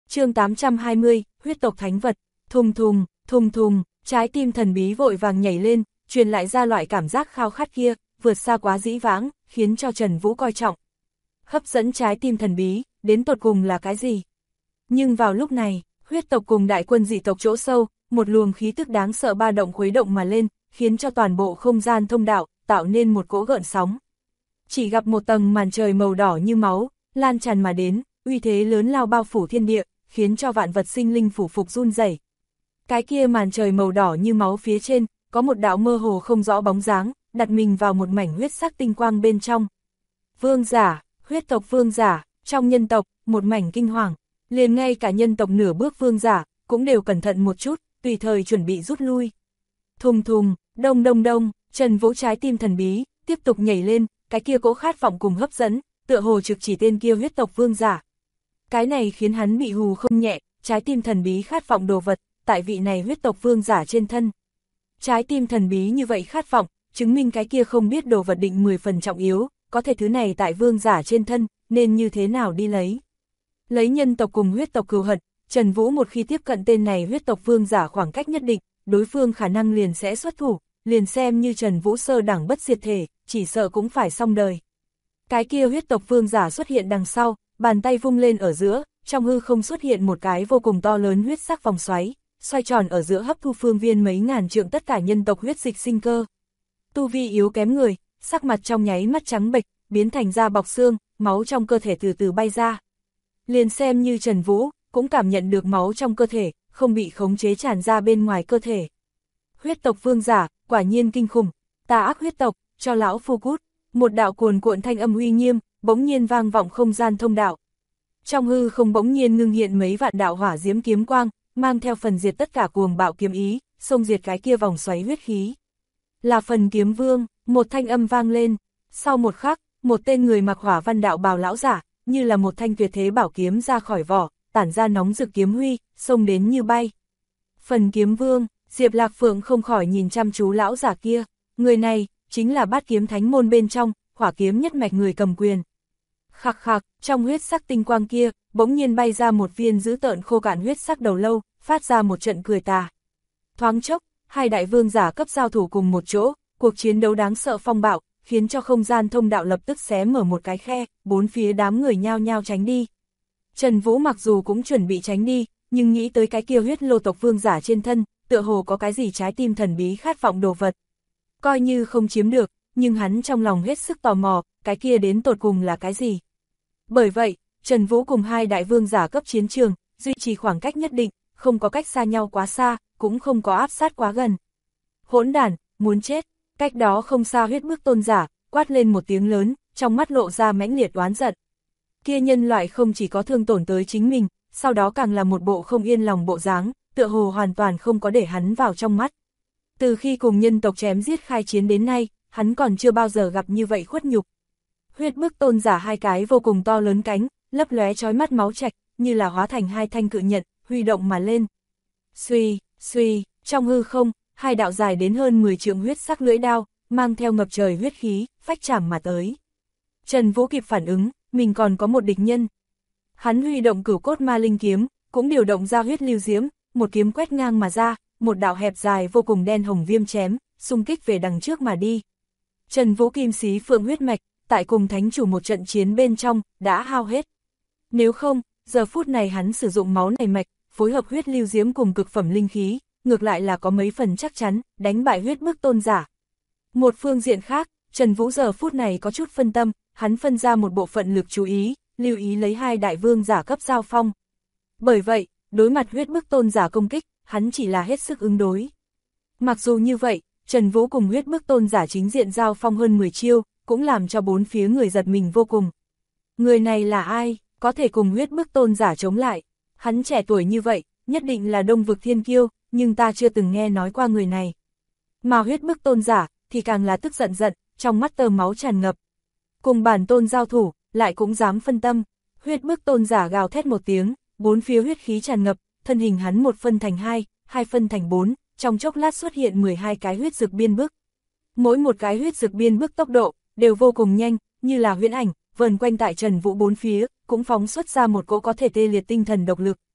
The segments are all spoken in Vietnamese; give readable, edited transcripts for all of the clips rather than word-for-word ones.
chương 820, huyết tộc thánh vật, thùng thùng, thùng thùng, trái tim thần bí vội vàng nhảy lên, truyền lại ra loại cảm giác khao khát kia, vượt xa quá dĩ vãng, khiến cho Trần Vũ coi trọng. Hấp dẫn trái tim thần bí, đến tột cùng là cái gì? Nhưng vào lúc này, huyết tộc cùng đại quân dị tộc chỗ sâu, một luồng khí tức đáng sợ ba động khuấy động mà lên, khiến cho toàn bộ không gian thông đạo, tạo nên một cỗ gợn sóng. Chỉ gặp một tầng màn trời màu đỏ như máu, lan tràn mà đến, uy thế lớn lao bao phủ thiên địa, khiến cho vạn vật sinh linh phủ phục run rẩy. Cái kia màn trời màu đỏ như máu phía trên, có một đạo mơ hồ không rõ bóng dáng, đặt mình vào một mảnh huyết sắc tinh quang bên trong. Vương giả, huyết tộc vương giả, trong nhân tộc, một mảnh kinh hoàng, liền ngay cả nhân tộc nửa bước vương giả, cũng đều cẩn thận một chút, tùy thời chuẩn bị rút lui. Thùng thùng, đông đông đông, Trần Vũ trái tim thần bí, tiếp tục nhảy lên, cái kia cỗ khát vọng cùng hấp dẫn, tựa hồ trực chỉ tên kia huyết tộc vương giả. Cái này khiến hắn bị hù không nhẹ, trái tim thần bí khát vọng đồ vật, tại vị này huyết tộc vương giả trên thân. Trái tim thần bí như vậy khát vọng, chứng minh cái kia không biết đồ vật định 10 phần trọng yếu, có thể thứ này tại vương giả trên thân, nên như thế nào đi lấy. Lấy nhân tộc cùng huyết tộc cừu hận, Trần Vũ một khi tiếp cận tên này huyết tộc vương giả khoảng cách nhất định, đối phương khả năng liền sẽ xuất thủ, liền xem như Trần Vũ sơ đẳng bất diệt thể, chỉ sợ cũng phải xong đời. Cái kia huyết tộc vương giả xuất hiện đằng sau, bàn tay vung lên ở giữa, trong hư không xuất hiện một cái vô cùng to lớn huyết sắc vòng xoáy, xoay tròn ở giữa hấp thu phương viên mấy ngàn trượng tất cả nhân tộc huyết dịch sinh cơ. Tu vi yếu kém người, sắc mặt trong nháy mắt trắng bệch, biến thành da bọc xương, máu trong cơ thể từ từ bay ra. Liền xem như Trần Vũ, cũng cảm nhận được máu trong cơ thể, không bị khống chế tràn ra bên ngoài cơ thể. Huyết tộc vương giả, quả nhiên kinh khủng, tà ác huyết tộc, cho lão phu cút. Một đạo cuồn cuộn thanh âm uy nghiêm, bỗng nhiên vang vọng không gian thông đạo. Trong hư không bỗng nhiên ngưng hiện mấy vạn đạo hỏa diễm kiếm quang, mang theo phần diệt tất cả cuồng bạo kiếm ý, xông diệt cái kia vòng xoáy huyết khí. Là phần kiếm vương, một thanh âm vang lên. Sau một khắc, một tên người mặc hỏa văn đạo bào lão giả, như là một thanh tuyệt thế bảo kiếm ra khỏi vỏ, tản ra nóng rực kiếm huy, xông đến như bay. Phần kiếm vương, Diệp Lạc Phượng không khỏi nhìn chăm chú lão giả kia, người này chính là Bát Kiếm Thánh môn bên trong, hỏa kiếm nhất mạch người cầm quyền. Khặc khặc, trong huyết sắc tinh quang kia, bỗng nhiên bay ra một viên dữ tợn khô cạn huyết sắc đầu lâu, phát ra một trận cười tà. Thoáng chốc, hai đại vương giả cấp giao thủ cùng một chỗ, cuộc chiến đấu đáng sợ phong bạo, khiến cho không gian thông đạo lập tức xé mở một cái khe, bốn phía đám người nhao nhao tránh đi. Trần Vũ mặc dù cũng chuẩn bị tránh đi, nhưng nghĩ tới cái kia huyết lô tộc vương giả trên thân, tựa hồ có cái gì trái tim thần bí khát vọng đồ vật. Coi như không chiếm được, nhưng hắn trong lòng hết sức tò mò, cái kia đến tột cùng là cái gì. Bởi vậy, Trần Vũ cùng hai đại vương giả cấp chiến trường, duy trì khoảng cách nhất định, không có cách xa nhau quá xa, cũng không có áp sát quá gần. Hỗn đản, muốn chết, cách đó không xa huyết bức tôn giả, quát lên một tiếng lớn, trong mắt lộ ra mãnh liệt oán giận. Kia nhân loại không chỉ có thương tổn tới chính mình, sau đó càng là một bộ không yên lòng bộ dáng, tựa hồ hoàn toàn không có để hắn vào trong mắt. Từ khi cùng nhân tộc chém giết khai chiến đến nay, hắn còn chưa bao giờ gặp như vậy khuất nhục. Huyết bức tôn giả hai cái vô cùng to lớn cánh, lấp lóe chói mắt máu trạch, như là hóa thành hai thanh cự nhận, huy động mà lên. Xuy, xuy, trong hư không, hai đạo dài đến hơn 10 trượng huyết sắc lưỡi đao, mang theo ngập trời huyết khí, phách chảm mà tới. Trần Vũ kịp phản ứng, mình còn có một địch nhân. Hắn huy động cửu cốt ma linh kiếm, cũng điều động ra huyết lưu diễm, một kiếm quét ngang mà ra, một đạo hẹp dài vô cùng đen hồng viêm chém, xung kích về đằng trước mà đi. Trần Vũ kim xí phượng huyết mạch, tại cùng thánh chủ một trận chiến bên trong, đã hao hết. Nếu không, giờ phút này hắn sử dụng máu này mạch, phối hợp huyết lưu diễm cùng cực phẩm linh khí, ngược lại là có mấy phần chắc chắn, đánh bại huyết bức tôn giả. Một phương diện khác, Trần Vũ giờ phút này có chút phân tâm, hắn phân ra một bộ phận lực chú ý, lưu ý lấy hai đại vương giả cấp giao phong. Bởi vậy, đối mặt huyết bức tôn giả công kích, hắn chỉ là hết sức ứng đối. Mặc dù như vậy, Trần Vũ cùng huyết bức tôn giả chính diện giao phong hơn 10 chiêu, cũng làm cho bốn phía người giật mình vô cùng. Người này là ai, có thể cùng huyết bức tôn giả chống lại? Hắn trẻ tuổi như vậy, nhất định là đông vực thiên kiêu, nhưng ta chưa từng nghe nói qua người này. Mà huyết bức tôn giả, thì càng là tức giận giận, trong mắt tơ máu tràn ngập. Cùng bản tôn giao thủ, lại cũng dám phân tâm. Huyết bức tôn giả gào thét một tiếng, bốn phía huyết khí tràn ngập, thân hình hắn một phân thành hai, hai phân thành bốn, trong chốc lát xuất hiện 12 cái huyết dực biên bức. Mỗi một cái huyết dực biên bức tốc độ, đều vô cùng nhanh, như là huyễn ảnh, vờn quanh tại Trần Vũ bốn phía, cũng phóng xuất ra một cỗ có thể tê liệt tinh thần độc lực.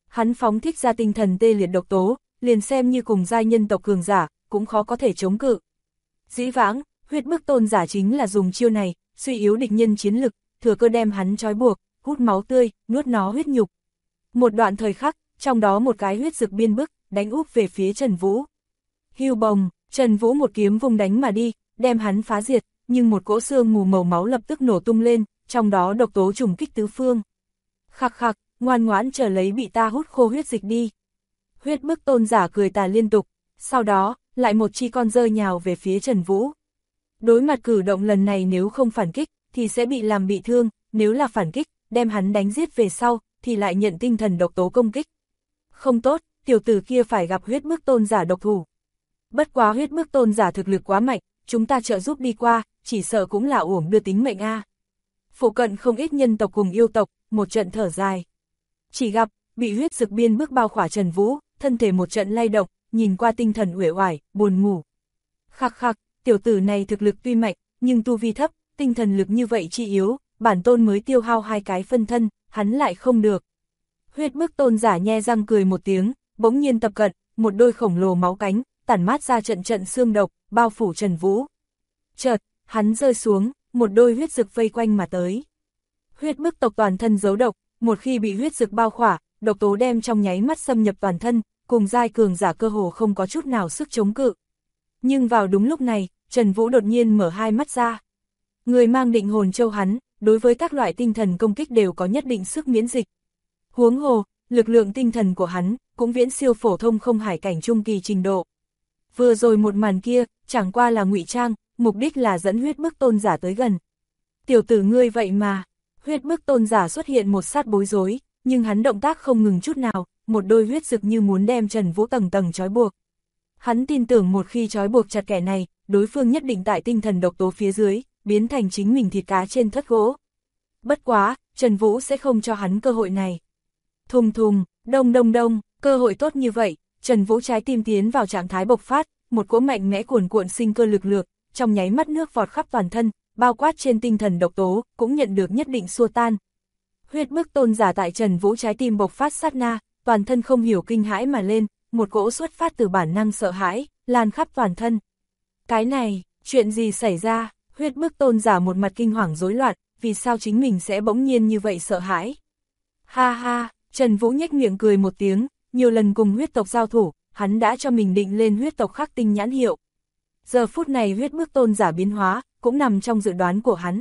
Hắn phóng thích ra tinh thần tê liệt độc tố, liền xem như cùng giai nhân tộc cường giả, cũng khó có thể chống cự. Dĩ vãng, huyết bức tôn giả chính là dùng chiêu này, suy yếu địch nhân chiến lực, thừa cơ đem hắn trói buộc, hút máu tươi, nuốt nó huyết nhục. Một đoạn thời khắc, trong đó một cái huyết dực biên bức, đánh úp về phía Trần Vũ. Hưu bồng, Trần Vũ một kiếm vung đánh mà đi, đem hắn phá diệt, nhưng một cỗ xương mù màu máu lập tức nổ tung lên, trong đó độc tố trùng kích tứ phương. Khặc khặc, ngoan ngoãn chờ lấy bị ta hút khô huyết dịch đi. Huyết bức tôn giả cười tà liên tục, sau đó, lại một chi con rơi nhào về phía Trần Vũ. Đối mặt cử động lần này nếu không phản kích, thì sẽ bị làm bị thương, nếu là phản kích, đem hắn đánh giết về sau, thì lại nhận tinh thần độc tố công kích. Không tốt, tiểu tử kia phải gặp huyết bức tôn giả độc thủ. Bất quá huyết bức tôn giả thực lực quá mạnh, chúng ta trợ giúp đi qua, chỉ sợ cũng là uổng đưa tính mệnh a. Phụ cận không ít nhân tộc cùng yêu tộc, một trận thở dài. Chỉ gặp, bị huyết dực biên bức bao khỏa Trần Vũ, thân thể một trận lay động, nhìn qua tinh thần uể oải, buồn ngủ. Khặc khặc, tiểu tử này thực lực tuy mạnh, nhưng tu vi thấp, tinh thần lực như vậy chi yếu, bản tôn mới tiêu hao 2 cái phân thân, hắn lại không được. Huyết bức tôn giả nhe răng cười một tiếng, bỗng nhiên tập cận, một đôi khổng lồ máu cánh, tản mát ra trận trận xương độc, bao phủ Trần Vũ. Chợt, hắn rơi xuống, một đôi huyết dực vây quanh mà tới. Huyết bức tộc toàn thân giấu độc, một khi bị huyết dực bao khỏa, độc tố đem trong nháy mắt xâm nhập toàn thân, cùng giai cường giả cơ hồ không có chút nào sức chống cự. Nhưng vào đúng lúc này, Trần Vũ đột nhiên mở hai mắt ra. Người mang định hồn châu hắn, đối với các loại tinh thần công kích đều có nhất định sức miễn dịch. Huống hồ, lực lượng tinh thần của hắn cũng viễn siêu phổ thông không hải cảnh trung kỳ trình độ. Vừa rồi một màn kia, chẳng qua là ngụy trang, mục đích là dẫn huyết bức tôn giả tới gần. Tiểu tử ngươi vậy mà, huyết bức tôn giả xuất hiện một sát bối rối, nhưng hắn động tác không ngừng chút nào, một đôi huyết dực như muốn đem Trần Vũ tầng tầng trói buộc. Hắn tin tưởng một khi trói buộc chặt kẻ này, đối phương nhất định tại tinh thần độc tố phía dưới, biến thành chính mình thịt cá trên thất gỗ. Bất quá, Trần Vũ sẽ không cho hắn cơ hội này. Thùng thùng, đông đông đông, cơ hội tốt như vậy, Trần Vũ trái tim tiến vào trạng thái bộc phát, một cỗ mạnh mẽ cuồn cuộn sinh cơ lực lượng, trong nháy mắt nước vọt khắp toàn thân, bao quát trên tinh thần độc tố, cũng nhận được nhất định xua tan. Huyết bức tôn giả tại Trần Vũ trái tim bộc phát sát na, toàn thân không hiểu kinh hãi mà lên, một cỗ xuất phát từ bản năng sợ hãi, lan khắp toàn thân. Cái này, chuyện gì xảy ra? Huyết bức tôn giả một mặt kinh hoàng rối loạn, vì sao chính mình sẽ bỗng nhiên như vậy sợ hãi? Ha ha, Trần Vũ nhếch miệng cười một tiếng, nhiều lần cùng huyết tộc giao thủ, hắn đã cho mình định lên huyết tộc khắc tinh nhãn hiệu. Giờ phút này huyết bức tôn giả biến hóa, cũng nằm trong dự đoán của hắn.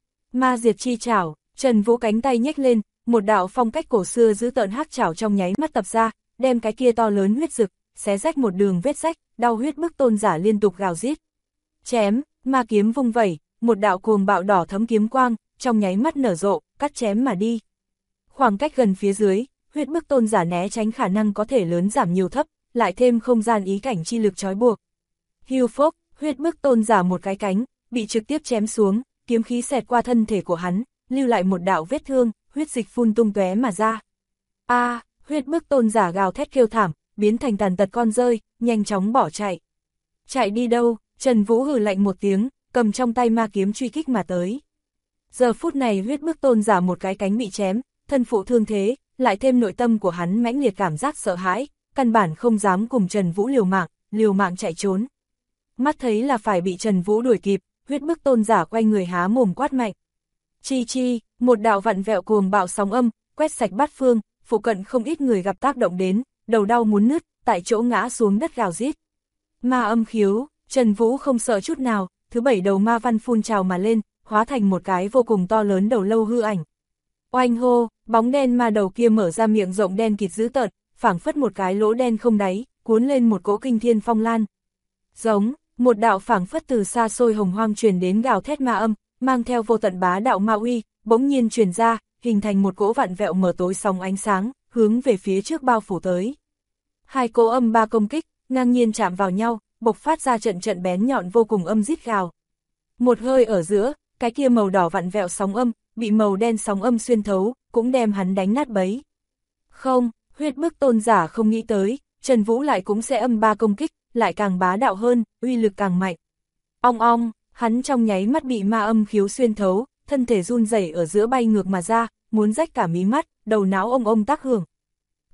Ma diệt chi chảo, Trần Vũ cánh tay nhếch lên, một đạo phong cách cổ xưa giữ tợn hắc chảo trong nháy mắt tập ra, đem cái kia to lớn huyết dực, xé rách một đường vết rách, đau huyết bức tôn giả liên tục gào rít. Chém, ma kiếm vung vẩy, một đạo cuồng bạo đỏ thấm kiếm quang, trong nháy mắt nở rộ, cắt chém mà đi. Khoảng cách gần phía dưới, huyết bức tôn giả né tránh khả năng có thể lớn giảm nhiều thấp, lại thêm không gian ý cảnh chi lực trói buộc. Hưu phốc, huyết bức tôn giả một cái cánh, bị trực tiếp chém xuống, kiếm khí xẹt qua thân thể của hắn, lưu lại một đạo vết thương, huyết dịch phun tung tóe mà ra. A, huyết bức tôn giả gào thét kêu thảm, biến thành tàn tật con rơi, nhanh chóng bỏ chạy. Chạy đi đâu? Trần Vũ hừ lạnh một tiếng, cầm trong tay ma kiếm truy kích mà tới. Giờ phút này huyết bức tôn giả một cái cánh bị chém, thân phụ thương thế, lại thêm nội tâm của hắn mãnh liệt cảm giác sợ hãi, căn bản không dám cùng Trần Vũ liều mạng chạy trốn. Mắt thấy là phải bị Trần Vũ đuổi kịp, huyết bức tôn giả quay người há mồm quát mạnh. Chi chi, một đạo vặn vẹo cuồng bạo sóng âm, quét sạch bát phương, phụ cận không ít người gặp tác động đến, đầu đau muốn nứt, tại chỗ ngã xuống đất gào rít. Ma âm khiếu, Trần Vũ không sợ chút nào, thứ 7 đầu ma văn phun trào mà lên, hóa thành một cái vô cùng to lớn đầu lâu hư ảnh. Oanh hô, bóng đen ma đầu kia mở ra miệng rộng đen kịt dữ tợn, phảng phất một cái lỗ đen không đáy, cuốn lên một cỗ kinh thiên phong lan. Giống, một đạo phảng phất từ xa xôi hồng hoang truyền đến gào thét ma âm, mang theo vô tận bá đạo ma uy, bỗng nhiên truyền ra, hình thành một cỗ vặn vẹo mờ tối sóng ánh sáng, hướng về phía trước bao phủ tới. Hai cỗ âm ba công kích, ngang nhiên chạm vào nhau, bộc phát ra trận trận bén nhọn vô cùng âm rít gào. Một hơi ở giữa, cái kia màu đỏ vặn vẹo sóng âm, bị màu đen sóng âm xuyên thấu, cũng đem hắn đánh nát bấy. Không, huyết bức tôn giả không nghĩ tới, Trần Vũ lại cũng sẽ âm ba công kích, lại càng bá đạo hơn, uy lực càng mạnh. Ong ong, hắn trong nháy mắt bị ma âm khiếu xuyên thấu, thân thể run rẩy ở giữa bay ngược mà ra, muốn rách cả mí mắt, đầu não ông tác hưởng.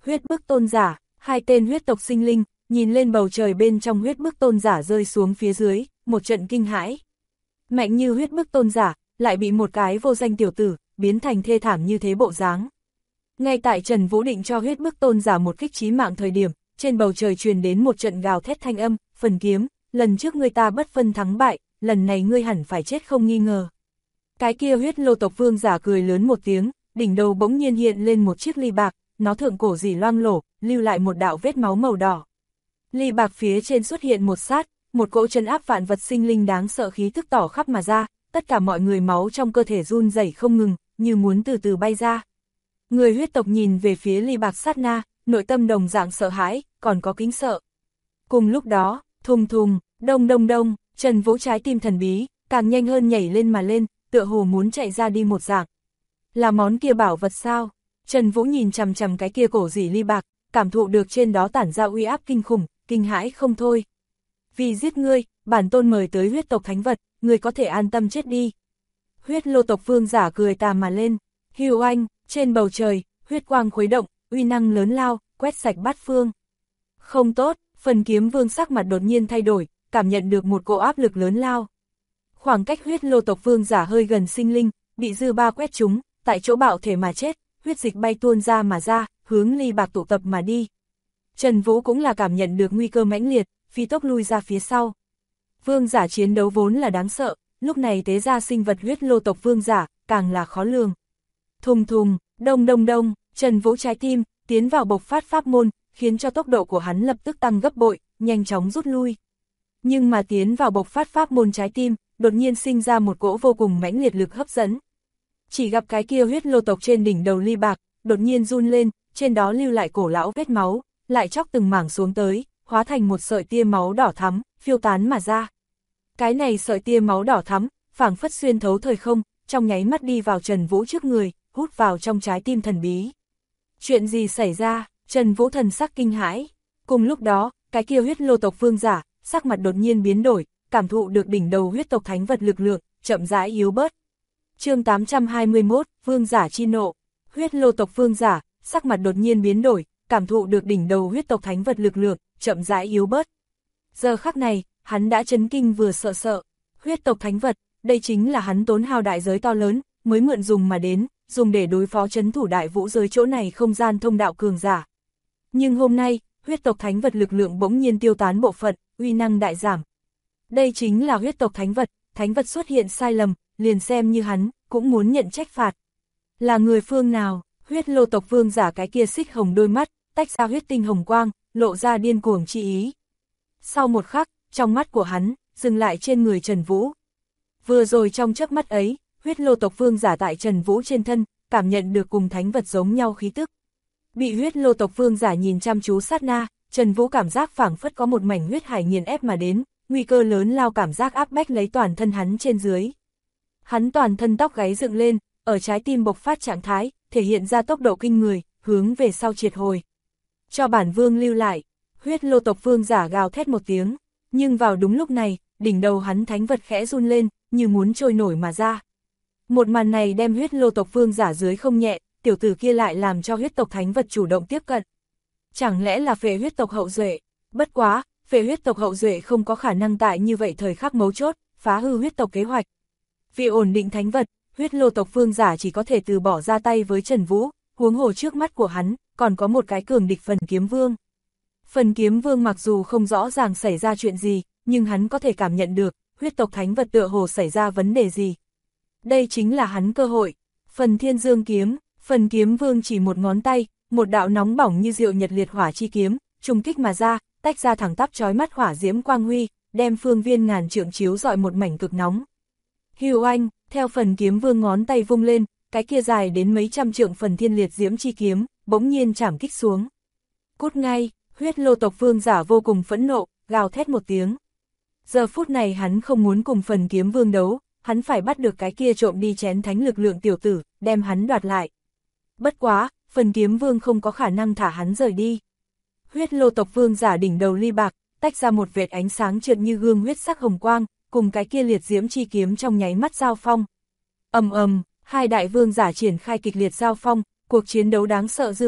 Huyết bức tôn giả, hai tên huyết tộc sinh linh, nhìn lên bầu trời bên trong huyết bức tôn giả rơi xuống phía dưới, một trận kinh hãi. Mạnh như huyết bức tôn giả, lại bị một cái vô danh tiểu tử, biến thành thê thảm như thế bộ dáng. Ngay tại Trần Vũ định cho huyết bức tôn giả một kích chí mạng thời điểm, trên bầu trời truyền đến một trận gào thét thanh âm, Phần Kiếm, lần trước ngươi ta bất phân thắng bại, lần này ngươi hẳn phải chết không nghi ngờ. Cái kia huyết lô tộc vương giả cười lớn một tiếng, đỉnh đầu bỗng nhiên hiện lên một chiếc ly bạc, nó thượng cổ dỉ loang lổ, lưu lại một đạo vết máu màu đỏ. Ly bạc phía trên xuất hiện một sát, một cỗ trấn áp vạn vật sinh linh đáng sợ khí thức tỏ khắp mà ra, tất cả mọi người máu trong cơ thể run rẩy không ngừng, như muốn từ từ bay ra. Người huyết tộc nhìn về phía ly bạc sát na, nội tâm đồng dạng sợ hãi, còn có kính sợ. Cùng lúc đó, thùng thùng, đông đông đông, Trần Vũ trái tim thần bí, càng nhanh hơn nhảy lên mà lên, tựa hồ muốn chạy ra đi một dạng. Là món kia bảo vật sao? Trần Vũ nhìn chằm chằm cái kia cổ dỉ ly bạc, cảm thụ được trên đó tản ra uy áp kinh khủng, kinh hãi không thôi. Vì giết ngươi, bản tôn mời tới huyết tộc thánh vật, ngươi có thể an tâm chết đi. Huyết lô tộc vương giả cười tà mà lên, hưu anh, trên bầu trời, huyết quang khuấy động, uy năng lớn lao, quét sạch bát phương. Không tốt, Phần Kiếm vương sắc mặt đột nhiên thay đổi, cảm nhận được một cỗ áp lực lớn lao. Khoảng cách huyết lô tộc vương giả hơi gần sinh linh, bị dư ba quét trúng, tại chỗ bạo thể mà chết, huyết dịch bay tuôn ra mà ra, hướng ly bạc tụ tập mà đi. Trần Vũ cũng là cảm nhận được nguy cơ mãnh liệt, phi tốc lui ra phía sau. Vương giả chiến đấu vốn là đáng sợ, lúc này tế ra sinh vật huyết lô tộc vương giả, càng là khó lường. Thùng thùng, đông đông đông, Trần Vũ trái tim, tiến vào bộc phát pháp môn, khiến cho tốc độ của hắn lập tức tăng gấp bội, nhanh chóng rút lui. Nhưng mà tiến vào bộc phát pháp môn trái tim, đột nhiên sinh ra một cỗ vô cùng mãnh liệt lực hấp dẫn. Chỉ gặp cái kia huyết lô tộc trên đỉnh đầu ly bạc, đột nhiên run lên, trên đó lưu lại cổ lão vết máu, lại chóc từng mảng xuống tới, hóa thành một sợi tia máu đỏ thắm, phiêu tán mà ra. Cái này sợi tia máu đỏ thắm, phảng phất xuyên thấu thời không, trong nháy mắt đi vào Trần Vũ trước người, hút vào trong trái tim thần bí. Chuyện gì xảy ra? Trần Vũ thần sắc kinh hãi. Cùng lúc đó, cái kia huyết lô tộc vương giả, sắc mặt đột nhiên biến đổi, cảm thụ được đỉnh đầu huyết tộc thánh vật lực lượng, chậm rãi yếu bớt. Chương 821, vương giả chi nộ. Huyết lô tộc vương giả, sắc mặt đột nhiên biến đổi, cảm thụ được đỉnh đầu huyết tộc thánh vật lực lượng, chậm rãi yếu bớt. Giờ khắc này, hắn đã chấn kinh vừa sợ sợ. Huyết tộc thánh vật, đây chính là hắn tốn hao đại giới to lớn, mới mượn dùng mà đến, dùng để đối phó trấn thủ đại vũ giới chỗ này không gian thông đạo cường giả. Nhưng hôm nay, huyết tộc thánh vật lực lượng bỗng nhiên tiêu tán bộ phận, uy năng đại giảm. Đây chính là huyết tộc thánh vật xuất hiện sai lầm, liền xem như hắn, cũng muốn nhận trách phạt. Là người phương nào? Huyết lô tộc vương giả cái kia xích hồng đôi mắt, tách ra huyết tinh hồng quang, lộ ra điên cuồng chi ý. Sau một khắc, trong mắt của hắn, dừng lại trên người Trần Vũ. Vừa rồi trong chớp mắt ấy, huyết lô tộc vương giả tại Trần Vũ trên thân, cảm nhận được cùng thánh vật giống nhau khí tức. Bị huyết lô tộc vương giả nhìn chăm chú sát na, Trần Vũ cảm giác phảng phất có một mảnh huyết hải nghiền ép mà đến, nguy cơ lớn lao cảm giác áp bách lấy toàn thân hắn trên dưới. Hắn toàn thân tóc gáy dựng lên, ở trái tim bộc phát trạng thái, thể hiện ra tốc độ kinh người, hướng về sau triệt hồi. Cho bản vương lưu lại, huyết lô tộc vương giả gào thét một tiếng, nhưng vào đúng lúc này, đỉnh đầu hắn thánh vật khẽ run lên, như muốn trôi nổi mà ra. Một màn này đem huyết lô tộc vương giả dưới không nhẹ, tiểu tử kia lại làm cho huyết tộc thánh vật chủ động tiếp cận. Chẳng lẽ là phệ huyết tộc hậu duệ? Bất quá, phệ huyết tộc hậu duệ không có khả năng tại như vậy thời khắc mấu chốt, phá hư huyết tộc kế hoạch. Vì ổn định thánh vật, huyết lô tộc vương giả chỉ có thể từ bỏ ra tay với Trần Vũ, huống hồ trước mắt của hắn, còn có một cái cường địch Phần Kiếm Vương. Phần Kiếm Vương mặc dù không rõ ràng xảy ra chuyện gì, nhưng hắn có thể cảm nhận được, huyết tộc thánh vật tựa hồ xảy ra vấn đề gì. Đây chính là hắn cơ hội. Phần Thiên Dương kiếm, Phần Kiếm Vương chỉ một ngón tay, một đạo nóng bỏng như diệu nhật liệt hỏa chi kiếm, trùng kích mà ra, tách ra thẳng tắp chói mắt hỏa diễm quang huy, đem phương viên ngàn trượng chiếu rọi một mảnh cực nóng. Hưu anh, theo Phần Kiếm Vương ngón tay vung lên, cái kia dài đến mấy trăm trượng Phần Thiên liệt diễm chi kiếm, bỗng nhiên chảm kích xuống. Cút ngay, huyết lô tộc vương giả vô cùng phẫn nộ, gào thét một tiếng. Giờ phút này hắn không muốn cùng Phần Kiếm Vương đấu, hắn phải bắt được cái kia trộm đi chén thánh lực lượng tiểu tử, đem hắn đoạt lại. Bất quá, Phần Kiếm Vương không có khả năng thả hắn rời đi. Huyết lô tộc vương giả đỉnh đầu ly bạc, tách ra một vệt ánh sáng trượt như gương huyết sắc hồng quang, cùng cái kia liệt diễm chi kiếm trong nháy mắt giao phong. Ầm ầm, hai đại vương giả triển khai kịch liệt giao phong, cuộc chiến đấu đáng sợ dư ba,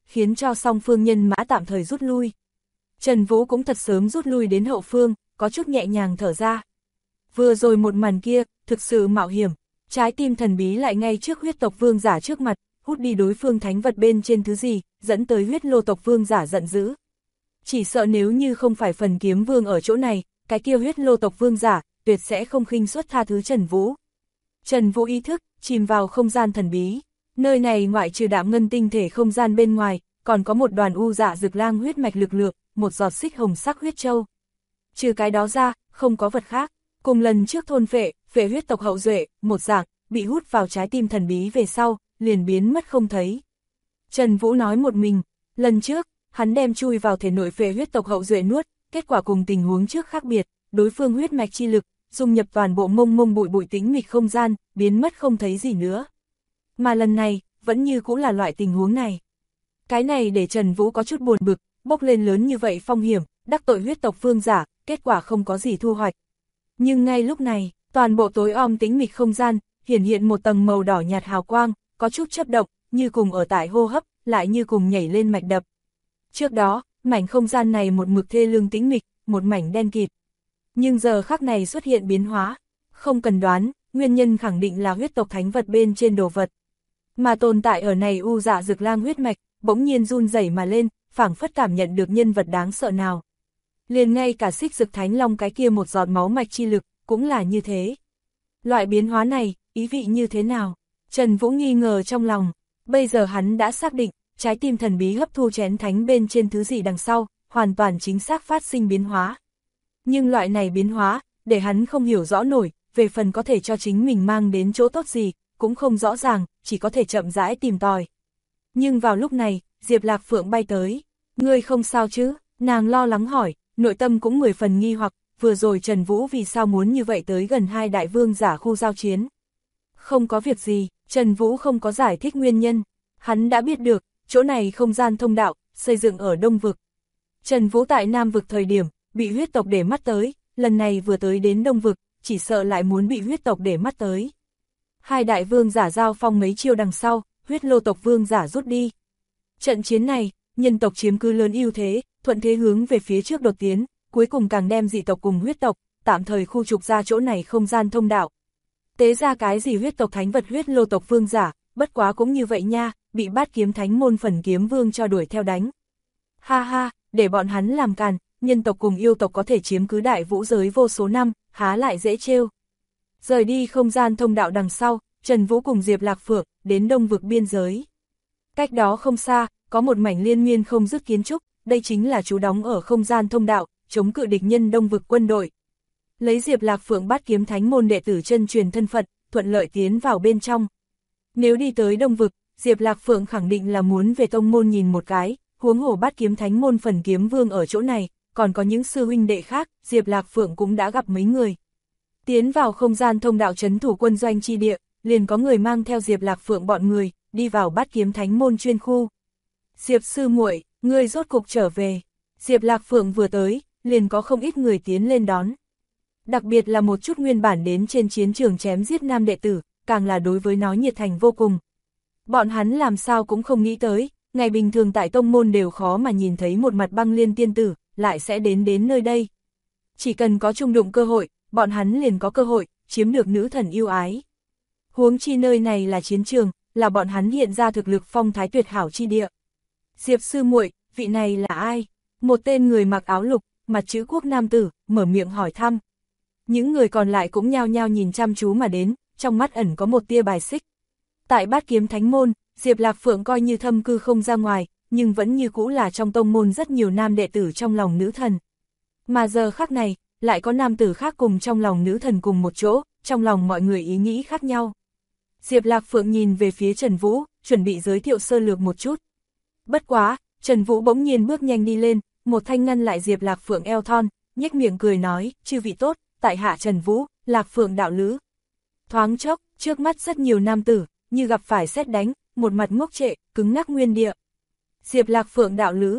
khiến cho song phương nhân mã tạm thời rút lui. Trần Vũ cũng thật sớm rút lui đến hậu phương, có chút nhẹ nhàng thở ra. Vừa rồi một màn kia, thực sự mạo hiểm, trái tim thần bí lại ngay trước huyết tộc vương giả trước mặt, hút đi đối phương thánh vật bên trên thứ gì, dẫn tới huyết lô tộc vương giả giận dữ. Chỉ sợ nếu như không phải phần kiếm vương ở chỗ này, cái kia huyết lô tộc vương giả, tuyệt sẽ không khinh suất tha thứ Trần Vũ. Trần Vũ ý thức, chìm vào không gian thần bí. Nơi này ngoại trừ đạm ngân tinh thể không gian bên ngoài, còn có một đoàn u dạ rực lang huyết mạch lực lượng, một giọt xích hồng sắc huyết châu. Trừ cái đó ra, không có vật khác. Cùng lần trước thôn phệ huyết tộc hậu duệ, một dạng, bị hút vào trái tim thần bí về sau, liền biến mất không thấy. Trần Vũ nói một mình, lần trước, hắn đem chui vào thể nội phệ huyết tộc hậu duệ nuốt, kết quả cùng tình huống trước khác biệt, đối phương huyết mạch chi lực, dung nhập toàn bộ mông bụi tĩnh mịch không gian, biến mất không thấy gì nữa. Mà lần này, vẫn như cũng là loại tình huống này. Cái này để Trần Vũ có chút buồn bực, bốc lên lớn như vậy phong hiểm, đắc tội huyết tộc vương giả, kết quả không có gì thu hoạch. Nhưng ngay lúc này, toàn bộ tối om tĩnh mịch không gian, hiện một tầng màu đỏ nhạt hào quang, có chút chớp động, như cùng ở tại hô hấp, lại như cùng nhảy lên mạch đập. Trước đó, mảnh không gian này một mực thê lương tĩnh mịch, một mảnh đen kịt. Nhưng giờ khắc này xuất hiện biến hóa, không cần đoán, nguyên nhân khẳng định là huyết tộc thánh vật bên trên đồ vật. Mà tồn tại ở này u dạ rực lang huyết mạch, bỗng nhiên run rẩy mà lên, phảng phất cảm nhận được nhân vật đáng sợ nào. Liền ngay cả xích rực thánh long cái kia một giọt máu mạch chi lực, cũng là như thế. Loại biến hóa này, ý vị như thế nào? Trần Vũ nghi ngờ trong lòng, bây giờ hắn đã xác định, trái tim thần bí hấp thu chén thánh bên trên thứ gì đằng sau, hoàn toàn chính xác phát sinh biến hóa. Nhưng loại này biến hóa, để hắn không hiểu rõ nổi, về phần có thể cho chính mình mang đến chỗ tốt gì, cũng không rõ ràng, chỉ có thể chậm rãi tìm tòi. Nhưng vào lúc này, Diệp Lạc Phượng bay tới. Ngươi không sao chứ? Nàng lo lắng hỏi, nội tâm cũng 10 phần nghi hoặc, vừa rồi Trần Vũ vì sao muốn như vậy tới gần hai đại vương giả khu giao chiến. Không có việc gì, Trần Vũ không có giải thích nguyên nhân. Hắn đã biết được, chỗ này không gian thông đạo, xây dựng ở Đông Vực. Trần Vũ tại Nam Vực thời điểm, bị huyết tộc để mắt tới, lần này vừa tới đến Đông Vực, chỉ sợ lại muốn bị huyết tộc để mắt tới. Hai đại vương giả giao phong mấy chiêu đằng sau, huyết lô tộc vương giả rút đi. Trận chiến này, nhân tộc chiếm cứ lớn ưu thế, thuận thế hướng về phía trước đột tiến, cuối cùng càng đem dị tộc cùng huyết tộc, tạm thời khu trục ra chỗ này không gian thông đạo. Tế ra cái gì huyết tộc thánh vật huyết lô tộc vương giả, bất quá cũng như vậy nha, bị Bát Kiếm Thánh môn phần kiếm vương cho đuổi theo đánh. Ha ha, để bọn hắn làm càn, nhân tộc cùng yêu tộc có thể chiếm cứ đại vũ giới vô số năm, há lại dễ trêu. Rời đi không gian thông đạo đằng sau, Trần Vũ cùng Diệp Lạc Phượng, đến Đông Vực biên giới. Cách đó không xa, có một mảnh liên miên không dứt kiến trúc, đây chính là trú đóng ở không gian thông đạo, chống cự địch nhân Đông Vực quân đội. Lấy Diệp Lạc Phượng Bát Kiếm Thánh môn đệ tử chân truyền thân phận, thuận lợi tiến vào bên trong. Nếu đi tới Đông Vực, Diệp Lạc Phượng khẳng định là muốn về tông môn nhìn một cái, huống hồ Bát Kiếm Thánh môn phần kiếm vương ở chỗ này, còn có những sư huynh đệ khác, Diệp Lạc Phượng cũng đã gặp mấy người. Tiến vào không gian thông đạo trấn thủ quân doanh chi địa, liền có người mang theo Diệp Lạc Phượng bọn người, đi vào Bát Kiếm Thánh môn chuyên khu. Diệp sư muội, ngươi rốt cục trở về. Diệp Lạc Phượng vừa tới, liền có không ít người tiến lên đón. Đặc biệt là một chút nguyên bản đến trên chiến trường chém giết nam đệ tử, càng là đối với nó nhiệt thành vô cùng. Bọn hắn làm sao cũng không nghĩ tới, ngày bình thường tại tông môn đều khó mà nhìn thấy một mặt Băng Liên tiên tử, lại sẽ đến nơi đây. Chỉ cần có chung đụng cơ hội, bọn hắn liền có cơ hội, chiếm được nữ thần yêu ái. Huống chi nơi này là chiến trường, là bọn hắn hiện ra thực lực phong thái tuyệt hảo chi địa. Diệp sư muội, vị này là ai? Một tên người mặc áo lục, mặt chữ quốc nam tử, mở miệng hỏi thăm. Những người còn lại cũng nhao nhao nhìn chăm chú mà đến, trong mắt ẩn có một tia bài xích. Tại Bát Kiếm Thánh môn, Diệp Lạc Phượng coi như thâm cư không ra ngoài, nhưng vẫn như cũ là trong tông môn rất nhiều nam đệ tử trong lòng nữ thần. Mà giờ khắc này, lại có nam tử khác cùng trong lòng nữ thần cùng một chỗ, trong lòng mọi người ý nghĩ khác nhau. Diệp Lạc Phượng nhìn về phía Trần Vũ, chuẩn bị giới thiệu sơ lược một chút. Bất quá, Trần Vũ bỗng nhiên bước nhanh đi lên, một thanh ngăn lại Diệp Lạc Phượng eo thon, nhếch miệng cười nói, chư vị tốt, tại hạ Trần Vũ, Lạc Phượng đạo lữ. Thoáng chốc, trước mắt rất nhiều nam tử, như gặp phải sét đánh, một mặt ngốc trệ, cứng ngắc nguyên địa. Diệp Lạc Phượng đạo lữ,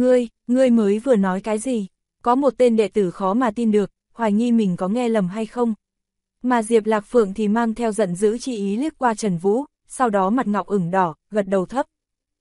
ngươi mới vừa nói cái gì? Có một tên đệ tử khó mà tin được, hoài nghi mình có nghe lầm hay không. Mà Diệp Lạc Phượng thì mang theo giận dữ chi ý liếc qua Trần Vũ, sau đó mặt ngọc ửng đỏ, gật đầu thấp.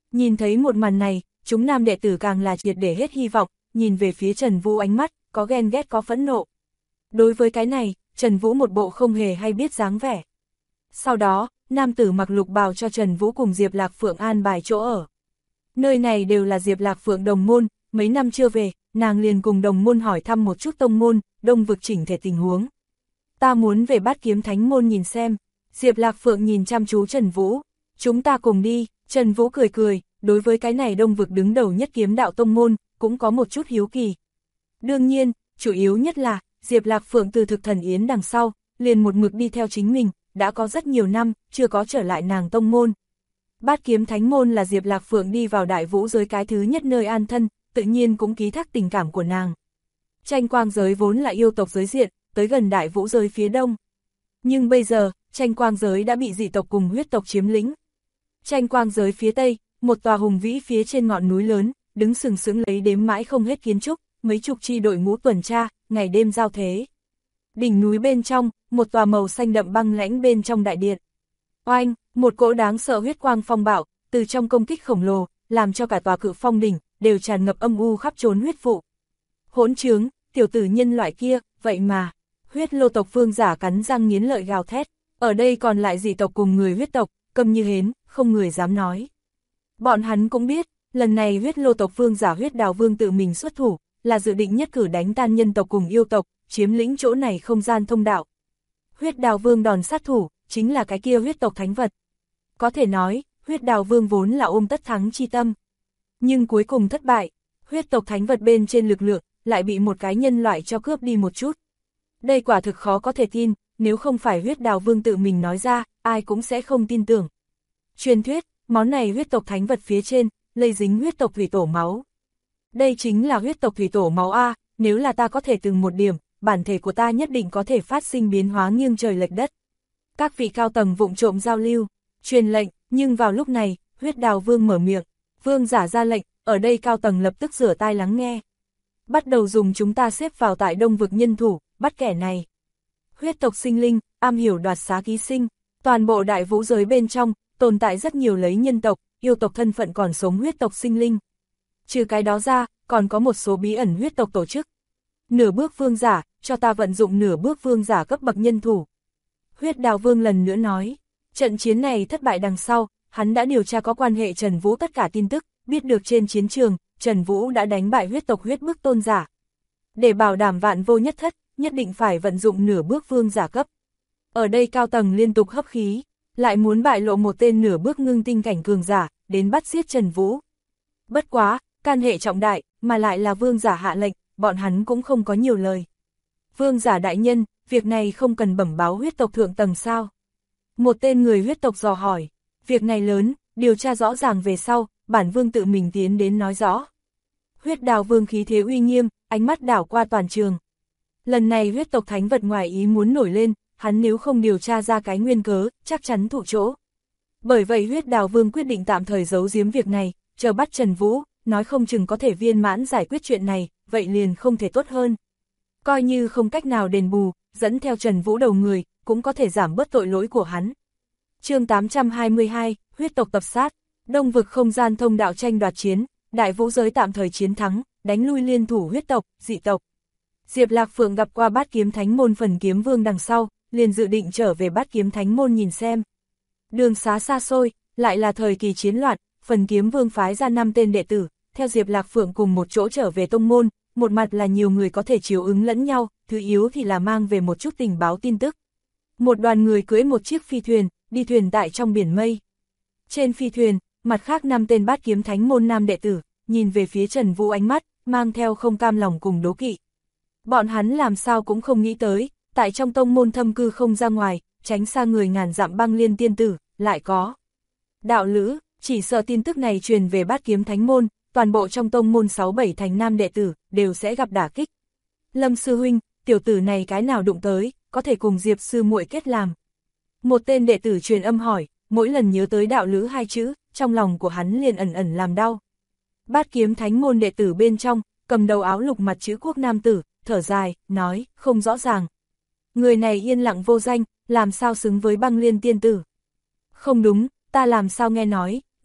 Nhìn thấy một màn này, chúng nam đệ tử càng là triệt để hết hy vọng, nhìn về phía Trần Vũ ánh mắt, có ghen ghét có phẫn nộ. Đối với cái này, Trần Vũ một bộ không hề hay biết dáng vẻ. Sau đó, nam tử mặc lục bào cho Trần Vũ cùng Diệp Lạc Phượng an bài chỗ ở. Nơi này đều là Diệp Lạc Phượng đồng môn, mấy năm chưa về, nàng liền cùng đồng môn hỏi thăm một chút tông môn, đông vực chỉnh thể tình huống. Ta muốn về Bát Kiếm Thánh môn nhìn xem. Diệp Lạc Phượng nhìn chăm chú Trần Vũ. Chúng ta cùng đi. Trần Vũ cười cười, đối với cái này đông vực đứng đầu nhất kiếm đạo tông môn, cũng có một chút hiếu kỳ. Đương nhiên, chủ yếu nhất là, Diệp Lạc Phượng từ thực thần yến đằng sau, liền một mực đi theo chính mình, đã có rất nhiều năm, chưa có trở lại nàng tông môn. Bát Kiếm Thánh môn là Diệp Lạc Phượng đi vào đại vũ giới cái thứ nhất nơi an thân, tự nhiên cũng ký thác tình cảm của nàng. Tranh quang giới vốn là yêu tộc giới diện, tới gần đại vũ giới phía đông. Nhưng bây giờ, tranh quang giới đã bị dị tộc cùng huyết tộc chiếm lĩnh. Tranh quang giới phía tây, một tòa hùng vĩ phía trên ngọn núi lớn, đứng sừng sững lấy đếm mãi không hết kiến trúc, mấy chục chi đội ngũ tuần tra, ngày đêm giao thế. Đỉnh núi bên trong, một tòa màu xanh đậm băng lãnh bên trong đại điện. Oanh, một cỗ đáng sợ huyết quang phong bạo, từ trong công kích khổng lồ, làm cho cả tòa cự phong đỉnh, đều tràn ngập âm u khắp trốn huyết vụ. Hỗn trướng, tiểu tử nhân loại kia, vậy mà, huyết lô tộc vương giả cắn răng nghiến lợi gào thét, ở đây còn lại dị tộc cùng người huyết tộc, câm như hến, không người dám nói. Bọn hắn cũng biết, lần này huyết lô tộc vương giả huyết đào vương tự mình xuất thủ, là dự định nhất cử đánh tan nhân tộc cùng yêu tộc, chiếm lĩnh chỗ này không gian thông đạo. Huyết đào vương đòn sát thủ, chính là cái kia huyết tộc thánh vật. Có thể nói, huyết đào vương vốn là ôm tất thắng chi tâm. Nhưng cuối cùng thất bại, huyết tộc thánh vật bên trên lực lượng, lại bị một cái nhân loại cho cướp đi một chút. Đây quả thực khó có thể tin, nếu không phải huyết đào vương tự mình nói ra, ai cũng sẽ không tin tưởng. Truyền thuyết, món này huyết tộc thánh vật phía trên, lây dính huyết tộc thủy tổ máu. Đây chính là huyết tộc thủy tổ máu A, nếu là ta có thể từng một điểm, bản thể của ta nhất định có thể phát sinh biến hóa nghiêng trời lệch đất. Các vị cao tầng vụng trộm giao lưu, truyền lệnh, nhưng vào lúc này, huyết đào vương mở miệng, vương giả ra lệnh, ở đây cao tầng lập tức rửa tai lắng nghe. Bắt đầu dùng chúng ta xếp vào tại đông vực nhân thủ, bắt kẻ này. Huyết tộc sinh linh, am hiểu đoạt xá ký sinh, toàn bộ đại vũ giới bên trong, tồn tại rất nhiều lấy nhân tộc, yêu tộc thân phận còn sống huyết tộc sinh linh. Trừ cái đó ra, còn có một số bí ẩn huyết tộc tổ chức. Nửa bước vương giả, cho ta vận dụng nửa bước vương giả cấp bậc nhân thủ. Huyết đào vương lần nữa nói, trận chiến này thất bại đằng sau, hắn đã điều tra có quan hệ Trần Vũ tất cả tin tức, biết được trên chiến trường, Trần Vũ đã đánh bại huyết tộc huyết bức tôn giả. Để bảo đảm vạn vô nhất thất, nhất định phải vận dụng nửa bước vương giả cấp. Ở đây cao tầng liên tục hấp khí, lại muốn bại lộ một tên nửa bước ngưng tinh cảnh cường giả, đến bắt giết Trần Vũ. Bất quá, can hệ trọng đại, mà lại là vương giả hạ lệnh, bọn hắn cũng không có nhiều lời. Vương giả đại nhân, việc này không cần bẩm báo huyết tộc thượng tầng sao? Một tên người huyết tộc dò hỏi, việc này lớn, điều tra rõ ràng về sau, bản vương tự mình tiến đến nói rõ. Huyết đào vương khí thế uy nghiêm, ánh mắt đảo qua toàn trường. Lần này huyết tộc thánh vật ngoài ý muốn nổi lên, hắn nếu không điều tra ra cái nguyên cớ, chắc chắn thụ chỗ. Bởi vậy huyết đào vương quyết định tạm thời giấu giếm việc này, chờ bắt Trần Vũ, nói không chừng có thể viên mãn giải quyết chuyện này, vậy liền không thể tốt hơn. Coi như không cách nào đền bù, dẫn theo Trần Vũ đầu người, cũng có thể giảm bớt tội lỗi của hắn. Chương 822, huyết tộc tập sát, đông vực không gian thông đạo tranh đoạt chiến, đại vũ giới tạm thời chiến thắng, đánh lui liên thủ huyết tộc, dị tộc. Diệp Lạc Phượng gặp qua Bát Kiếm Thánh môn phần kiếm vương đằng sau, liền dự định trở về Bát Kiếm Thánh môn nhìn xem. Đường xá xa xôi, lại là thời kỳ chiến loạn, phần kiếm vương phái ra 5 tên đệ tử, theo Diệp Lạc Phượng cùng một chỗ trở về tông môn, một mặt là nhiều người có thể chiếu ứng lẫn nhau, thứ yếu thì là mang về một chút tình báo tin tức. Một đoàn người cưỡi một chiếc phi thuyền, đi thuyền tại trong biển mây. Trên phi thuyền, mặt khác 5 tên Bát Kiếm Thánh môn nam đệ tử, nhìn về phía Trần Vũ ánh mắt, mang theo không cam lòng cùng đố kỵ. Bọn hắn làm sao cũng không nghĩ tới, tại trong tông môn thâm cư không ra ngoài, tránh xa người ngàn dặm băng liên tiên tử, lại có. Đạo lữ, chỉ sợ tin tức này truyền về Bát Kiếm Thánh môn, toàn bộ trong tông môn 6-7 thành nam đệ tử, đều sẽ gặp đả kích. Lâm sư huynh, tiểu tử này cái nào đụng tới, có thể cùng Diệp sư muội kết làm. Một tên đệ tử truyền âm hỏi, mỗi lần nhớ tới đạo lữ 2 chữ, trong lòng của hắn liền ẩn ẩn làm đau. Bát Kiếm Thánh môn đệ tử bên trong, cầm đầu áo lục mặt chữ quốc nam tử, thở dài, nói, không rõ ràng. Người này yên lặng vô danh, làm sao xứng với băng liên tiên tử. Không đúng, ta làm sao nghe nói,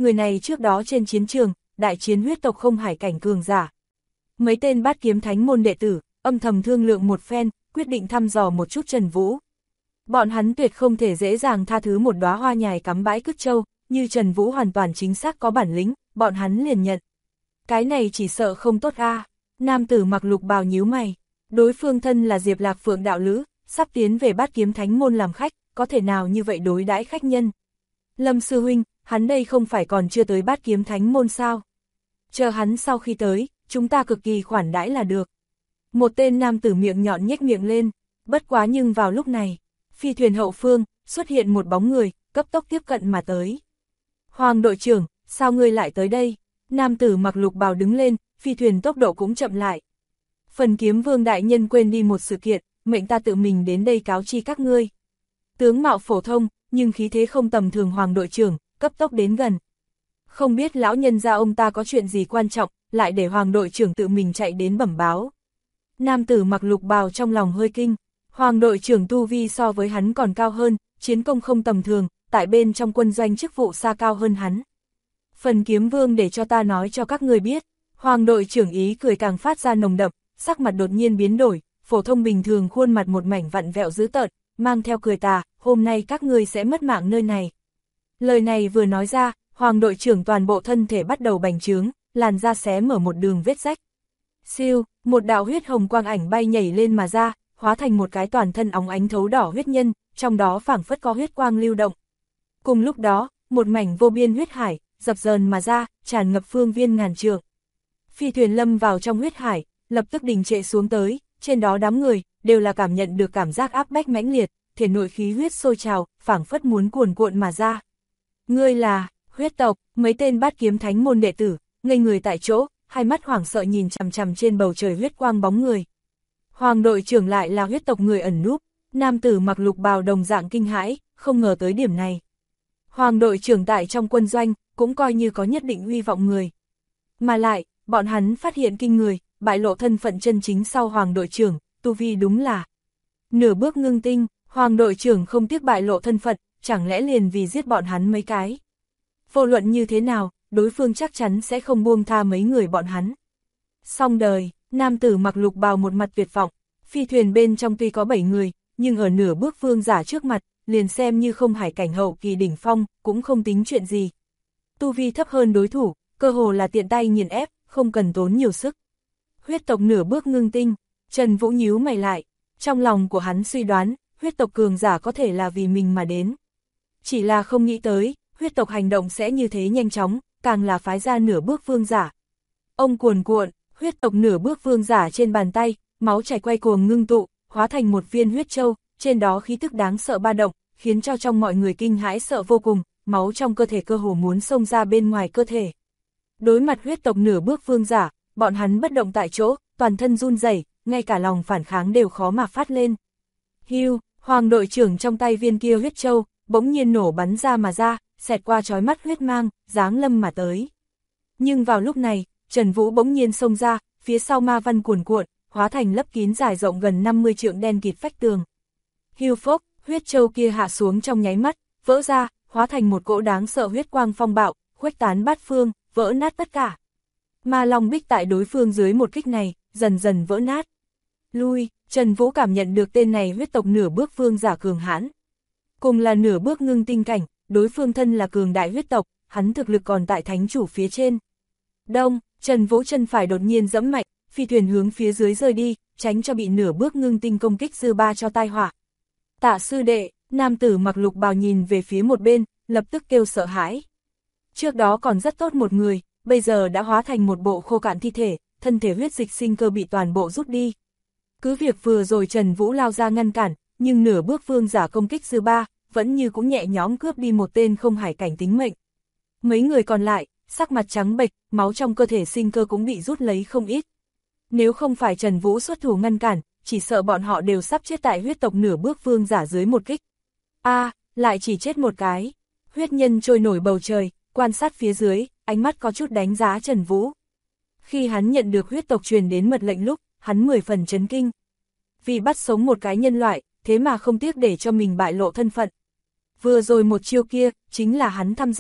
người này trước đó trên chiến trường, đại chiến huyết tộc không hải cảnh cường giả. Mấy tên bát kiếm thánh môn đệ tử, âm thầm thương lượng một phen, quyết định thăm dò một chút Trần Vũ. Bọn hắn tuyệt không thể dễ dàng tha thứ một đóa hoa nhài cắm bãi cứt trâu, như Trần Vũ hoàn toàn chính xác có bản lĩnh, bọn hắn liền nhận. Cái này chỉ sợ không tốt a. Nam tử mặc lục bào nhíu mày, đối phương thân là Diệp Lạc Phượng đạo lữ, sắp tiến về bát kiếm thánh môn làm khách, có thể nào như vậy đối đãi khách nhân. Lâm sư huynh, hắn đây không phải còn chưa tới bát kiếm thánh môn sao? Chờ hắn sau khi tới, chúng ta cực kỳ khoản đãi là được. Một tên nam tử miệng nhọn nhếch miệng lên, bất quá nhưng vào lúc này, phi thuyền hậu phương, xuất hiện một bóng người, cấp tốc tiếp cận mà tới. Hoàng đội trưởng, sao ngươi lại tới đây? Nam tử mặc lục bào đứng lên, phi thuyền tốc độ cũng chậm lại. Phần Kiếm Vương đại nhân quên đi một sự kiện, mệnh ta tự mình đến đây cáo chi các ngươi. Tướng mạo phổ thông, nhưng khí thế không tầm thường hoàng đội trưởng, cấp tốc đến gần. Không biết lão nhân gia ông ta có chuyện gì quan trọng, lại để hoàng đội trưởng tự mình chạy đến bẩm báo. Nam tử mặc lục bào trong lòng hơi kinh, hoàng đội trưởng tu vi so với hắn còn cao hơn, chiến công không tầm thường, tại bên trong quân doanh chức vụ xa cao hơn hắn. Phần Kiếm Vương để cho ta nói cho các người biết, hoàng đội trưởng ý cười càng phát ra nồng đậm, sắc mặt đột nhiên biến đổi, phổ thông bình thường khuôn mặt một mảnh vặn vẹo dữ tợn, mang theo cười tà, hôm nay các ngươi sẽ mất mạng nơi này. Lời này vừa nói ra, hoàng đội trưởng toàn bộ thân thể bắt đầu bành trướng, làn da xé mở một đường vết rách. Siêu, một đạo huyết hồng quang ảnh bay nhảy lên mà ra, hóa thành một cái toàn thân óng ánh thấu đỏ huyết nhân, trong đó phảng phất có huyết quang lưu động. Cùng lúc đó, một mảnh vô biên huyết hải, dập dờn mà ra, tràn ngập phương viên ngàn trượng. Phi thuyền lâm vào trong huyết hải, lập tức đình trệ xuống tới, trên đó đám người, đều là cảm nhận được cảm giác áp bách mãnh liệt, thể nội khí huyết sôi trào, phảng phất muốn cuồn cuộn mà ra. Ngươi là, huyết tộc, mấy tên bát kiếm thánh môn đệ tử, ngây người tại chỗ, hai mắt hoảng sợ nhìn chằm chằm trên bầu trời huyết quang bóng người. Hoàng đội trưởng lại là huyết tộc người ẩn núp, nam tử mặc lục bào đồng dạng kinh hãi, không ngờ tới điểm này. Hoàng đội trưởng tại trong quân doanh, cũng coi như có nhất định uy vọng người. Mà lại, bọn hắn phát hiện kinh người, bại lộ thân phận chân chính sau hoàng đội trưởng, tu vi đúng là nửa bước ngưng tinh, hoàng đội trưởng không tiếc bại lộ thân phận, chẳng lẽ liền vì giết bọn hắn mấy cái. Vô luận như thế nào, đối phương chắc chắn sẽ không buông tha mấy người bọn hắn. Xong đời, nam tử mặc lục bào một mặt tuyệt vọng, phi thuyền bên trong tuy có 7 người, nhưng ở nửa bước vương giả trước mặt, liền xem như không hải cảnh hậu kỳ đỉnh phong, cũng không tính chuyện gì. Tu vi thấp hơn đối thủ, cơ hồ là tiện tay nghiền ép, không cần tốn nhiều sức. Huyết tộc nửa bước ngưng tinh, Trần Vũ nhíu mày lại, trong lòng của hắn suy đoán, huyết tộc cường giả có thể là vì mình mà đến. Chỉ là không nghĩ tới, huyết tộc hành động sẽ như thế nhanh chóng, càng là phái ra nửa bước vương giả. Ông cuồn cuộn, huyết tộc nửa bước vương giả trên bàn tay, máu chảy quay cuồng ngưng tụ, hóa thành một viên huyết châu, trên đó khí tức đáng sợ ba động, khiến cho trong mọi người kinh hãi sợ vô cùng, máu trong cơ thể cơ hồ muốn xông ra bên ngoài cơ thể. Đối mặt huyết tộc nửa bước vương giả, bọn hắn bất động tại chỗ, toàn thân run rẩy, ngay cả lòng phản kháng đều khó mà phát lên. Hưu, hoàng đội trưởng trong tay viên kia huyết châu, bỗng nhiên nổ bắn ra mà ra, xẹt qua chói mắt huyết mang, giáng lâm mà tới. Nhưng vào lúc này, Trần Vũ bỗng nhiên xông ra, phía sau ma văn cuồn cuộn, hóa thành lấp kín dài rộng gần 50 trượng đen kịt vách tường. Hưu phốc, huyết châu kia hạ xuống trong nháy mắt, vỡ ra, hóa thành một cỗ đáng sợ huyết quang phong bạo, khuếch tán bát phương, vỡ nát tất cả. Ma Long Bích tại đối phương dưới một kích này, dần dần vỡ nát. Lui, Trần Vũ cảm nhận được tên này huyết tộc nửa bước vương giả cường hãn. Cùng là nửa bước ngưng tinh cảnh, đối phương thân là cường đại huyết tộc, hắn thực lực còn tại thánh chủ phía trên. Đông, Trần Vũ chân phải đột nhiên giẫm mạnh, phi thuyền hướng phía dưới rơi đi, tránh cho bị nửa bước ngưng tinh công kích dư ba cho tai họa. Tạ sư đệ, nam tử mặc lục bào nhìn về phía một bên, lập tức kêu sợ hãi. Trước đó còn rất tốt một người, bây giờ đã hóa thành một bộ khô cạn thi thể, thân thể huyết dịch sinh cơ bị toàn bộ rút đi. Cứ việc vừa rồi Trần Vũ lao ra ngăn cản, nhưng nửa bước vương giả công kích dư ba, vẫn như cũng nhẹ nhõm cướp đi một tên không hải cảnh tính mệnh. Mấy người còn lại, sắc mặt trắng bệch, máu trong cơ thể sinh cơ cũng bị rút lấy không ít. Nếu không phải Trần Vũ xuất thủ ngăn cản, chỉ sợ bọn họ đều sắp chết tại huyết tộc nửa bước vương giả dưới một kích. Lại chỉ chết một cái. Huyết nhân trôi nổi bầu trời, quan sát phía dưới, ánh mắt có chút đánh giá Trần Vũ. Khi hắn nhận được huyết tộc truyền đến mật lệnh lúc, hắn 10 phần chấn kinh. Vì bắt sống một cái nhân loại, thế mà không tiếc để cho mình bại lộ thân phận. Vừa rồi một chiêu kia, chính là hắn thăm dò.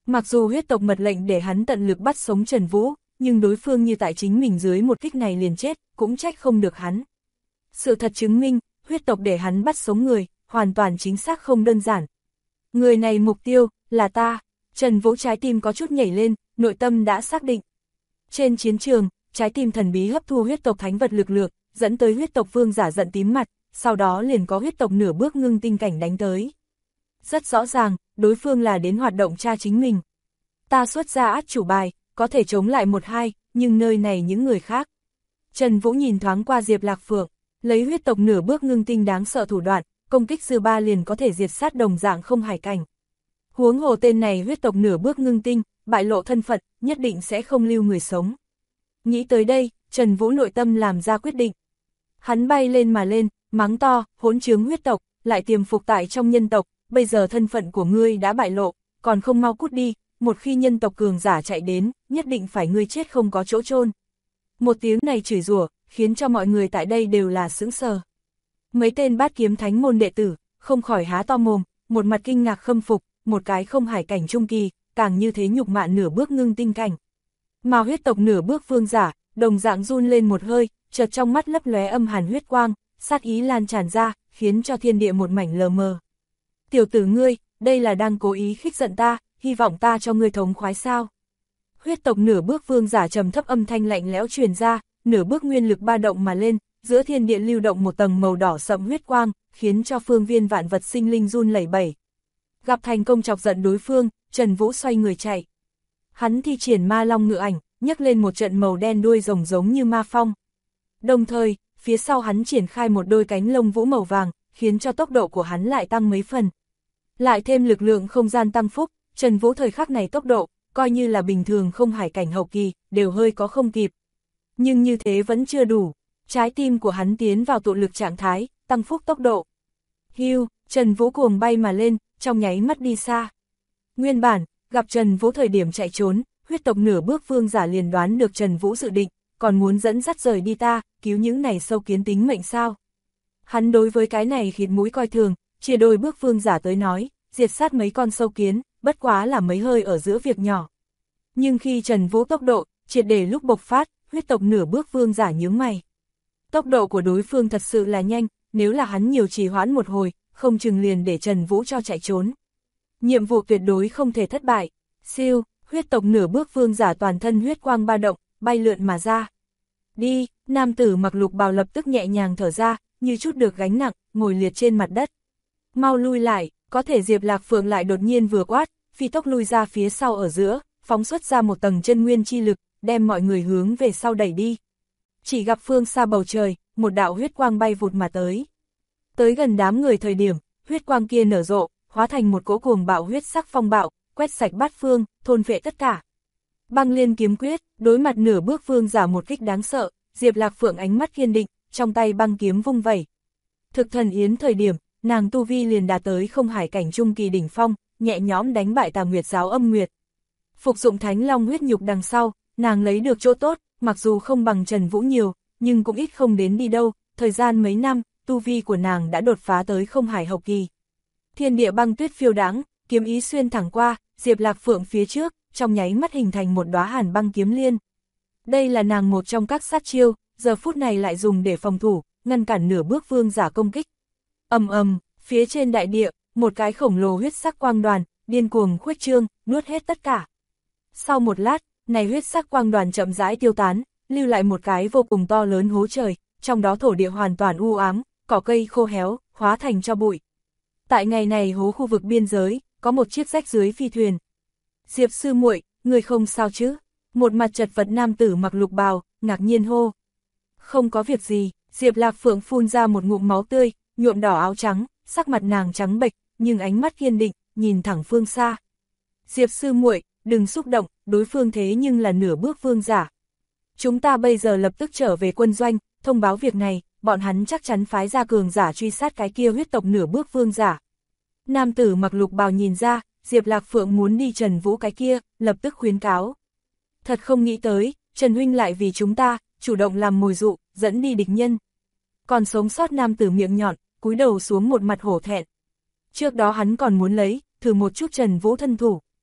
Mặc dù huyết tộc mật lệnh để hắn tận lực bắt sống Trần Vũ, nhưng đối phương như tại chính mình dưới một kích này liền chết, cũng trách không được hắn. Sự thật chứng minh, huyết tộc để hắn bắt sống người, hoàn toàn chính xác không đơn giản. Người này mục tiêu, là ta. Trần Vũ trái tim có chút nhảy lên, nội tâm đã xác định. Trên chiến trường, trái tim thần bí hấp thu huyết tộc thánh vật lực lượng, dẫn tới huyết tộc vương giả giận tím mặt, sau đó liền có huyết tộc nửa bước ngưng tinh cảnh đánh tới. Rất rõ ràng, đối phương là đến hoạt động tra chính mình. Ta xuất ra át chủ bài, có thể chống lại 1-2, nhưng nơi này những người khác. Trần Vũ nhìn thoáng qua Diệp Lạc Phượng, lấy huyết tộc nửa bước ngưng tinh đáng sợ thủ đoạn, công kích dư ba liền có thể diệt sát đồng dạng không hải cảnh. Huống hồ tên này huyết tộc nửa bước ngưng tinh, bại lộ thân phận, nhất định sẽ không lưu người sống. Nghĩ tới đây, Trần Vũ nội tâm làm ra quyết định. Hắn bay lên mà lên, mắng to, hỗn trướng huyết tộc, lại tiềm phục tại trong nhân tộc, bây giờ thân phận của ngươi đã bại lộ, còn không mau cút đi, một khi nhân tộc cường giả chạy đến, nhất định phải ngươi chết không có chỗ chôn. Một tiếng này chửi rủa, khiến cho mọi người tại đây đều là sững sờ. Mấy tên bát kiếm thánh môn đệ tử, không khỏi há to mồm, một mặt kinh ngạc khâm phục, một cái không hải cảnh trung kỳ, càng như thế nhục mạ nửa bước ngưng tinh cảnh. Mà huyết tộc nửa bước vương giả, đồng dạng run lên một hơi, chợt trong mắt lấp lóe âm hàn huyết quang, sát ý lan tràn ra, khiến cho thiên địa một mảnh lờ mờ. Tiểu tử ngươi, đây là đang cố ý khích giận ta, hy vọng ta cho ngươi thống khoái sao? Huyết tộc nửa bước vương giả trầm thấp âm thanh lạnh lẽo truyền ra, nửa bước nguyên lực ba động mà lên, giữa thiên địa lưu động một tầng màu đỏ sậm huyết quang, khiến cho phương viên vạn vật sinh linh run lẩy bẩy. Gặp thành công chọc giận đối phương, Trần Vũ xoay người chạy. Hắn thi triển ma long ngự ảnh, nhấc lên một trận màu đen đuôi rồng giống như ma phong. Đồng thời, phía sau hắn triển khai một đôi cánh lông vũ màu vàng, khiến cho tốc độ của hắn lại tăng mấy phần. Lại thêm lực lượng không gian tăng phúc, Trần Vũ thời khắc này tốc độ, coi như là bình thường không hải cảnh hậu kỳ, đều hơi có không kịp. Nhưng như thế vẫn chưa đủ, trái tim của hắn tiến vào tụ lực trạng thái, tăng phúc tốc độ. Hưu, Trần Vũ cuồng bay mà lên, trong nháy mắt đi xa. Nguyên bản, gặp Trần Vũ thời điểm chạy trốn, huyết tộc nửa bước vương giả liền đoán được Trần Vũ dự định, còn muốn dẫn dắt rời đi ta, cứu những này sâu kiến tính mệnh sao. Hắn đối với cái này khịt mũi coi thường, chia đôi bước vương giả tới nói, diệt sát mấy con sâu kiến, bất quá là mấy hơi ở giữa việc nhỏ. Nhưng khi Trần Vũ tốc độ, triệt để lúc bộc phát, huyết tộc nửa bước vương giả nhướng mày. Tốc độ của đối phương thật sự là nhanh, nếu là hắn nhiều trì hoãn một hồi, không chừng liền để Trần Vũ cho chạy trốn. Nhiệm vụ tuyệt đối không thể thất bại. Siêu, huyết tộc nửa bước vương giả toàn thân huyết quang ba động, bay lượn mà ra. Đi, nam tử mặc lục bào lập tức nhẹ nhàng thở ra, như chút được gánh nặng, ngồi liệt trên mặt đất. Mau lui lại, có thể Diệp Lạc Phượng lại đột nhiên vừa quát, phi tốc lui ra phía sau ở giữa, phóng xuất ra một tầng chân nguyên chi lực, đem mọi người hướng về sau đẩy đi. Chỉ gặp phương xa bầu trời, một đạo huyết quang bay vụt mà tới. Tới gần đám người thời điểm, huyết quang kia nở rộ, hóa thành một cỗ cuồng bạo huyết sắc phong bạo, quét sạch bát phương, thôn phệ tất cả. Băng liên kiếm quyết, đối mặt nửa bước vương giả một kích đáng sợ, Diệp Lạc Phượng ánh mắt kiên định, trong tay băng kiếm vung vẩy. Thực thần yến thời điểm, nàng tu vi liền đạt tới không hải cảnh trung kỳ đỉnh phong, nhẹ nhõm đánh bại Tà Nguyệt giáo Âm Nguyệt. Phục dụng Thánh Long huyết nhục đằng sau, nàng lấy được chỗ tốt, mặc dù không bằng Trần Vũ nhiều, nhưng cũng ít không đến đi đâu, thời gian mấy năm, tu vi của nàng đã đột phá tới không hải hậu kỳ. Thiên địa băng tuyết phiêu đãng, kiếm ý xuyên thẳng qua, Diệp Lạc Phượng phía trước, trong nháy mắt hình thành một đóa hàn băng kiếm liên. Đây là nàng một trong các sát chiêu, giờ phút này lại dùng để phòng thủ, ngăn cản nửa bước vương giả công kích. Ầm ầm, phía trên đại địa, một cái khổng lồ huyết sắc quang đoàn, điên cuồng khuếch trương, nuốt hết tất cả. Sau một lát, này huyết sắc quang đoàn chậm rãi tiêu tán, lưu lại một cái vô cùng to lớn hố trời, trong đó thổ địa hoàn toàn u ám, cỏ cây khô héo, hóa thành tro bụi. Tại ngày này hố khu vực biên giới, có một chiếc rách dưới phi thuyền. Diệp sư muội, người không sao chứ? Một mặt chật vật nam tử mặc lục bào, ngạc nhiên hô. Không có việc gì, Diệp Lạc Phượng phun ra một ngụm máu tươi, nhuộm đỏ áo trắng, sắc mặt nàng trắng bệch, nhưng ánh mắt kiên định, nhìn thẳng phương xa. Diệp sư muội, đừng xúc động, đối phương thế nhưng là nửa bước vương giả. Chúng ta bây giờ lập tức trở về quân doanh, thông báo việc này, bọn hắn chắc chắn phái ra cường giả truy sát cái kia huyết tộc nửa bước vương giả. Nam tử mặc lục bào nhìn ra, Diệp Lạc Phượng muốn đi Trần Vũ cái kia, lập tức khuyến cáo. Thật không nghĩ tới, Trần huynh lại vì chúng ta, chủ động làm mồi dụ, dẫn đi địch nhân. Còn sống sót nam tử miệng nhọn, cúi đầu xuống một mặt hổ thẹn. Trước đó hắn còn muốn thử một chút Trần Vũ thân thủ.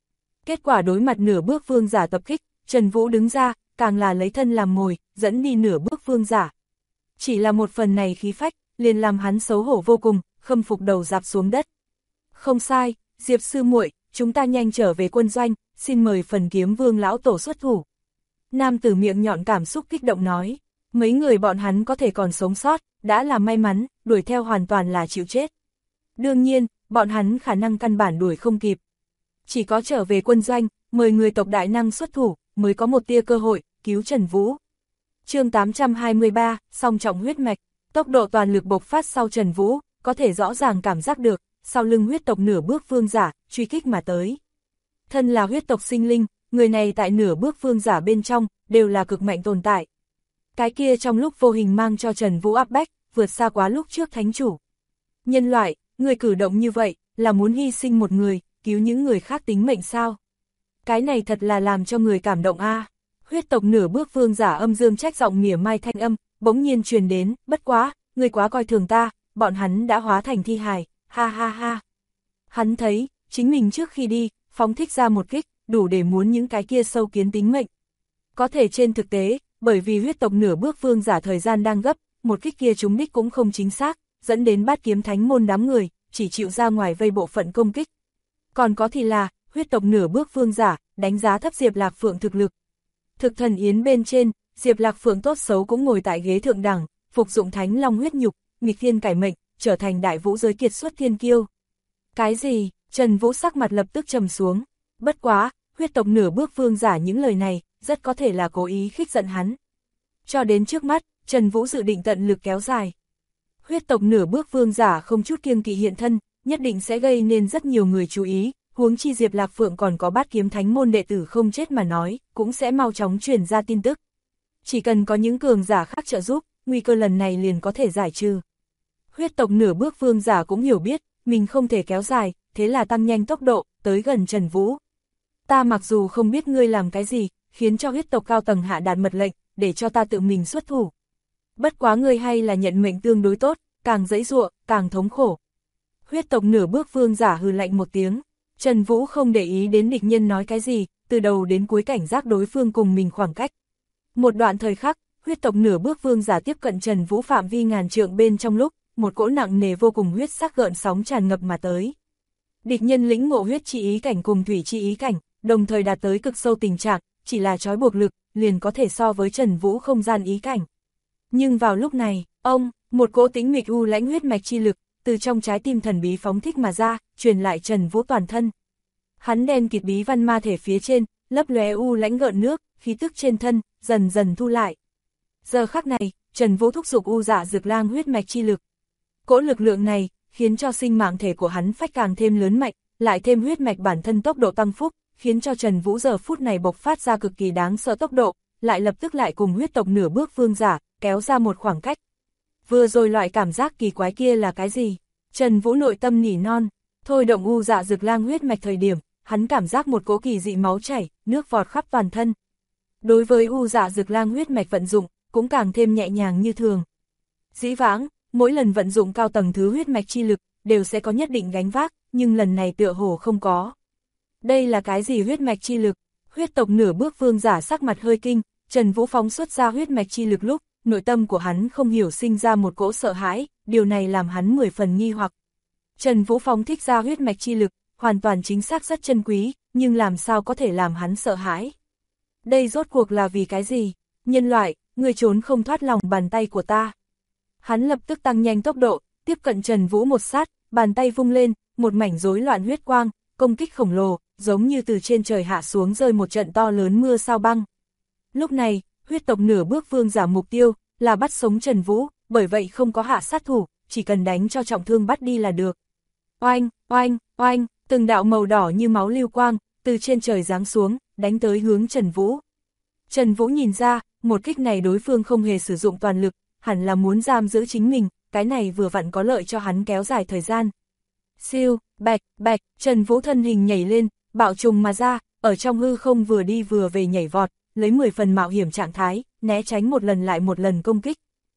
Kết quả đối mặt nửa bước vương giả tập kích, Trần Vũ đứng ra, càng là lấy thân làm mồi, dẫn đi nửa bước vương giả. Chỉ là một phần này khí phách, liền làm hắn xấu hổ vô cùng, khâm phục đầu rạp xuống đất. Không sai, Diệp sư muội, chúng ta nhanh trở về quân doanh, xin mời Phần Kiếm Vương lão tổ xuất thủ. Nam tử miệng nhọn cảm xúc kích động nói, mấy người bọn hắn có thể còn sống sót, đã là may mắn, đuổi theo hoàn toàn là chịu chết. Đương nhiên, bọn hắn khả năng căn bản đuổi không kịp. Chỉ có trở về quân doanh, mời người tộc đại năng xuất thủ, mới có một tia cơ hội, cứu Trần Vũ. Chương 823, song trọng huyết mạch, tốc độ toàn lực bộc phát sau Trần Vũ, có thể rõ ràng cảm giác được, sau lưng huyết tộc nửa bước vương giả, truy kích mà tới. Thân là huyết tộc sinh linh, người này tại nửa bước vương giả bên trong, đều là cực mạnh tồn tại. Cái kia trong lúc vô hình mang cho Trần Vũ áp bách, vượt xa quá lúc trước thánh chủ. Nhân loại, người cử động như vậy, là muốn hy sinh một người, cứu những người khác tính mệnh sao? Cái này thật là làm cho người cảm động a. Huyết tộc nửa bước vương giả âm dương trách giọng mỉa mai thanh âm, bỗng nhiên truyền đến, bất quá, người quá coi thường ta, bọn hắn đã hóa thành thi hài, ha ha ha. Hắn thấy, chính mình trước khi đi, phóng thích ra một kích, đủ để muốn những cái kia sâu kiến tính mệnh. Có thể trên thực tế, bởi vì huyết tộc nửa bước vương giả thời gian đang gấp, một kích kia trúng đích cũng không chính xác, dẫn đến Bát Kiếm Thánh môn đám người, chỉ chịu ra ngoài vây bộ phận công kích. Còn có thì là, huyết tộc nửa bước vương giả, đánh giá thấp Diệp Lạc Phượng thực lực. Thực thần yến bên trên, Diệp Lạc Phượng tốt xấu cũng ngồi tại ghế thượng đẳng, phục dụng Thánh Long huyết nhục, nghịch thiên cải mệnh, trở thành đại vũ giới kiệt xuất thiên kiêu. Cái gì? Trần Vũ sắc mặt lập tức trầm xuống. Bất quá, huyết tộc nửa bước vương giả những lời này, rất có thể là cố ý khích giận hắn. Cho đến trước mắt, Trần Vũ dự định tận lực kéo dài. Huyết tộc nửa bước vương giả không chút kiêng kỵ hiện thân, nhất định sẽ gây nên rất nhiều người chú ý, huống chi Diệp Lạc Phượng còn có Bát Kiếm Thánh môn đệ tử không chết mà nói, cũng sẽ mau chóng truyền ra tin tức. Chỉ cần có những cường giả khác trợ giúp, nguy cơ lần này liền có thể giải trừ. Huyết tộc nửa bước vương giả cũng hiểu biết, mình không thể kéo dài, thế là tăng nhanh tốc độ, tới gần Trần Vũ. Ta mặc dù không biết ngươi làm cái gì, khiến cho huyết tộc cao tầng hạ đạt mật lệnh, để cho ta tự mình xuất thủ. Bất quá ngươi hay là nhận mệnh tương đối tốt, càng giãy giụa, càng thống khổ. Huyết tộc nửa bước vương giả hừ lạnh một tiếng, Trần Vũ không để ý đến địch nhân nói cái gì, từ đầu đến cuối cảnh giác đối phương cùng mình khoảng cách. Một đoạn thời khắc, huyết tộc nửa bước vương giả tiếp cận Trần Vũ phạm vi ngàn trượng bên trong lúc, một cỗ nặng nề vô cùng huyết sắc gợn sóng tràn ngập mà tới. Địch nhân lĩnh ngộ huyết chi ý cảnh cùng thủy chi ý cảnh, đồng thời đạt tới cực sâu tình trạng, chỉ là trói buộc lực, liền có thể so với Trần Vũ không gian ý cảnh. Nhưng vào lúc này, một cỗ tĩnh mịch u lãnh huyết mạch chi lực, từ trong trái tim thần bí phóng thích mà ra, truyền lại Trần Vũ toàn thân. Hắn đen kịt bí văn ma thể phía trên, lấp lóe u lãnh gợn nước, khí tức trên thân, dần dần thu lại. Giờ khắc này, Trần Vũ thúc giục u dạ dược lang huyết mạch chi lực. Cỗ lực lượng này, khiến cho sinh mạng thể của hắn phách càng thêm lớn mạnh, lại thêm huyết mạch bản thân tốc độ tăng phúc, khiến cho Trần Vũ giờ phút này bộc phát ra cực kỳ đáng sợ tốc độ, lại lập tức lại cùng huyết tộc nửa bước vương giả, kéo ra một khoảng cách. Vừa rồi loại cảm giác kỳ quái kia là cái gì? Trần Vũ nội tâm nỉ non, thôi động u dạ dược lang huyết mạch thời điểm, hắn cảm giác một cỗ kỳ dị máu chảy, nước vọt khắp toàn thân. Đối với u dạ dược lang huyết mạch vận dụng, cũng càng thêm nhẹ nhàng như thường. Dĩ vãng, mỗi lần vận dụng cao tầng thứ huyết mạch chi lực, đều sẽ có nhất định gánh vác, nhưng lần này tựa hồ không có. Đây là cái gì huyết mạch chi lực? Huyết tộc nửa bước vương giả sắc mặt hơi kinh, Trần Vũ phóng xuất ra huyết mạch chi lực lúc, nội tâm của hắn không hiểu sinh ra một cỗ sợ hãi, điều này làm hắn 10 phần nghi hoặc. Trần Vũ phóng thích ra huyết mạch chi lực, hoàn toàn chính xác rất chân quý, nhưng làm sao có thể làm hắn sợ hãi? Đây rốt cuộc là vì cái gì? Nhân loại, người trốn không thoát lòng bàn tay của ta. Hắn lập tức tăng nhanh tốc độ, tiếp cận Trần Vũ một sát, bàn tay vung lên, một mảnh rối loạn huyết quang, công kích khổng lồ, giống như từ trên trời hạ xuống rơi một trận to lớn mưa sao băng. Lúc này, huyết tộc nửa bước vương giả mục tiêu, là bắt sống Trần Vũ, bởi vậy không có hạ sát thủ, chỉ cần đánh cho trọng thương bắt đi là được. Oanh, oanh, oanh, từng đạo màu đỏ như máu lưu quang, từ trên trời giáng xuống, đánh tới hướng Trần Vũ. Trần Vũ nhìn ra, một kích này đối phương không hề sử dụng toàn lực, hẳn là muốn giam giữ chính mình, cái này vừa vặn có lợi cho hắn kéo dài thời gian. Siêu, bạch, bạch, Trần Vũ thân hình nhảy lên, bạo trùng mà ra, ở trong hư không vừa đi vừa về nhảy vọt, lấy 10 phần mạo hiểm trạng thái, né tránh một lần lại một lần công kích.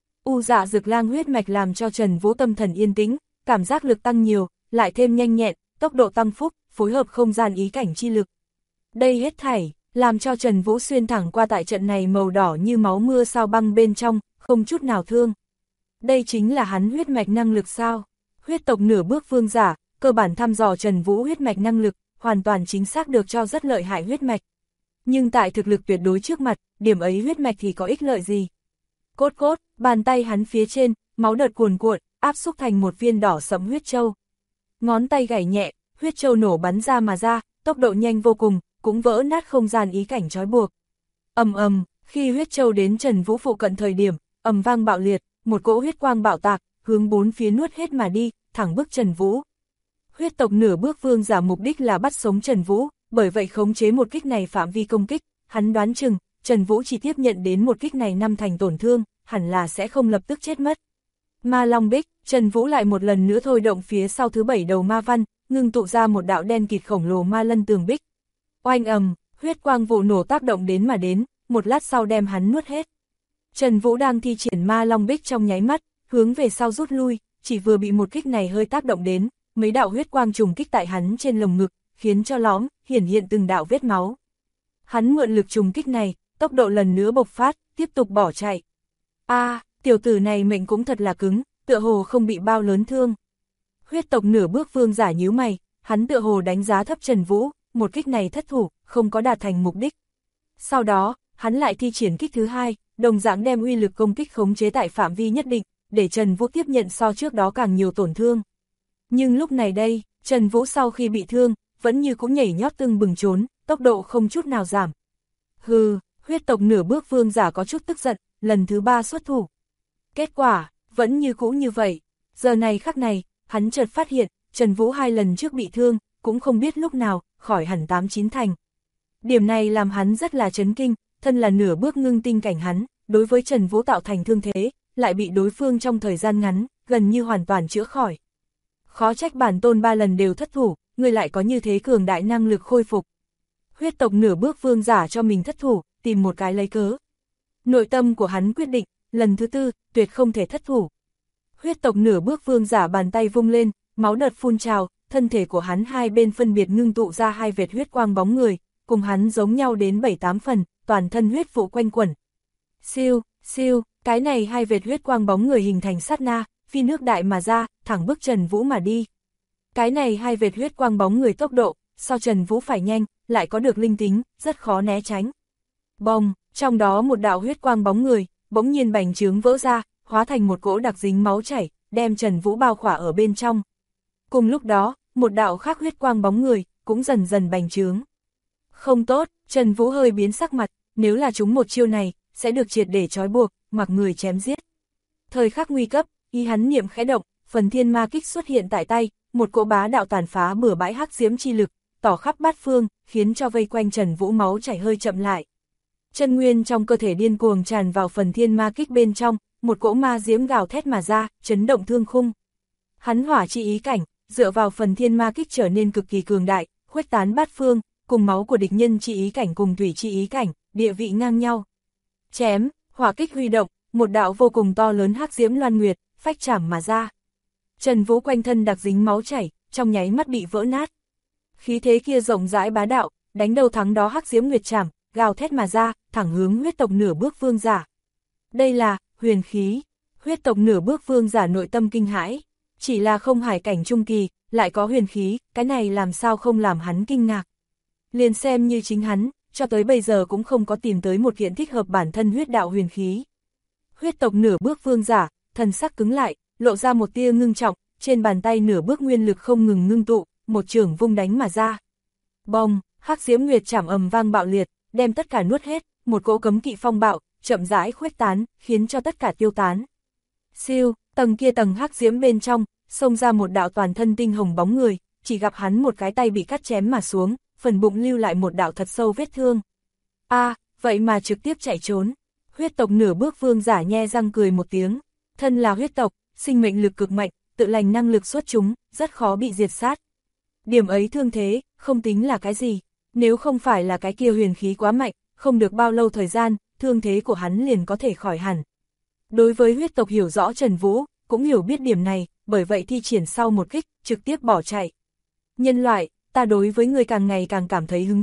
U dạ dược lang huyết mạch làm cho Trần Vũ tâm thần yên tĩnh, cảm giác lực tăng nhiều, lại thêm nhanh nhẹn, tốc độ tăng phúc, phối hợp không gian ý cảnh chi lực. Đây hết thảy, làm cho Trần Vũ xuyên thẳng qua tại trận này màu đỏ như máu mưa sao băng bên trong, không chút nào thương. Đây chính là hắn huyết mạch năng lực sao? Huyết tộc nửa bước vương giả, cơ bản thăm dò Trần Vũ huyết mạch năng lực, hoàn toàn chính xác được cho rất lợi hại huyết mạch. Nhưng tại thực lực tuyệt đối trước mặt, điểm ấy huyết mạch thì có ích lợi gì? Cốt cốt, bàn tay hắn phía trên, máu đợt cuồn cuộn, áp xúc thành một viên đỏ sẫm huyết châu. Ngón tay gảy nhẹ, huyết châu nổ bắn ra mà ra, tốc độ nhanh vô cùng, cũng vỡ nát không gian ý cảnh trói buộc. Ầm ầm, khi huyết châu đến Trần Vũ phụ cận thời điểm, ầm vang bạo liệt, một cỗ huyết quang bạo tạc, hướng bốn phía nuốt hết mà đi, thẳng bức Trần Vũ. Huyết tộc nửa bước vương giả mục đích là bắt sống Trần Vũ, bởi vậy khống chế một kích này phạm vi công kích, hắn đoán chừng, Trần Vũ chỉ tiếp nhận đến một kích này 5 thành tổn thương, hẳn là sẽ không lập tức chết mất. Ma Long Bích, Trần Vũ lại một lần nữa thôi động phía sau thứ 7 đầu ma văn, ngưng tụ ra một đạo đen kịt khổng lồ ma lân tường bích. Oanh ầm, huyết quang vụ nổ tác động đến mà đến, một lát sau đem hắn nuốt hết. Trần Vũ đang thi triển Ma Long Bích trong nháy mắt, hướng về sau rút lui, chỉ vừa bị một kích này hơi tác động đến, mấy đạo huyết quang trùng kích tại hắn trên lồng ngực, khiến cho lõm hiển hiện từng đạo vết máu. Hắn mượn lực trùng kích này, tốc độ lần nữa bộc phát, tiếp tục bỏ chạy. Tiểu tử này mệnh cũng thật là cứng, tựa hồ không bị bao lớn thương. Huyết tộc nửa bước vương giả nhíu mày, hắn tựa hồ đánh giá thấp Trần Vũ, một kích này thất thủ, không có đạt thành mục đích. Sau đó, hắn lại thi triển kích thứ hai, đồng dạng đem uy lực công kích khống chế tại phạm vi nhất định, để Trần Vũ tiếp nhận so trước đó càng nhiều tổn thương. Nhưng lúc này đây, Trần Vũ sau khi bị thương, vẫn như cũng nhảy nhót tưng bừng trốn, tốc độ không chút nào giảm. Hừ, huyết tộc nửa bước vương giả có chút tức giận, lần thứ 3 xuất thủ. Kết quả, vẫn như cũ như vậy. Giờ này khắc này, hắn chợt phát hiện, Trần Vũ 2 lần trước bị thương, cũng không biết lúc nào, khỏi hẳn 8-9 thành. Điểm này làm hắn rất là chấn kinh, thân là nửa bước ngưng tinh cảnh hắn, đối với Trần Vũ tạo thành thương thế, lại bị đối phương trong thời gian ngắn, gần như hoàn toàn chữa khỏi. Khó trách bản tôn 3 lần đều thất thủ, người lại có như thế cường đại năng lực khôi phục. Huyết tộc nửa bước vương giả cho mình thất thủ, tìm một cái lấy cớ. Nội tâm của hắn quyết định, lần thứ 4, tuyệt không thể thất thủ. Huyết tộc nửa bước vương giả bàn tay vung lên, máu đợt phun trào, thân thể của hắn hai bên phân biệt ngưng tụ ra 2 vệt huyết quang bóng người, cùng hắn giống nhau đến 7-8 phần, toàn thân huyết vụ quanh quẩn. Siêu, siêu, cái này 2 vệt huyết quang bóng người hình thành sát na, phi nước đại mà ra, thẳng bức Trần Vũ mà đi. Cái này 2 vệt huyết quang bóng người tốc độ, so Trần Vũ phải nhanh, lại có được linh tính, rất khó né tránh. Bồng, trong đó một đạo huyết quang bóng người, bỗng nhiên bành trướng vỡ ra, hóa thành một cỗ đặc dính máu chảy, đem Trần Vũ bao khỏa ở bên trong. Cùng lúc đó, một đạo khác huyết quang bóng người, cũng dần dần bành trướng. Không tốt, Trần Vũ hơi biến sắc mặt, nếu là chúng một chiêu này, sẽ được triệt để trói buộc, mặc người chém giết. Thời khắc nguy cấp, ý hắn niệm khẽ động, phần thiên ma kích xuất hiện tại tay, một cỗ bá đạo tàn phá bừa bãi hắc diễm chi lực, tỏ khắp bát phương, khiến cho vây quanh Trần Vũ máu chảy hơi chậm lại. Chân nguyên trong cơ thể điên cuồng tràn vào phần thiên ma kích bên trong, một cỗ ma diễm gào thét mà ra, chấn động thương khung. Hắn hỏa chi ý cảnh, dựa vào phần thiên ma kích trở nên cực kỳ cường đại, khuếch tán bát phương, cùng máu của địch nhân chi ý cảnh cùng thủy chi ý cảnh, địa vị ngang nhau. Chém, hỏa kích huy động, một đạo vô cùng to lớn hắc diễm loan nguyệt, phách chảm mà ra. Trần Vũ quanh thân đặc dính máu chảy, trong nháy mắt bị vỡ nát. Khí thế kia rộng rãi bá đạo, đánh đầu thắng đó hắc diễm nguyệt chảm, gào thét mà ra, thẳng hướng huyết tộc nửa bước vương giả. Đây là huyền khí. Huyết tộc nửa bước vương giả nội tâm kinh hãi, chỉ là không hải cảnh trung kỳ, lại có huyền khí, cái này làm sao không làm hắn kinh ngạc. Liền xem như chính hắn, cho tới bây giờ cũng không có tìm tới một kiện thích hợp bản thân huyết đạo huyền khí. Huyết tộc nửa bước vương giả, thần sắc cứng lại, lộ ra một tia ngưng trọng, trên bàn tay nửa bước nguyên lực không ngừng ngưng tụ, một chưởng vung đánh mà ra. Bong, hắc diễm nguyệt chảm ầm vang bạo liệt, đem tất cả nuốt hết, một cỗ cấm kỵ phong bạo, chậm rãi khuếch tán, khiến cho tất cả tiêu tán. Siêu, tầng kia tầng hắc diễm bên trong, xông ra một đạo toàn thân tinh hồng bóng người, chỉ gặp hắn một cái tay bị cắt chém mà xuống, phần bụng lưu lại một đạo thật sâu vết thương. Vậy mà trực tiếp chạy trốn. Huyết tộc nửa bước vương giả nhe răng cười một tiếng, thân là huyết tộc, sinh mệnh lực cực mạnh, tự lành năng lực xuất chúng, rất khó bị diệt sát. Điểm ấy thương thế, không tính là cái gì, nếu không phải là cái kia huyền khí quá mạnh, không được bao lâu thời gian, thương thế của hắn liền có thể khỏi hẳn. Đối với huyết tộc hiểu rõ Trần Vũ, cũng hiểu biết điểm này, bởi vậy thi triển sau một kích, trực tiếp bỏ chạy. Nhân loại, ta đối với người càng ngày càng cảm thấy hứng thú,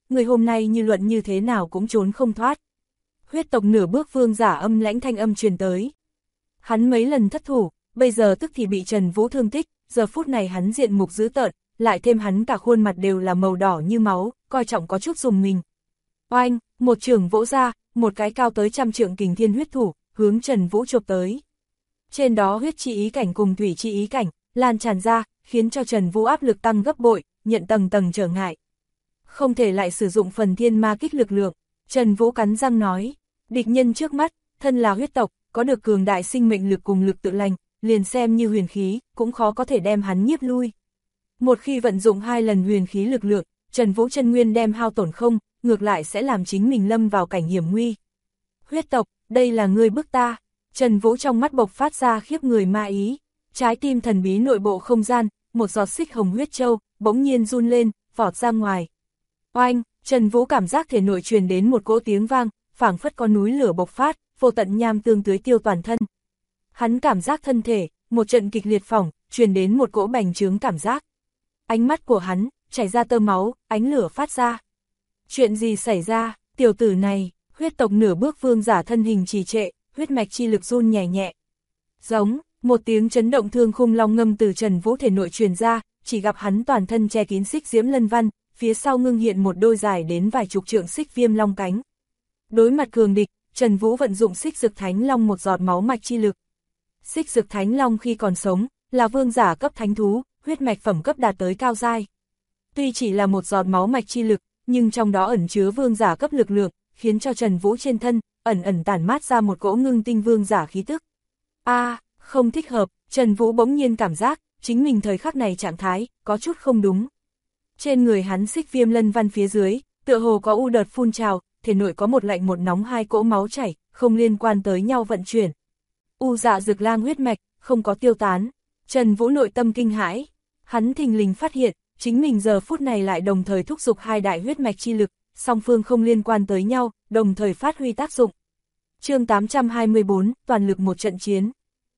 người hôm nay như luận như thế nào cũng trốn không thoát. Huyết tộc nửa bước vương giả âm lãnh thanh âm truyền tới. Hắn mấy lần thất thủ, bây giờ tức thì bị Trần Vũ thương tích, giờ phút này hắn diện mục dữ tợn, lại thêm hắn cả khuôn mặt đều là màu đỏ như máu, coi trọng có chút rùng mình. Oanh, một trường vỗ ra, một cái cao tới 100 trượng kình thiên huyết thủ, hướng Trần Vũ chộp tới. Trên đó huyết chi ý cảnh cùng thủy chi ý cảnh, lan tràn ra, khiến cho Trần Vũ áp lực tăng gấp bội, nhận tầng tầng trở ngại. Không thể lại sử dụng phần thiên ma kích lực lượng, Trần Vũ cắn răng nói, địch nhân trước mắt, thân là huyết tộc, có được cường đại sinh mệnh lực cùng lực tự lành, liền xem như huyền khí, cũng khó có thể đem hắn nhiếp lui. Một khi vận dụng 2 lần huyền khí lực lượng, Trần Vũ chân nguyên đem hao tổn không, ngược lại sẽ làm chính mình lâm vào cảnh hiểm nguy. Huyết tộc, đây là ngươi bức ta. Trần Vũ trong mắt bộc phát ra khiếp người ma ý. Trái tim thần bí nội bộ không gian, một giọt xích hồng huyết châu, bỗng nhiên run lên, vọt ra ngoài. Oanh, Trần Vũ cảm giác thể nội truyền đến một cỗ tiếng vang, phảng phất có núi lửa bộc phát, vô tận nham tương tưới tiêu toàn thân. Hắn cảm giác thân thể, một trận kịch liệt phỏng, truyền đến một cỗ bành trướng cảm giác. Ánh mắt của hắn, chảy ra tơ máu, ánh lửa phát ra. Chuyện gì xảy ra, tiểu tử này, huyết tộc nửa bước vương giả thân hình trì trệ, huyết mạch chi lực run nhẹ nhẹ. Giống, một tiếng chấn động thương khung long ngâm từ Trần Vũ thể nội truyền ra, chỉ gặp hắn toàn thân che kín xích diễm lân văn, phía sau ngưng hiện một đôi dài đến vài chục trượng xích viêm long cánh. Đối mặt cường địch, Trần Vũ vận dụng xích dực thánh long một giọt máu mạch chi lực. Xích dực thánh long khi còn sống, là vương giả cấp thánh thú, huyết mạch phẩm cấp đạt tới cao giai. Tuy chỉ là một giọt máu mạch chi lực, nhưng trong đó ẩn chứa vương giả cấp lực lượng, khiến cho Trần Vũ trên thân, ẩn ẩn tản mát ra một cỗ ngưng tinh vương giả khí tức. Không thích hợp, Trần Vũ bỗng nhiên cảm giác, chính mình thời khắc này trạng thái, có chút không đúng. Trên người hắn xích viêm lân văn phía dưới, tựa hồ có u đợt phun trào, thể nội có một lạnh một nóng hai cỗ máu chảy, không liên quan tới nhau vận chuyển. U Dạ Dực Lang huyết mạch, không có tiêu tán. Trần Vũ nội tâm kinh hãi, hắn thình lình phát hiện, chính mình giờ phút này lại đồng thời thúc giục 2 đại huyết mạch chi lực, song phương không liên quan tới nhau, đồng thời phát huy tác dụng. Chương 824, toàn lực một trận chiến.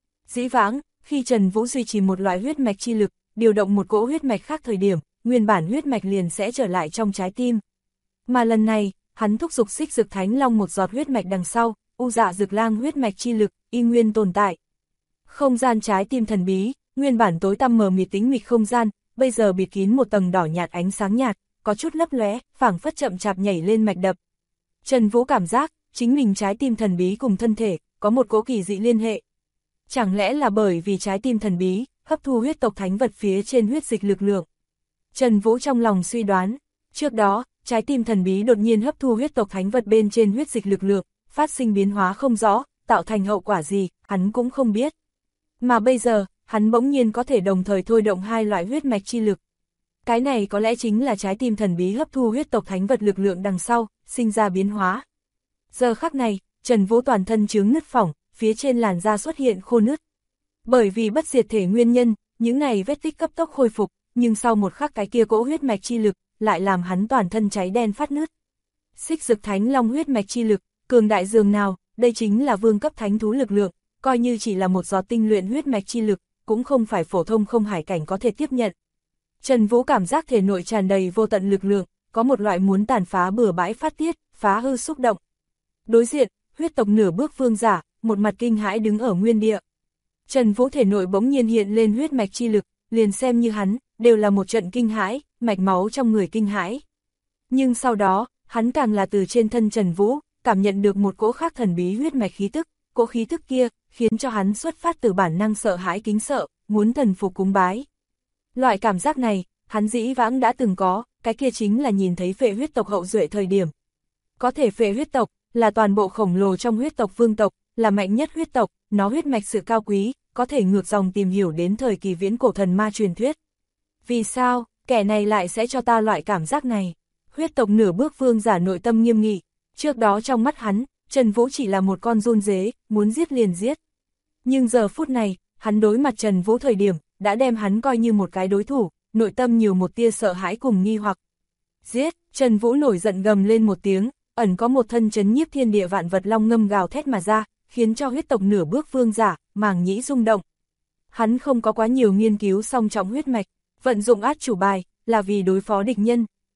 Dĩ vãng, khi Trần Vũ duy trì một loại huyết mạch chi lực, điều động một cỗ huyết mạch khác thời điểm, nguyên bản huyết mạch liền sẽ trở lại trong trái tim. Mà lần này, hắn thúc giục xích dực thánh long một giọt huyết mạch đằng sau, U Dạ Dực Lang huyết mạch chi lực, y nguyên tồn tại. Không gian trái tim thần bí, nguyên bản tối tăm mờ mịt tĩnh mịch không gian, bây giờ bịt kín một tầng đỏ nhạt ánh sáng nhạt, có chút lấp lóe, phảng phất chậm chạp nhảy lên mạch đập. Trần Vũ cảm giác, chính mình trái tim thần bí cùng thân thể, có một cỗ kỳ dị liên hệ. Chẳng lẽ là bởi vì trái tim thần bí, hấp thu huyết tộc thánh vật phía trên huyết dịch lực lượng. Trần Vũ trong lòng suy đoán, trước đó, trái tim thần bí đột nhiên hấp thu huyết tộc thánh vật bên trên huyết dịch lực lượng, phát sinh biến hóa không rõ, tạo thành hậu quả gì, hắn cũng không biết. Mà bây giờ, hắn bỗng nhiên có thể đồng thời thôi động 2 loại huyết mạch chi lực. Cái này có lẽ chính là trái tim thần bí hấp thu huyết tộc thánh vật lực lượng đằng sau, sinh ra biến hóa. Giờ khắc này, Trần Vũ toàn thân chướng nứt phỏng, phía trên làn da xuất hiện khô nứt. Bởi vì bất diệt thể nguyên nhân, những này vết tích cấp tốc khôi phục, nhưng sau một khắc cái kia cỗ huyết mạch chi lực, lại làm hắn toàn thân cháy đen phát nứt. Xích dực thánh long huyết mạch chi lực, cường đại dường nào, đây chính là vương cấp thánh thú lực lượng, coi như chỉ là một giọt tinh luyện huyết mạch chi lực, cũng không phải phổ thông không hải cảnh có thể tiếp nhận. Trần Vũ cảm giác thể nội tràn đầy vô tận lực lượng, có một loại muốn tàn phá bừa bãi phát tiết, phá hư xúc động. Đối diện, huyết tộc nửa bước vương giả, một mặt kinh hãi đứng ở nguyên địa. Trần Vũ thể nội bỗng nhiên hiện lên huyết mạch chi lực, liền xem như hắn, đều là một trận kinh hãi, mạch máu trong người kinh hãi. Nhưng sau đó, hắn càng là từ trên thân Trần Vũ, cảm nhận được một cỗ khác thần bí huyết mạch khí tức, cỗ khí tức kia, khiến cho hắn xuất phát từ bản năng sợ hãi kính sợ, muốn thần phục cúng bái. Loại cảm giác này, hắn dĩ vãng đã từng có, cái kia chính là nhìn thấy phệ huyết tộc hậu duệ thời điểm. Có thể phệ huyết tộc, là toàn bộ khổng lồ trong huyết tộc vương tộc, là mạnh nhất huyết tộc, nó huyết mạch sự cao quý, có thể ngược dòng tìm hiểu đến thời kỳ viễn cổ thần ma truyền thuyết. Vì sao, kẻ này lại sẽ cho ta loại cảm giác này? Huyết tộc nửa bước vương giả nội tâm nghiêm nghị, trước đó trong mắt hắn, Trần Vũ chỉ là một con run dế, muốn giết liền giết. Nhưng giờ phút này, hắn đối mặt Trần Vũ thời điểm, đã đem hắn coi như một cái đối thủ, nội tâm nhiều một tia sợ hãi cùng nghi hoặc. Giết, Trần Vũ nổi giận gầm lên một tiếng, ẩn có một thân chấn nhiếp thiên địa vạn vật long ngâm gào thét mà ra, khiến cho huyết tộc nửa bước vương giả, màng nhĩ rung động. Hắn không có quá nhiều nghiên cứu song trọng huyết mạch, vận dụng át chủ bài, là vì đối phó địch nhân.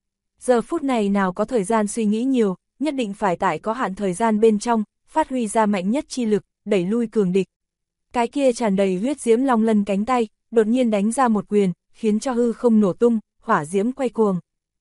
Giờ phút này nào có thời gian suy nghĩ nhiều, nhất định phải tại có hạn thời gian bên trong, phát huy ra mạnh nhất chi lực, đẩy lui cường địch. Cái kia tràn đầy huyết diễm long lân cánh tay, đột nhiên đánh ra một quyền, khiến cho hư không nổ tung, hỏa diễm quay cuồng.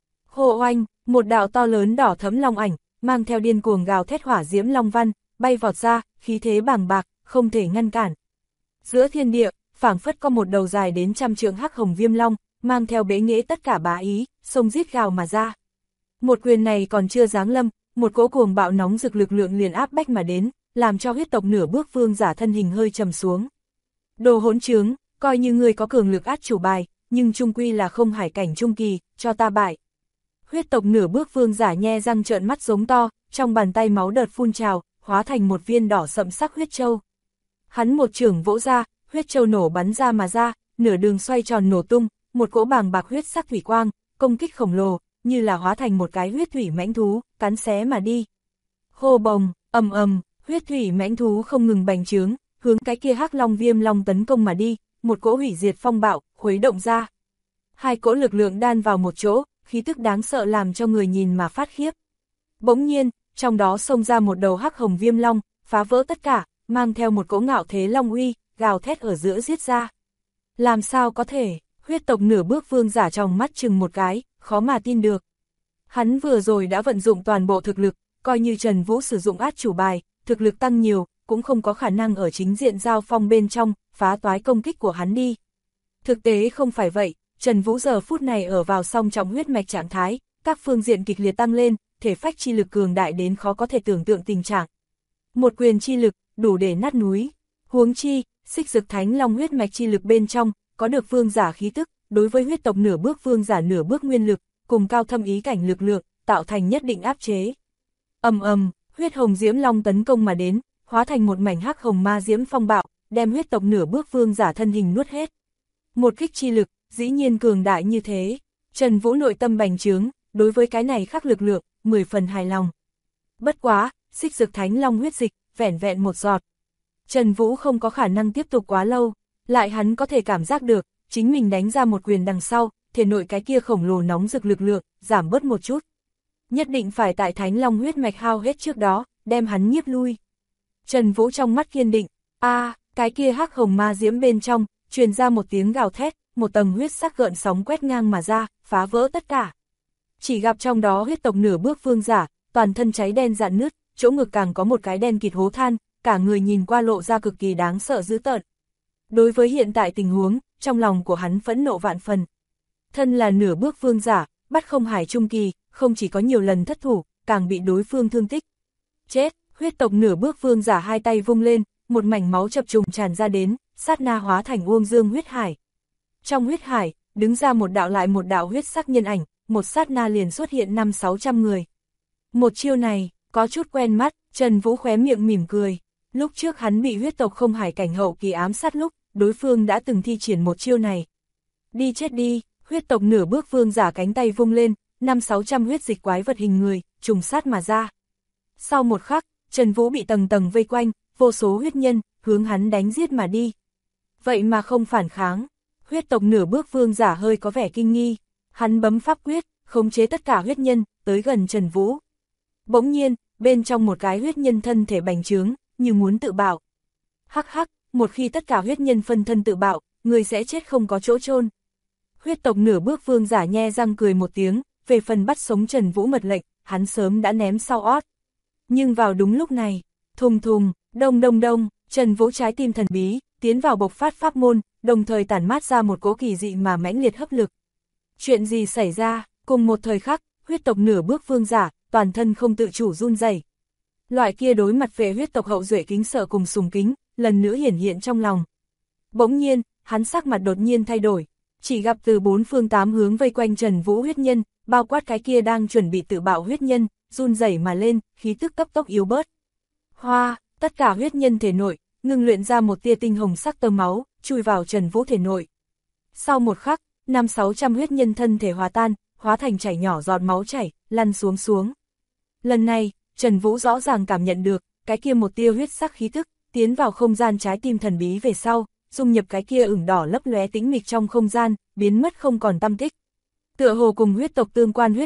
Hô oanh, một đạo to lớn đỏ thẫm long ảnh, mang theo điên cuồng gào thét hỏa diễm long văn, bay vọt ra, khí thế bàng bạc, không thể ngăn cản. Giữa thiên địa, phảng phất có một đầu dài đến 100 trượng hắc hồng viêm long, mang theo bế nghệ tất cả bá ý, xông giết gào mà ra. Một quyền này còn chưa giáng lâm, một cỗ cuồng bạo nóng rực lực lượng liền áp bách mà đến, làm cho huyết tộc nửa bước vương giả thân hình hơi trầm xuống. Đồ hỗn trướng, coi như người có cường lực át chủ bài, nhưng trung quy là không hải cảnh trung kỳ, cho ta bại. Huyết tộc nửa bước vương giả nhe răng trợn mắt giống to, trong bàn tay máu đợt phun trào, hóa thành một viên đỏ sậm sắc huyết châu. Hắn một chưởng vỗ ra, huyết châu nổ bắn ra mà ra, nửa đường xoay tròn nổ tung, một cỗ bàng bạc huyết sắc thủy quang, công kích khổng lồ, như là hóa thành một cái huyết thủy mãnh thú, cắn xé mà đi. Hô bồng, ầm ầm, huyết thủy mãnh thú không ngừng bành trướng, hướng cái kia hắc long viêm long tấn công mà đi, một cỗ hủy diệt phong bạo, khuấy động ra. Hai cỗ lực lượng đan vào một chỗ, khí tức đáng sợ làm cho người nhìn mà phát khiếp. Bỗng nhiên, trong đó xông ra một đầu hắc hồng viêm long, phá vỡ tất cả, mang theo một cỗ ngạo thế long uy, gào thét ở giữa giết ra. Làm sao có thể, huyết tộc nửa bước vương giả trong mắt chừng một cái, khó mà tin được. Hắn vừa rồi đã vận dụng toàn bộ thực lực, coi như Trần Vũ sử dụng át chủ bài, thực lực tăng nhiều, cũng không có khả năng ở chính diện giao phong bên trong, phá toái công kích của hắn đi. Thực tế không phải vậy, Trần Vũ giờ phút này ở vào song trọng huyết mạch trạng thái, các phương diện kịch liệt tăng lên, thể phách chi lực cường đại đến khó có thể tưởng tượng tình trạng. Một quyền chi lực, đủ để nát núi. Huống chi, xích dực thánh long huyết mạch chi lực bên trong, có được vương giả khí tức, đối với huyết tộc nửa bước vương giả nửa bước nguyên lực, cùng cao thâm ý cảnh lực lượng, tạo thành nhất định áp chế. Ầm ầm, huyết hồng diễm long tấn công mà đến, hóa thành một mảnh hắc hồng ma diễm phong bạo, đem huyết tộc nửa bước vương giả thân hình nuốt hết. Một kích chi lực, dĩ nhiên cường đại như thế, Trần Vũ nội tâm bành trướng, đối với cái này khắc lực lượng, 10 phần hài lòng. Bất quá, xích dực thánh long huyết dịch, vẻn vẹn một giọt. Trần Vũ không có khả năng tiếp tục quá lâu, lại hắn có thể cảm giác được, chính mình đánh ra một quyền đằng sau, thể nội cái kia khổng lồ nóng rực lực lượng, giảm bớt một chút. Nhất định phải tại thánh long huyết mạch hao hết trước đó, đem hắn nhiếp lui. Trần Vũ trong mắt kiên định, cái kia hắc hồng ma diễm bên trong, truyền ra một tiếng gào thét, một tầng huyết sắc gợn sóng quét ngang mà ra, phá vỡ tất cả. Chỉ gặp trong đó huyết tộc nửa bước vương giả, toàn thân cháy đen rạn nứt, chỗ ngực càng có một cái đen kịt hố than, cả người nhìn qua lộ ra cực kỳ đáng sợ dữ tợn. Đối với hiện tại tình huống, trong lòng của hắn phẫn nộ vạn phần. Thân là nửa bước vương giả, bắt không hải trung kỳ, không chỉ có nhiều lần thất thủ, càng bị đối phương thương tích. Chết, huyết tộc nửa bước vương giả hai tay vung lên, một mảnh máu chập trùng tràn ra đến, sát na hóa thành uông dương huyết hải. Trong huyết hải, đứng ra một đạo lại một đạo huyết sắc nhân ảnh, một sát na liền xuất hiện 500-600 người. Một chiêu này, có chút quen mắt, Trần Vũ khóe miệng mỉm cười. Lúc trước hắn bị huyết tộc không hải cảnh hậu kỳ ám sát lúc, đối phương đã từng thi triển một chiêu này. Đi chết đi, huyết tộc nửa bước vương giả cánh tay vung lên, 500-600 huyết dịch quái vật hình người, trùng sát mà ra. Sau một khắc, Trần Vũ bị tầng tầng vây quanh, vô số huyết nhân, hướng hắn đánh giết mà đi. Vậy mà không phản kháng, huyết tộc nửa bước vương giả hơi có vẻ kinh nghi. Hắn bấm pháp quyết, khống chế tất cả huyết nhân, tới gần Trần Vũ. Bỗng nhiên, bên trong một cái huyết nhân thân thể bành trướng, như muốn tự bạo. Hắc hắc, một khi tất cả huyết nhân phân thân tự bạo, người sẽ chết không có chỗ chôn. Huyết tộc nửa bước vương giả nhe răng cười một tiếng, về phần bắt sống Trần Vũ mật lệnh, hắn sớm đã ném sau ót. Nhưng vào đúng lúc này, thùng thùng, đông đông đông, Trần Vũ trái tim thần bí, tiến vào bộc phát pháp môn, đồng thời tản mát ra một cỗ kỳ dị mà mãnh liệt hấp lực. Chuyện gì xảy ra, cùng một thời khắc, huyết tộc nửa bước vương giả, toàn thân không tự chủ run rẩy. Loại kia đối mặt về huyết tộc hậu duệ kính sợ cùng sùng kính, lần nữa hiển hiện trong lòng. Bỗng nhiên, hắn sắc mặt đột nhiên thay đổi, chỉ gặp từ bốn phương tám hướng vây quanh Trần Vũ huyết nhân, bao quát cái kia đang chuẩn bị tự bạo huyết nhân, run rẩy mà lên, khí tức cấp tốc yếu bớt. Hoa, tất cả huyết nhân thể nội, ngưng luyện ra một tia tinh hồng sắc tơ máu, chui vào Trần Vũ thể nội. Sau một khắc, 500-600 huyết nhân thân thể hòa tan, hóa thành chảy nhỏ giọt máu chảy, lăn xuống xuống. Lần này, Trần Vũ rõ ràng cảm nhận được, cái kia một tia huyết sắc khí tức, tiến vào không gian trái tim thần bí về sau, dung nhập cái kia ửng đỏ lấp lóe tĩnh mịch trong không gian, biến mất không còn tăm tích. Tựa hồ cùng huyết tộc tương quan huyết mạch,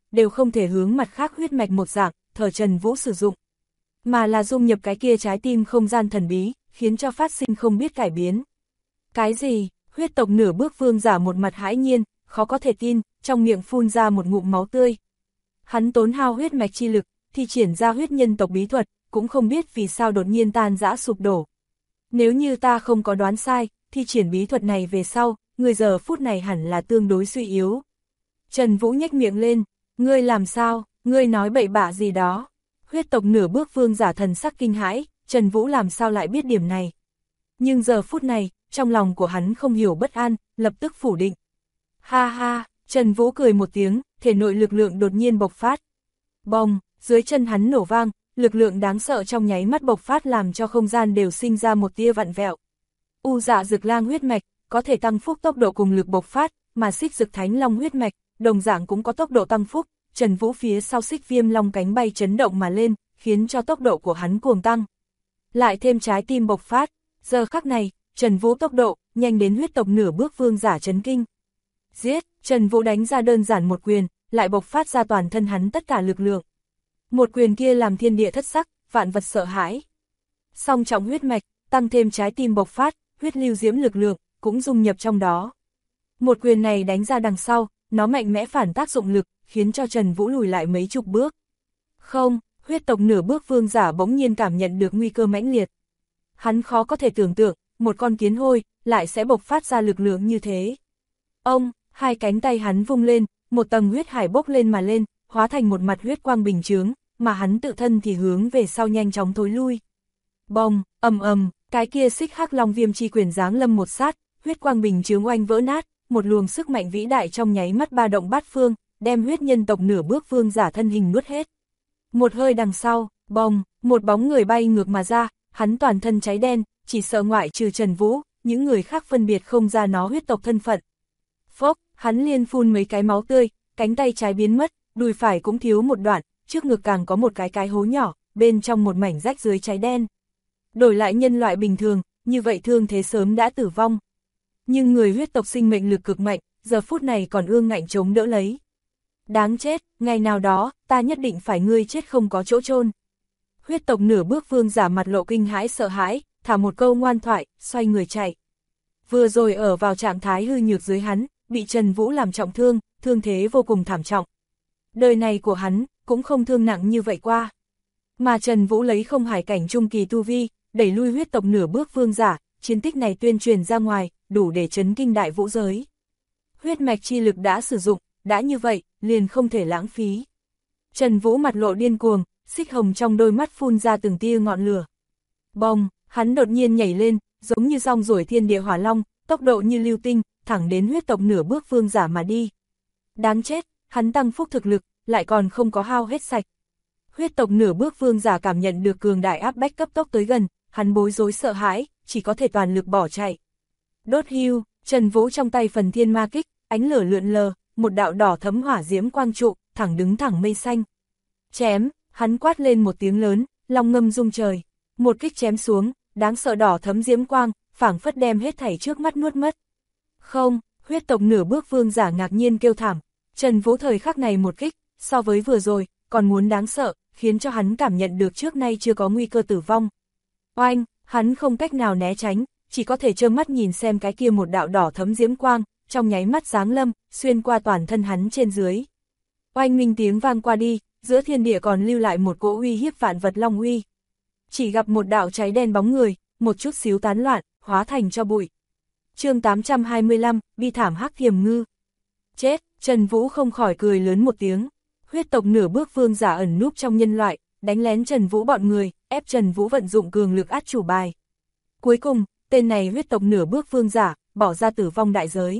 đều không thể hướng mặt khác huyết mạch một dạng, thờ Trần Vũ sử dụng, mà là dung nhập cái kia trái tim không gian thần bí, khiến cho phát sinh không biết cải biến. Cái gì? Huyết tộc nửa bước vương giả một mặt hãi nhiên, khó có thể tin, trong miệng phun ra một ngụm máu tươi. Hắn tốn hao huyết mạch chi lực, thi triển ra huyết nhân tộc bí thuật, cũng không biết vì sao đột nhiên tan rã sụp đổ. Nếu như ta không có đoán sai, thi triển bí thuật này về sau, người giờ phút này hẳn là tương đối suy yếu. Trần Vũ nhếch miệng lên, ngươi làm sao, ngươi nói bậy bạ gì đó. Huyết tộc nửa bước vương giả thần sắc kinh hãi, Trần Vũ làm sao lại biết điểm này. Nhưng giờ phút này, trong lòng của hắn không hiểu bất an, lập tức phủ định. Ha ha, Trần Vũ cười một tiếng, thể nội lực lượng đột nhiên bộc phát. Bồng, dưới chân hắn nổ vang, lực lượng đáng sợ trong nháy mắt bộc phát làm cho không gian đều sinh ra một tia vặn vẹo. U Dạ Dực Lang huyết mạch, có thể tăng phúc tốc độ cùng lực bộc phát, mà Xích Dực Thánh Long huyết mạch, đồng dạng cũng có tốc độ tăng phúc. Trần Vũ phía sau Xích Viêm Long cánh bay chấn động mà lên, khiến cho tốc độ của hắn cuồng tăng. Lại thêm trái tim bộc phát, giờ khắc này, Trần Vũ tốc độ, nhanh đến huyết tộc nửa bước vương giả chấn kinh. Giết, Trần Vũ đánh ra đơn giản một quyền, lại bộc phát ra toàn thân hắn tất cả lực lượng. Một quyền kia làm thiên địa thất sắc, vạn vật sợ hãi. Song trọng huyết mạch, tăng thêm trái tim bộc phát, huyết lưu diễm lực lượng, cũng dung nhập trong đó. Một quyền này đánh ra đằng sau, nó mạnh mẽ phản tác dụng lực, khiến cho Trần Vũ lùi lại mấy chục bước. Không, huyết tộc nửa bước vương giả bỗng nhiên cảm nhận được nguy cơ mãnh liệt. Hắn khó có thể tưởng tượng, một con kiến hôi, lại sẽ bộc phát ra lực lượng như thế. Ông, hai cánh tay hắn vung lên, một tầng huyết hải bốc lên mà lên, hóa thành một mặt huyết quang bình chướng, mà hắn tự thân thì hướng về sau nhanh chóng thối lui. Bồng, ầm ầm, cái kia Xích Hắc Long Viêm chi quyền giáng lâm một sát, huyết quang bình chướng oanh vỡ nát, một luồng sức mạnh vĩ đại trong nháy mắt ba động bát phương, đem huyết nhân tộc nửa bước vương giả thân hình nuốt hết. Một hơi đằng sau, bồng, một bóng người bay ngược mà ra, hắn toàn thân cháy đen, chỉ sợ ngoại trừ Trần Vũ, những người khác phân biệt không ra nó huyết tộc thân phận. Phốc, hắn liên phun mấy cái máu tươi, cánh tay trái biến mất, đùi phải cũng thiếu một đoạn, trước ngực càng có một cái hố nhỏ, bên trong một mảnh rách dưới cháy đen. Đổi lại nhân loại bình thường, như vậy thương thế sớm đã tử vong. Nhưng người huyết tộc sinh mệnh lực cực mạnh, giờ phút này còn ương ngạnh chống đỡ lấy. Đáng chết, ngày nào đó, ta nhất định phải ngươi chết không có chỗ chôn. Huyết tộc nửa bước vương giả mặt lộ kinh hãi sợ hãi, thả một câu ngoan thoại, xoay người chạy. Vừa rồi ở vào trạng thái hư nhược dưới hắn, bị Trần Vũ làm trọng thương, thương thế vô cùng thảm trọng. Đời này của hắn, cũng không thương nặng như vậy qua. Mà Trần Vũ lấy không hải cảnh trung kỳ tu vi, đẩy lui huyết tộc nửa bước vương giả, chiến tích này tuyên truyền ra ngoài, đủ để chấn kinh đại vũ giới. Huyết mạch chi lực đã sử dụng, đã như vậy, liền không thể lãng phí. Trần Vũ mặt lộ điên cuồng, xích hồng trong đôi mắt phun ra từng tia ngọn lửa. Bồng, hắn đột nhiên nhảy lên, giống như rong ruổi thiên địa hỏa long, tốc độ như lưu tinh, thẳng đến huyết tộc nửa bước vương giả mà đi. Đáng chết, hắn tăng phúc thực lực, lại còn không có hao hết sạch. Huyết tộc nửa bước vương giả cảm nhận được cường đại áp bách cấp tốc tới gần, hắn bối rối sợ hãi, chỉ có thể toàn lực bỏ chạy. Đốt hưu, Trần Vũ trong tay phần thiên ma kích, ánh lửa lượn lờ, một đạo đỏ thấm hỏa diễm quang trụ, thẳng đứng thẳng mây xanh. Chém, hắn quát lên một tiếng lớn, long ngâm rung trời. Một kích chém xuống, đáng sợ đỏ thấm diễm quang, phảng phất đem hết thảy trước mắt nuốt mất. Không, huyết tộc nửa bước vương giả ngạc nhiên kêu thảm. Trần Vũ thời khắc này một kích, so với vừa rồi, còn muốn đáng sợ, khiến cho hắn cảm nhận được trước nay chưa có nguy cơ tử vong. Oanh, hắn không cách nào né tránh, chỉ có thể trơ mắt nhìn xem cái kia một đạo đỏ thấm diễm quang, trong nháy mắt giáng lâm, xuyên qua toàn thân hắn trên dưới. Oanh minh tiếng vang qua đi, giữa thiên địa còn lưu lại một cỗ uy hiếp vạn vật long uy. Chỉ gặp một đạo cháy đen bóng người, một chút xíu tán loạn, hóa thành cho bụi. Chương 825, bi thảm hắc thiềm ngư. Chết, Trần Vũ không khỏi cười lớn một tiếng. Huyết tộc nửa bước vương giả ẩn núp trong nhân loại, đánh lén Trần Vũ bọn người, ép Trần Vũ vận dụng cường lực át chủ bài. Cuối cùng, tên này huyết tộc nửa bước vương giả, bỏ ra tử vong đại giới.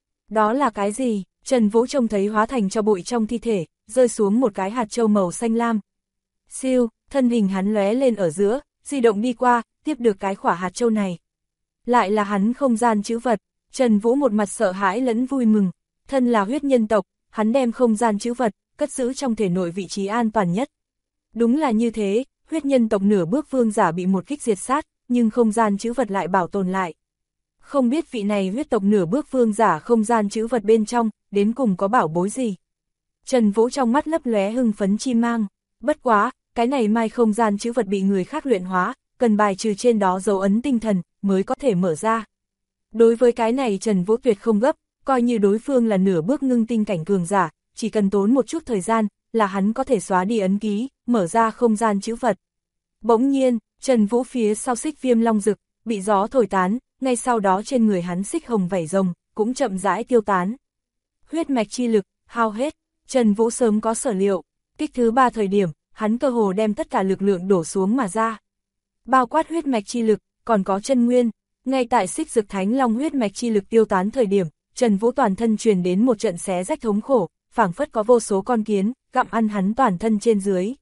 Đó là cái gì? Trần Vũ trông thấy hóa thành cho bụi trong thi thể, rơi xuống một cái hạt châu màu xanh lam. Siêu, thân hình hắn lóe lên ở giữa, di động đi qua, tiếp được cái quả hạt châu này. Lại là hắn không gian trữ vật, Trần Vũ một mặt sợ hãi lẫn vui mừng, thân là huyết nhân tộc, hắn đem không gian trữ vật, cất giữ trong thể nội vị trí an toàn nhất. Đúng là như thế, huyết nhân tộc nửa bước vương giả bị một kích diệt sát, nhưng không gian trữ vật lại bảo tồn lại. Không biết vị này huyết tộc nửa bước vương giả không gian trữ vật bên trong, đến cùng có bảo bối gì. Trần Vũ trong mắt lấp lóe hưng phấn chi mang. Bất quá, cái này mai không gian chữ vật bị người khác luyện hóa, cần bài trừ trên đó dấu ấn tinh thần, mới có thể mở ra. Đối với cái này Trần Vũ tuyệt không gấp, coi như đối phương là nửa bước ngưng tinh cảnh cường giả, chỉ cần tốn một chút thời gian, là hắn có thể xóa đi ấn ký, mở ra không gian chữ vật. Bỗng nhiên, Trần Vũ phía sau xích viêm long rực, bị gió thổi tán, ngay sau đó trên người hắn xích hồng vảy rồng, cũng chậm rãi tiêu tán. Huyết mạch chi lực, hao hết, Trần Vũ sớm có sở liệu, kích thứ 3 thời điểm, hắn cơ hồ đem tất cả lực lượng đổ xuống mà ra. Bao quát huyết mạch chi lực, còn có chân nguyên, ngay tại xích dực thánh long huyết mạch chi lực tiêu tán thời điểm, Trần Vũ toàn thân truyền đến một trận xé rách thống khổ, phảng phất có vô số con kiến, gặm ăn hắn toàn thân trên dưới.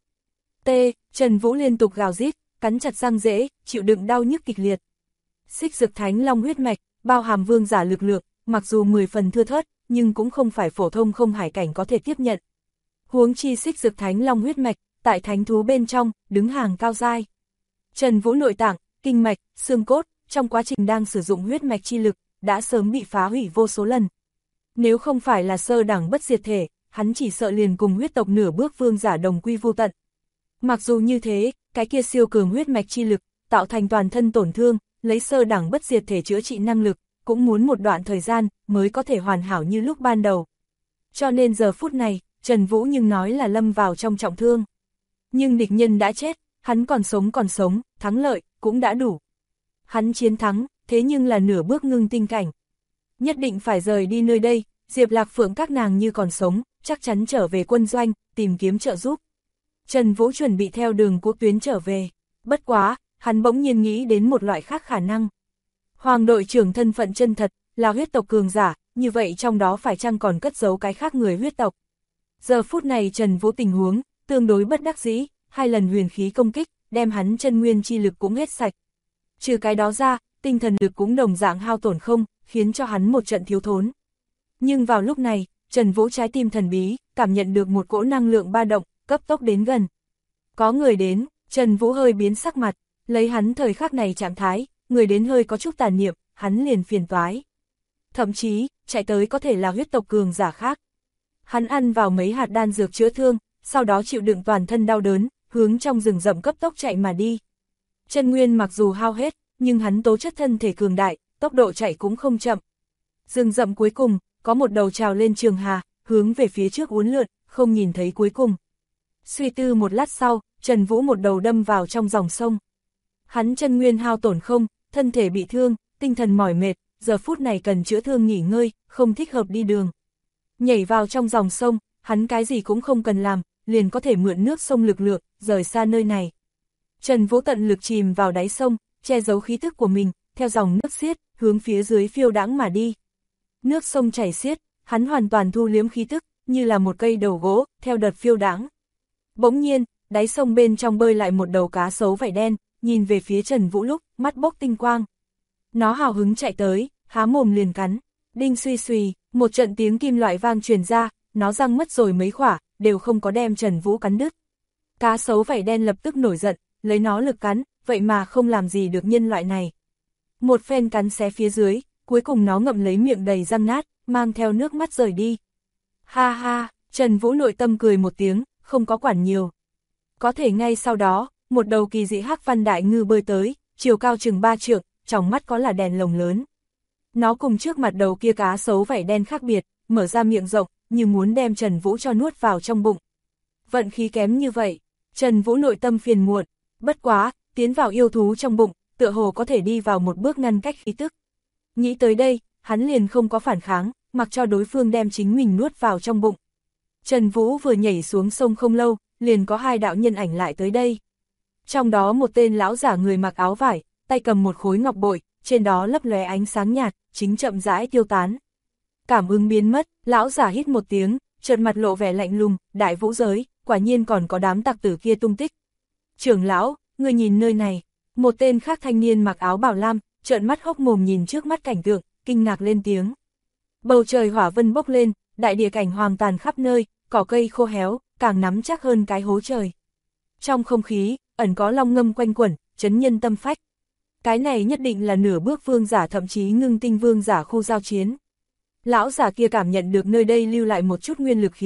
Trần Vũ liên tục gào rít, cắn chặt răng rễ, chịu đựng đau nhức kịch liệt. Xích dực thánh long huyết mạch, bao hàm vương giả lực lượng, mặc dù 10 phần thưa thớt, nhưng cũng không phải phổ thông không hải cảnh có thể tiếp nhận. Huống chi xích dực thánh long huyết mạch, tại thánh thú bên trong, đứng hàng cao giai. Trần Vũ nội tạng, kinh mạch, xương cốt, trong quá trình đang sử dụng huyết mạch chi lực, đã sớm bị phá hủy vô số lần. Nếu không phải là sơ đẳng bất diệt thể, hắn chỉ sợ liền cùng huyết tộc nửa bước vương giả đồng quy vô tận. Mặc dù như thế, cái kia siêu cường huyết mạch chi lực, tạo thành toàn thân tổn thương, lấy sơ đẳng bất diệt thể chữa trị năng lực, cũng muốn một đoạn thời gian, mới có thể hoàn hảo như lúc ban đầu. Cho nên giờ phút này, Trần Vũ nhưng nói là lâm vào trong trọng thương. Nhưng địch nhân đã chết, hắn còn sống, thắng lợi, cũng đã đủ. Hắn chiến thắng, thế nhưng là nửa bước ngưng tinh cảnh. Nhất định phải rời đi nơi đây, Diệp Lạc Phượng các nàng như còn sống, chắc chắn trở về quân doanh, tìm kiếm trợ giúp. Trần Vũ chuẩn bị theo đường quốc tuyến trở về. Bất quá, hắn bỗng nhiên nghĩ đến một loại khác khả năng. Hoàng đội trưởng thân phận chân thật, là huyết tộc cường giả, như vậy trong đó phải chăng còn cất giấu cái khác người huyết tộc. Giờ phút này Trần Vũ tình huống, tương đối bất đắc dĩ, 2 lần huyền khí công kích, đem hắn chân nguyên chi lực cũng hết sạch. Trừ cái đó ra, tinh thần lực cũng đồng dạng hao tổn không, khiến cho hắn một trận thiếu thốn. Nhưng vào lúc này, Trần Vũ trái tim thần bí, cảm nhận được một cỗ năng lượng ba động, cấp tốc đến gần. Có người đến, Trần Vũ hơi biến sắc mặt, lấy hắn thời khắc này trạng thái, người đến hơi có chút tà niệm, hắn liền phiền toái. Thậm chí, chạy tới có thể là huyết tộc cường giả khác. Hắn ăn vào mấy hạt đan dược chữa thương, sau đó chịu đựng toàn thân đau đớn, hướng trong rừng rậm cấp tốc chạy mà đi. Chân nguyên mặc dù hao hết, nhưng hắn tố chất thân thể cường đại, tốc độ chạy cũng không chậm. Rừng rậm cuối cùng, có một đầu trào lên trường hà, hướng về phía trước uốn lượn, không nhìn thấy cuối cùng. Suy tư một lát sau, Trần Vũ một đầu đâm vào trong dòng sông. Hắn chân nguyên hao tổn không, thân thể bị thương, tinh thần mỏi mệt, giờ phút này cần chữa thương nghỉ ngơi, không thích hợp đi đường. Nhảy vào trong dòng sông, hắn cái gì cũng không cần làm, liền có thể mượn nước sông lực lượng, rời xa nơi này. Trần Vũ tận lực chìm vào đáy sông, che giấu khí thức của mình, theo dòng nước xiết, hướng phía dưới phiêu đãng mà đi. Nước sông chảy xiết, hắn hoàn toàn thu liếm khí thức, như là một cây đầu gỗ, theo đợt phiêu đãng. Bỗng nhiên, đáy sông bên trong bơi lại một đầu cá sấu vảy đen, nhìn về phía Trần Vũ lúc, mắt bốc tinh quang. Nó hào hứng chạy tới, há mồm liền cắn. Đinh suy suy, một trận tiếng kim loại vang truyền ra, nó răng mất rồi mấy khỏa, đều không có đem Trần Vũ cắn đứt. Cá sấu vảy đen lập tức nổi giận, lấy nó lực cắn, vậy mà không làm gì được nhân loại này. Một phen cắn xé phía dưới, cuối cùng nó ngậm lấy miệng đầy răng nát, mang theo nước mắt rời đi. Ha ha, Trần Vũ nội tâm cười một tiếng, không có quản nhiều. Có thể ngay sau đó, một đầu kỳ dị hắc văn đại ngư bơi tới, chiều cao chừng 3 trượng, trong mắt có là đèn lồng lớn. Nó cùng trước mặt đầu kia cá sấu vảy đen khác biệt, mở ra miệng rộng, như muốn đem Trần Vũ cho nuốt vào trong bụng. Vận khí kém như vậy, Trần Vũ nội tâm phiền muộn, bất quá, tiến vào yêu thú trong bụng, tựa hồ có thể đi vào một bước ngăn cách khí tức. Nghĩ tới đây, hắn liền không có phản kháng, mặc cho đối phương đem chính mình nuốt vào trong bụng. Trần Vũ vừa nhảy xuống sông không lâu, liền có 2 đạo nhân ảnh lại tới đây. Trong đó một tên lão giả người mặc áo vải, tay cầm một khối ngọc bội, trên đó lấp lóe ánh sáng nhạt, chính chậm rãi tiêu tán. Cảm ứng biến mất, lão giả hít một tiếng, chợt mặt lộ vẻ lạnh lùng, đại vũ giới, quả nhiên còn có đám tặc tử kia tung tích. Trưởng lão, người nhìn nơi này, một tên khác thanh niên mặc áo bảo lam, trợn mắt hốc mồm nhìn trước mắt cảnh tượng, kinh ngạc lên tiếng. Bầu trời hỏa vân bốc lên, đại địa cảnh hoang tàn khắp nơi, cỏ cây khô héo, càng nắm chắc hơn cái hố trời. Trong không khí, ẩn có long ngâm quanh quẩn, chấn nhân tâm phách. Cái này nhất định là nửa bước vương giả thậm chí ngưng tinh vương giả khu giao chiến. Lão giả kia cảm nhận được nơi đây lưu lại một chút nguyên lực khí tức,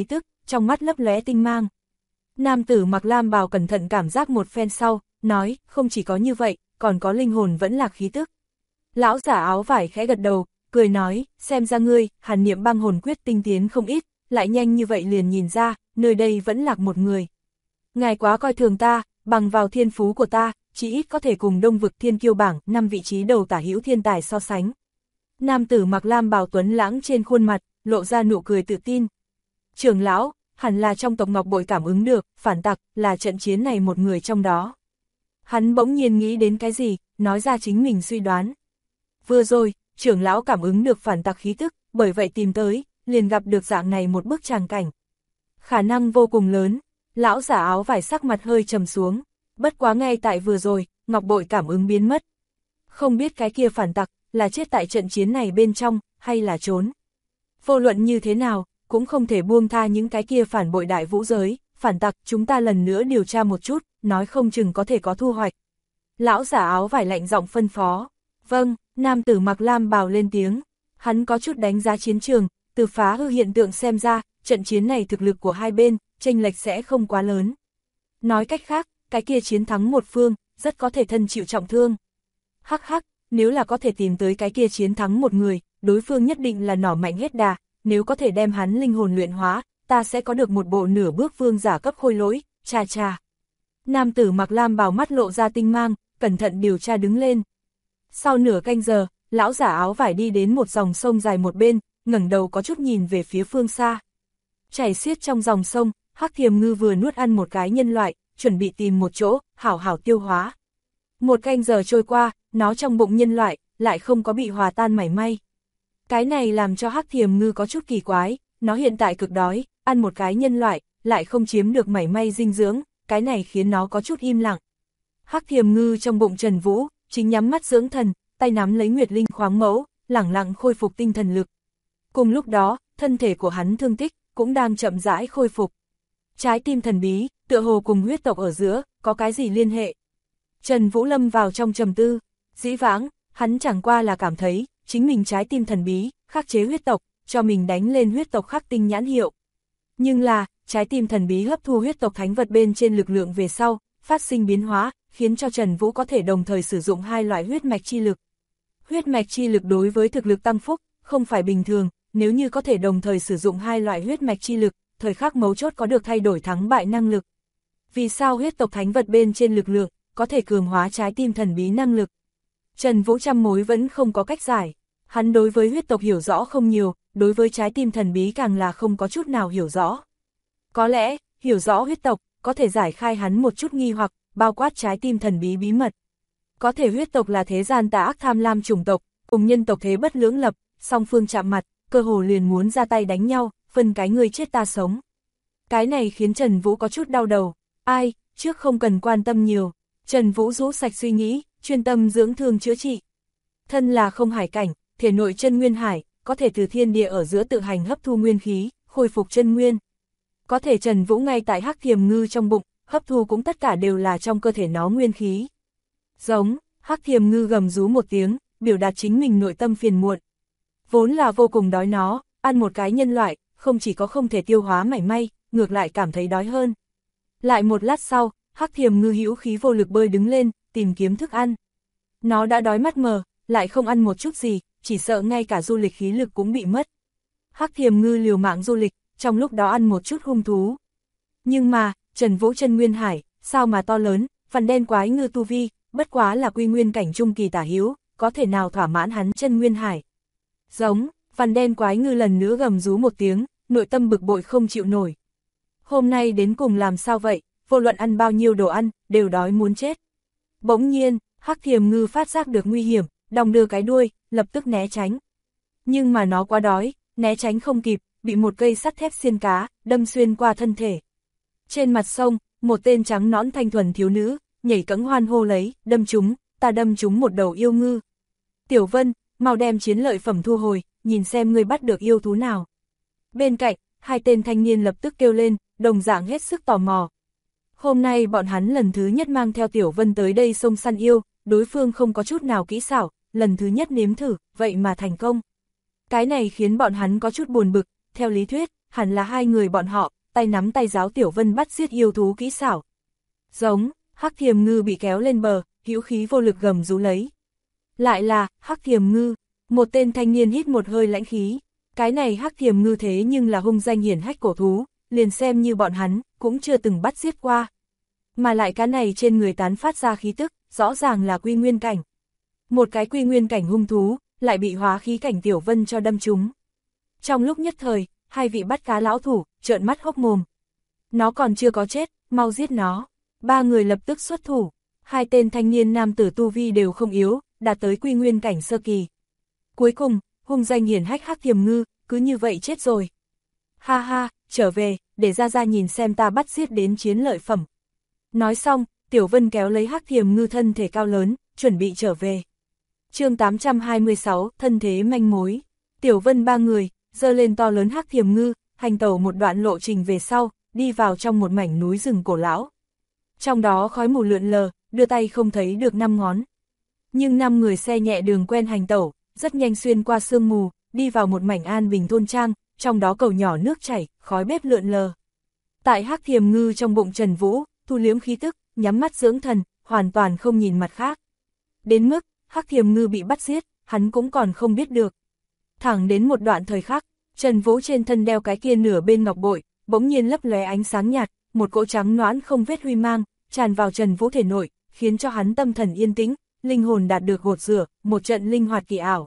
trong mắt lấp lóe tinh mang. Nam tử mặc lam bào cẩn thận cảm giác một phen sau, nói, không chỉ có như vậy, còn có linh hồn vẫn lạc khí tức. Lão giả áo vải khẽ gật đầu, cười nói, xem ra ngươi, hàn niệm băng hồn quyết tinh tiến không ít, lại nhanh như vậy liền nhìn ra, nơi đây vẫn lạc một người. Ngài quá coi thường ta, bằng vào thiên phú của ta, chỉ ít có thể cùng Đông vực thiên kiêu bảng 5 vị trí đầu tả hữu thiên tài so sánh. Nam tử mặc lam bào tuấn lãng trên khuôn mặt, lộ ra nụ cười tự tin. Trưởng lão, hẳn là trong tộc Ngọc Bội cảm ứng được, phản tặc, là trận chiến này một người trong đó. Hắn bỗng nhiên nghĩ đến cái gì, nói ra chính mình suy đoán. Vừa rồi, trưởng lão cảm ứng được phản tặc khí tức, bởi vậy tìm tới, liền gặp được dạng này một bức tràng cảnh. Khả năng vô cùng lớn, lão giả áo vải sắc mặt hơi trầm xuống, bất quá ngay tại vừa rồi, Ngọc Bội cảm ứng biến mất. Không biết cái kia phản tặc, là chết tại trận chiến này bên trong, hay là trốn. Vô luận như thế nào, cũng không thể buông tha những cái kia phản bội đại vũ giới, phản tặc, chúng ta lần nữa điều tra một chút, nói không chừng có thể có thu hoạch. Lão giả áo vải lạnh giọng phân phó. Vâng, nam tử mặc lam bào lên tiếng. Hắn có chút đánh giá chiến trường, từ phá hư hiện tượng xem ra, trận chiến này thực lực của hai bên, chênh lệch sẽ không quá lớn. Nói cách khác, cái kia chiến thắng một phương, rất có thể thân chịu trọng thương. Hắc hắc, nếu là có thể tìm tới cái kia chiến thắng một người, đối phương nhất định là nỏ mạnh hết đà, nếu có thể đem hắn linh hồn luyện hóa, ta sẽ có được một bộ nửa bước vương giả cấp khôi lỗi, chà chà. Nam tử mặc lam bào mắt lộ ra tinh mang, cẩn thận điều tra đứng lên. Sau nửa canh giờ, lão giả áo vải đi đến một dòng sông dài một bên, ngẩng đầu có chút nhìn về phía phương xa. Chảy xiết trong dòng sông, Hắc Thiềm Ngư vừa nuốt ăn một cái nhân loại, chuẩn bị tìm một chỗ, hảo hảo tiêu hóa. Một canh giờ trôi qua, nó trong bụng nhân loại, lại không có bị hòa tan mảy may. Cái này làm cho Hắc Thiềm Ngư có chút kỳ quái, nó hiện tại cực đói, ăn một cái nhân loại, lại không chiếm được mảy may dinh dưỡng, cái này khiến nó có chút im lặng. Hắc Thiềm Ngư trong bụng Trần Vũ, chính nhắm mắt dưỡng thần, tay nắm lấy Nguyệt Linh khoáng mẫu, lẳng lặng khôi phục tinh thần lực. Cùng lúc đó, thân thể của hắn thương tích, cũng đang chậm rãi khôi phục. Trái tim thần bí, tựa hồ cùng huyết tộc ở giữa, có cái gì liên hệ? Trần Vũ lâm vào trong trầm tư, dĩ vãng, hắn chẳng qua là cảm thấy, chính mình trái tim thần bí, khắc chế huyết tộc, cho mình đánh lên huyết tộc khắc tinh nhãn hiệu. Nhưng là, trái tim thần bí hấp thu huyết tộc thánh vật bên trên lực lượng về sau, phát sinh biến hóa, khiến cho Trần Vũ có thể đồng thời sử dụng hai loại huyết mạch chi lực. Huyết mạch chi lực đối với thực lực tăng phúc, không phải bình thường, nếu như có thể đồng thời sử dụng hai loại huyết mạch chi lực, thời khắc mấu chốt có được thay đổi thắng bại năng lực. Vì sao huyết tộc thánh vật bên trên lực lượng, có thể cường hóa trái tim thần bí năng lực? Trần Vũ trăm mối vẫn không có cách giải. Hắn đối với huyết tộc hiểu rõ không nhiều, đối với trái tim thần bí càng là không có chút nào hiểu rõ. Có lẽ, hiểu rõ huyết tộc, có thể giải khai hắn một chút nghi hoặc, bao quát trái tim thần bí bí mật. Có thể huyết tộc là thế gian tà ác tham lam chủng tộc, cùng nhân tộc thế bất lưỡng lập, song phương chạm mặt, cơ hồ liền muốn ra tay đánh nhau, phân cái người chết ta sống. Cái này khiến Trần Vũ có chút đau đầu. Ai, trước không cần quan tâm nhiều. Trần Vũ rũ sạch suy nghĩ, chuyên tâm dưỡng thương chữa trị. Thân là không hải cảnh, thể nội chân nguyên hải, có thể từ thiên địa ở giữa tự hành hấp thu nguyên khí, khôi phục chân nguyên. Có thể Trần Vũ ngay tại Hắc Thiềm Ngư trong bụng, hấp thu cũng tất cả đều là trong cơ thể nó nguyên khí. Giống, Hắc Thiềm Ngư gầm rú một tiếng, biểu đạt chính mình nội tâm phiền muộn. Vốn là vô cùng đói nó, ăn một cái nhân loại, không chỉ có không thể tiêu hóa mảy may, ngược lại cảm thấy đói hơn. Lại một lát sau, Hắc Thiềm Ngư hữu khí vô lực bơi đứng lên, tìm kiếm thức ăn. Nó đã đói mắt mờ, lại không ăn một chút gì, chỉ sợ ngay cả du lịch khí lực cũng bị mất. Hắc Thiềm Ngư liều mạng du lịch, trong lúc đó ăn một chút hung thú. Nhưng mà, Trần Vũ chân nguyên hải, sao mà to lớn, Vằn Đen Quái Ngư tu vi, bất quá là quy nguyên cảnh trung kỳ tả hữu, có thể nào thỏa mãn hắn chân nguyên hải. Giống, Vằn Đen Quái Ngư lần nữa gầm rú một tiếng, nội tâm bực bội không chịu nổi. Hôm nay đến cùng làm sao vậy, vô luận ăn bao nhiêu đồ ăn, đều đói muốn chết. Bỗng nhiên, Hắc Thiềm Ngư phát giác được nguy hiểm, đong đưa cái đuôi, lập tức né tránh. Nhưng mà nó quá đói, né tránh không kịp, bị một cây sắt thép xiên cá, đâm xuyên qua thân thể. Trên mặt sông, một tên trắng nõn thanh thuần thiếu nữ, nhảy cẫng hoan hô lấy, đâm chúng, ta đâm chúng một đầu yêu ngư. Tiểu Vân, mau đem chiến lợi phẩm thu hồi, nhìn xem ngươi bắt được yêu thú nào. Bên cạnh, hai tên thanh niên lập tức kêu lên, đồng dạng hết sức tò mò. Hôm nay bọn hắn lần thứ nhất mang theo Tiểu Vân tới đây sông săn yêu, đối phương không có chút nào kỹ xảo, lần thứ nhất nếm thử, vậy mà thành công. Cái này khiến bọn hắn có chút buồn bực, theo lý thuyết, hẳn là hai người bọn họ, tay nắm tay giáo Tiểu Vân bắt giết yêu thú kỹ xảo. Giống, Hắc Thiềm Ngư bị kéo lên bờ, hữu khí vô lực gầm rú lấy. Lại là, Hắc Thiềm Ngư, một tên thanh niên hít một hơi lãnh khí. Cái này Hắc Thiềm Ngư thế nhưng là hung danh hiển hách cổ thú, liền xem như bọn hắn, cũng chưa từng bắt giết qua. Mà lại cái này trên người tán phát ra khí tức, rõ ràng là quy nguyên cảnh. Một cái quy nguyên cảnh hung thú, lại bị hóa khí cảnh Tiểu Vân cho đâm trúng. Trong lúc nhất thời, hai vị bắt cá lão thủ, trợn mắt hốc mồm. Nó còn chưa có chết, mau giết nó. Ba người lập tức xuất thủ. Hai tên thanh niên nam tử tu vi đều không yếu, đạt tới quy nguyên cảnh sơ kỳ. Cuối cùng, hung danh hiển hách Hắc Thiềm Ngư, cứ như vậy chết rồi. Ha ha, trở về, để ra ra nhìn xem ta bắt giết đến chiến lợi phẩm. Nói xong, Tiểu Vân kéo lấy Hắc Thiềm Ngư thân thể cao lớn, chuẩn bị trở về. Chương 826, thân thế manh mối. Tiểu Vân ba người, giơ lên to lớn Hắc Thiềm Ngư, hành tẩu một đoạn lộ trình về sau, đi vào trong một mảnh núi rừng cổ lão. Trong đó khói mù lượn lờ, đưa tay không thấy được 5 ngón. Nhưng 5 người xe nhẹ đường quen hành tẩu, rất nhanh xuyên qua sương mù, đi vào một mảnh an bình thôn trang, trong đó cầu nhỏ nước chảy, khói bếp lượn lờ. Tại Hắc Thiềm Ngư trong bụng Trần Vũ, thu liếm khí tức, nhắm mắt dưỡng thần, hoàn toàn không nhìn mặt khác. Đến mức, Hắc Thiềm Ngư bị bắt giết, hắn cũng còn không biết được. Thẳng đến một đoạn thời khắc, Trần Vũ trên thân đeo cái kia nửa bên ngọc bội, bỗng nhiên lấp lóe ánh sáng nhạt, một cỗ trắng nõn không vết huy mang, tràn vào Trần Vũ thể nội, khiến cho hắn tâm thần yên tĩnh, linh hồn đạt được gột rửa, một trận linh hoạt kỳ ảo.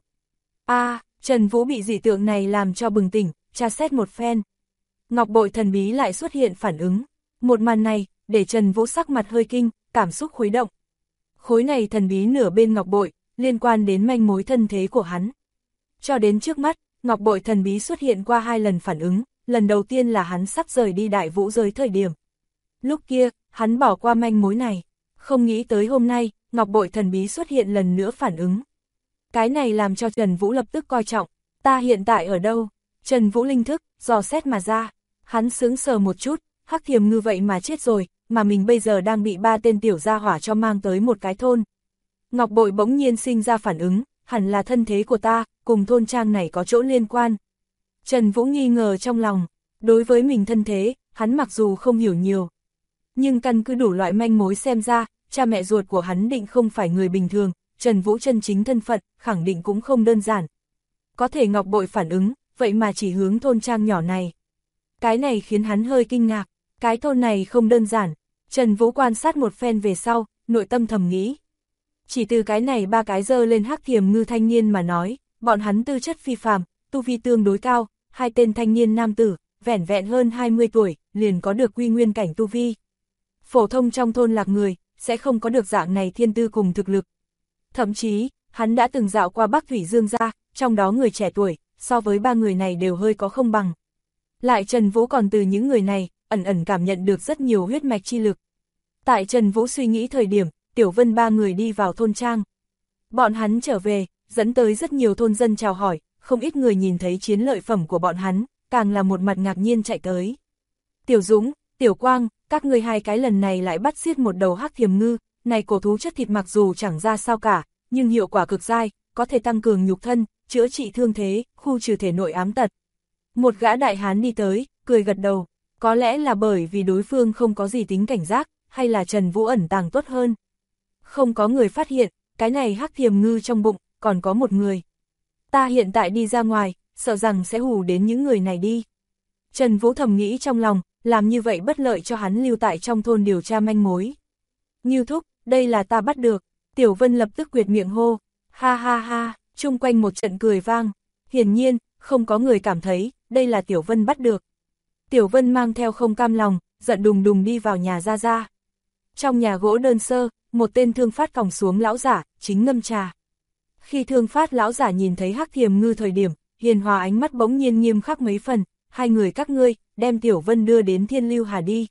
Trần Vũ bị dị tượng này làm cho bừng tỉnh, tra xét một phen. Ngọc bội thần bí lại xuất hiện phản ứng. Một màn này, để Trần Vũ sắc mặt hơi kinh, cảm xúc khuấy động. Khối này thần bí nửa bên ngọc bội, liên quan đến manh mối thân thế của hắn. Cho đến trước mắt, ngọc bội thần bí xuất hiện qua 2 lần phản ứng, lần đầu tiên là hắn sắp rời đi Đại Vũ giới thời điểm. Lúc kia, hắn bỏ qua manh mối này, không nghĩ tới hôm nay, ngọc bội thần bí xuất hiện lần nữa phản ứng. Cái này làm cho Trần Vũ lập tức coi trọng, ta hiện tại ở đâu? Trần Vũ linh thức, dò xét mà ra, hắn sững sờ một chút, Hắc Thiềm Ngư vậy mà chết rồi, mà mình bây giờ đang bị 3 tên tiểu gia hỏa cho mang tới một cái thôn. Ngọc bội bỗng nhiên sinh ra phản ứng, hẳn là thân thế của ta, cùng thôn trang này có chỗ liên quan. Trần Vũ nghi ngờ trong lòng, đối với mình thân thế, hắn mặc dù không hiểu nhiều. Nhưng căn cứ đủ loại manh mối xem ra, cha mẹ ruột của hắn định không phải người bình thường, Trần Vũ chân chính thân phận, khẳng định cũng không đơn giản. Có thể ngọc bội phản ứng, vậy mà chỉ hướng thôn trang nhỏ này. Cái này khiến hắn hơi kinh ngạc, cái thôn này không đơn giản. Trần Vũ quan sát một phen về sau, nội tâm thầm nghĩ. Chỉ từ cái này 3 cái dơ lên Hắc Thiềm Ngư thanh niên mà nói, bọn hắn tư chất phi phàm, tu vi tương đối cao, 2 tên thanh niên nam tử, vẻn vẹn hơn 20 tuổi, liền có được quy nguyên cảnh tu vi. Phổ thông trong thôn lạc người, sẽ không có được dạng này thiên tư cùng thực lực. Thậm chí, hắn đã từng dạo qua Bắc Thủy Dương gia, trong đó người trẻ tuổi, so với 3 người này đều hơi có không bằng. Lại Trần Vũ còn từ những người này, ẩn ẩn cảm nhận được rất nhiều huyết mạch chi lực. Tại Trần Vũ suy nghĩ thời điểm, Tiểu Vân 3 người đi vào thôn trang. Bọn hắn trở về, dẫn tới rất nhiều thôn dân chào hỏi, không ít người nhìn thấy chiến lợi phẩm của bọn hắn, càng là một mặt ngạc nhiên chạy tới. Tiểu Dũng, Tiểu Quang, các ngươi 2 cái lần này lại bắt giết một đầu Hắc Thiềm Ngư, này cổ thú chất thịt mặc dù chẳng ra sao cả, nhưng hiệu quả cực dai, có thể tăng cường nhục thân, chữa trị thương thế, khu trừ thể nội ám tật. Một gã đại hán đi tới, cười gật đầu, có lẽ là bởi vì đối phương không có gì tính cảnh giác, hay là Trần Vũ ẩn tàng tốt hơn. Không có người phát hiện, cái này Hắc Thiềm Ngư trong bụng, còn có một người. Ta hiện tại đi ra ngoài, sợ rằng sẽ hù đến những người này đi. Trần Vũ thầm nghĩ trong lòng, làm như vậy bất lợi cho hắn lưu tại trong thôn điều tra manh mối. Ngưu thúc, đây là ta bắt được. Tiểu Vân lập tức quyệt miệng hô, ha ha ha, chung quanh một trận cười vang. Hiển nhiên, không có người cảm thấy, đây là Tiểu Vân bắt được. Tiểu Vân mang theo không cam lòng, giận đùng đùng đi vào nhà Gia Gia. Trong nhà gỗ đơn sơ, một tên thương phát còng xuống lão giả, chính ngâm trà. Khi thương phát lão giả nhìn thấy Hắc Thiềm Ngư thời điểm, hiền hòa ánh mắt bỗng nhiên nghiêm khắc mấy phần, 2 người các ngươi, đem Tiểu Vân đưa đến Thiên Lưu Hà đi.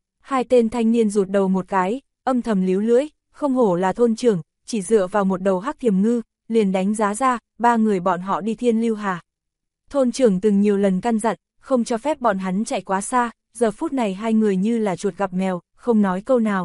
2 tên thanh niên rụt đầu một cái, âm thầm líu lưỡi, không hổ là thôn trưởng, chỉ dựa vào một đầu Hắc Thiềm Ngư, liền đánh giá ra, 3 người bọn họ đi Thiên Lưu Hà. Thôn trưởng từng nhiều lần căn dặn, không cho phép bọn hắn chạy quá xa, giờ phút này 2 người như là chuột gặp mèo, không nói câu nào.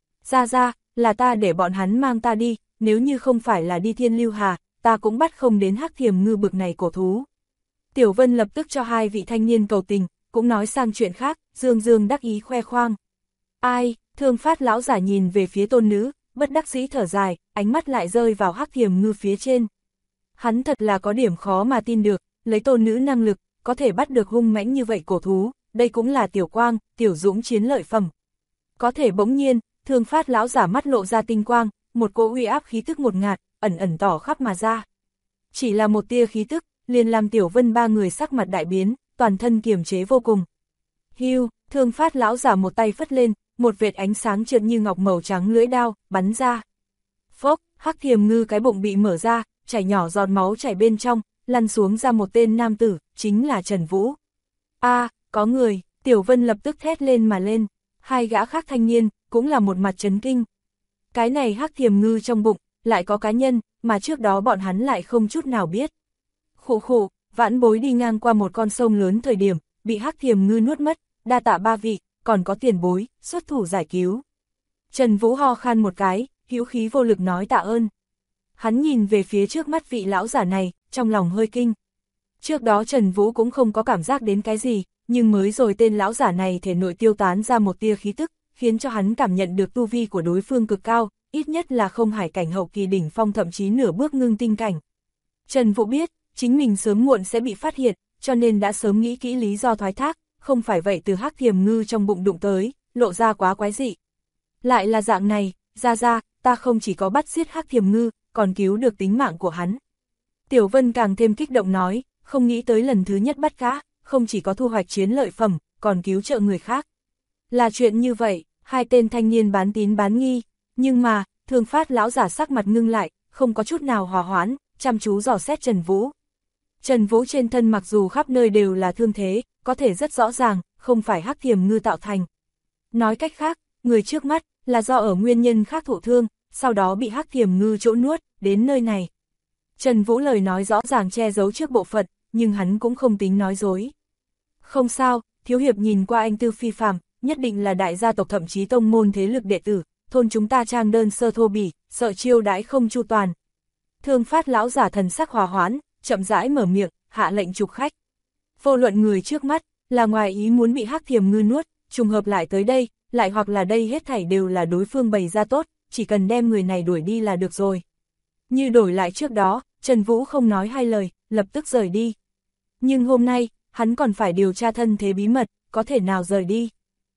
Ra, là ta để bọn hắn mang ta đi, nếu như không phải là đi Thiên Lưu Hà, ta cũng bắt không đến Hắc Thiềm Ngư bực này cổ thú. Tiểu Vân lập tức cho 2 vị thanh niên cầu tình, cũng nói sang chuyện khác, dương dương đắc ý khoe khoang. Ai, Thương Phát lão giả nhìn về phía tôn nữ, bất đắc dĩ thở dài, ánh mắt lại rơi vào Hắc Thiềm Ngư phía trên. Hắn thật là có điểm khó mà tin được, lấy tôn nữ năng lực, có thể bắt được hung mãnh như vậy cổ thú, đây cũng là tiểu quang, tiểu dũng chiến lợi phẩm. Có thể bỗng nhiên, Thương Phát lão giả mắt lộ ra tinh quang, một cỗ uy áp khí tức ngột ngạt, ẩn ẩn tỏ khắp mà ra. Chỉ là một tia khí tức, liền làm Tiểu Vân ba người sắc mặt đại biến, toàn thân kiềm chế vô cùng. Hưu, Thương Phát lão giả một tay phất lên, một vệt ánh sáng trượt như ngọc màu trắng lưỡi đao, bắn ra. Phốc, Hắc Thiềm Ngư cái bụng bị mở ra, chảy nhỏ giọt máu chảy bên trong, lăn xuống ra một tên nam tử, chính là Trần Vũ. A, có người, Tiểu Vân lập tức thét lên mà lên, hai gã khác thanh niên, cũng là một mặt chấn kinh. Cái này Hắc Thiềm Ngư trong bụng, lại có cá nhân, mà trước đó bọn hắn lại không chút nào biết. Khụ khụ, vãn bối đi ngang qua một con sông lớn thời điểm, bị Hắc Thiềm Ngư nuốt mất, đa tạ ba vị, còn có tiền bối, xuất thủ giải cứu. Trần Vũ ho khan một cái, hữu khí vô lực nói tạ ơn. Hắn nhìn về phía trước mắt vị lão giả này, trong lòng hơi kinh. Trước đó Trần Vũ cũng không có cảm giác đến cái gì, nhưng mới rồi tên lão giả này thể nội tiêu tán ra một tia khí tức, khiến cho hắn cảm nhận được tu vi của đối phương cực cao, ít nhất là không hải cảnh hậu kỳ đỉnh phong, thậm chí nửa bước ngưng tinh cảnh. Trần Vũ biết, chính mình sớm muộn sẽ bị phát hiện, cho nên đã sớm nghĩ kỹ lý do thoái thác, không phải vậy từ Hắc Thiềm Ngư trong bụng đụng tới, lộ ra quá quái dị. Lại là dạng này, ra, ta không chỉ có bắt giết Hắc Thiềm Ngư, còn cứu được tính mạng của hắn. Tiểu Vân càng thêm kích động nói, không nghĩ tới lần thứ nhất bắt cá, không chỉ có thu hoạch chiến lợi phẩm, còn cứu trợ người khác. Là chuyện như vậy, hai tên thanh niên bán tín bán nghi, nhưng mà, Thương Phát lão giả sắc mặt ngưng lại, không có chút nào hòa hoãn, chăm chú dò xét Trần Vũ. Trần Vũ trên thân mặc dù khắp nơi đều là thương thế, có thể rất rõ ràng, không phải Hắc Thiềm Ngư tạo thành. Nói cách khác, người trước mắt, là do ở nguyên nhân khác thụ thương, sau đó bị Hắc Thiềm Ngư chỗ nuốt, đến nơi này. Trần Vũ lời nói rõ ràng che giấu trước bộ phận, nhưng hắn cũng không tính nói dối. Không sao, thiếu hiệp nhìn qua anh tư phi phàm, nhất định là đại gia tộc thậm chí tông môn thế lực đệ tử, thôn chúng ta trang đơn sơ thô bỉ, sợ chiêu đãi không chu toàn. Thương Phát lão giả thần sắc hòa hoãn, chậm rãi mở miệng, hạ lệnh trục khách. Vô luận người trước mắt, là ngoài ý muốn bị Hắc Thiềm Ngư nuốt, trùng hợp lại tới đây, lại hoặc là đây hết thảy đều là đối phương bày ra tốt, chỉ cần đem người này đuổi đi là được rồi. Như đổi lại trước đó, Trần Vũ không nói hai lời, lập tức rời đi. Nhưng hôm nay, hắn còn phải điều tra thân thế bí mật, có thể nào rời đi.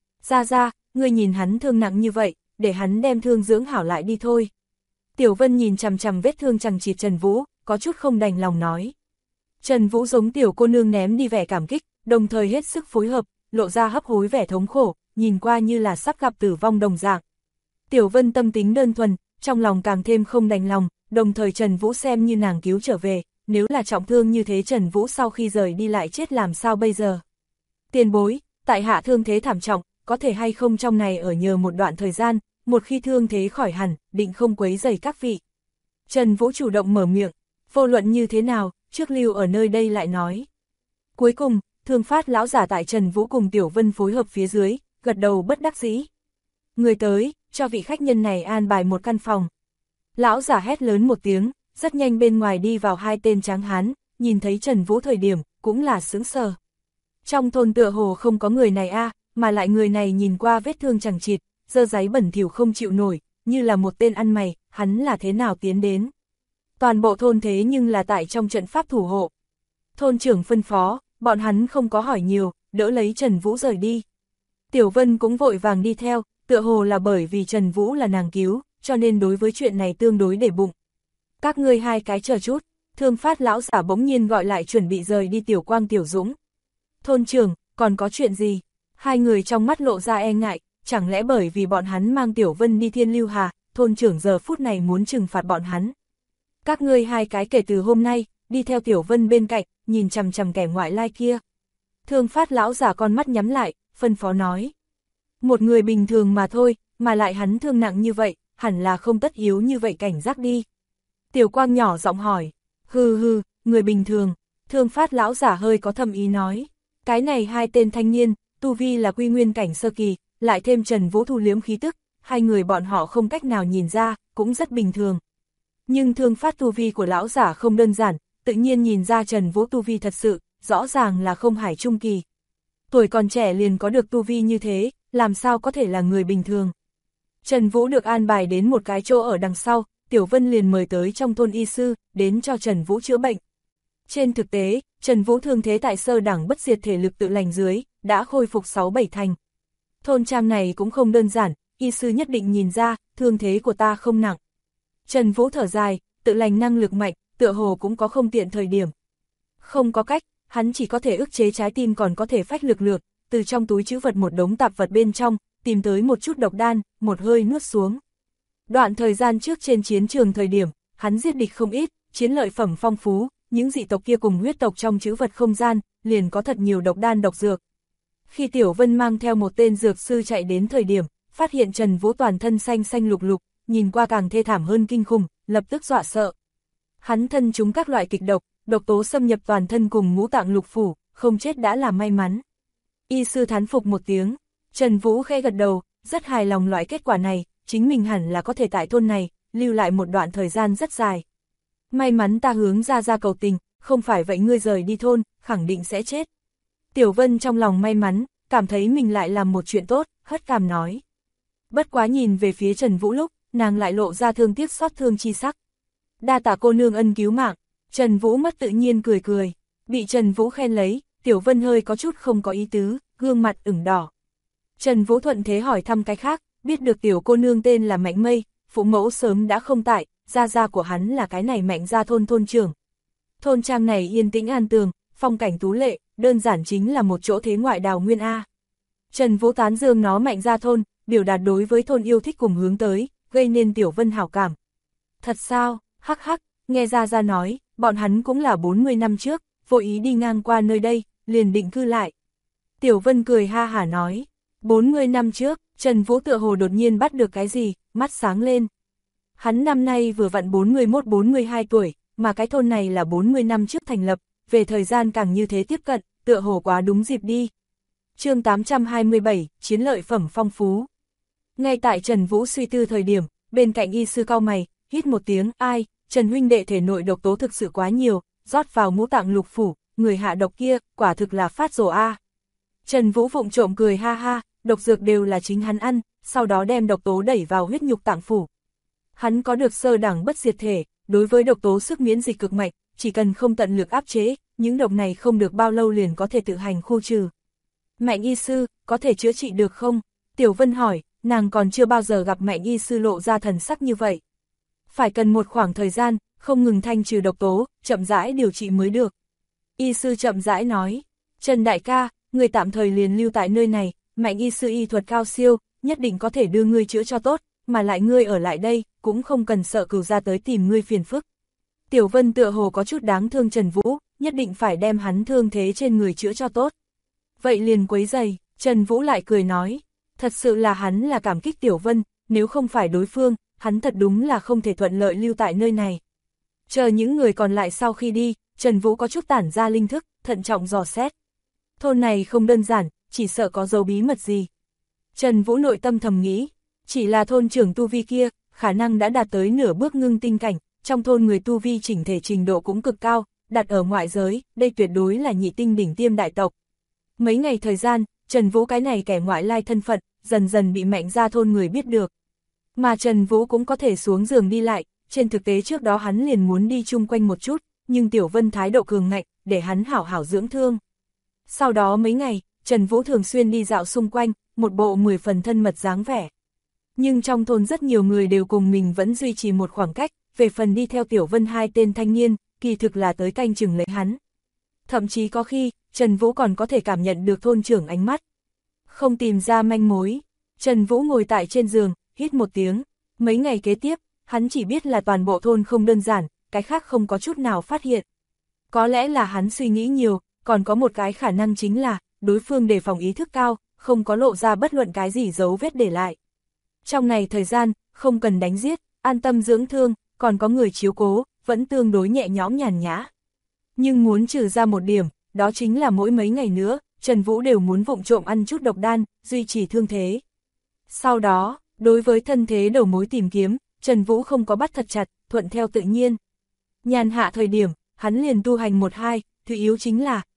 Ra, ngươi nhìn hắn thương nặng như vậy, để hắn đem thương dưỡng hảo lại đi thôi. Tiểu Vân nhìn chằm chằm vết thương chằng chịt Trần Vũ, có chút không đành lòng nói. Trần Vũ giống tiểu cô nương ném đi vẻ cảm kích, đồng thời hết sức phối hợp, lộ ra hấp hối vẻ thống khổ, nhìn qua như là sắp gặp tử vong đồng dạng. Tiểu Vân tâm tính đơn thuần, trong lòng càng thêm không đành lòng, đồng thời Trần Vũ xem như nàng cứu trở về, nếu là trọng thương như thế Trần Vũ sau khi rời đi lại chết làm sao bây giờ. Tiền bối, tại hạ thương thế thảm trọng, có thể hay không trong này ở nhờ một đoạn thời gian, một khi thương thế khỏi hẳn, định không quấy rầy các vị. Trần Vũ chủ động mở miệng, vô luận như thế nào, trước lưu ở nơi đây lại nói. Cuối cùng, Thương Phát lão giả tại Trần Vũ cùng Tiểu Vân phối hợp phía dưới, gật đầu bất đắc dĩ. Người tới, cho vị khách nhân này an bài một căn phòng. Lão giả hét lớn một tiếng, rất nhanh bên ngoài đi vào hai tên tráng hán, nhìn thấy Trần Vũ thời điểm, cũng là sững sờ. Trong thôn tựa hồ không có người này mà lại người này nhìn qua vết thương chằng chịt, dơ giấy bẩn thỉu không chịu nổi, như là một tên ăn mày, hắn là thế nào tiến đến. Toàn bộ thôn thế nhưng là tại trong trận pháp thủ hộ. Thôn trưởng phân phó, bọn hắn không có hỏi nhiều, đỡ lấy Trần Vũ rời đi. Tiểu Vân cũng vội vàng đi theo, tựa hồ là bởi vì Trần Vũ là nàng cứu, cho nên đối với chuyện này tương đối để bụng. Các ngươi hai cái chờ chút, Thương Phát lão giả bỗng nhiên gọi lại chuẩn bị rời đi Tiểu Quang Tiểu Dũng. Thôn trưởng, còn có chuyện gì? Hai người trong mắt lộ ra e ngại, chẳng lẽ bởi vì bọn hắn mang Tiểu Vân đi Thiên Lưu Hà, thôn trưởng giờ phút này muốn trừng phạt bọn hắn. Các ngươi hai cái kể từ hôm nay, đi theo Tiểu Vân bên cạnh, nhìn chằm chằm kẻ ngoại lai kia. Thương Phát lão giả con mắt nhắm lại, phân phó nói. Một người bình thường mà thôi, mà lại hắn thương nặng như vậy, hẳn là không tất yếu như vậy cảnh giác đi. Tiểu Quang nhỏ giọng hỏi, hừ, người bình thường. Thương Phát lão giả hơi có thầm ý nói. Cái này hai tên thanh niên, tu vi là quy nguyên cảnh sơ kỳ, lại thêm Trần Vũ thu liếm khí tức, hai người bọn họ không cách nào nhìn ra, cũng rất bình thường. Nhưng Thương Phát tu vi của lão giả không đơn giản, tự nhiên nhìn ra Trần Vũ tu vi thật sự, rõ ràng là không hải trung kỳ. tuổi còn trẻ liền có được tu vi như thế, làm sao có thể là người bình thường. Trần Vũ được an bài đến một cái chỗ ở đằng sau, Tiểu Vân liền mời tới trong thôn y sư, đến cho Trần Vũ chữa bệnh. Trên thực tế, Trần Vũ thương thế tại sơ đẳng bất diệt thể lực tự lành dưới, đã khôi phục 6-7 thành. Thôn trang này cũng không đơn giản, y sư nhất định nhìn ra, thương thế của ta không nặng. Trần Vũ thở dài, tự lành năng lực mạnh, tựa hồ cũng có không tiện thời điểm. Không có cách, hắn chỉ có thể ức chế trái tim còn có thể phách lực lược, từ trong túi trữ vật một đống tạp vật bên trong, tìm tới một chút độc đan, một hơi nuốt xuống. Đoạn thời gian trước trên chiến trường thời điểm, hắn giết địch không ít, chiến lợi phẩm phong phú, những dị tộc kia cùng huyết tộc trong trữ vật không gian, liền có thật nhiều độc đan độc dược. Khi Tiểu Vân mang theo một tên dược sư chạy đến thời điểm, phát hiện Trần Vũ toàn thân xanh xanh lục lục, nhìn qua càng thê thảm hơn kinh khủng, lập tức dọa sợ. Hắn thân trúng các loại kịch độc, độc tố xâm nhập toàn thân cùng ngũ tạng lục phủ, không chết đã là may mắn. Y sư thán phục một tiếng, Trần Vũ khẽ gật đầu, rất hài lòng loại kết quả này, chính mình hẳn là có thể tại thôn này, lưu lại một đoạn thời gian rất dài. May mắn ta hướng ra cầu tình, không phải vậy ngươi rời đi thôn, khẳng định sẽ chết. Tiểu Vân trong lòng may mắn, cảm thấy mình lại làm một chuyện tốt, hất cằm nói. Bất quá nhìn về phía Trần Vũ lúc, nàng lại lộ ra thương tiếc xót thương chi sắc. Đa tạ cô nương ân cứu mạng, Trần Vũ mất tự nhiên cười cười, bị Trần Vũ khen lấy, Tiểu Vân hơi có chút không có ý tứ, gương mặt ửng đỏ. Trần Vũ thuận thế hỏi thăm cái khác, biết được tiểu cô nương tên là Mạnh Mây, phụ mẫu sớm đã không tại, gia của hắn là cái này Mạnh gia thôn thôn trưởng. Thôn trang này yên tĩnh an tường, phong cảnh tú lệ, đơn giản chính là một chỗ thế ngoại đào nguyên A. Trần Vũ tán dương nó Mạnh gia thôn, biểu đạt đối với thôn yêu thích cùng hướng tới, gây nên Tiểu Vân hảo cảm. Thật sao, hắc hắc, nghe gia nói, bọn hắn cũng là 40 năm trước, vội ý đi ngang qua nơi đây, liền định cư lại. Tiểu Vân cười ha hả nói, 40 năm trước, Trần Vũ tựa hồ đột nhiên bắt được cái gì, mắt sáng lên. Hắn năm nay vừa vặn 41-42 tuổi, mà cái thôn này là 40 năm trước thành lập, về thời gian càng như thế tiếp cận, tựa hồ quá đúng dịp đi. Chương 827, chiến lợi phẩm phong phú. Ngay tại Trần Vũ suy tư thời điểm, bên cạnh y sư cau mày, hít một tiếng, ai, Trần huynh đệ thể nội độc tố thực sự quá nhiều, rót vào ngũ tạng lục phủ, người hạ độc kia, quả thực là phát rồ a. Trần Vũ vụng trộm cười ha ha, độc dược đều là chính hắn ăn, sau đó đem độc tố đẩy vào huyết nhục tạng phủ. Hắn có được sơ đẳng bất diệt thể, đối với độc tố sức miễn dịch cực mạnh, chỉ cần không tận lực áp chế, những độc này không được bao lâu liền có thể tự hành khu trừ. Mạnh y sư, có thể chữa trị được không? Tiểu Vân hỏi, nàng còn chưa bao giờ gặp Mạnh y sư lộ ra thần sắc như vậy. Phải cần một khoảng thời gian, không ngừng thanh trừ độc tố, chậm rãi điều trị mới được. Y sư chậm rãi nói, Trần đại ca, người tạm thời liền lưu tại nơi này, Mạnh y sư y thuật cao siêu, nhất định có thể đưa ngươi chữa cho tốt, mà lại ngươi ở lại đây, cũng không cần sợ cửu gia tới tìm ngươi phiền phức. Tiểu Vân tựa hồ có chút đáng thương Trần Vũ, nhất định phải đem hắn thương thế trên người chữa cho tốt. Vậy liền quấy giày, Trần Vũ lại cười nói, thật sự là hắn là cảm kích Tiểu Vân, nếu không phải đối phương, hắn thật đúng là không thể thuận lợi lưu tại nơi này. Chờ những người còn lại sau khi đi, Trần Vũ có chút tản ra linh thức, thận trọng dò xét. Thôn này không đơn giản, chỉ sợ có dấu bí mật gì. Trần Vũ nội tâm thầm nghĩ, chỉ là thôn trưởng tu vi kia, khả năng đã đạt tới nửa bước ngưng tinh cảnh, trong thôn người tu vi chỉnh thể trình độ cũng cực cao, đặt ở ngoại giới, đây tuyệt đối là nhị tinh đỉnh tiêm đại tộc. Mấy ngày thời gian, Trần Vũ cái này kẻ ngoại lai thân phận, dần dần bị Mạnh gia thôn người biết được. Mà Trần Vũ cũng có thể xuống giường đi lại, trên thực tế trước đó hắn liền muốn đi chung quanh một chút, nhưng Tiểu Vân thái độ cường ngạnh, để hắn hảo hảo dưỡng thương. Sau đó mấy ngày, Trần Vũ thường xuyên đi dạo xung quanh, một bộ 10 phần thân mật dáng vẻ. Nhưng trong thôn rất nhiều người đều cùng mình vẫn duy trì một khoảng cách, về phần đi theo Tiểu Vân hai tên thanh niên, kỳ thực là tới canh chừng lấy hắn. Thậm chí có khi, Trần Vũ còn có thể cảm nhận được thôn trưởng ánh mắt. Không tìm ra manh mối, Trần Vũ ngồi tại trên giường, hít một tiếng. Mấy ngày kế tiếp, hắn chỉ biết là toàn bộ thôn không đơn giản, cái khác không có chút nào phát hiện. Có lẽ là hắn suy nghĩ nhiều, còn có một cái khả năng chính là, đối phương đề phòng ý thức cao, không có lộ ra bất luận cái gì dấu vết để lại. Trong này thời gian, không cần đánh giết, an tâm dưỡng thương, còn có người chiếu cố, vẫn tương đối nhẹ nhõm nhàn nhã. Nhưng muốn trừ ra một điểm, đó chính là mỗi mấy ngày nữa, Trần Vũ đều muốn vụng trộm ăn chút độc đan, duy trì thương thế. Sau đó, đối với thân thế đầu mối tìm kiếm, Trần Vũ không có bắt thật chặt, thuận theo tự nhiên. Nhàn hạ thời điểm, hắn liền tu hành 1-2, thứ yếu chính là,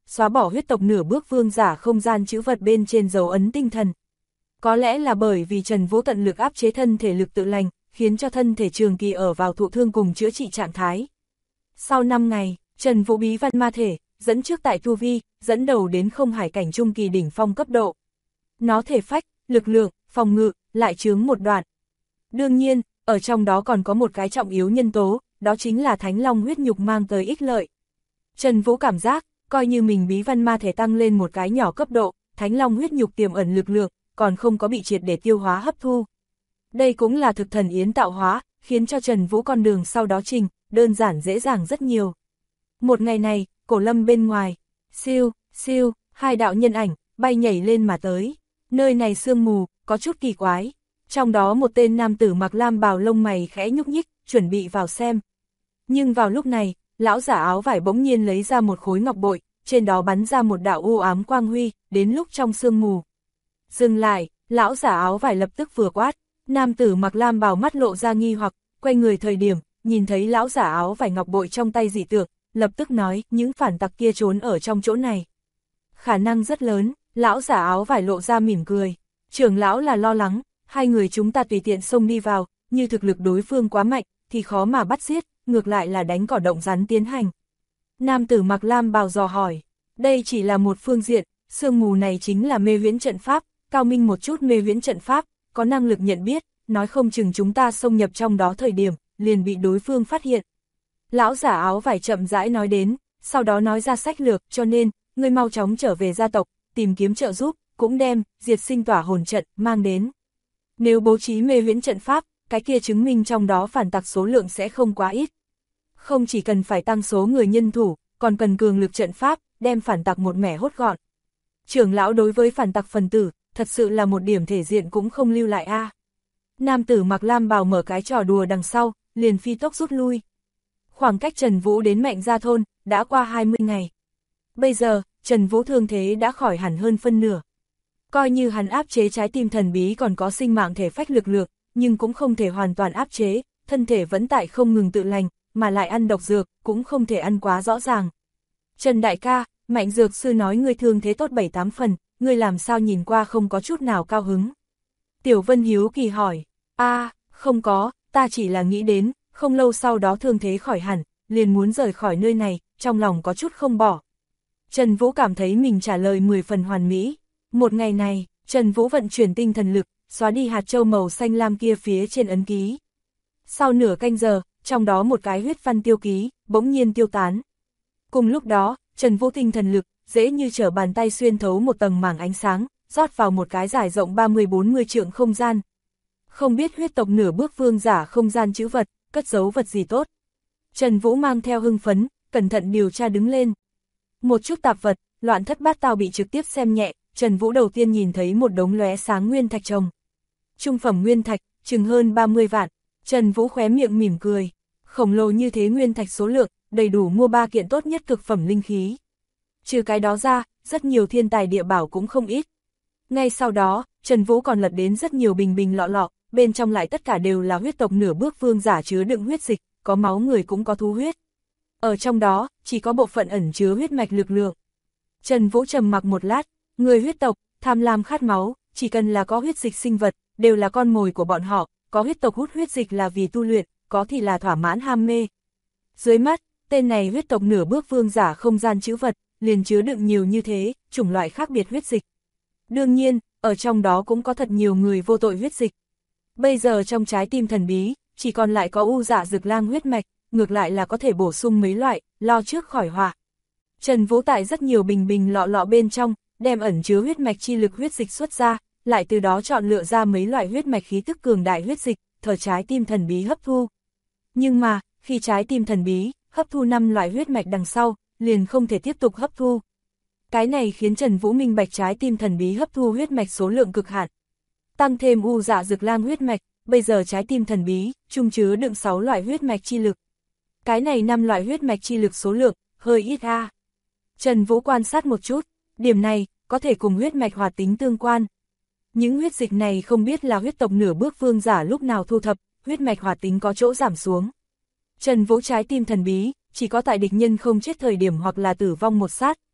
xóa bỏ huyết tộc nửa bước vương giả không gian chữ vật bên trên dấu ấn tinh thần. Có lẽ là bởi vì Trần Vũ tận lực áp chế thân thể lực tự lành, khiến cho thân thể trường kỳ ở vào thụ thương cùng chữa trị trạng thái. Sau 5 ngày, Trần Vũ bí văn ma thể, dẫn trước tại tu vi, dẫn đầu đến không hải cảnh trung kỳ đỉnh phong cấp độ. Nó thể phách, lực lượng, phòng ngự, lại chướng một đoạn. Đương nhiên, ở trong đó còn có một cái trọng yếu nhân tố, đó chính là Thánh Long huyết nhục mang tới ích lợi. Trần Vũ cảm giác, coi như mình bí văn ma thể tăng lên một cái nhỏ cấp độ, Thánh Long huyết nhục tiềm ẩn lực lượng, còn không có bị triệt để tiêu hóa hấp thu. Đây cũng là thực thần yến tạo hóa, khiến cho Trần Vũ con đường sau đó trình, đơn giản dễ dàng rất nhiều. Một ngày này, cổ lâm bên ngoài, siêu, siêu, hai đạo nhân ảnh, bay nhảy lên mà tới. Nơi này sương mù, có chút kỳ quái. Trong đó một tên nam tử mặc lam bào lông mày khẽ nhúc nhích, chuẩn bị vào xem. Nhưng vào lúc này, lão giả áo vải bỗng nhiên lấy ra một khối ngọc bội, trên đó bắn ra một đạo u ám quang huy, đến lúc trong sương mù. Dừng lại, lão giả áo vải lập tức vừa quát, nam tử mặc lam bào mắt lộ ra nghi hoặc, quay người thời điểm, nhìn thấy lão giả áo vải ngọc bội trong tay dị tượng, lập tức nói, những phản tặc kia trốn ở trong chỗ này. Khả năng rất lớn, lão giả áo vải lộ ra mỉm cười, trưởng lão là lo lắng, hai người chúng ta tùy tiện xông đi vào, như thực lực đối phương quá mạnh, thì khó mà bắt giết, ngược lại là đánh cỏ động rắn tiến hành. Nam tử mặc lam bào dò hỏi, đây chỉ là một phương diện, sương mù này chính là mê huyễn trận pháp, cao minh một chút mê huyễn trận pháp, có năng lực nhận biết, nói không chừng chúng ta xông nhập trong đó thời điểm, liền bị đối phương phát hiện. Lão giả áo vải chậm rãi nói đến, sau đó nói ra sách lược, cho nên, ngươi mau chóng trở về gia tộc, tìm kiếm trợ giúp, cũng đem, diệt sinh tỏa hồn trận, mang đến. Nếu bố trí mê huyễn trận pháp, cái kia chứng minh trong đó phản tặc số lượng sẽ không quá ít. Không chỉ cần phải tăng số người nhân thủ, còn cần cường lực trận pháp, đem phản tặc một mẻ hốt gọn. Trưởng lão đối với phản tặc phần tử, thật sự là một điểm thể diện cũng không lưu lại a. Nam tử mặc lam bào mở cái trò đùa đằng sau, liền phi tốc rút lui. Khoảng cách Trần Vũ đến Mạnh Gia Thôn, đã qua 20 ngày. Bây giờ, Trần Vũ thương thế đã khỏi hẳn hơn phân nửa. Coi như hắn áp chế trái tim thần bí còn có sinh mạng thể phách lực lượng, nhưng cũng không thể hoàn toàn áp chế, thân thể vẫn tại không ngừng tự lành, mà lại ăn độc dược, cũng không thể ăn quá rõ ràng. Trần đại ca, Mạnh dược sư nói ngươi thương thế tốt 7-8 phần, ngươi làm sao nhìn qua không có chút nào cao hứng. Tiểu Vân hiếu kỳ hỏi, không có, ta chỉ là nghĩ đến, không lâu sau đó thương thế khỏi hẳn, liền muốn rời khỏi nơi này, trong lòng có chút không bỏ. Trần Vũ cảm thấy mình trả lời 10 phần hoàn mỹ. Một ngày này, Trần Vũ vận chuyển tinh thần lực, xóa đi hạt châu màu xanh lam kia phía trên ấn ký. Sau nửa canh giờ, trong đó một cái huyết văn tiêu ký, bỗng nhiên tiêu tán. Cùng lúc đó, Trần Vũ tinh thần lực, dễ như trở bàn tay xuyên thấu một tầng mảng ánh sáng, rót vào một cái dài rộng 30-40 trượng không gian. Không biết huyết tộc nửa bước vương giả không gian chữ vật, cất giấu vật gì tốt. Trần Vũ mang theo hưng phấn, cẩn thận điều tra đứng lên. Một chút tạp vật, loạn thất bát tao bị trực tiếp xem nhẹ, Trần Vũ đầu tiên nhìn thấy một đống lóe sáng nguyên thạch chồng. Trung phẩm nguyên thạch, chừng hơn 30 vạn, Trần Vũ khóe miệng mỉm cười. Khổng lồ như thế nguyên thạch số lượng, đầy đủ mua 3 kiện tốt nhất cực phẩm linh khí. Trừ cái đó ra, rất nhiều thiên tài địa bảo cũng không ít. Ngay sau đó, Trần Vũ còn lật đến rất nhiều bình bình lọ lọ, bên trong lại tất cả đều là huyết tộc nửa bước vương giả chứa đựng huyết dịch, có máu người cũng có thú huyết. Ở trong đó, chỉ có bộ phận ẩn chứa huyết mạch lực lượng. Trần Vũ trầm mặc một lát, người huyết tộc, tham lam khát máu, chỉ cần là có huyết dịch sinh vật, đều là con mồi của bọn họ, có huyết tộc hút huyết dịch là vì tu luyện, có thì là thỏa mãn ham mê. Dưới mắt, tên này huyết tộc nửa bước vương giả không gian chữ vật, liền chứa đựng nhiều như thế, chủng loại khác biệt huyết dịch. Đương nhiên, ở trong đó cũng có thật nhiều người vô tội huyết dịch. Bây giờ trong trái tim thần bí, chỉ còn lại có u dạ dược lang huyết mạch, ngược lại là có thể bổ sung mấy loại, lo trước khỏi họa. Trần Vũ tại rất nhiều bình bình lọ lọ bên trong, đem ẩn chứa huyết mạch chi lực huyết dịch xuất ra, lại từ đó chọn lựa ra mấy loại huyết mạch khí tức cường đại huyết dịch, thờ trái tim thần bí hấp thu. Nhưng mà, khi trái tim thần bí hấp thu 5 loại huyết mạch đằng sau, liền không thể tiếp tục hấp thu. Cái này khiến Trần Vũ minh bạch trái tim thần bí hấp thu huyết mạch số lượng cực hạn. Tăng thêm u dạ dược lang huyết mạch, bây giờ trái tim thần bí chung chứa đựng 6 loại huyết mạch chi lực. Cái này 5 loại huyết mạch chi lực số lượng hơi ít a. Trần Vũ quan sát một chút, điểm này có thể cùng huyết mạch hoạt tính tương quan. Những huyết dịch này không biết là huyết tộc nửa bước vương giả lúc nào thu thập, huyết mạch hoạt tính có chỗ giảm xuống. Trần Vũ trái tim thần bí chỉ có tại địch nhân không chết thời điểm hoặc là tử vong một sát,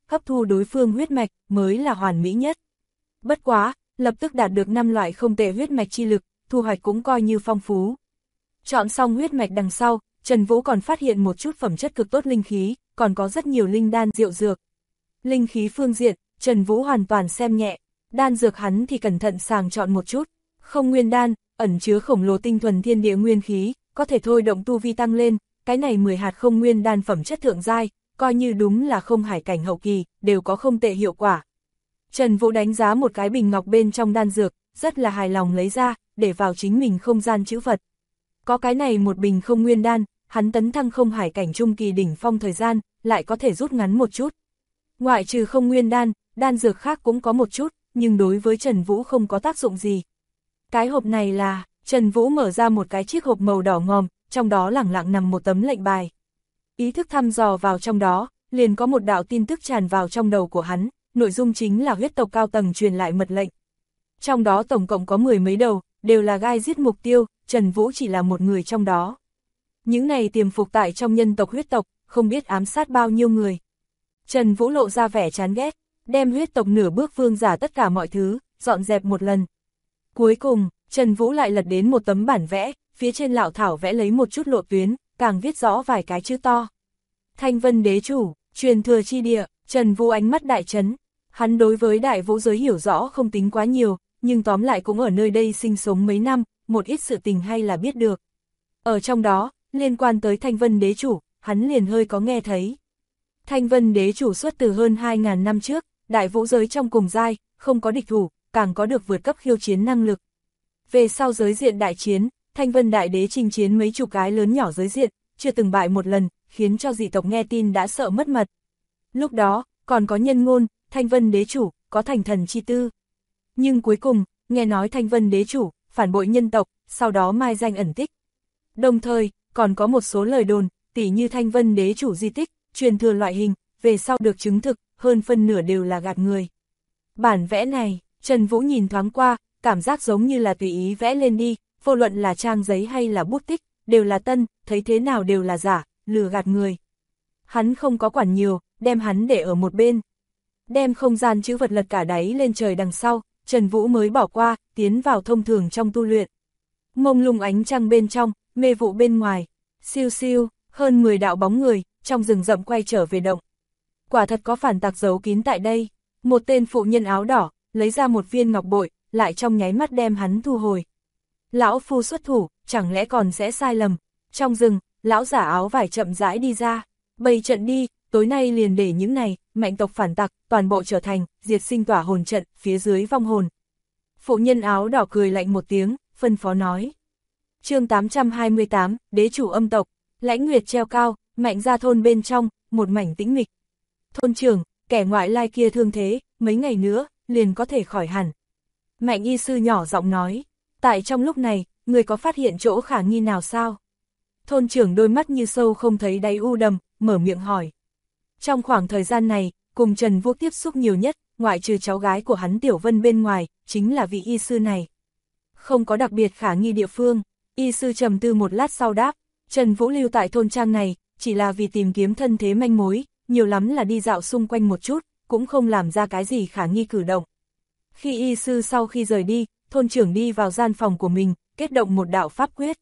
hấp thu đối phương huyết mạch mới là hoàn mỹ nhất. Bất quá, lập tức đạt được 5 loại không tệ huyết mạch chi lực, thu hoạch cũng coi như phong phú. Chọn xong huyết mạch đằng sau, Trần Vũ còn phát hiện một chút phẩm chất cực tốt linh khí, còn có rất nhiều linh đan diệu dược. Linh khí phương diện, Trần Vũ hoàn toàn xem nhẹ, đan dược hắn thì cẩn thận sàng chọn một chút. Không nguyên đan, ẩn chứa khổng lồ tinh thuần thiên địa nguyên khí, có thể thôi động tu vi tăng lên, cái này 10 hạt không nguyên đan phẩm chất thượng giai, coi như đúng là không hải cảnh hậu kỳ, đều có không tệ hiệu quả. Trần Vũ đánh giá một cái bình ngọc bên trong đan dược, rất là hài lòng lấy ra, để vào chính mình không gian trữ vật. Có cái này một bình không nguyên đan, hắn tấn thăng không hải cảnh trung kỳ đỉnh phong thời gian, lại có thể rút ngắn một chút. Ngoại trừ không nguyên đan, đan dược khác cũng có một chút, nhưng đối với Trần Vũ không có tác dụng gì. Cái hộp này là, Trần Vũ mở ra một cái chiếc hộp màu đỏ ngòm, trong đó lẳng lặng nằm một tấm lệnh bài. Ý thức thăm dò vào trong đó, liền có một đạo tin tức tràn vào trong đầu của hắn, nội dung chính là huyết tộc cao tầng truyền lại mật lệnh. Trong đó tổng cộng có 10 mấy đầu, đều là gai giết mục tiêu, Trần Vũ chỉ là một người trong đó. Những này tiềm phục tại trong nhân tộc huyết tộc, không biết ám sát bao nhiêu người. Trần Vũ lộ ra vẻ chán ghét, đem huyết tộc nửa bước vương giả tất cả mọi thứ, dọn dẹp một lần. Cuối cùng, Trần Vũ lại lật đến một tấm bản vẽ, phía trên lạo thảo vẽ lấy một chút lộ tuyến, càng viết rõ vài cái chữ to. Thanh Vân Đế Chủ, truyền thừa chi địa. Trần Vũ ánh mắt đại chấn, hắn đối với đại vũ giới hiểu rõ không tính quá nhiều, nhưng tóm lại cũng ở nơi đây sinh sống mấy năm, một ít sự tình hay là biết được. Ở trong đó, liên quan tới Thanh Vân Đế Chủ, hắn liền hơi có nghe thấy. Thanh Vân Đế Chủ xuất từ hơn 2.000 năm trước, đại vũ giới trong cùng giai, không có địch thủ, càng có được vượt cấp khiêu chiến năng lực. Về sau giới diện đại chiến, Thanh Vân Đại Đế chinh chiến mấy chục cái lớn nhỏ giới diện, chưa từng bại một lần, khiến cho dị tộc nghe tin đã sợ mất mật. Lúc đó, còn có nhân ngôn, Thanh Vân Đế Chủ, có thành thần chi tư. Nhưng cuối cùng, nghe nói Thanh Vân Đế Chủ, phản bội nhân tộc, sau đó mai danh ẩn tích. Đồng thời, còn có một số lời đồn, tỉ như Thanh Vân Đế Chủ di tích, truyền thừa loại hình, về sau được chứng thực, hơn phân nửa đều là gạt người. Bản vẽ này, Trần Vũ nhìn thoáng qua, cảm giác giống như là tùy ý vẽ lên đi, vô luận là trang giấy hay là bút tích, đều là tân, thấy thế nào đều là giả, lừa gạt người. Hắn không có quản nhiều, đem hắn để ở một bên. Đem không gian chữ vật lật cả đáy lên trời đằng sau, Trần Vũ mới bỏ qua, tiến vào thông thường trong tu luyện. Mông lung ánh trăng bên trong, mê vụ bên ngoài, siêu siêu, hơn 10 đạo bóng người, trong rừng rậm quay trở về động. Quả thật có phản tặc giấu kín tại đây, một tên phụ nhân áo đỏ, lấy ra một viên ngọc bội, lại trong nháy mắt đem hắn thu hồi. Lão phu xuất thủ, chẳng lẽ còn sẽ sai lầm. Trong rừng, lão giả áo vải chậm rãi đi ra, bày trận đi, tối nay liền để những này, mạnh tộc phản tặc, toàn bộ trở thành, diệt sinh tỏa hồn trận, phía dưới vong hồn. Phụ nhân áo đỏ cười lạnh một tiếng, phân phó nói. Chương 828, Đế Chủ âm tộc, lãnh nguyệt treo cao, mạnh ra thôn bên trong, một mảnh tĩnh mịch. Thôn trưởng, kẻ ngoại lai kia thương thế, mấy ngày nữa, liền có thể khỏi hẳn. Mạnh y sư nhỏ giọng nói, tại trong lúc này, người có phát hiện chỗ khả nghi nào sao? Thôn trưởng đôi mắt như sâu không thấy đáy u đầm, mở miệng hỏi. Trong khoảng thời gian này, cùng Trần Vũ tiếp xúc nhiều nhất, ngoại trừ cháu gái của hắn Tiểu Vân bên ngoài, chính là vị y sư này. Không có đặc biệt khả nghi địa phương, y sư trầm tư một lát sau đáp, Trần Vũ lưu tại thôn trang này, chỉ là vì tìm kiếm thân thế manh mối, nhiều lắm là đi dạo xung quanh một chút, cũng không làm ra cái gì khả nghi cử động. Khi y sư sau khi rời đi, thôn trưởng đi vào gian phòng của mình, kết động một đạo pháp quyết.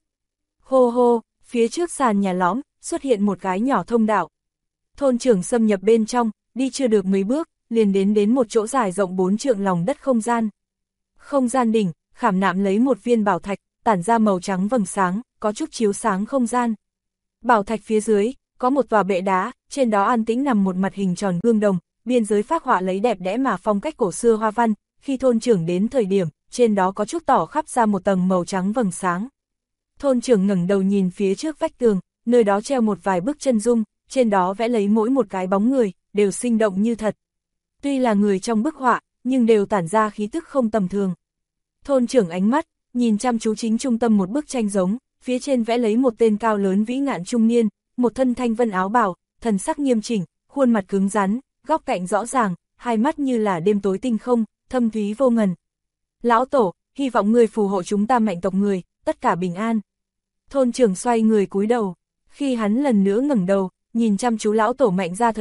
Hô hô, phía trước sàn nhà lõm, xuất hiện một cái nhỏ thông đạo. Thôn trưởng xâm nhập bên trong, đi chưa được mấy bước, liền đến một chỗ dài rộng 4 trượng lòng đất không gian. Không gian đỉnh, khảm nạm lấy một viên bảo thạch, tản ra màu trắng vầng sáng, có chút chiếu sáng không gian. Bảo thạch phía dưới, có một tòa bệ đá, trên đó an tĩnh nằm một mặt hình tròn gương đồng, biên giới phác họa lấy đẹp đẽ mà phong cách cổ xưa hoa văn, khi thôn trưởng đến thời điểm, trên đó có chút tỏ khắp ra một tầng màu trắng vầng sáng. Thôn trưởng ngẩng đầu nhìn phía trước vách tường, nơi đó treo một vài bức chân dung, trên đó vẽ lấy mỗi một cái bóng người, đều sinh động như thật. Tuy là người trong bức họa, nhưng đều tản ra khí tức không tầm thường. Thôn trưởng ánh mắt, nhìn chăm chú chính trung tâm một bức tranh giống, phía trên vẽ lấy một tên cao lớn vĩ ngạn trung niên, một thân thanh vân áo bào, thần sắc nghiêm chỉnh, khuôn mặt cứng rắn, góc cạnh rõ ràng, hai mắt như là đêm tối tinh không, thâm thúy vô ngần. Lão tổ, hy vọng người phù hộ chúng ta mạnh tộc người, tất cả bình an. Thôn trưởng xoay người cúi đầu, khi hắn lần nữa ngẩng đầu, nhìn chăm chú lão tổ mạnh ra thời điểm,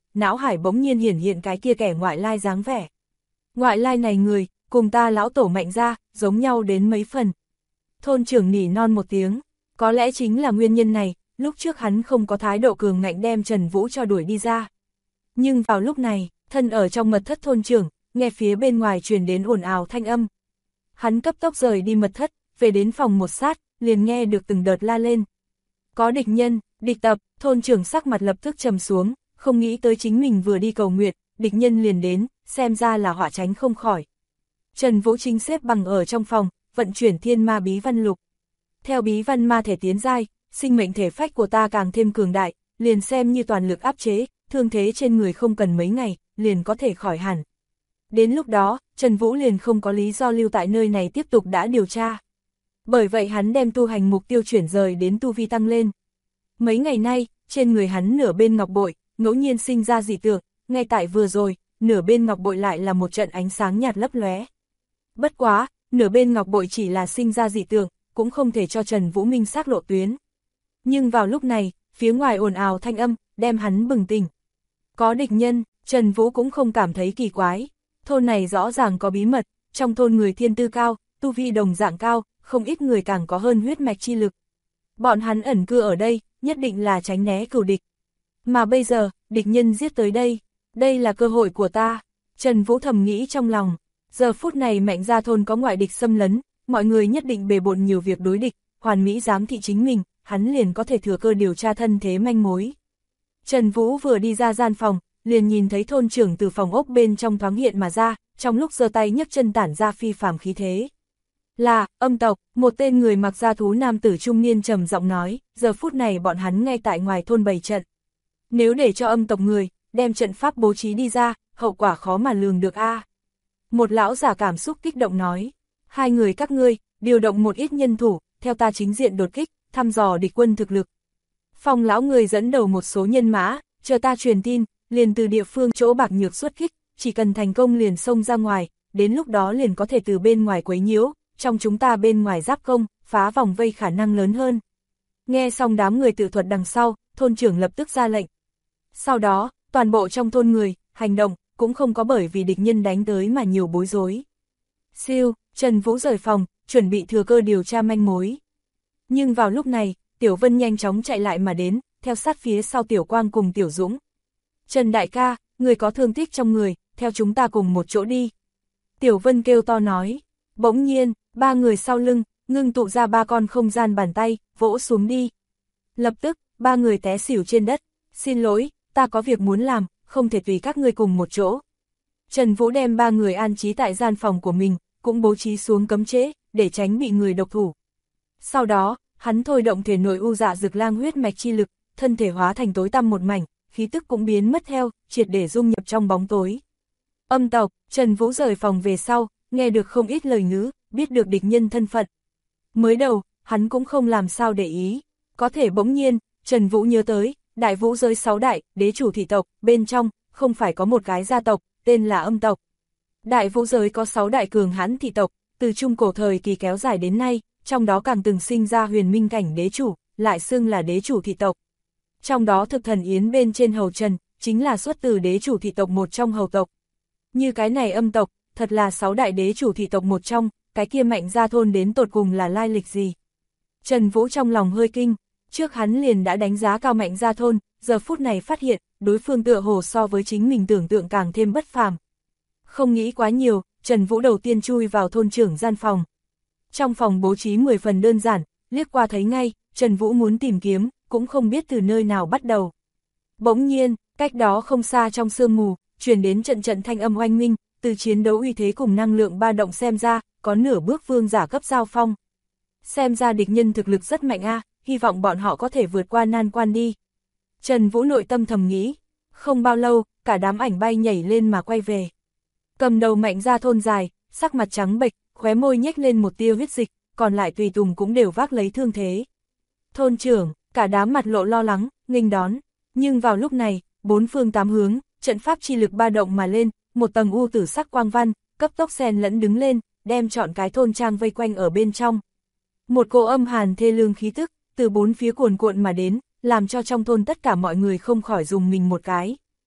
não hải bỗng nhiên hiển hiện cái kia kẻ ngoại lai dáng vẻ. Ngoại lai này người, cùng ta lão tổ Mạnh gia, giống nhau đến mấy phần. Thôn trưởng nỉ non một tiếng, có lẽ chính là nguyên nhân này, lúc trước hắn không có thái độ cường ngạnh đem Trần Vũ cho đuổi đi ra. Nhưng vào lúc này, thân ở trong mật thất thôn trưởng, nghe phía bên ngoài truyền đến ồn ào thanh âm. Hắn cấp tốc rời đi mật thất, về đến phòng một sát, liền nghe được từng đợt la lên. Có địch nhân, địch tập, thôn trưởng sắc mặt lập tức trầm xuống, không nghĩ tới chính mình vừa đi cầu nguyện, địch nhân liền đến, xem ra là họa tránh không khỏi. Trần Vũ chính xếp bằng ở trong phòng, vận chuyển thiên ma bí văn lục. Theo bí văn ma thể tiến giai, sinh mệnh thể phách của ta càng thêm cường đại, liền xem như toàn lực áp chế, thương thế trên người không cần mấy ngày, liền có thể khỏi hẳn. Đến lúc đó, Trần Vũ liền không có lý do lưu tại nơi này tiếp tục đã điều tra. Bởi vậy hắn đem tu hành mục tiêu chuyển rời đến tu vi tăng lên. Mấy ngày nay, trên người hắn nửa bên ngọc bội, ngẫu nhiên sinh ra dị tượng, ngay tại vừa rồi, nửa bên ngọc bội lại là một trận ánh sáng nhạt lấp lóe. Bất quá, nửa bên ngọc bội chỉ là sinh ra dị tượng, cũng không thể cho Trần Vũ minh xác lộ tuyến. Nhưng vào lúc này, phía ngoài ồn ào thanh âm, đem hắn bừng tỉnh. Có địch nhân, Trần Vũ cũng không cảm thấy kỳ quái. Thôn này rõ ràng có bí mật, trong thôn người thiên tư cao, tu vi đồng dạng cao, không ít người càng có hơn huyết mạch chi lực. Bọn hắn ẩn cư ở đây, nhất định là tránh né cừu địch. Mà bây giờ, địch nhân giết tới đây là cơ hội của ta. Trần Vũ thầm nghĩ trong lòng, giờ phút này Mạnh gia thôn có ngoại địch xâm lấn, mọi người nhất định bề bộn nhiều việc đối địch, hoàn mỹ giám thị chính mình, hắn liền có thể thừa cơ điều tra thân thế manh mối. Trần Vũ vừa đi ra gian phòng, liền nhìn thấy thôn trưởng từ phòng ốc bên trong thoáng hiện mà ra, trong lúc giơ tay nhấc chân tản ra phi phàm khí thế. Là, âm tộc, một tên người mặc da thú nam tử trung niên trầm giọng nói, giờ phút này bọn hắn ngay tại ngoài thôn bày trận. Nếu để cho âm tộc người, đem trận pháp bố trí đi ra, hậu quả khó mà lường được a. Một lão giả cảm xúc kích động nói, hai người các ngươi, điều động một ít nhân thủ, theo ta chính diện đột kích, thăm dò địch quân thực lực. Phong lão người dẫn đầu một số nhân mã, chờ ta truyền tin, liền từ địa phương chỗ bạc nhược xuất kích, chỉ cần thành công liền xông ra ngoài, đến lúc đó liền có thể từ bên ngoài quấy nhiễu, trong chúng ta bên ngoài giáp công, phá vòng vây khả năng lớn hơn. Nghe xong đám người tự thuật đằng sau, thôn trưởng lập tức ra lệnh. Sau đó, toàn bộ trong thôn người, hành động, cũng không có bởi vì địch nhân đánh tới mà nhiều bối rối. Siêu, Trần Vũ rời phòng, chuẩn bị thừa cơ điều tra manh mối. Nhưng vào lúc này, Tiểu Vân nhanh chóng chạy lại mà đến, theo sát phía sau Tiểu Quang cùng Tiểu Dũng. Trần đại ca, người có thương tích trong người, theo chúng ta cùng một chỗ đi. Tiểu Vân kêu to nói. Bỗng nhiên, ba người sau lưng, ngưng tụ ra ba con không gian bàn tay, vỗ xuống đi. Lập tức, ba người té xỉu trên đất. Xin lỗi, ta có việc muốn làm, không thể tùy các ngươi cùng một chỗ. Trần Vũ đem ba người an trí tại gian phòng của mình, cũng bố trí xuống cấm chế, để tránh bị người độc thủ. Sau đó, hắn thôi động thể nội u dạ dược lang huyết mạch chi lực, thân thể hóa thành tối tăm một mảnh, khí tức cũng biến mất theo, triệt để dung nhập trong bóng tối. Âm tộc, Trần Vũ rời phòng về sau, nghe được không ít lời ngữ, biết được địch nhân thân phận. Mới đầu, hắn cũng không làm sao để ý, có thể bỗng nhiên, Trần Vũ nhớ tới, đại vũ giới 6 đại, đế chủ thị tộc, bên trong, không phải có một cái gia tộc, tên là âm tộc. Đại vũ giới có 6 đại cường hãn thị tộc, từ trung cổ thời kỳ kéo dài đến nay, trong đó càng từng sinh ra huyền minh cảnh đế chủ, lại xưng là đế chủ thị tộc. Trong đó thực thần Yến bên trên hầu trần, chính là xuất từ đế chủ thị tộc một trong hầu tộc. Như cái này âm tộc, thật là 6 đại đế chủ thị tộc một trong, cái kia Mạnh gia thôn đến tột cùng là lai lịch gì. Trần Vũ trong lòng hơi kinh, trước hắn liền đã đánh giá cao Mạnh gia thôn, giờ phút này phát hiện, đối phương tựa hồ so với chính mình tưởng tượng càng thêm bất phàm. Không nghĩ quá nhiều, Trần Vũ đầu tiên chui vào thôn trưởng gian phòng. Trong phòng bố trí 10 phần đơn giản, liếc qua thấy ngay, Trần Vũ muốn tìm kiếm, cũng không biết từ nơi nào bắt đầu. Bỗng nhiên, cách đó không xa trong sương mù, truyền đến trận trận thanh âm oanh minh, từ chiến đấu uy thế cùng năng lượng ba động xem ra, có nửa bước vương giả cấp giao phong. Xem ra địch nhân thực lực rất mạnh a, hy vọng bọn họ có thể vượt qua nan quan đi. Trần Vũ nội tâm thầm nghĩ, không bao lâu, cả đám ảnh bay nhảy lên mà quay về. Cầm đầu Mạnh gia thôn dài, sắc mặt trắng bệch, khóe môi nhếch lên một tia huyết dịch, còn lại tùy tùng cũng đều vác lấy thương thế. Thôn trưởng, cả đám mặt lộ lo lắng, nghênh đón, nhưng vào lúc này, bốn phương tám hướng, trận pháp chi lực ba động mà lên, một tầng u tử sắc quang văn, cấp tốc xen lẫn đứng lên, đem trọn cái thôn trang vây quanh ở bên trong. Một cỗ âm hàn thê lương khí tức, từ bốn phía cuồn cuộn mà đến, làm cho trong thôn tất cả mọi người không khỏi dùng mình một cái.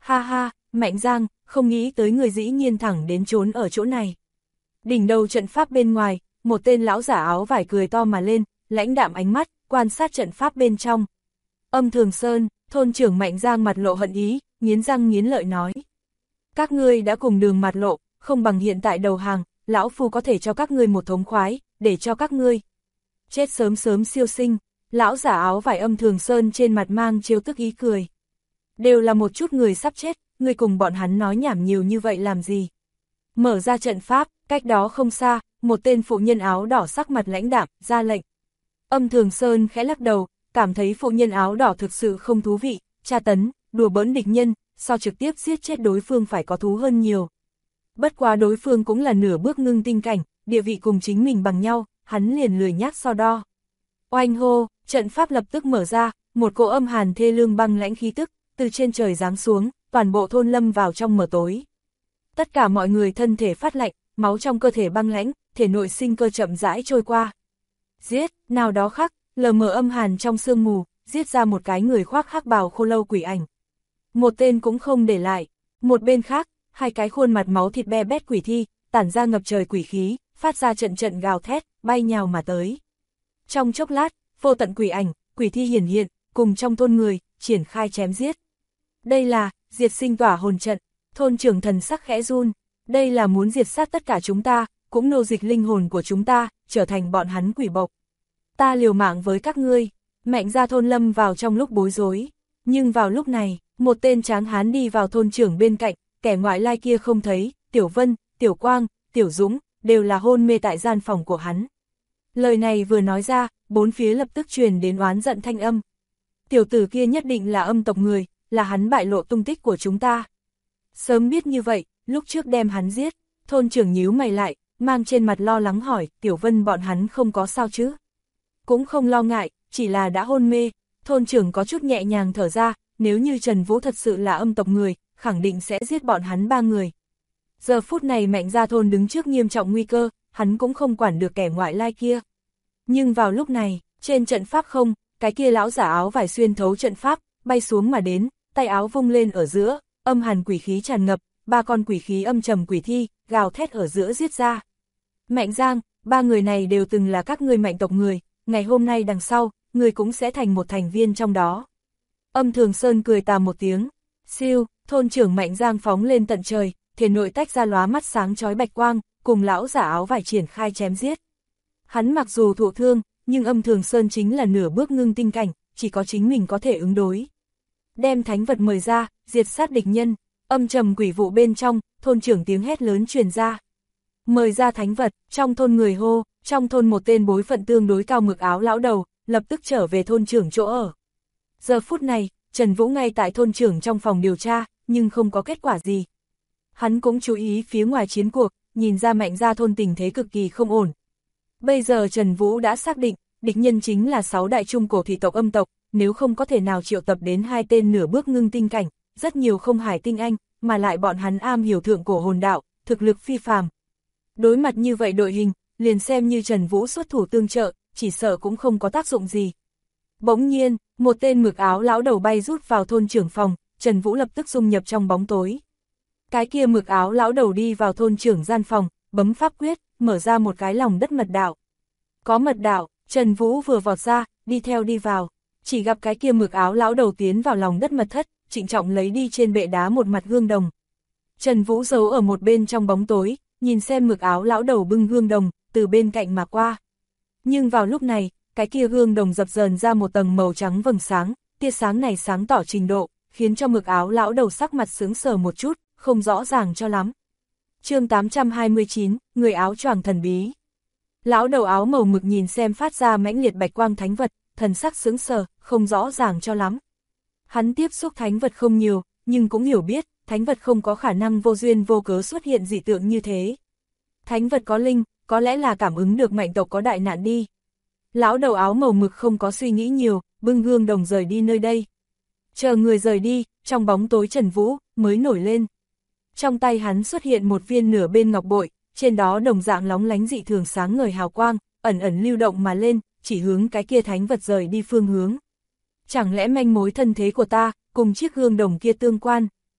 Ha ha, Mạnh Giang, không nghĩ tới người dĩ nhiên thẳng đến trốn ở chỗ này. Đỉnh đầu trận pháp bên ngoài, một tên lão giả áo vải cười to mà lên, lãnh đạm ánh mắt, quan sát trận pháp bên trong. Âm Thường Sơn, thôn trưởng Mạnh Giang mặt lộ hận ý, nghiến răng nghiến lợi nói. Các ngươi đã cùng đường mặt lộ, không bằng hiện tại đầu hàng, lão phu có thể cho các ngươi một thống khoái, để cho các ngươi chết sớm sớm siêu sinh. Lão giả áo vải Âm Thường Sơn trên mặt mang trêu tức ý cười. Đều là một chút người sắp chết, ngươi cùng bọn hắn nói nhảm nhiều như vậy làm gì? Mở ra trận pháp, cách đó không xa, một tên phụ nhân áo đỏ sắc mặt lãnh đạm, ra lệnh. Âm Thường Sơn khẽ lắc đầu, cảm thấy phụ nhân áo đỏ thực sự không thú vị, tra tấn, đùa bỡn địch nhân, so trực tiếp giết chết đối phương phải có thú hơn nhiều. Bất quá đối phương cũng là nửa bước ngưng tinh cảnh, địa vị cùng chính mình bằng nhau, hắn liền lười nhác so đo. Oanh hô, trận pháp lập tức mở ra, một cỗ âm hàn thê lương băng lãnh khí tức, từ trên trời giáng xuống, toàn bộ thôn lâm vào trong mờ tối. Tất cả mọi người thân thể phát lạnh, máu trong cơ thể băng lãnh, thể nội sinh cơ chậm rãi trôi qua. Giết, nào đó khắc, lờ mờ âm hàn trong sương mù, giết ra một cái người khoác hắc bào khô lâu quỷ ảnh. Một tên cũng không để lại, một bên khác, hai cái khuôn mặt máu thịt be bét quỷ thi, tản ra ngập trời quỷ khí, phát ra trận trận gào thét, bay nhào mà tới. Trong chốc lát, vô tận quỷ ảnh, quỷ thi hiển hiện, cùng trong thôn người, triển khai chém giết. Đây là, diệt sinh tỏa hồn trận, thôn trưởng thần sắc khẽ run, đây là muốn diệt sát tất cả chúng ta, cũng nô dịch linh hồn của chúng ta, trở thành bọn hắn quỷ bộc. Ta liều mạng với các ngươi, Mạnh gia thôn lâm vào trong lúc bối rối, nhưng vào lúc này, một tên tráng hán đi vào thôn trưởng bên cạnh, kẻ ngoại lai kia không thấy, Tiểu Vân, Tiểu Quang, Tiểu Dũng, đều là hôn mê tại gian phòng của hắn. Lời này vừa nói ra, bốn phía lập tức truyền đến oán giận thanh âm. Tiểu tử kia nhất định là âm tộc người, là hắn bại lộ tung tích của chúng ta. Sớm biết như vậy, lúc trước đem hắn giết, thôn trưởng nhíu mày lại, mang trên mặt lo lắng hỏi, Tiểu Vân bọn hắn không có sao chứ? Cũng không lo ngại, chỉ là đã hôn mê, thôn trưởng có chút nhẹ nhàng thở ra, nếu như Trần Vũ thật sự là âm tộc người, khẳng định sẽ giết bọn hắn 3 người. Giờ phút này Mạnh gia thôn đứng trước nghiêm trọng nguy cơ, hắn cũng không quản được kẻ ngoại lai kia. Nhưng vào lúc này, trên trận pháp không, cái kia lão giả áo vải xuyên thấu trận pháp, bay xuống mà đến, tay áo vung lên ở giữa, âm hàn quỷ khí tràn ngập, 3 con quỷ khí âm trầm quỷ thi, gào thét ở giữa giết ra. Mạnh Giang, 3 người này đều từng là các ngươi Mạnh tộc người, ngày hôm nay đằng sau, người cũng sẽ thành một thành viên trong đó. Âm Thường Sơn cười tà một tiếng, siêu, thôn trưởng Mạnh Giang phóng lên tận trời, thể nội tách ra lóa mắt sáng chói bạch quang, cùng lão giả áo vải triển khai chém giết. Hắn mặc dù thụ thương, nhưng Âm Thường Sơn chính là nửa bước ngưng tinh cảnh, chỉ có chính mình có thể ứng đối. Đem thánh vật mời ra, diệt sát địch nhân, âm trầm quỷ vụ bên trong, thôn trưởng tiếng hét lớn truyền ra. Mời ra thánh vật, trong thôn người hô, trong thôn một tên bối phận tương đối cao mực áo lão đầu, lập tức trở về thôn trưởng chỗ ở. Giờ phút này, Trần Vũ ngay tại thôn trưởng trong phòng điều tra, nhưng không có kết quả gì. Hắn cũng chú ý phía ngoài chiến cuộc, nhìn ra Mạnh gia thôn tình thế cực kỳ không ổn. Bây giờ Trần Vũ đã xác định, địch nhân chính là 6 đại trung cổ thủy tộc âm tộc, nếu không có thể nào triệu tập đến 2 tên nửa bước ngưng tinh cảnh, rất nhiều không hải tinh anh, mà lại bọn hắn am hiểu thượng cổ hồn đạo, thực lực phi phàm. Đối mặt như vậy đội hình, liền xem như Trần Vũ xuất thủ tương trợ, chỉ sợ cũng không có tác dụng gì. Bỗng nhiên, một tên mực áo lão đầu bay rút vào thôn trưởng phòng, Trần Vũ lập tức dung nhập trong bóng tối. Cái kia mực áo lão đầu đi vào thôn trưởng gian phòng, bấm pháp quyết, mở ra một cái lòng đất mật đạo. Có mật đạo, Trần Vũ vừa vọt ra, đi theo đi vào, chỉ gặp cái kia mực áo lão đầu tiến vào lòng đất mật thất, trịnh trọng lấy đi trên bệ đá một mặt gương đồng. Trần Vũ giấu ở một bên trong bóng tối, nhìn xem mực áo lão đầu bưng gương đồng, từ bên cạnh mà qua. Nhưng vào lúc này, cái kia gương đồng dập dờn ra một tầng màu trắng vầng sáng, tia sáng này sáng tỏ trình độ, khiến cho mực áo lão đầu sắc mặt sững sờ một chút, không rõ ràng cho lắm. Chương 829, người áo choàng thần bí. Lão đầu áo màu mực nhìn xem phát ra mãnh liệt bạch quang thánh vật, thần sắc sững sờ, không rõ ràng cho lắm. Hắn tiếp xúc thánh vật không nhiều, nhưng cũng hiểu biết, thánh vật không có khả năng vô duyên vô cớ xuất hiện dị tượng như thế. Thánh vật có linh, có lẽ là cảm ứng được Mạnh tộc có đại nạn đi. Lão đầu áo màu mực không có suy nghĩ nhiều, bưng gương đồng rời đi nơi đây. Chờ người rời đi, trong bóng tối Trần Vũ mới nổi lên. Trong tay hắn xuất hiện một viên nửa bên ngọc bội, trên đó đồng dạng lóng lánh dị thường sáng ngời hào quang, ẩn ẩn lưu động mà lên, chỉ hướng cái kia thánh vật rời đi phương hướng. Chẳng lẽ manh mối thân thế của ta, cùng chiếc gương đồng kia tương quan?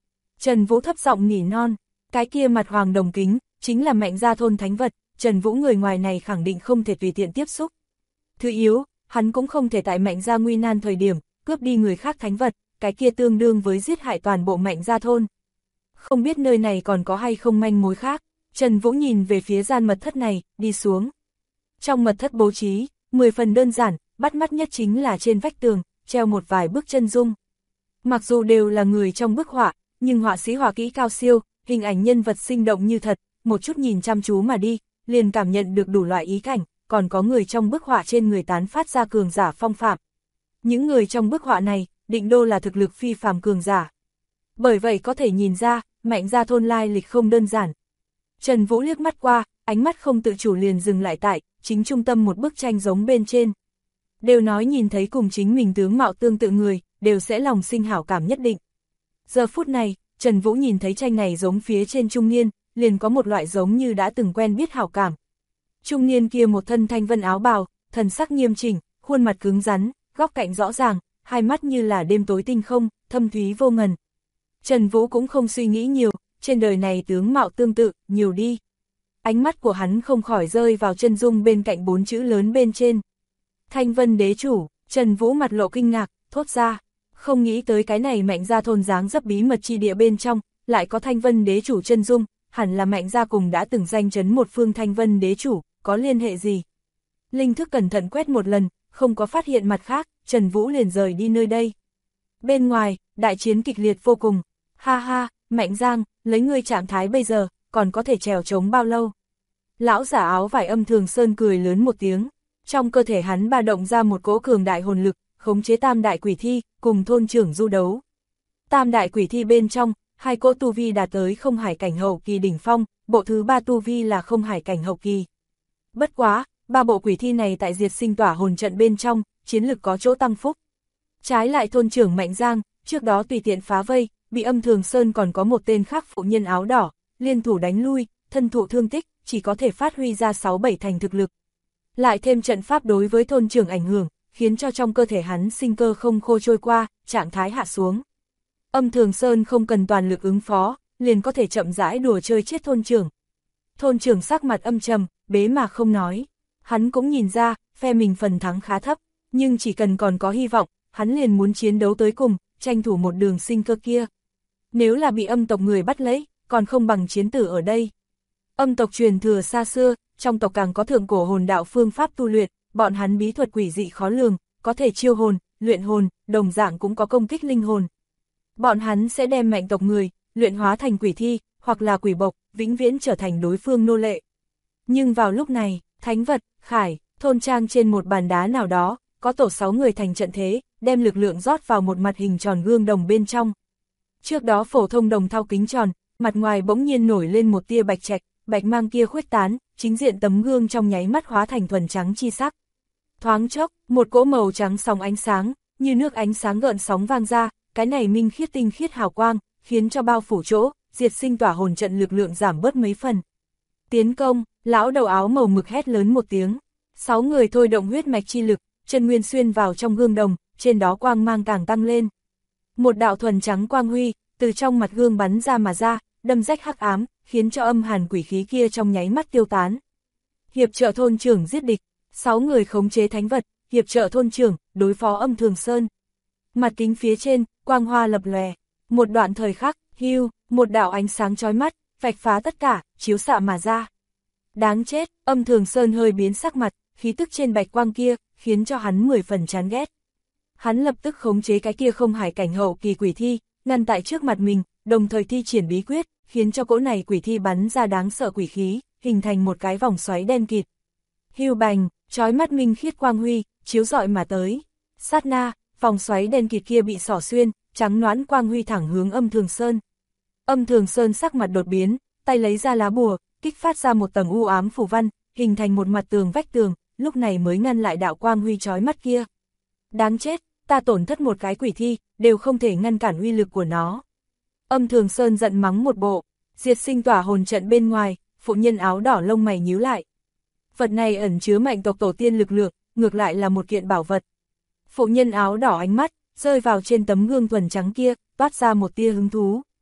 Trần Vũ thấp giọng nỉ non, cái kia mặt hoàng đồng kính, chính là Mạnh gia thôn thánh vật, Trần Vũ người ngoài này khẳng định không thể tùy tiện tiếp xúc. Thứ yếu, hắn cũng không thể tại Mạnh gia nguy nan thời điểm, cướp đi người khác thánh vật, cái kia tương đương với giết hại toàn bộ Mạnh gia thôn. Không biết nơi này còn có hay không manh mối khác, Trần Vũ nhìn về phía gian mật thất này, đi xuống. Trong mật thất bố trí, 10 phần đơn giản, bắt mắt nhất chính là trên vách tường, treo một vài bức chân dung. Mặc dù đều là người trong bức họa, nhưng họa sĩ họa kỹ cao siêu, hình ảnh nhân vật sinh động như thật, một chút nhìn chăm chú mà đi, liền cảm nhận được đủ loại ý cảnh, còn có người trong bức họa trên người tán phát ra cường giả phong phạm. Những người trong bức họa này, định đô là thực lực phi phàm cường giả. Bởi vậy có thể nhìn ra, Mạnh gia thôn lai lịch không đơn giản. Trần Vũ liếc mắt qua, ánh mắt không tự chủ liền dừng lại tại, chính trung tâm một bức tranh giống bên trên. Đều nói nhìn thấy cùng chính mình tướng mạo tương tự người, đều sẽ lòng sinh hảo cảm nhất định. Giờ phút này, Trần Vũ nhìn thấy tranh này giống phía trên trung niên, liền có một loại giống như đã từng quen biết hảo cảm. Trung niên kia một thân thanh vân áo bào, thần sắc nghiêm chỉnh, khuôn mặt cứng rắn, góc cạnh rõ ràng, hai mắt như là đêm tối tinh không, thâm thúy vô ngần. Trần Vũ cũng không suy nghĩ nhiều, trên đời này tướng mạo tương tự, nhiều đi. Ánh mắt của hắn không khỏi rơi vào chân dung bên cạnh 4 chữ lớn bên trên. Thanh Vân Đế Chủ, Trần Vũ mặt lộ kinh ngạc, thốt ra. Không nghĩ tới cái này Mạnh gia thôn dáng dấp bí mật chi địa bên trong, lại có Thanh Vân Đế Chủ chân dung, hẳn là Mạnh gia cùng đã từng danh chấn một phương Thanh Vân Đế Chủ, có liên hệ gì? Linh thức cẩn thận quét một lần, không có phát hiện mặt khác, Trần Vũ liền rời đi nơi đây. Bên ngoài, đại chiến kịch liệt vô cùng. Ha ha, Mạnh Giang, lấy ngươi trạng thái bây giờ, còn có thể trèo trống bao lâu? Lão giả áo vải Âm Thường Sơn cười lớn một tiếng, trong cơ thể hắn ba động ra một cỗ cường đại hồn lực, khống chế tam đại quỷ thi, cùng thôn trưởng du đấu. Tam đại quỷ thi bên trong, hai cỗ tu vi đạt tới không hải cảnh hậu kỳ đỉnh phong, bộ thứ ba tu vi là không hải cảnh hậu kỳ. Bất quá, ba bộ quỷ thi này tại diệt sinh tỏa hồn trận bên trong, chiến lực có chỗ tăng phúc. Trái lại thôn trưởng Mạnh Giang, trước đó tùy tiện phá vây, bị Âm Thường Sơn còn có một tên khác phụ nhân áo đỏ, liên thủ đánh lui, thân thụ thương tích, chỉ có thể phát huy ra 6-7 thành thực lực. Lại thêm trận pháp đối với thôn trưởng ảnh hưởng, khiến cho trong cơ thể hắn sinh cơ không khô trôi qua, trạng thái hạ xuống. Âm Thường Sơn không cần toàn lực ứng phó, liền có thể chậm rãi đùa chơi chết thôn trưởng. Thôn trưởng sắc mặt âm trầm, bế mà không nói. Hắn cũng nhìn ra, phe mình phần thắng khá thấp, nhưng chỉ cần còn có hy vọng, hắn liền muốn chiến đấu tới cùng, tranh thủ một đường sinh cơ kia. Nếu là bị âm tộc người bắt lấy, còn không bằng chiến tử ở đây. Âm tộc truyền thừa xa xưa, trong tộc càng có thượng cổ hồn đạo phương pháp tu luyện, bọn hắn bí thuật quỷ dị khó lường, có thể chiêu hồn, luyện hồn, đồng dạng cũng có công kích linh hồn. Bọn hắn sẽ đem mạnh tộc người, luyện hóa thành quỷ thi, hoặc là quỷ bộc, vĩnh viễn trở thành đối phương nô lệ. Nhưng vào lúc này, thánh vật, khải, thôn trang trên một bàn đá nào đó, có tổ 6 người thành trận thế, đem lực lượng rót vào một mặt hình tròn gương đồng bên trong. Trước đó phổ thông đồng thau kính tròn, mặt ngoài bỗng nhiên nổi lên một tia bạch trạch, bạch mang kia khuếch tán, chính diện tấm gương trong nháy mắt hóa thành thuần trắng chi sắc. Thoáng chốc, một cỗ màu trắng sóng ánh sáng, như nước ánh sáng gợn sóng vang ra, cái này minh khiết tinh khiết hào quang, khiến cho bao phủ chỗ, diệt sinh tỏa hồn trận lực lượng giảm bớt mấy phần. Tiến công, lão đầu áo màu mực hét lớn một tiếng. 6 người thôi động huyết mạch chi lực, chân nguyên xuyên vào trong gương đồng, trên đó quang mang càng tăng lên. Một đạo thuần trắng quang huy, từ trong mặt gương bắn ra mà ra, đâm rách hắc ám, khiến cho âm hàn quỷ khí kia trong nháy mắt tiêu tán. Hiệp trợ thôn trưởng giết địch, 6 người khống chế thánh vật, hiệp trợ thôn trưởng, đối phó Âm Thường Sơn. Mặt kính phía trên, quang hoa lập lòe, một đoạn thời khắc, hưu, một đạo ánh sáng chói mắt, vạch phá tất cả, chiếu xạ mà ra. Đáng chết, Âm Thường Sơn hơi biến sắc mặt, khí tức trên bạch quang kia, khiến cho hắn 10 phần chán ghét. Hắn lập tức khống chế cái kia không hải cảnh hậu kỳ quỷ thi, ngăn tại trước mặt mình, đồng thời thi triển bí quyết, khiến cho cỗ này quỷ thi bắn ra đáng sợ quỷ khí, hình thành một cái vòng xoáy đen kịt. Hưu bành, chói mắt minh khiết quang huy, chiếu rọi mà tới. Sát na, vòng xoáy đen kịt kia bị xỏ xuyên, trắng nõn quang huy thẳng hướng Âm Thường Sơn. Âm Thường Sơn sắc mặt đột biến, tay lấy ra lá bùa, kích phát ra một tầng u ám phủ văn, hình thành một mặt tường vách tường, lúc này mới ngăn lại đạo quang huy chói mắt kia. Đáng chết, ta tổn thất một cái quỷ thi, đều không thể ngăn cản uy lực của nó. Âm Thường Sơn giận mắng một bộ, diệt sinh tỏa hồn trận bên ngoài, phụ nhân áo đỏ lông mày nhíu lại. Vật này ẩn chứa mạnh tộc tổ tiên lực lượng, ngược lại là một kiện bảo vật. Phụ nhân áo đỏ ánh mắt, rơi vào trên tấm gương thuần trắng kia, toát ra một tia hứng thú.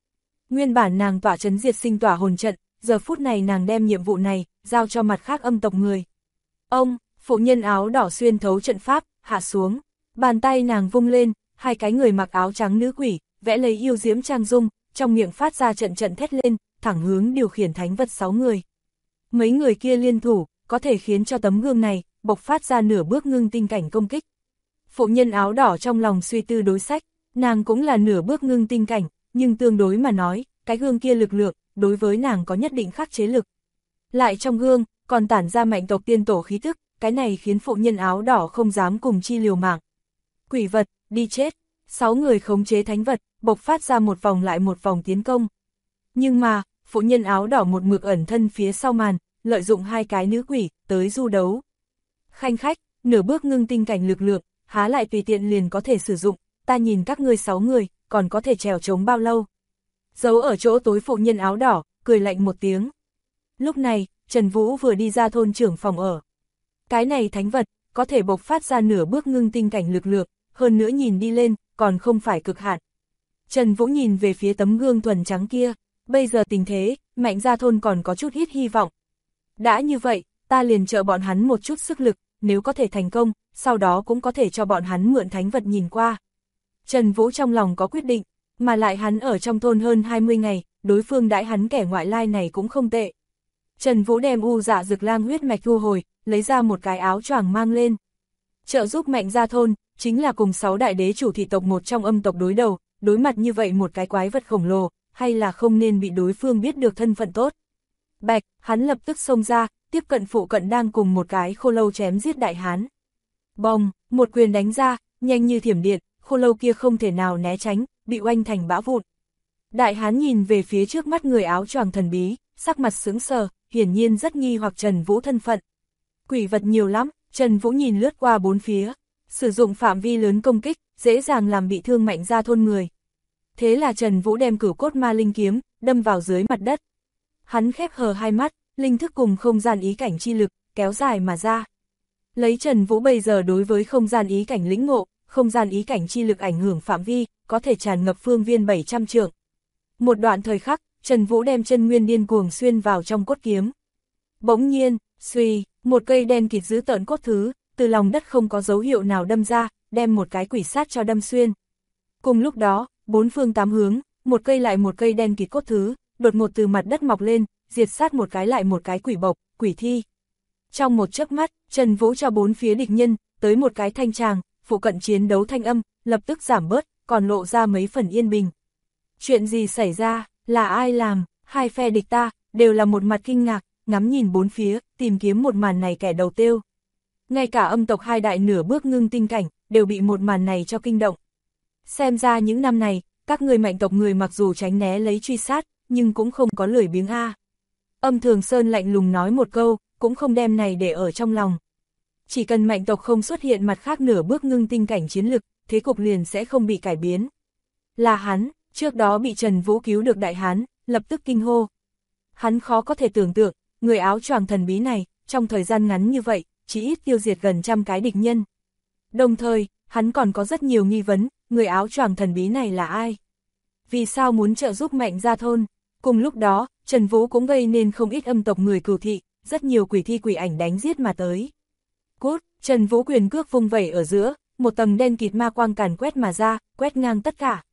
Nguyên bản nàng tỏa trấn diệt sinh tỏa hồn trận, giờ phút này nàng đem nhiệm vụ này, giao cho mặt khác âm tộc người. Ông, phụ nhân áo đỏ xuyên thấu trận pháp, hạ xuống. Bàn tay nàng vung lên, hai cái người mặc áo trắng nữ quỷ, vẽ lấy yêu diễm trang dung, trong miệng phát ra trận trận thét lên, thẳng hướng điều khiển thánh vật 6 người. Mấy người kia liên thủ, có thể khiến cho tấm gương này, bộc phát ra nửa bước ngưng tinh cảnh công kích. Phụ nhân áo đỏ trong lòng suy tư đối sách, nàng cũng là nửa bước ngưng tinh cảnh, nhưng tương đối mà nói, cái gương kia lực lượng, đối với nàng có nhất định khắc chế lực. Lại trong gương, còn tản ra mạnh tộc tiên tổ khí thức, cái này khiến phụ nhân áo đỏ không dám cùng chi liều mạng. Quỷ vật, đi chết, 6 người khống chế thánh vật, bộc phát ra một vòng lại một vòng tiến công. Nhưng mà, phụ nhân áo đỏ một mực ẩn thân phía sau màn, lợi dụng hai cái nữ quỷ, tới du đấu. Khanh khách, nửa bước ngưng tinh cảnh lực lượng, há lại tùy tiện liền có thể sử dụng, ta nhìn các ngươi 6 người, còn có thể trèo trống bao lâu. Giấu ở chỗ tối phụ nhân áo đỏ, cười lạnh một tiếng. Lúc này, Trần Vũ vừa đi ra thôn trưởng phòng ở. Cái này thánh vật, có thể bộc phát ra nửa bước ngưng tinh cảnh lực lượng, hơn nữa nhìn đi lên, còn không phải cực hạn. Trần Vũ nhìn về phía tấm gương thuần trắng kia, bây giờ tình thế, Mạnh Gia thôn còn có chút ít hy vọng. Đã như vậy, ta liền trợ bọn hắn một chút sức lực, nếu có thể thành công, sau đó cũng có thể cho bọn hắn mượn thánh vật nhìn qua. Trần Vũ trong lòng có quyết định, mà lại hắn ở trong thôn hơn 20 ngày, đối phương đãi hắn kẻ ngoại lai này cũng không tệ. Trần Vũ đem U Dạ Dực Lang huyết mạch thu hồi, lấy ra một cái áo choàng mang lên. Trợ giúp Mạnh Gia thôn, chính là cùng 6 đại đế chủ thị tộc một trong âm tộc đối đầu, đối mặt như vậy một cái quái vật khổng lồ, hay là không nên bị đối phương biết được thân phận tốt. Bạch, hắn lập tức xông ra, tiếp cận phụ cận đang cùng một cái khô lâu chém giết đại hán. Bồng, một quyền đánh ra, nhanh như thiểm điện, khô lâu kia không thể nào né tránh, bị oanh thành bã vụn. Đại hán nhìn về phía trước mắt người áo choàng thần bí, sắc mặt sững sờ, hiển nhiên rất nghi hoặc Trần Vũ thân phận. Quỷ vật nhiều lắm, Trần Vũ nhìn lướt qua bốn phía, sử dụng phạm vi lớn công kích, dễ dàng làm bị thương Mạnh Gia thôn người. Thế là Trần Vũ đem cửu cốt ma linh kiếm, đâm vào dưới mặt đất. Hắn khép hờ hai mắt, linh thức cùng không gian ý cảnh chi lực, kéo dài mà ra. Lấy Trần Vũ bây giờ đối với không gian ý cảnh lĩnh ngộ, không gian ý cảnh chi lực ảnh hưởng phạm vi, có thể tràn ngập phương viên 700 trượng. Một đoạn thời khắc, Trần Vũ đem chân nguyên điên cuồng xuyên vào trong cốt kiếm. Bỗng nhiên, suy, một cây đen kịt giữ tợn cốt thứ, từ lòng đất không có dấu hiệu nào đâm ra, đem một cái quỷ sát cho đâm xuyên. Cùng lúc đó, bốn phương tám hướng, một cây lại một cây đen kịt cốt thứ, đột ngột từ mặt đất mọc lên, diệt sát một cái lại một cái quỷ bộc, quỷ thi. Trong một chớp mắt, Trần Vũ cho bốn phía địch nhân, tới một cái thanh tràng, phụ cận chiến đấu thanh âm, lập tức giảm bớt, còn lộ ra mấy phần yên bình. Chuyện gì xảy ra, là ai làm, hai phe địch ta, đều là một mặt kinh ngạc, ngắm nhìn bốn phía, tìm kiếm một màn này kẻ đầu tiêu. Ngay cả âm tộc hai đại nửa bước ngưng tinh cảnh, đều bị một màn này cho kinh động. Xem ra những năm này, các người mạnh tộc người mặc dù tránh né lấy truy sát, nhưng cũng không có lười biếng a. Âm Thường Sơn lạnh lùng nói một câu, cũng không đem này để ở trong lòng. Chỉ cần mạnh tộc không xuất hiện mặt khác nửa bước ngưng tinh cảnh chiến lực, thế cục liền sẽ không bị cải biến. Là hắn, trước đó bị Trần Vũ cứu được đại hán, lập tức kinh hô. Hắn khó có thể tưởng tượng, người áo choàng thần bí này, trong thời gian ngắn như vậy, chỉ ít tiêu diệt gần 100 cái địch nhân. Đồng thời, hắn còn có rất nhiều nghi vấn, người áo choàng thần bí này là ai? Vì sao muốn trợ giúp Mạnh Gia thôn? Cùng lúc đó, Trần Vũ cũng gây nên không ít âm tộc người cửu thị, rất nhiều quỷ thi quỷ ảnh đánh giết mà tới. Cút, Trần Vũ quyền cước vung vẩy ở giữa, một tầng đen kịt ma quang càn quét mà ra, quét ngang tất cả.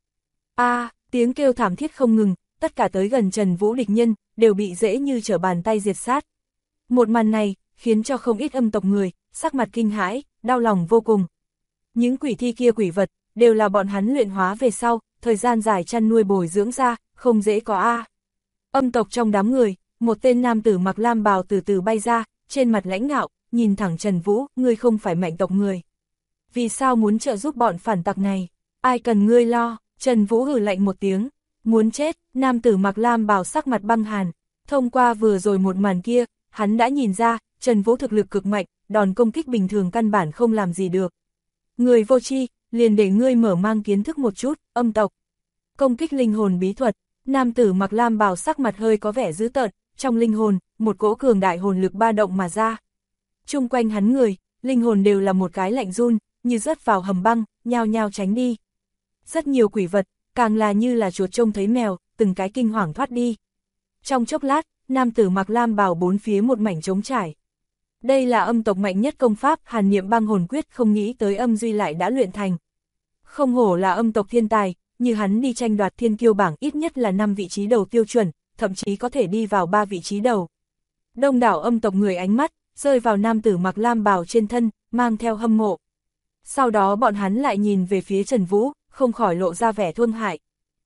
Tiếng kêu thảm thiết không ngừng, tất cả tới gần Trần Vũ địch nhân, đều bị dễ như trở bàn tay diệt sát. Một màn này, khiến cho không ít âm tộc người, sắc mặt kinh hãi, đau lòng vô cùng. Những quỷ thi kia quỷ vật, đều là bọn hắn luyện hóa về sau, thời gian dài chăn nuôi bồi dưỡng ra, không dễ có Âm tộc trong đám người, một tên nam tử mặc lam bào từ từ bay ra, trên mặt lãnh ngạo, nhìn thẳng Trần Vũ, ngươi không phải mạnh tộc người. Vì sao muốn trợ giúp bọn phản tặc này? Ai cần ngươi lo? Trần Vũ hừ lạnh một tiếng, muốn chết, nam tử mặc lam bào sắc mặt băng hàn. Thông qua vừa rồi một màn kia, hắn đã nhìn ra, Trần Vũ thực lực cực mạnh, đòn công kích bình thường căn bản không làm gì được. Người vô tri, liền để ngươi mở mang kiến thức một chút, âm tộc. Công kích linh hồn bí thuật, nam tử mặc lam bào sắc mặt hơi có vẻ dữ tợn, trong linh hồn, một cỗ cường đại hồn lực ba động mà ra. Chung quanh hắn người, linh hồn đều là một cái lạnh run, như rớt vào hầm băng, nhao nhao tránh đi. Rất nhiều quỷ vật, càng là như là chuột trông thấy mèo, từng cái kinh hoàng thoát đi. Trong chốc lát, nam tử mặc lam bào bốn phía một mảnh trống trải. Đây là âm tộc mạnh nhất công pháp Hàn Niệm Băng Hồn Quyết, không nghĩ tới âm duy lại đã luyện thành. Không hổ là âm tộc thiên tài, như hắn đi tranh đoạt thiên kiêu bảng ít nhất là 5 vị trí đầu tiêu chuẩn, thậm chí có thể đi vào 3 vị trí đầu. Đông đảo âm tộc người ánh mắt rơi vào nam tử mặc lam bào trên thân, mang theo hâm mộ. Sau đó bọn hắn lại nhìn về phía Trần Vũ, không khỏi lộ ra vẻ thương hại.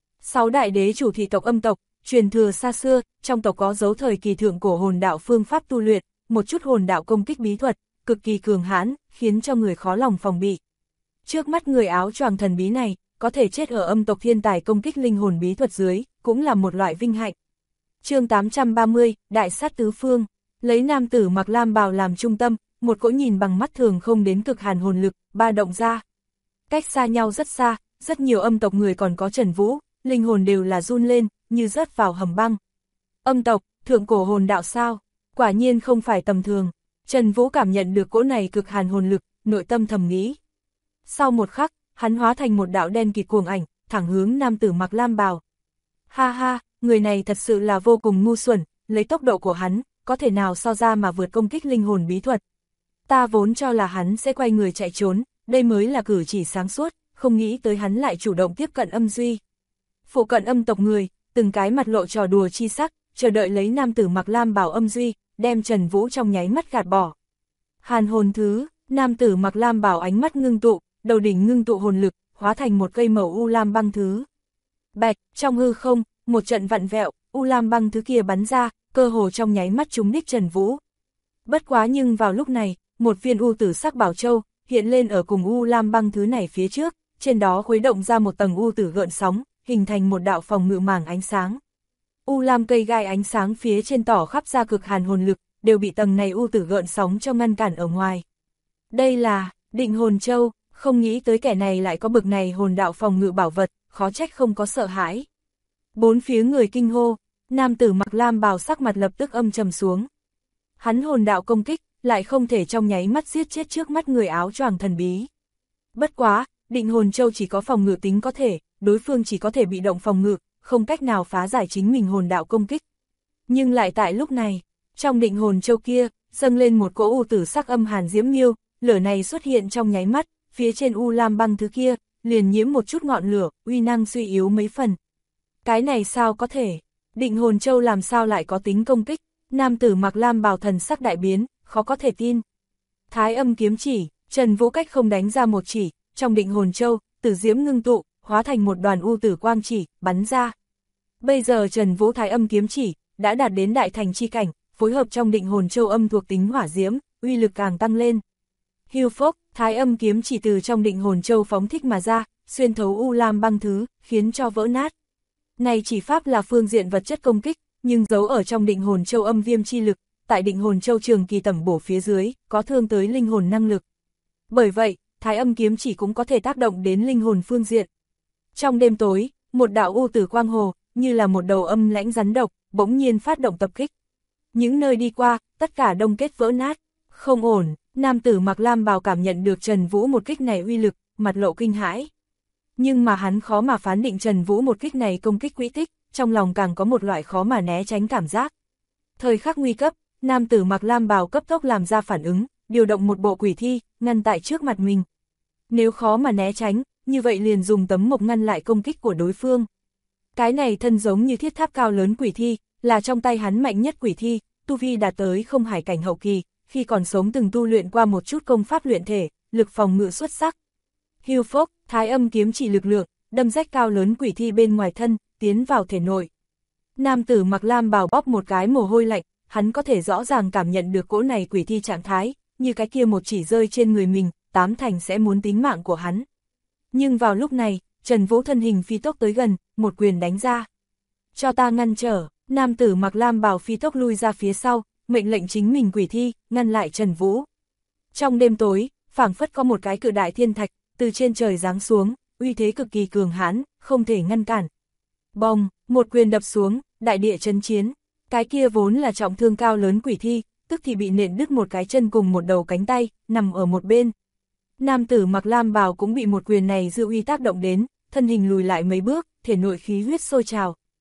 6 đại đế chủ thị tộc âm tộc, truyền thừa xa xưa, trong tộc có dấu thời kỳ thượng cổ hồn đạo phương pháp tu luyện, một chút hồn đạo công kích bí thuật, cực kỳ cường hãn, khiến cho người khó lòng phòng bị. Trước mắt người áo choàng thần bí này, có thể chết ở âm tộc thiên tài công kích linh hồn bí thuật dưới, cũng là một loại vinh hạnh. Chương 830, Đại sát tứ phương, lấy nam tử mặc lam bào làm trung tâm, một cỗ nhìn bằng mắt thường không đến cực hàn hồn lực, ba động ra. Cách xa nhau rất xa, rất nhiều âm tộc người còn có Trần Vũ, linh hồn đều là run lên, như rớt vào hầm băng. Âm tộc, thượng cổ hồn đạo sao? Quả nhiên không phải tầm thường. Trần Vũ cảm nhận được cỗ này cực hàn hồn lực, nội tâm thầm nghĩ. Sau một khắc, hắn hóa thành một đạo đen kịt cuồng ảnh, thẳng hướng nam tử mặc lam bào. Ha ha, người này thật sự là vô cùng ngu xuẩn, lấy tốc độ của hắn, có thể nào so ra mà vượt công kích linh hồn bí thuật. Ta vốn cho là hắn sẽ quay người chạy trốn, đây mới là cử chỉ sáng suốt, không nghĩ tới hắn lại chủ động tiếp cận âm duy. Phụ cận âm tộc người, từng cái mặt lộ trò đùa chi sắc, chờ đợi lấy nam tử mặc lam bào âm duy, đem Trần Vũ trong nháy mắt gạt bỏ. Hàn hồn thứ, nam tử mặc lam bào ánh mắt ngưng tụ, đầu đỉnh ngưng tụ hồn lực, hóa thành một cây màu u lam băng thứ. Bạch, trong hư không, một trận vặn vẹo, u lam băng thứ kia bắn ra, cơ hồ trong nháy mắt trúng đích Trần Vũ. Bất quá nhưng vào lúc này, một viên u tử sắc bảo châu hiện lên ở cùng u lam băng thứ này phía trước, trên đó khuấy động ra một tầng u tử gợn sóng, hình thành một đạo phòng ngự màng ánh sáng. U lam cây gai ánh sáng phía trên tỏ khắp ra cực hàn hồn lực, đều bị tầng này u tử gợn sóng cho ngăn cản ở ngoài. Đây là Định Hồn Châu, không nghĩ tới kẻ này lại có bực này hồn đạo phòng ngự bảo vật, khó trách không có sợ hãi. Bốn phía người kinh hô, nam tử mặc lam bào sắc mặt lập tức âm trầm xuống. Hắn hồn đạo công kích, lại không thể trong nháy mắt giết chết trước mắt người áo choàng thần bí. Bất quá, Định Hồn Châu chỉ có phòng ngự tính có thể, đối phương chỉ có thể bị động phòng ngự, không cách nào phá giải chính mình hồn đạo công kích. Nhưng lại tại lúc này, trong Định Hồn Châu kia, dâng lên một cỗ u tử sắc âm hàn diễm miêu, lửa này xuất hiện trong nháy mắt, phía trên u lam băng thứ kia, liền nhiễm một chút ngọn lửa, uy năng suy yếu mấy phần. Cái này sao có thể? Định Hồn Châu làm sao lại có tính công kích? Nam tử mặc lam bào thần sắc đại biến, khó có thể tin. Thái âm kiếm chỉ, Trần Vũ cách không đánh ra một chỉ, trong Định Hồn Châu, tử diễm ngưng tụ, hóa thành một đoàn u tử quang chỉ, bắn ra. Bây giờ Trần Vũ thái âm kiếm chỉ, đã đạt đến đại thành chi cảnh, phối hợp trong Định Hồn Châu âm thuộc tính hỏa diễm, uy lực càng tăng lên. Hiu phốc, thái âm kiếm chỉ từ trong Định Hồn Châu phóng thích mà ra, xuyên thấu u lam băng thứ, khiến cho vỡ nát. Này chỉ pháp là phương diện vật chất công kích, nhưng giấu ở trong Định Hồn Châu âm viêm chi lực, tại Định Hồn Châu trường kỳ tẩm bổ phía dưới, có thương tới linh hồn năng lực. Bởi vậy, thái âm kiếm chỉ cũng có thể tác động đến linh hồn phương diện. Trong đêm tối, một đạo u tử quang hồ, như là một đầu âm lãnh rắn độc, bỗng nhiên phát động tập kích. Những nơi đi qua, tất cả đông kết vỡ nát. Không ổn, nam tử mặc lam bào cảm nhận được Trần Vũ một kích này uy lực, mặt lộ kinh hãi. Nhưng mà hắn khó mà phán định Trần Vũ một kích này công kích quỹ tích, trong lòng càng có một loại khó mà né tránh cảm giác. Thời khắc nguy cấp, nam tử mặc lam bào cấp tốc làm ra phản ứng, điều động một bộ quỷ thi, ngăn tại trước mặt mình. Nếu khó mà né tránh, như vậy liền dùng tấm mộc ngăn lại công kích của đối phương. Cái này thân giống như thiết tháp cao lớn quỷ thi, là trong tay hắn mạnh nhất quỷ thi, tu vi đạt tới không hải cảnh hậu kỳ, khi còn sống từng tu luyện qua một chút công pháp luyện thể, lực phòng ngự xuất sắc. Hiu phốc, thái âm kiếm chỉ lực lượng, đâm rách cao lớn quỷ thi bên ngoài thân, tiến vào thể nội. Nam tử mặc lam bào bóp một cái mồ hôi lạnh, hắn có thể rõ ràng cảm nhận được cỗ này quỷ thi trạng thái, như cái kia một chỉ rơi trên người mình, 8 thành sẽ muốn tính mạng của hắn. Nhưng vào lúc này, Trần Vũ thân hình phi tốc tới gần, một quyền đánh ra. Cho ta ngăn trở, nam tử mặc lam bào phi tốc lui ra phía sau, mệnh lệnh chính mình quỷ thi, ngăn lại Trần Vũ. Trong đêm tối, phảng phất có một cái cự đại thiên thạch, từ trên trời giáng xuống, uy thế cực kỳ cường hãn, không thể ngăn cản. Bong, một quyền đập xuống, đại địa chấn chiến, cái kia vốn là trọng thương cao lớn quỷ thi, tức thì bị nện đứt một cái chân cùng một đầu cánh tay, nằm ở một bên. Nam tử mặc lam bào cũng bị một quyền này dư uy tác động đến, thân hình lùi lại mấy bước, thể nội khí huyết sôi trào.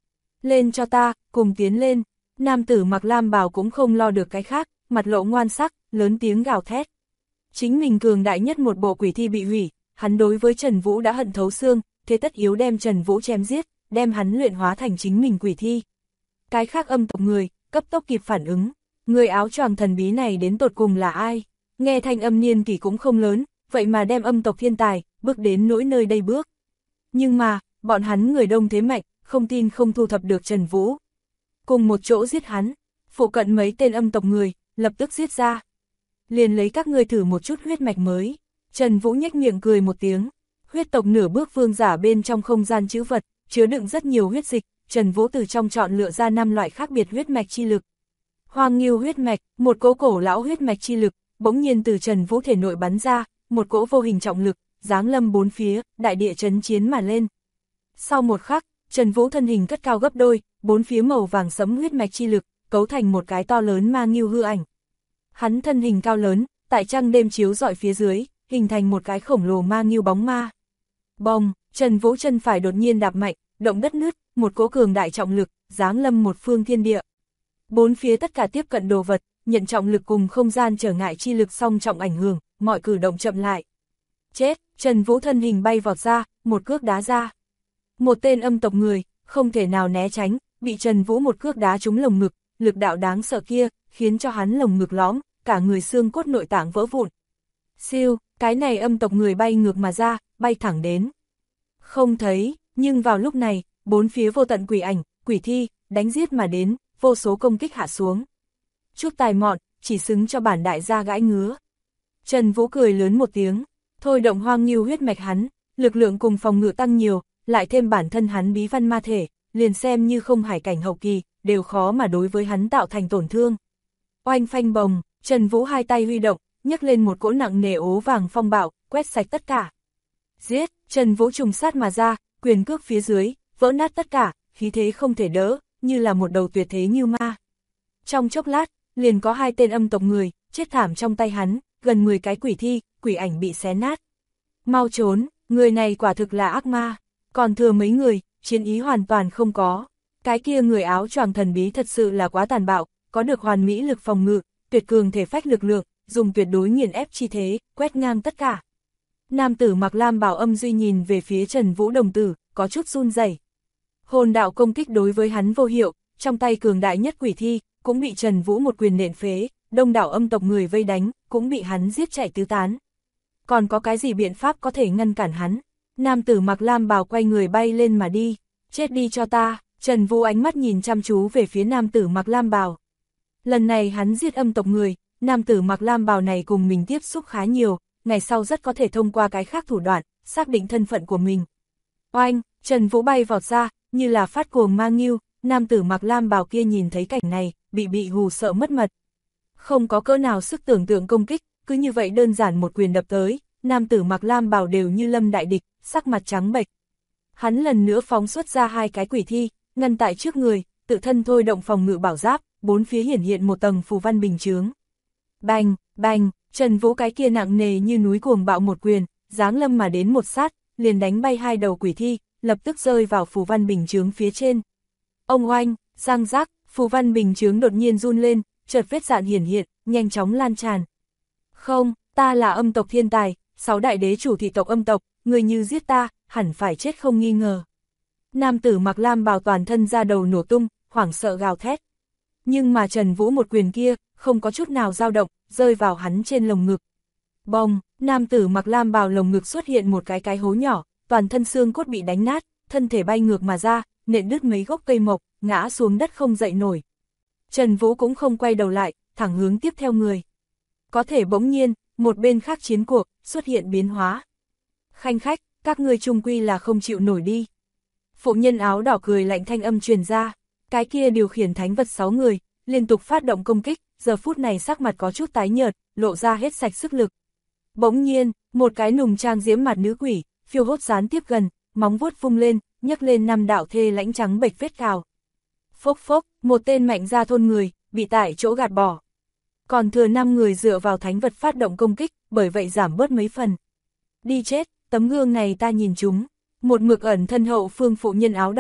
Lên cho ta, cùng tiến lên. Nam tử mặc lam bào cũng không lo được cái khác, mặt lộ ngoan sắc, lớn tiếng gào thét. Chính mình cường đại nhất một bộ quỷ thi bị hủy, hắn đối với Trần Vũ đã hận thấu xương, thế tất yếu đem Trần Vũ chém giết, đem hắn luyện hóa thành chính mình quỷ thi. Cái khác âm tộc người, cấp tốc kịp phản ứng, người áo choàng thần bí này đến tột cùng là ai? Nghe thanh âm niên kỷ cũng không lớn, vậy mà đem âm tộc thiên tài, bước đến nỗi nơi đây bước. Nhưng mà, bọn hắn người đông thế mạnh, không tin không thu thập được Trần Vũ. Cùng một chỗ giết hắn, phụ cận mấy tên âm tộc người, lập tức giết ra. Liền lấy các ngươi thử một chút huyết mạch mới. Trần Vũ nhếch miệng cười một tiếng. Huyết tộc nửa bước vương giả bên trong không gian trữ vật, chứa đựng rất nhiều huyết dịch, Trần Vũ từ trong chọn lựa ra 5 loại khác biệt huyết mạch chi lực. Hoang Ngưu huyết mạch, một cỗ cổ lão huyết mạch chi lực, bỗng nhiên từ Trần Vũ thể nội bắn ra, một cỗ vô hình trọng lực, giáng lâm bốn phía, đại địa chấn chiến mà lên. Sau một khắc, Trần Vũ thân hình cất cao gấp đôi, bốn phía màu vàng sẫm huyết mạch chi lực, cấu thành một cái to lớn ma ngưu hư ảnh. Hắn thân hình cao lớn, tại trăng đêm chiếu rọi phía dưới, hình thành một cái khổng lồ ma ngưu bóng ma. Bồng, Trần Vũ chân phải đột nhiên đạp mạnh, động đất nứt, một cỗ cường đại trọng lực, giáng lâm một phương thiên địa. Bốn phía tất cả tiếp cận đồ vật, nhận trọng lực cùng không gian trở ngại chi lực song trọng ảnh hưởng, mọi cử động chậm lại. Chết, Trần Vũ thân hình bay vọt ra, một cước đá ra. Một tên âm tộc người, không thể nào né tránh, bị Trần Vũ một cước đá trúng lồng ngực, lực đạo đáng sợ kia, khiến cho hắn lồng ngực lõm, cả người xương cốt nội tạng vỡ vụn. Siêu, cái này âm tộc người bay ngược mà ra, bay thẳng đến. Không thấy, nhưng vào lúc này, bốn phía vô tận quỷ ảnh, quỷ thi, đánh giết mà đến, vô số công kích hạ xuống. Chút tài mọn, chỉ xứng cho bản đại gia gãi ngứa. Trần Vũ cười lớn một tiếng, thôi động hoang ngưu huyết mạch hắn, lực lượng cùng phòng ngự tăng nhiều, lại thêm bản thân hắn bí văn ma thể, liền xem như không hải cảnh hậu kỳ, đều khó mà đối với hắn tạo thành tổn thương. Oanh phanh bồng, Trần Vũ hai tay huy động, nhấc lên một cỗ nặng nề ố vàng phong bạo, quét sạch tất cả. Giết, Trần Vũ trùng sát mà ra, quyền cước phía dưới, vỡ nát tất cả, khí thế không thể đỡ, như là một đầu tuyệt thế như ma. Trong chốc lát, liền có 2 tên âm tộc người, chết thảm trong tay hắn, gần 10 cái quỷ thi, quỷ ảnh bị xé nát. Mau trốn, người này quả thực là ác ma, còn thừa mấy người, chiến ý hoàn toàn không có. Cái kia người áo choàng thần bí thật sự là quá tàn bạo, có được hoàn mỹ lực phòng ngự, tuyệt cường thể phách lực lượng, dùng tuyệt đối nghiền ép chi thế, quét ngang tất cả. Nam tử mặc lam bào âm duy nhìn về phía Trần Vũ đồng tử, có chút run rẩy. Hồn đạo công kích đối với hắn vô hiệu, trong tay cường đại nhất quỷ thi, cũng bị Trần Vũ một quyền nện phế, đông đảo âm tộc người vây đánh, cũng bị hắn giết chạy tứ tán. Còn có cái gì biện pháp có thể ngăn cản hắn? Nam tử mặc lam bào quay người bay lên mà đi, chết đi cho ta. Trần Vũ ánh mắt nhìn chăm chú về phía nam tử mặc lam bào. Lần này hắn giết âm tộc người, nam tử mặc lam bào này cùng mình tiếp xúc khá nhiều, ngày sau rất có thể thông qua cái khác thủ đoạn, xác định thân phận của mình. Oanh, Trần Vũ bay vọt ra, như là phát cuồng ma ngưu, nam tử mặc lam bào kia nhìn thấy cảnh này, bị hù sợ mất mật. Không có cỡ nào sức tưởng tượng công kích, cứ như vậy đơn giản một quyền đập tới, nam tử mặc lam bào đều như lâm đại địch, sắc mặt trắng bệch. Hắn lần nữa phóng xuất ra 2 cái quỷ thi, ngăn tại trước người, tự thân thôi động phòng ngự bảo giáp, bốn phía hiển hiện một tầng phù văn bình chướng. Bành, bành, Trần Vũ cái kia nặng nề như núi cuồng bạo một quyền, giáng lâm mà đến một sát, liền đánh bay 2 đầu quỷ thi, lập tức rơi vào phù văn bình chướng phía trên. Ông oanh, răng rác, phù văn bình chướng đột nhiên run lên, chợt vết dạn hiển hiện, nhanh chóng lan tràn. Không, ta là âm tộc thiên tài, 6 đại đế chủ thị tộc âm tộc, người như giết ta, hẳn phải chết không nghi ngờ. Nam tử mặc lam bào toàn thân ra đầu nổ tung, hoảng sợ gào thét. Nhưng mà Trần Vũ một quyền kia, không có chút nào dao động, rơi vào hắn trên lồng ngực. Bông, nam tử mặc lam bào lồng ngực xuất hiện một cái hố nhỏ, toàn thân xương cốt bị đánh nát, thân thể bay ngược mà ra, nện đứt mấy gốc cây mộc, ngã xuống đất không dậy nổi. Trần Vũ cũng không quay đầu lại, thẳng hướng tiếp theo người. Có thể bỗng nhiên, một bên khác chiến cuộc, xuất hiện biến hóa. Khanh khách, các ngươi chung quy là không chịu nổi đi. Phụ nhân áo đỏ cười lạnh thanh âm truyền ra, cái kia điều khiển thánh vật 6 người, liên tục phát động công kích, giờ phút này sắc mặt có chút tái nhợt, lộ ra hết sạch sức lực. Bỗng nhiên, một cái nùng trang diễm mặt nữ quỷ, phiêu hốt gián tiếp gần, móng vuốt vung lên, nhấc lên 5 đạo thê lãnh trắng bệch vết cào. Phốc phốc, một tên mạnh ra thôn người, bị tại chỗ gạt bỏ. Còn thừa 5 người dựa vào thánh vật phát động công kích, bởi vậy giảm bớt mấy phần. Đi chết, tấm gương này ta nhìn chúng. Một mực ẩn thân hậu phương phụ nhân áo đỏ,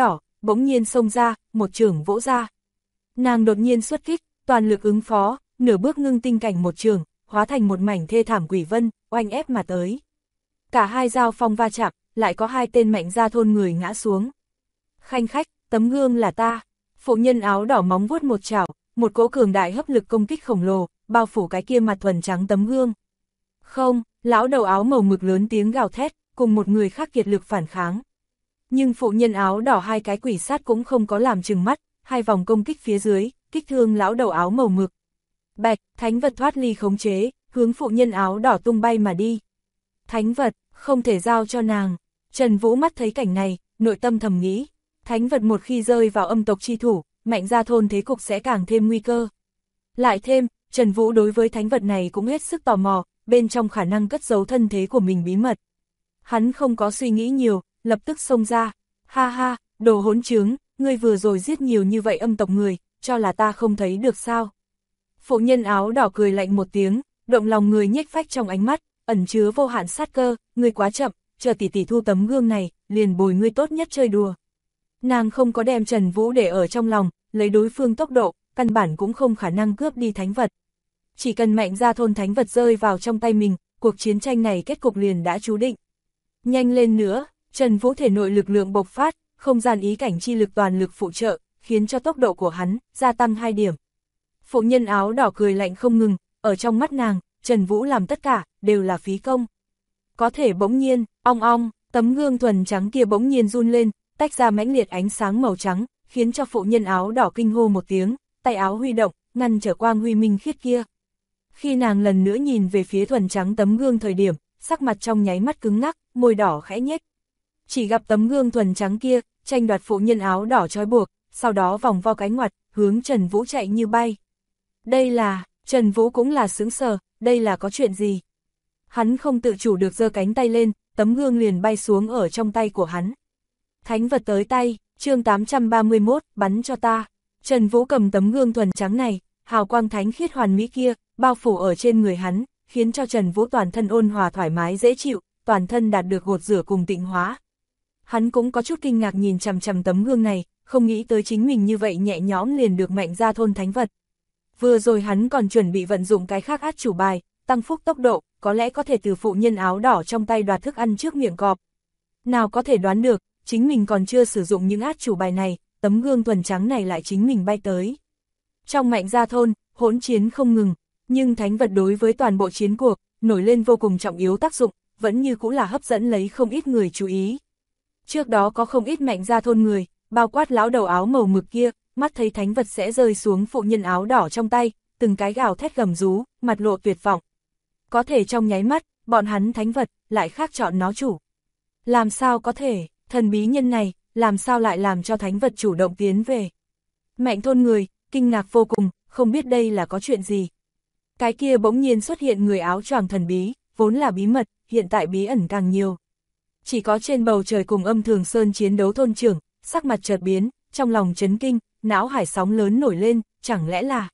bỗng nhiên xông ra, một chưởng vỗ ra. Nàng đột nhiên xuất kích, toàn lực ứng phó, nửa bước ngưng tinh cảnh một chưởng, hóa thành một mảnh thê thảm quỷ vân, oanh ép mà tới. Cả hai dao phong va chạm, lại có hai tên Mạnh Gia thôn người ngã xuống. Khanh khách, tấm gương là ta. Phụ nhân áo đỏ móng vuốt một chảo, một cỗ cường đại hấp lực công kích khổng lồ, bao phủ cái kia mặt thuần trắng tấm gương. Không, lão đầu áo màu mực lớn tiếng gào thét, cùng một người khác kiệt lực phản kháng. Nhưng phụ nhân áo đỏ hai cái quỷ sát cũng không có làm chừng mắt, hai vòng công kích phía dưới, kích thương lão đầu áo màu mực. Bạch, thánh vật thoát ly khống chế, hướng phụ nhân áo đỏ tung bay mà đi. Thánh vật, không thể giao cho nàng. Trần Vũ mắt thấy cảnh này, nội tâm thầm nghĩ, thánh vật một khi rơi vào âm tộc chi thủ, Mạnh Gia thôn thế cục sẽ càng thêm nguy cơ. Lại thêm, Trần Vũ đối với thánh vật này cũng hết sức tò mò, bên trong khả năng cất giấu thân thế của mình bí mật. Hắn không có suy nghĩ nhiều, lập tức xông ra, ha ha, đồ hỗn trướng, ngươi vừa rồi giết nhiều như vậy âm tộc người, cho là ta không thấy được sao. Phụ nhân áo đỏ cười lạnh một tiếng, động lòng người nhếch phách trong ánh mắt, ẩn chứa vô hạn sát cơ, ngươi quá chậm, chờ tỷ tỷ thu tấm gương này, liền bồi ngươi tốt nhất chơi đùa. Nàng không có đem Trần Vũ để ở trong lòng, lấy đối phương tốc độ, căn bản cũng không khả năng cướp đi thánh vật. Chỉ cần Mạnh Gia thôn thánh vật rơi vào trong tay mình, cuộc chiến tranh này kết cục liền đã chú định. Nhanh lên nữa, Trần Vũ thể nội lực lượng bộc phát, không gian ý cảnh chi lực toàn lực phụ trợ, khiến cho tốc độ của hắn gia tăng 2 điểm. Phụ nhân áo đỏ cười lạnh không ngừng, ở trong mắt nàng, Trần Vũ làm tất cả, đều là phí công. Có thể bỗng nhiên, ong ong, tấm gương thuần trắng kia bỗng nhiên run lên, tách ra mãnh liệt ánh sáng màu trắng, khiến cho phụ nhân áo đỏ kinh hô một tiếng, tay áo huy động, ngăn trở quang huy minh khiết kia. Khi nàng lần nữa nhìn về phía thuần trắng tấm gương thời điểm, sắc mặt trong nháy mắt cứng ngắc, môi đỏ khẽ nhếch. Chỉ gặp tấm gương thuần trắng kia, tranh đoạt phụ nhân áo đỏ trói buộc, sau đó vòng vo cánh ngoặt, hướng Trần Vũ chạy như bay. Đây là, Trần Vũ cũng là sững sờ, đây là có chuyện gì? Hắn không tự chủ được giơ cánh tay lên, tấm gương liền bay xuống ở trong tay của hắn. Thánh vật tới tay, chương 831, bắn cho ta. Trần Vũ cầm tấm gương thuần trắng này, hào quang thánh khiết hoàn mỹ kia, bao phủ ở trên người hắn, khiến cho Trần Vũ toàn thân ôn hòa thoải mái dễ chịu, toàn thân đạt được gột rửa cùng tịnh hóa. Hắn cũng có chút kinh ngạc nhìn chằm chằm tấm gương này, không nghĩ tới chính mình như vậy nhẹ nhõm liền được Mạnh Gia thôn thánh vật. Vừa rồi hắn còn chuẩn bị vận dụng cái khác át chủ bài, tăng phúc tốc độ, có lẽ có thể từ phụ nhân áo đỏ trong tay đoạt thức ăn trước miệng cọp. Nào có thể đoán được, chính mình còn chưa sử dụng những át chủ bài này, tấm gương thuần trắng này lại chính mình bay tới. Trong Mạnh Gia thôn, hỗn chiến không ngừng, nhưng thánh vật đối với toàn bộ chiến cuộc, nổi lên vô cùng trọng yếu tác dụng, vẫn như cũng là hấp dẫn lấy không ít người chú ý. Trước đó có không ít Mạnh Gia thôn người, bao quát lão đầu áo màu mực kia, mắt thấy thánh vật sẽ rơi xuống phụ nhân áo đỏ trong tay, từng cái gào thét gầm rú, mặt lộ tuyệt vọng. Có thể trong nháy mắt, bọn hắn thánh vật, lại khác chọn nó chủ. Làm sao có thể, thần bí nhân này, làm sao lại làm cho thánh vật chủ động tiến về. Mạnh thôn người, kinh ngạc vô cùng, không biết đây là có chuyện gì. Cái kia bỗng nhiên xuất hiện người áo choàng thần bí, vốn là bí mật, hiện tại bí ẩn càng nhiều. Chỉ có trên bầu trời cùng Âm Thường Sơn chiến đấu thôn trưởng, sắc mặt chợt biến, trong lòng chấn kinh, não hải sóng lớn nổi lên, chẳng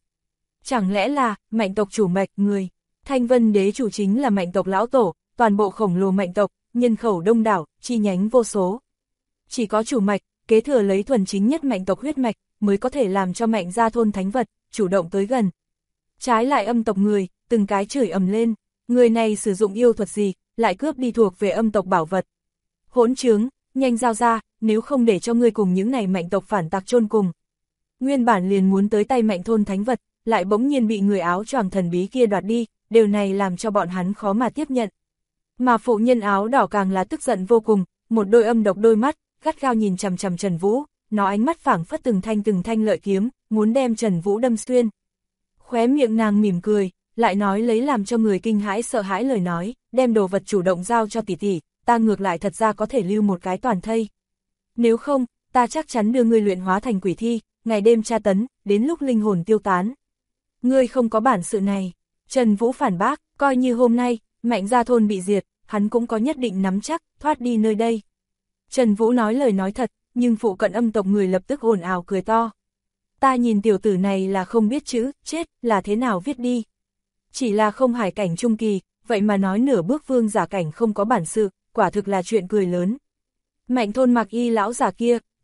lẽ là, Mạnh tộc chủ Mạch người. Thanh Vân đế chủ chính là Mạnh tộc lão tổ, toàn bộ khổng lồ Mạnh tộc, nhân khẩu đông đảo, chi nhánh vô số. Chỉ có chủ Mạch, kế thừa lấy thuần chính nhất Mạnh tộc huyết mạch, mới có thể làm cho Mạnh Gia thôn thánh vật, chủ động tới gần. Trái lại âm tộc người, từng cái chửi ầm lên, người này sử dụng yêu thuật gì, lại cướp đi thuộc về âm tộc bảo vật. Hỗn trướng, nhanh giao ra, nếu không để cho ngươi cùng những này Mạnh tộc phản tặc chôn cùng. Nguyên bản liền muốn tới tay Mạnh thôn thánh vật, lại bỗng nhiên bị người áo choàng thần bí kia đoạt đi, điều này làm cho bọn hắn khó mà tiếp nhận. Mà phụ nhân áo đỏ càng là tức giận vô cùng, một đôi âm độc đôi mắt, gắt gao nhìn chằm chằm Trần Vũ, nó ánh mắt phảng phất từng thanh lợi kiếm, muốn đem Trần Vũ đâm xuyên. Khóe miệng nàng mỉm cười, lại nói lấy làm cho người kinh hãi sợ hãi lời nói, đem đồ vật chủ động giao cho tỷ tỷ, ta ngược lại thật ra có thể lưu một cái toàn thây. Nếu không, ta chắc chắn đưa ngươi luyện hóa thành quỷ thi, ngày đêm tra tấn, đến lúc linh hồn tiêu tán. Ngươi không có bản sự này. Trần Vũ phản bác, coi như hôm nay, Mạnh Gia thôn bị diệt, hắn cũng có nhất định nắm chắc, thoát đi nơi đây. Trần Vũ nói lời nói thật, nhưng phụ cận âm tộc người lập tức ồn ào cười to. Ta nhìn tiểu tử này là không biết chữ, chết, là thế nào viết đi. Chỉ là không hải cảnh trung kỳ, vậy mà nói nửa bước vương giả cảnh không có bản sự, quả thực là chuyện cười lớn. Mạnh thôn Mặc Y lão giả kia,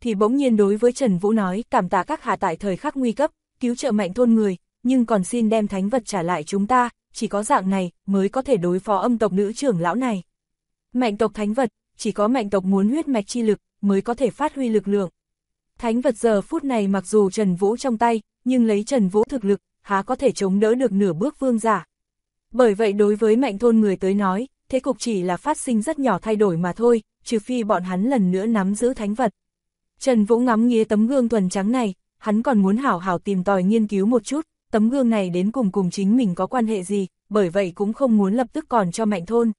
thì bỗng nhiên đối với Trần Vũ nói cảm tạ các hạ tại thời khắc nguy cấp, cứu trợ Mạnh thôn người, nhưng còn xin đem thánh vật trả lại chúng ta, chỉ có dạng này mới có thể đối phó âm tộc nữ trưởng lão này. Mạnh tộc thánh vật, chỉ có mạnh tộc muốn huyết mạch chi lực mới có thể phát huy lực lượng. Thánh vật giờ phút này mặc dù Trần Vũ trong tay, nhưng lấy Trần Vũ thực lực, há có thể chống đỡ được nửa bước vương giả. Bởi vậy đối với Mạnh thôn người tới nói, thế cục chỉ là phát sinh rất nhỏ thay đổi mà thôi, trừ phi bọn hắn lần nữa nắm giữ thánh vật. Trần Vũ ngắm nghía tấm gương thuần trắng này, hắn còn muốn hảo hảo tìm tòi nghiên cứu một chút, tấm gương này đến cùng chính mình có quan hệ gì, bởi vậy cũng không muốn lập tức còn cho Mạnh thôn.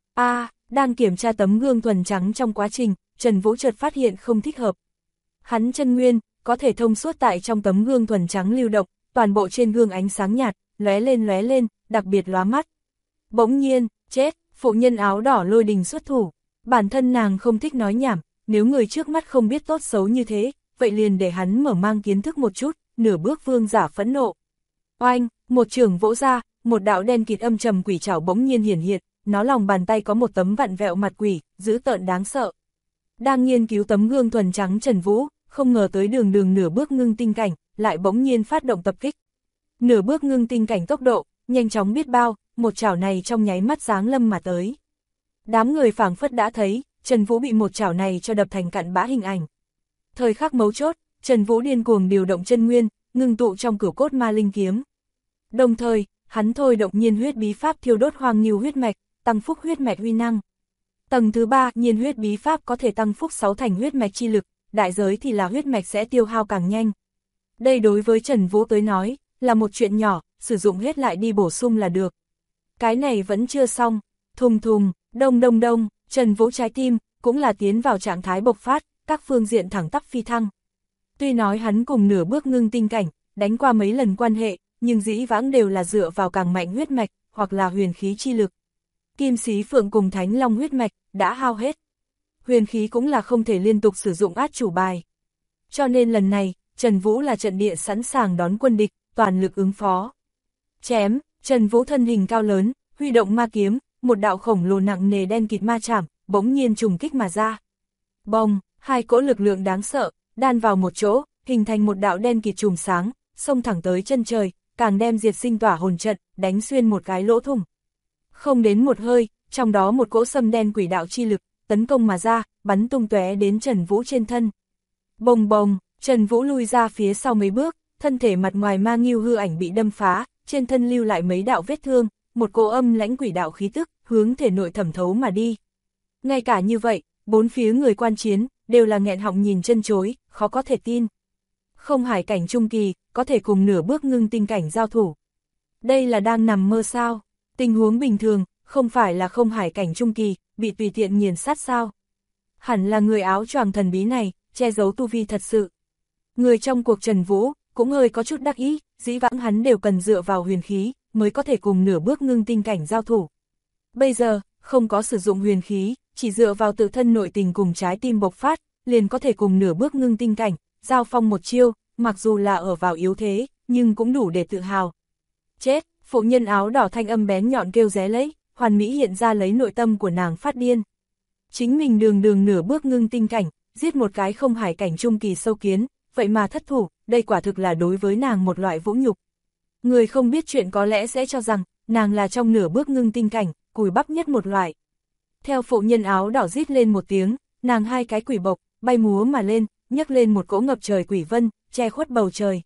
Đang kiểm tra tấm gương thuần trắng trong quá trình, Trần Vũ chợt phát hiện không thích hợp. Hắn chân nguyên, có thể thông suốt tại trong tấm gương thuần trắng lưu động, toàn bộ trên gương ánh sáng nhạt, lóe lên, đặc biệt lóa mắt. Bỗng nhiên, chết, phụ nhân áo đỏ lôi đình xuất thủ. Bản thân nàng không thích nói nhảm, nếu người trước mắt không biết tốt xấu như thế, vậy liền để hắn mở mang kiến thức một chút, nửa bước vương giả phẫn nộ. Oanh, một chưởng vỗ ra, một đạo đen kịt âm trầm quỷ trảo bỗng nhiên hiển hiện, nó lòng bàn tay có một tấm vặn vẹo mặt quỷ, dữ tợn đáng sợ. Đang nghiên cứu tấm gương thuần trắng Trần Vũ, không ngờ tới đường nửa bước ngưng tinh cảnh, lại bỗng nhiên phát động tập kích. Nửa bước ngưng tinh cảnh tốc độ, nhanh chóng biết bao, một chảo này trong nháy mắt giáng lâm mà tới. Đám người phảng phất đã thấy, Trần Vũ bị một chảo này cho đập thành cặn bã hình ảnh. Thời khắc mấu chốt, Trần Vũ điên cuồng điều động chân nguyên, ngưng tụ trong cửu cốt ma linh kiếm. Đồng thời, hắn thôi động nhiên huyết bí pháp thiêu đốt hoàng ngưu huyết mạch, tăng phúc huyết mạch uy năng. Tầng thứ 3, nhiên huyết bí pháp có thể tăng phúc 6 thành huyết mạch chi lực, đại giới thì là huyết mạch sẽ tiêu hao càng nhanh. Đây đối với Trần Vũ tới nói, là một chuyện nhỏ, sử dụng hết lại đi bổ sung là được. Cái này vẫn chưa xong, thùng thùng, đông, Trần Vũ trái tim, cũng là tiến vào trạng thái bộc phát, các phương diện thẳng tắp phi thăng. Tuy nói hắn cùng nửa bước ngưng tinh cảnh, đánh qua mấy lần quan hệ, nhưng dĩ vãng đều là dựa vào càng mạnh huyết mạch, hoặc là huyền khí chi lực. Kim Xí Phượng cùng Thánh Long huyết mạch, đã hao hết. Huyền khí cũng là không thể liên tục sử dụng át chủ bài. Cho nên lần này, Trần Vũ là trận địa sẵn sàng đón quân địch, toàn lực ứng phó. Chém, Trần Vũ thân hình cao lớn, huy động ma kiếm, một đạo khổng lồ nặng nề đen kịt ma chảm, bỗng nhiên trùng kích mà ra. Bông, hai cỗ lực lượng đáng sợ, đan vào một chỗ, hình thành một đạo đen kịt chùm sáng, xông thẳng tới chân trời, càng đem diệt sinh tỏa hồn trận, đánh xuyên một cái lỗ thủng. Không đến một hơi, trong đó một cỗ sâm đen quỷ đạo chi lực, tấn công mà ra, bắn tung tóe đến Trần Vũ trên thân. Bồng, Trần Vũ lui ra phía sau mấy bước, thân thể mặt ngoài ma ngưu hư ảnh bị đâm phá, trên thân lưu lại mấy đạo vết thương, một cỗ âm lãnh quỷ đạo khí tức, hướng thể nội thẩm thấu mà đi. Ngay cả như vậy, bốn phía người quan chiến, đều là nghẹn họng nhìn chân chối, khó có thể tin. Không hải cảnh trung kỳ, có thể cùng nửa bước ngưng tinh cảnh giao thủ. Đây là đang nằm mơ sao? Tình huống bình thường, không phải là không hải cảnh trung kỳ, bị tùy tiện nghiền sát sao? Hẳn là người áo choàng thần bí này, che giấu tu vi thật sự. Người trong cuộc Trần Vũ, cũng hơi có chút đắc ý, dĩ vãng hắn đều cần dựa vào huyền khí, mới có thể cùng nửa bước ngưng tinh cảnh giao thủ. Bây giờ, không có sử dụng huyền khí, chỉ dựa vào tự thân nội tình cùng trái tim bộc phát, liền có thể cùng nửa bước ngưng tinh cảnh, giao phong một chiêu, mặc dù là ở vào yếu thế, nhưng cũng đủ để tự hào. Chết, phụ nhân áo đỏ thanh âm bén nhọn kêu ré lấy, hoàn mỹ hiện ra lấy nội tâm của nàng phát điên. Chính mình đường nửa bước ngưng tinh cảnh, giết một cái không hải cảnh trung kỳ sâu kiến, vậy mà thất thủ, đây quả thực là đối với nàng một loại vũ nhục. Người không biết chuyện có lẽ sẽ cho rằng, nàng là trong nửa bước ngưng tinh cảnh, cùi bắp nhất một loại. Theo phụ nhân áo đỏ rít lên một tiếng, nàng hai cái quỷ bộc, bay múa mà lên, nhấc lên một cỗ ngập trời quỷ vân, che khuất bầu trời.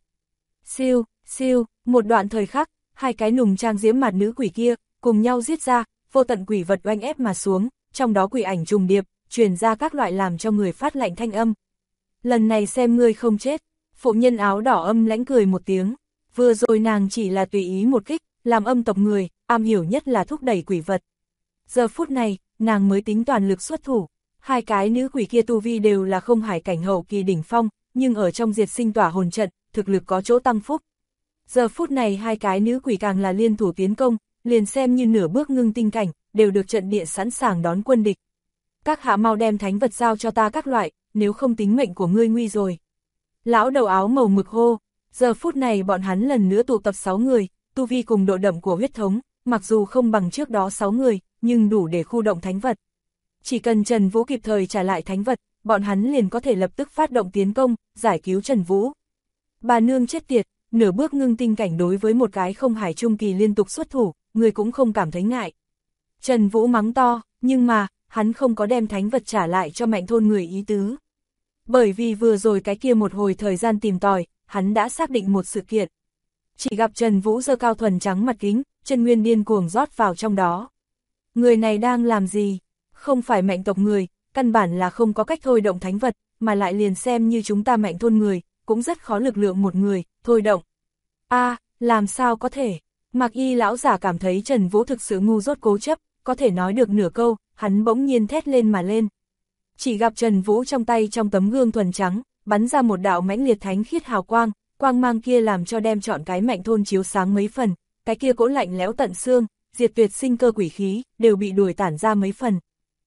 Siêu, một đoạn thời khắc, hai cái nùng trang diễm mặt nữ quỷ kia, cùng nhau giết ra, vô tận quỷ vật oanh ép mà xuống, trong đó quỷ ảnh trùng điệp, truyền ra các loại làm cho người phát lạnh thanh âm. Lần này xem ngươi không chết, phụ nhân áo đỏ âm lãnh cười một tiếng, vừa rồi nàng chỉ là tùy ý một kích, làm âm tộc người, am hiểu nhất là thúc đẩy quỷ vật. Giờ phút này, nàng mới tính toàn lực xuất thủ, hai cái nữ quỷ kia tu vi đều là không hải cảnh hậu kỳ đỉnh phong, nhưng ở trong diệt sinh tỏa hồn trận, thực lực có chỗ tăng phúc. Giờ phút này hai cái nữ quỷ càng là liên thủ tiến công, liền xem như nửa bước ngưng tinh cảnh, đều được trận địa sẵn sàng đón quân địch. Các hạ mau đem thánh vật giao cho ta các loại, nếu không tính mệnh của ngươi nguy rồi. Lão đầu áo màu mực hô, giờ phút này bọn hắn lần nữa tụ tập 6 người, tu vi cùng độ đậm của huyết thống, mặc dù không bằng trước đó 6 người, nhưng đủ để khu động thánh vật. Chỉ cần Trần Vũ kịp thời trả lại thánh vật, bọn hắn liền có thể lập tức phát động tiến công, giải cứu Trần Vũ. Bà nương chết tiệt, nửa bước ngưng tinh cảnh đối với một cái không hải trung kỳ liên tục xuất thủ, người cũng không cảm thấy ngại. Trần Vũ mắng to, nhưng mà, hắn không có đem thánh vật trả lại cho Mạnh thôn người ý tứ. Bởi vì vừa rồi cái kia một hồi thời gian tìm tòi, hắn đã xác định một sự kiện. Chỉ gặp Trần Vũ giơ cao thuần trắng mặt kính, chân nguyên điên cuồng rót vào trong đó. Người này đang làm gì? Không phải Mạnh tộc người, căn bản là không có cách thôi động thánh vật, mà lại liền xem như chúng ta Mạnh thôn người, cũng rất khó lực lượng một người, thôi động. Làm sao có thể? Mạc Y lão giả cảm thấy Trần Vũ thực sự ngu dốt cố chấp, có thể nói được nửa câu, hắn bỗng nhiên thét lên mà lên. Chỉ gặp Trần Vũ trong tay trong tấm gương thuần trắng, bắn ra một đạo mãnh liệt thánh khiết hào quang, quang mang kia làm cho đem trọn cái Mạnh thôn chiếu sáng mấy phần, cái kia cỗ lạnh lẽo tận xương, diệt tuyệt sinh cơ quỷ khí, đều bị đuổi tản ra mấy phần.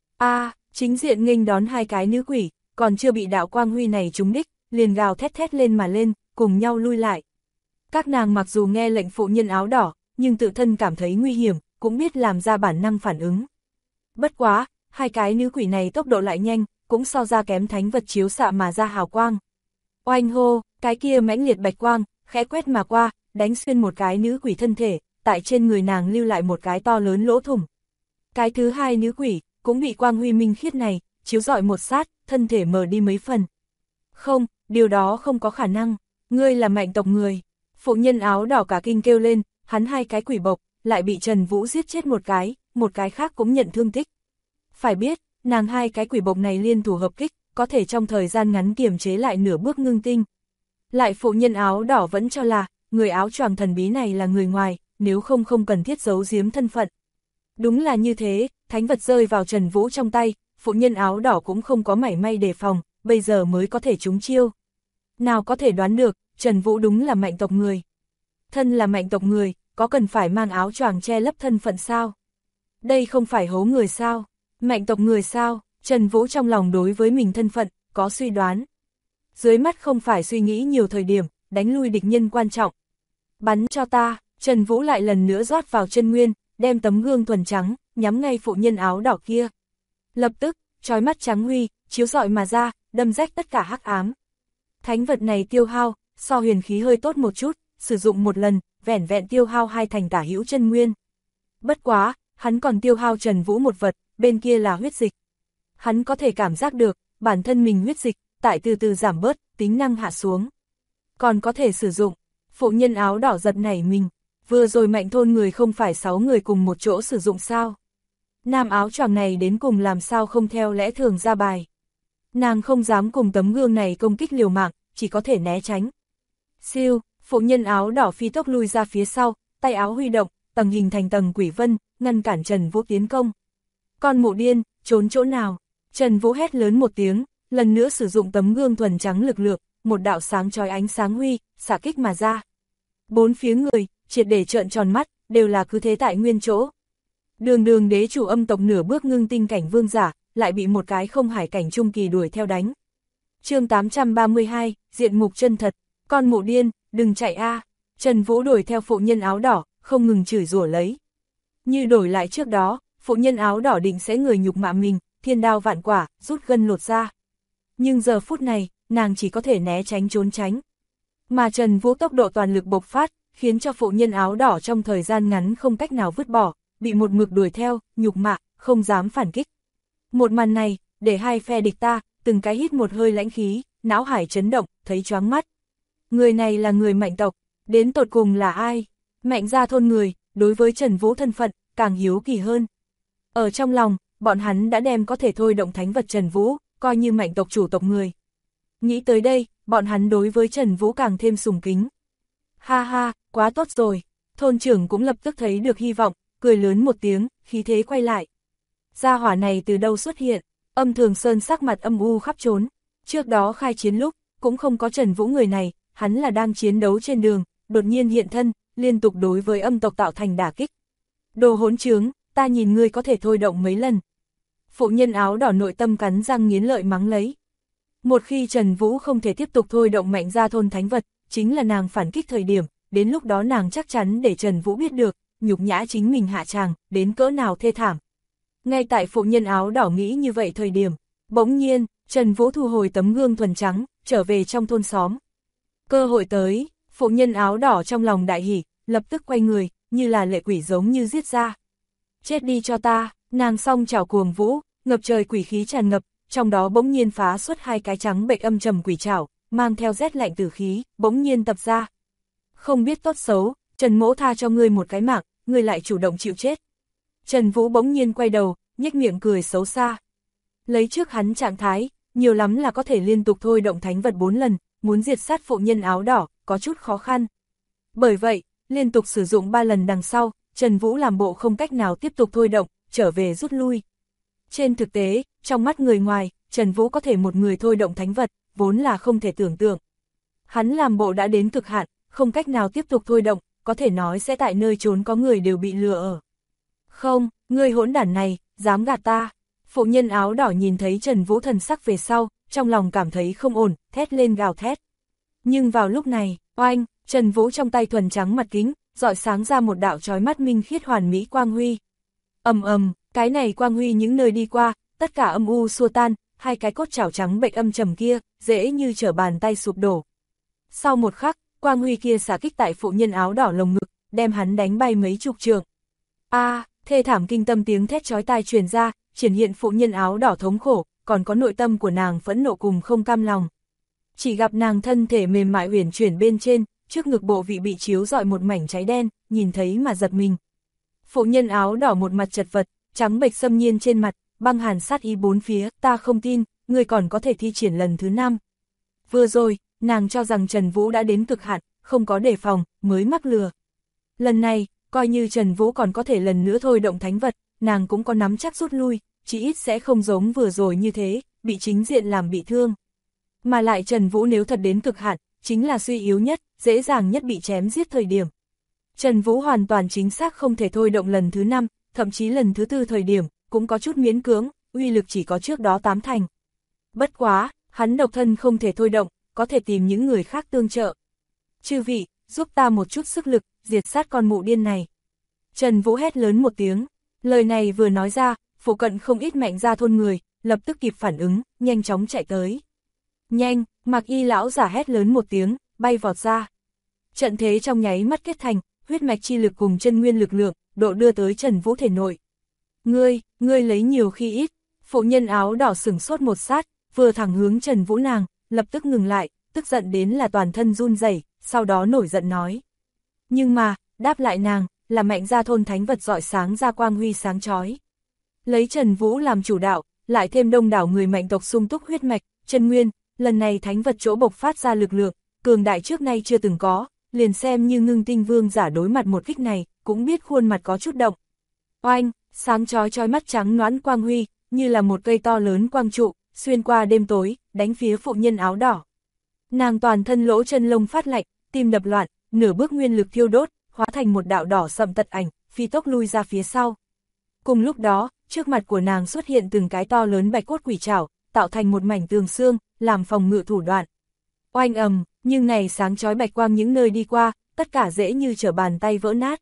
Chính diện nghênh đón hai cái nữ quỷ, còn chưa bị đạo quang huy này trúng đích, liền gào thét thét lên mà lên, cùng nhau lui lại. Các nàng mặc dù nghe lệnh phụ nhân áo đỏ, nhưng tự thân cảm thấy nguy hiểm, cũng biết làm ra bản năng phản ứng. Bất quá, hai cái nữ quỷ này tốc độ lại nhanh, cũng so ra kém thánh vật chiếu xạ mà ra hào quang. Oanh hô, cái kia mãnh liệt bạch quang, khẽ quét mà qua, đánh xuyên một cái nữ quỷ thân thể, tại trên người nàng lưu lại một cái to lớn lỗ thủng. Cái thứ hai nữ quỷ, cũng bị quang huy minh khiết này, chiếu rọi một sát, thân thể mờ đi mấy phần. Không, điều đó không có khả năng, ngươi là Mạnh tộc người. Phụ nhân áo đỏ cả kinh kêu lên, hắn hai cái quỷ bộc, lại bị Trần Vũ giết chết một cái khác cũng nhận thương tích. Phải biết, nàng hai cái quỷ bộc này liên thủ hợp kích, có thể trong thời gian ngắn kiềm chế lại nửa bước ngưng tinh. Lại phụ nhân áo đỏ vẫn cho là, người áo choàng thần bí này là người ngoài, nếu không cần thiết giấu giếm thân phận. Đúng là như thế, thánh vật rơi vào Trần Vũ trong tay, phụ nhân áo đỏ cũng không có mảy may đề phòng, bây giờ mới có thể trúng chiêu. Nào có thể đoán được, Trần Vũ đúng là Mạnh tộc người. Thân là Mạnh tộc người, có cần phải mang áo choàng che lấp thân phận sao? Đây không phải hố người sao? Mạnh tộc người sao? Trần Vũ trong lòng đối với mình thân phận, có suy đoán. Dưới mắt không phải suy nghĩ nhiều thời điểm, đánh lui địch nhân quan trọng. Bắn cho ta, Trần Vũ lại lần nữa rót vào chân nguyên, đem tấm gương thuần trắng, nhắm ngay phụ nhân áo đỏ kia. Lập tức, chói mắt trắng huy, chiếu rọi mà ra, đâm rách tất cả hắc ám. Thánh vật này tiêu hao, so huyền khí hơi tốt một chút, sử dụng một lần, vẻn vẹn tiêu hao 2 thành tả hữu chân nguyên. Bất quá, hắn còn tiêu hao Trần Vũ một vật, bên kia là huyết dịch. Hắn có thể cảm giác được, bản thân mình huyết dịch, tại từ từ giảm bớt, tính năng hạ xuống. Còn có thể sử dụng, phụ nhân áo đỏ giật nảy mình, vừa rồi Mạnh thôn người không phải 6 người cùng một chỗ sử dụng sao? Nam áo choàng này đến cùng làm sao không theo lẽ thường ra bài. Nàng không dám cùng tấm gương này công kích liều mạng, chỉ có thể né tránh. Siêu, phụ nhân áo đỏ phi tốc lui ra phía sau, tay áo huy động, tầng hình thành tầng quỷ vân, ngăn cản Trần Vũ tiến công. Con mụ điên, trốn chỗ nào? Trần Vũ hét lớn một tiếng, lần nữa sử dụng tấm gương thuần trắng lực lượng, một đạo sáng chói ánh sáng huy, xả kích mà ra. Bốn phía người, triệt để trợn tròn mắt, đều là cứ thế tại nguyên chỗ. Đường đế chủ âm tộc nửa bước ngưng tinh cảnh vương giả, lại bị một cái không hải cảnh trung kỳ đuổi theo đánh. Chương 832, diện mục chân thật, con mụ điên, đừng chạy a. Trần Vũ đuổi theo phụ nhân áo đỏ, không ngừng chửi rủa lấy. Như đổi lại trước đó, phụ nhân áo đỏ định sẽ người nhục mạ mình, thiên đao vạn quả, rút gân lột ra. Nhưng giờ phút này, nàng chỉ có thể né tránh trốn tránh. Mà Trần Vũ tốc độ toàn lực bộc phát, khiến cho phụ nhân áo đỏ trong thời gian ngắn không cách nào vứt bỏ, bị một mực đuổi theo, nhục mạ, không dám phản kích. Một màn này, để hai phe địch ta, từng cái hít một hơi lãnh khí, não hải chấn động, thấy choáng mắt. Người này là người Mạnh tộc, đến tột cùng là ai? Mạnh gia thôn người, đối với Trần Vũ thân phận, càng hiếu kỳ hơn. Ở trong lòng, bọn hắn đã đem có thể thôi động thánh vật Trần Vũ, coi như Mạnh tộc chủ tộc người. Nghĩ tới đây, bọn hắn đối với Trần Vũ càng thêm sùng kính. Ha ha, quá tốt rồi. Thôn trưởng cũng lập tức thấy được hy vọng, cười lớn một tiếng, khí thế quay lại. Gia hỏa này từ đâu xuất hiện? Âm Thường Sơn sắc mặt âm u khắp trốn. Trước đó khai chiến lúc, cũng không có Trần Vũ người này, hắn là đang chiến đấu trên đường, đột nhiên hiện thân, liên tục đối với âm tộc tạo thành đả kích. Đồ hỗn trướng, ta nhìn ngươi có thể thôi động mấy lần. Phụ nhân áo đỏ nội tâm cắn răng nghiến lợi mắng lấy. Một khi Trần Vũ không thể tiếp tục thôi động Mạnh gia thôn thánh vật, chính là nàng phản kích thời điểm, đến lúc đó nàng chắc chắn để Trần Vũ biết được, nhục nhã chính mình hạ tràng, đến cỡ nào thê thảm. Ngay tại phụ nhân áo đỏ nghĩ như vậy thời điểm, bỗng nhiên, Trần Vũ thu hồi tấm gương thuần trắng, trở về trong thôn xóm. Cơ hội tới, phụ nhân áo đỏ trong lòng đại hỉ, lập tức quay người, như là lệ quỷ giống như giết ra. Chết đi cho ta, nàng song chảo cuồng vũ, ngập trời quỷ khí tràn ngập, trong đó bỗng nhiên phá xuất hai cái trắng bệch âm trầm quỷ trảo, mang theo rét lạnh tử khí, bỗng nhiên tập ra. Không biết tốt xấu, Trần mỗ tha cho ngươi một cái mạng, ngươi lại chủ động chịu chết. Trần Vũ bỗng nhiên quay đầu, nhếch miệng cười xấu xa. Lấy trước hắn trạng thái, nhiều lắm là có thể liên tục thôi động thánh vật 4 lần, muốn diệt sát phụ nhân áo đỏ, có chút khó khăn. Bởi vậy, liên tục sử dụng 3 lần đằng sau, Trần Vũ làm bộ không cách nào tiếp tục thôi động, trở về rút lui. Trên thực tế, trong mắt người ngoài, Trần Vũ có thể một người thôi động thánh vật, vốn là không thể tưởng tượng. Hắn làm bộ đã đến cực hạn, không cách nào tiếp tục thôi động, có thể nói sẽ tại nơi trốn có người đều bị lừa ở. Không, ngươi hỗn đản này, dám gạt ta. Phụ nhân áo đỏ nhìn thấy Trần Vũ thần sắc về sau, trong lòng cảm thấy không ổn, thét lên gào thét. Nhưng vào lúc này, oanh, Trần Vũ trong tay thuần trắng mặt kính, rọi sáng ra một đạo chói mắt minh khiết hoàn mỹ quang huy. Ầm ầm, cái này quang huy những nơi đi qua, tất cả âm u xua tan, hai cái cốt chảo trắng bệch âm trầm kia, dễ như trở bàn tay sụp đổ. Sau một khắc, quang huy kia xả kích tại phụ nhân áo đỏ lồng ngực, đem hắn đánh bay mấy chục trượng. Thê thảm kinh tâm tiếng thét chói tai truyền ra, triển hiện phụ nhân áo đỏ thống khổ, còn có nội tâm của nàng phẫn nộ cùng không cam lòng. Chỉ gặp nàng thân thể mềm mại uyển chuyển bên trên, trước ngực bộ vị bị chiếu rọi một mảnh cháy đen, nhìn thấy mà giật mình. Phụ nhân áo đỏ một mặt chật vật, trắng bệch xâm nhiên trên mặt, băng hàn sát ý bốn phía, ta không tin, ngươi còn có thể thi triển lần thứ 5. Vừa rồi, nàng cho rằng Trần Vũ đã đến cực hạn, không có đề phòng, mới mắc lừa. Lần này, coi như Trần Vũ còn có thể lần nữa thôi động thánh vật, nàng cũng có nắm chắc rút lui, chỉ ít sẽ không giống vừa rồi như thế, bị chính diện làm bị thương. Mà lại Trần Vũ nếu thật đến cực hạn, chính là suy yếu nhất, dễ dàng nhất bị chém giết thời điểm. Trần Vũ hoàn toàn chính xác không thể thôi động lần thứ 5, thậm chí lần thứ 4 thời điểm, cũng có chút miễn cưỡng, uy lực chỉ có trước đó 8 thành. Bất quá, hắn độc thân không thể thôi động, có thể tìm những người khác tương trợ. Chư vị, giúp ta một chút sức lực, diệt sát con mụ điên này. Trần Vũ hét lớn một tiếng, lời này vừa nói ra, phụ cận không ít Mạnh gia thôn người, lập tức kịp phản ứng, nhanh chóng chạy tới. Nhanh, Mạc Y lão giả hét lớn một tiếng, bay vọt ra. Trận thế trong nháy mắt kết thành, huyết mạch chi lực cùng chân nguyên lực lượng, độ đưa tới Trần Vũ thể nội. Ngươi lấy nhiều khi ít, phụ nhân áo đỏ sửng sốt một sát, vừa thẳng hướng Trần Vũ nàng, lập tức ngừng lại, tức giận đến là toàn thân run rẩy, sau đó nổi giận nói. Nhưng mà, đáp lại nàng, là Mạnh gia thôn thánh vật rọi sáng ra quang huy sáng chói. Lấy Trần Vũ làm chủ đạo, lại thêm đông đảo người Mạnh tộc sung túc huyết mạch, chân nguyên, lần này thánh vật chỗ bộc phát ra lực lượng, cường đại trước nay chưa từng có, liền xem như Ngưng Tinh Vương giả đối mặt một kích này, cũng biết khuôn mặt có chút động. Oanh, sáng chói chói mắt trắng nõn quang huy, như là một cây to lớn quang trụ, xuyên qua đêm tối, đánh phía phụ nhân áo đỏ. Nàng toàn thân lỗ chân lông phát lạnh, tim đập loạn, nửa bước nguyên lực thiêu đốt, hóa thành một đạo đỏ sậm tật ảnh, phi tốc lui ra phía sau. Cùng lúc đó, trước mặt của nàng xuất hiện từng cái to lớn bạch cốt quỷ trảo, tạo thành một mảnh tường xương, làm phòng ngự thủ đoạn. Oanh ầm, nhưng này sáng chói bạch quang những nơi đi qua, tất cả dễ như trở bàn tay vỡ nát.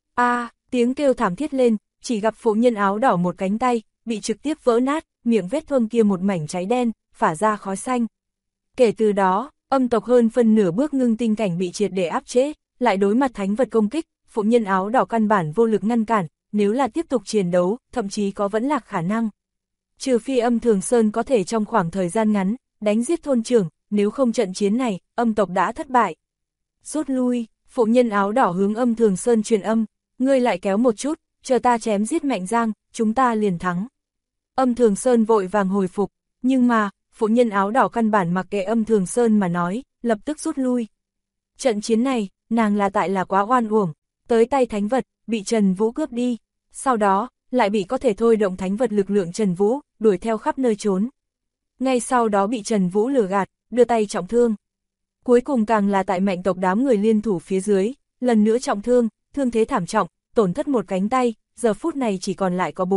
Tiếng kêu thảm thiết lên, chỉ gặp phụ nhân áo đỏ một cánh tay, bị trực tiếp vỡ nát, miệng vết thương kia một mảnh cháy đen, phả ra khói xanh. Kể từ đó, âm tộc hơn phân nửa bước ngưng tinh cảnh bị triệt để áp chế, lại đối mặt thánh vật công kích, phụ nhân áo đỏ căn bản vô lực ngăn cản, nếu là tiếp tục chiến đấu, thậm chí có vẫn lạc khả năng. Trừ phi Âm Thường Sơn có thể trong khoảng thời gian ngắn, đánh giết thôn trưởng, nếu không trận chiến này, âm tộc đã thất bại. Rút lui, phụ nhân áo đỏ hướng Âm Thường Sơn truyền âm, ngươi lại kéo một chút, chờ ta chém giết Mạnh Giang, chúng ta liền thắng. Âm Thường Sơn vội vàng hồi phục, nhưng mà, phụ nhân áo đỏ căn bản mặc kệ Âm Thường Sơn mà nói, lập tức rút lui. Trận chiến này, nàng là quá oan uổng, tới tay thánh vật, bị Trần Vũ cướp đi, sau đó, lại bị có thể thôi động thánh vật lực lượng Trần Vũ, đuổi theo khắp nơi trốn. Ngay sau đó bị Trần Vũ lừa gạt, đưa tay trọng thương. Cuối cùng càng là tại Mạnh tộc đám người liên thủ phía dưới, lần nữa trọng thương, thương thế thảm trọng, tổn thất một cánh tay, giờ phút này chỉ còn lại có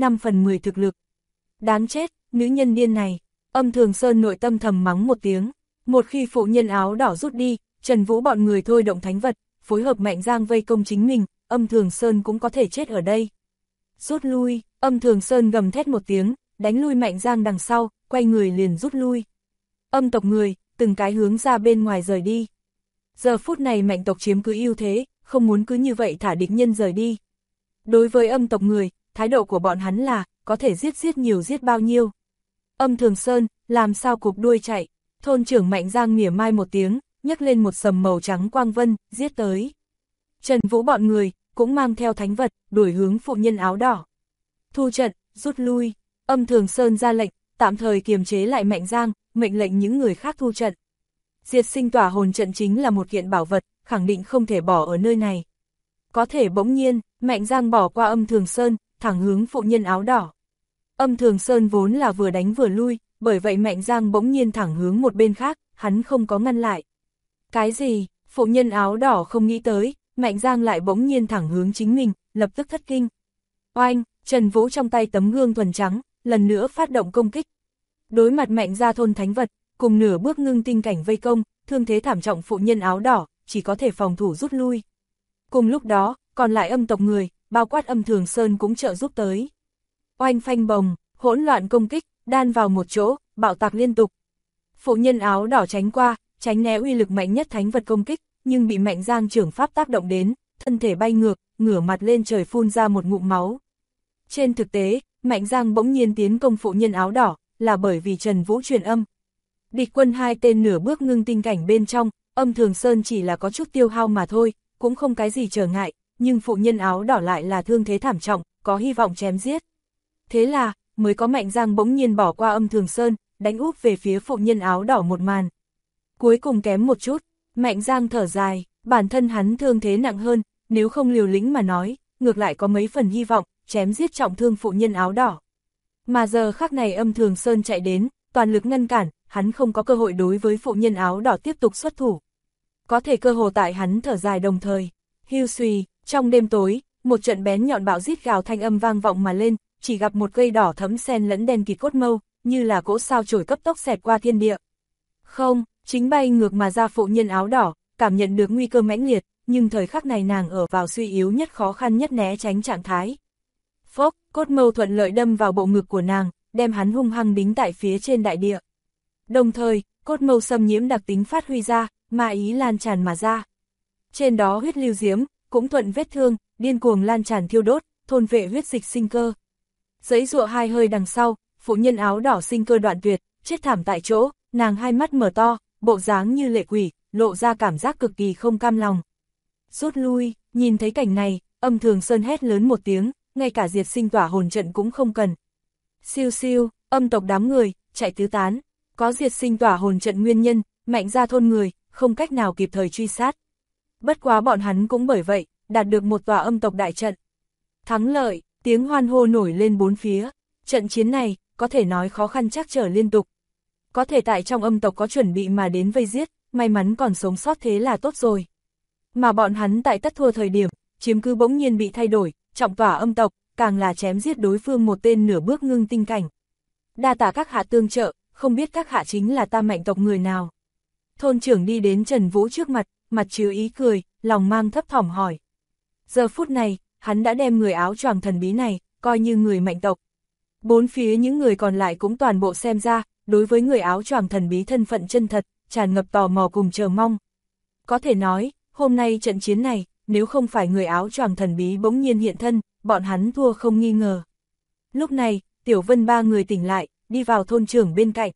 4/5 thực lực. Đáng chết, nữ nhân điên này, Âm Thường Sơn nội tâm thầm mắng một tiếng. Một khi phụ nhân áo đỏ rút đi, Trần Vũ bọn người thôi động thánh vật, phối hợp Mạnh Giang vây công chính mình, Âm Thường Sơn cũng có thể chết ở đây. Rút lui, Âm Thường Sơn gầm thét một tiếng, đánh lui Mạnh Giang đằng sau, quay người liền rút lui. Âm tộc người, từng cái hướng ra bên ngoài rời đi. Giờ phút này Mạnh tộc chiếm cứ ưu thế, không muốn cứ như vậy thả địch nhân rời đi. Đối với âm tộc người, thái độ của bọn hắn là, có thể giết nhiều giết bao nhiêu. Âm Thường Sơn, làm sao cụp đuôi chạy, thôn trưởng Mạnh Giang mỉa mai một tiếng, nhấc lên một sầm màu trắng quang vân, giết tới. Trần Vũ bọn người, cũng mang theo thánh vật, đuổi hướng phụ nhân áo đỏ. Thu trận, rút lui, Âm Thường Sơn ra lệnh, tạm thời kiềm chế lại Mạnh Giang, mệnh lệnh những người khác thu trận. Diệt sinh tỏa hồn trận chính là một kiện bảo vật, khẳng định không thể bỏ ở nơi này. Có thể bỗng nhiên, Mạnh Giang bỏ qua Âm Thường Sơn, thẳng hướng phụ nhân áo đỏ. Âm Thường Sơn vốn là vừa đánh vừa lui, bởi vậy Mạnh Giang bỗng nhiên thẳng hướng một bên khác, hắn không có ngăn lại. Cái gì? Phụ nhân áo đỏ không nghĩ tới, Mạnh Giang lại bỗng nhiên thẳng hướng chính mình, lập tức thất kinh. Oanh, Trần Vũ trong tay tấm gương thuần trắng, lần nữa phát động công kích. Đối mặt Mạnh gia thôn thánh vật, cùng nửa bước ngưng tinh cảnh vây công, thương thế thảm trọng phụ nhân áo đỏ, chỉ có thể phòng thủ rút lui. Cùng lúc đó, còn lại âm tộc người, bao quát Âm Thường Sơn cũng trợ giúp tới. Oanh phanh bồng, hỗn loạn công kích, đan vào một chỗ, bạo tạc liên tục. Phụ nhân áo đỏ tránh qua, tránh né uy lực mạnh nhất thánh vật công kích, nhưng bị Mạnh Giang trưởng pháp tác động đến, thân thể bay ngược, ngửa mặt lên trời phun ra một ngụm máu. Trên thực tế, Mạnh Giang bỗng nhiên tiến công phụ nhân áo đỏ, là bởi vì Trần Vũ truyền âm. Địch quân hai tên nửa bước ngưng tinh cảnh bên trong, Âm Thường Sơn chỉ là có chút tiêu hao mà thôi, cũng không cái gì trở ngại, nhưng phụ nhân áo đỏ lại là thương thế thảm trọng, có hy vọng chém giết. Thế là, mới có Mạnh Giang bỗng nhiên bỏ qua Âm Thường Sơn, đánh úp về phía phụ nhân áo đỏ một màn. Cuối cùng kém một chút, Mạnh Giang thở dài, bản thân hắn thương thế nặng hơn, nếu không liều lĩnh mà nói, ngược lại có mấy phần hy vọng, chém giết trọng thương phụ nhân áo đỏ. Mà giờ khắc này Âm Thường Sơn chạy đến, toàn lực ngăn cản, hắn không có cơ hội đối với phụ nhân áo đỏ tiếp tục xuất thủ. Có thể cơ hồ tại hắn thở dài đồng thời. Hiu xùy, trong đêm tối, một trận bén nhọn bạo rít gào thanh âm vang vọng mà lên, chỉ gặp một cây đỏ thẫm xen lẫn đen kịt cốt mâu, như là cỗ sao chổi cấp tốc xẹt qua thiên địa. Không, chính bay ngược mà ra phụ nhân áo đỏ, cảm nhận được nguy cơ mãnh liệt, nhưng thời khắc này nàng ở vào suy yếu nhất khó khăn nhất né tránh trạng thái. Phốc, cốt mâu thuận lợi đâm vào bộ ngực của nàng, đem hắn hung hăng đính tại phía trên đại địa. Đồng thời, cốt mâu xâm nhiễm đặc tính phát huy ra, ma ý lan tràn mà ra. Trên đó huyết lưu diễm, cũng thuận vết thương, điên cuồng lan tràn thiêu đốt, thôn vệ huyết dịch sinh cơ. Giãy giụa hai hơi đằng sau, phụ nhân áo đỏ sinh cơ đoạn tuyệt, chết thảm tại chỗ, nàng hai mắt mở to, bộ dáng như lệ quỷ, lộ ra cảm giác cực kỳ không cam lòng. Rút lui, nhìn thấy cảnh này, Âm Thường Sơn hét lớn một tiếng, ngay cả diệt sinh tỏa hồn trận cũng không cần. Siêu siêu, âm tộc đám người, chạy tứ tán, có diệt sinh tỏa hồn trận nguyên nhân, Mạnh gia thôn người, không cách nào kịp thời truy sát. Bất quá bọn hắn cũng bởi vậy, đạt được một tòa âm tộc đại trận. Thắng lợi, tiếng hoan hô nổi lên bốn phía, trận chiến này, có thể nói khó khăn trắc trở liên tục. Có thể tại trong âm tộc có chuẩn bị mà đến vây giết, may mắn còn sống sót thế là tốt rồi. Mà bọn hắn tại tất thua thời điểm, chiếm cứ bỗng nhiên bị thay đổi, trọng tỏa âm tộc, càng là chém giết đối phương một tên nửa bước ngưng tinh cảnh. Đa tạ các hạ tương trợ, không biết các hạ chính là Tam Mạnh tộc người nào. Thôn trưởng đi đến Trần Vũ trước mặt, mặt chứa ý cười, lòng mang thấp thỏm hỏi. Giờ phút này, hắn đã đem người áo choàng thần bí này, coi như người Mạnh tộc. Bốn phía những người còn lại cũng toàn bộ xem ra, đối với người áo choàng thần bí thân phận chân thật, tràn ngập tò mò cùng chờ mong. Có thể nói, hôm nay trận chiến này, nếu không phải người áo choàng thần bí bỗng nhiên hiện thân, bọn hắn thua không nghi ngờ. Lúc này, Tiểu Vân ba người tỉnh lại, đi vào thôn trưởng bên cạnh.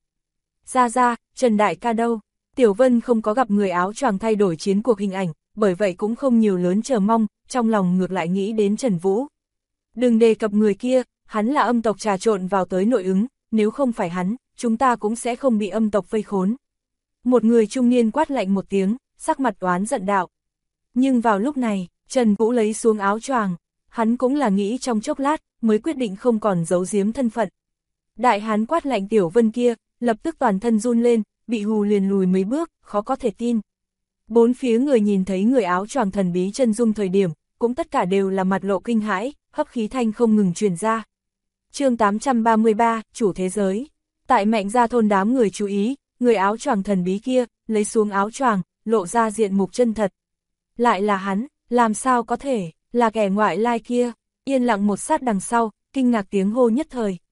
Ra, Trần Đại ca đâu? Tiểu Vân không có gặp người áo choàng thay đổi chiến cuộc hình ảnh, bởi vậy cũng không nhiều lớn chờ mong, trong lòng ngược lại nghĩ đến Trần Vũ. Đừng đề cập người kia, hắn là âm tộc trà trộn vào tới nội ứng, nếu không phải hắn, chúng ta cũng sẽ không bị âm tộc vây khốn. Một người trung niên quát lạnh một tiếng, sắc mặt oán giận đạo. Nhưng vào lúc này, Trần Vũ lấy xuống áo choàng, hắn cũng là nghĩ trong chốc lát, mới quyết định không còn giấu giếm thân phận. Đại hán quát lạnh Tiểu Vân kia, lập tức toàn thân run lên, bị hù liền lùi mấy bước, khó có thể tin. Bốn phía người nhìn thấy người áo choàng thần bí chân dung thời điểm, cũng tất cả đều là mặt lộ kinh hãi, hấp khí thanh không ngừng truyền ra. Chương 833, chủ thế giới. Tại Mạnh gia thôn đám người chú ý, người áo choàng thần bí kia, lấy xuống áo choàng, lộ ra diện mục chân thật. Lại là hắn, làm sao có thể, là kẻ ngoại lai kia, yên lặng một sát đằng sau, kinh ngạc tiếng hô nhất thời.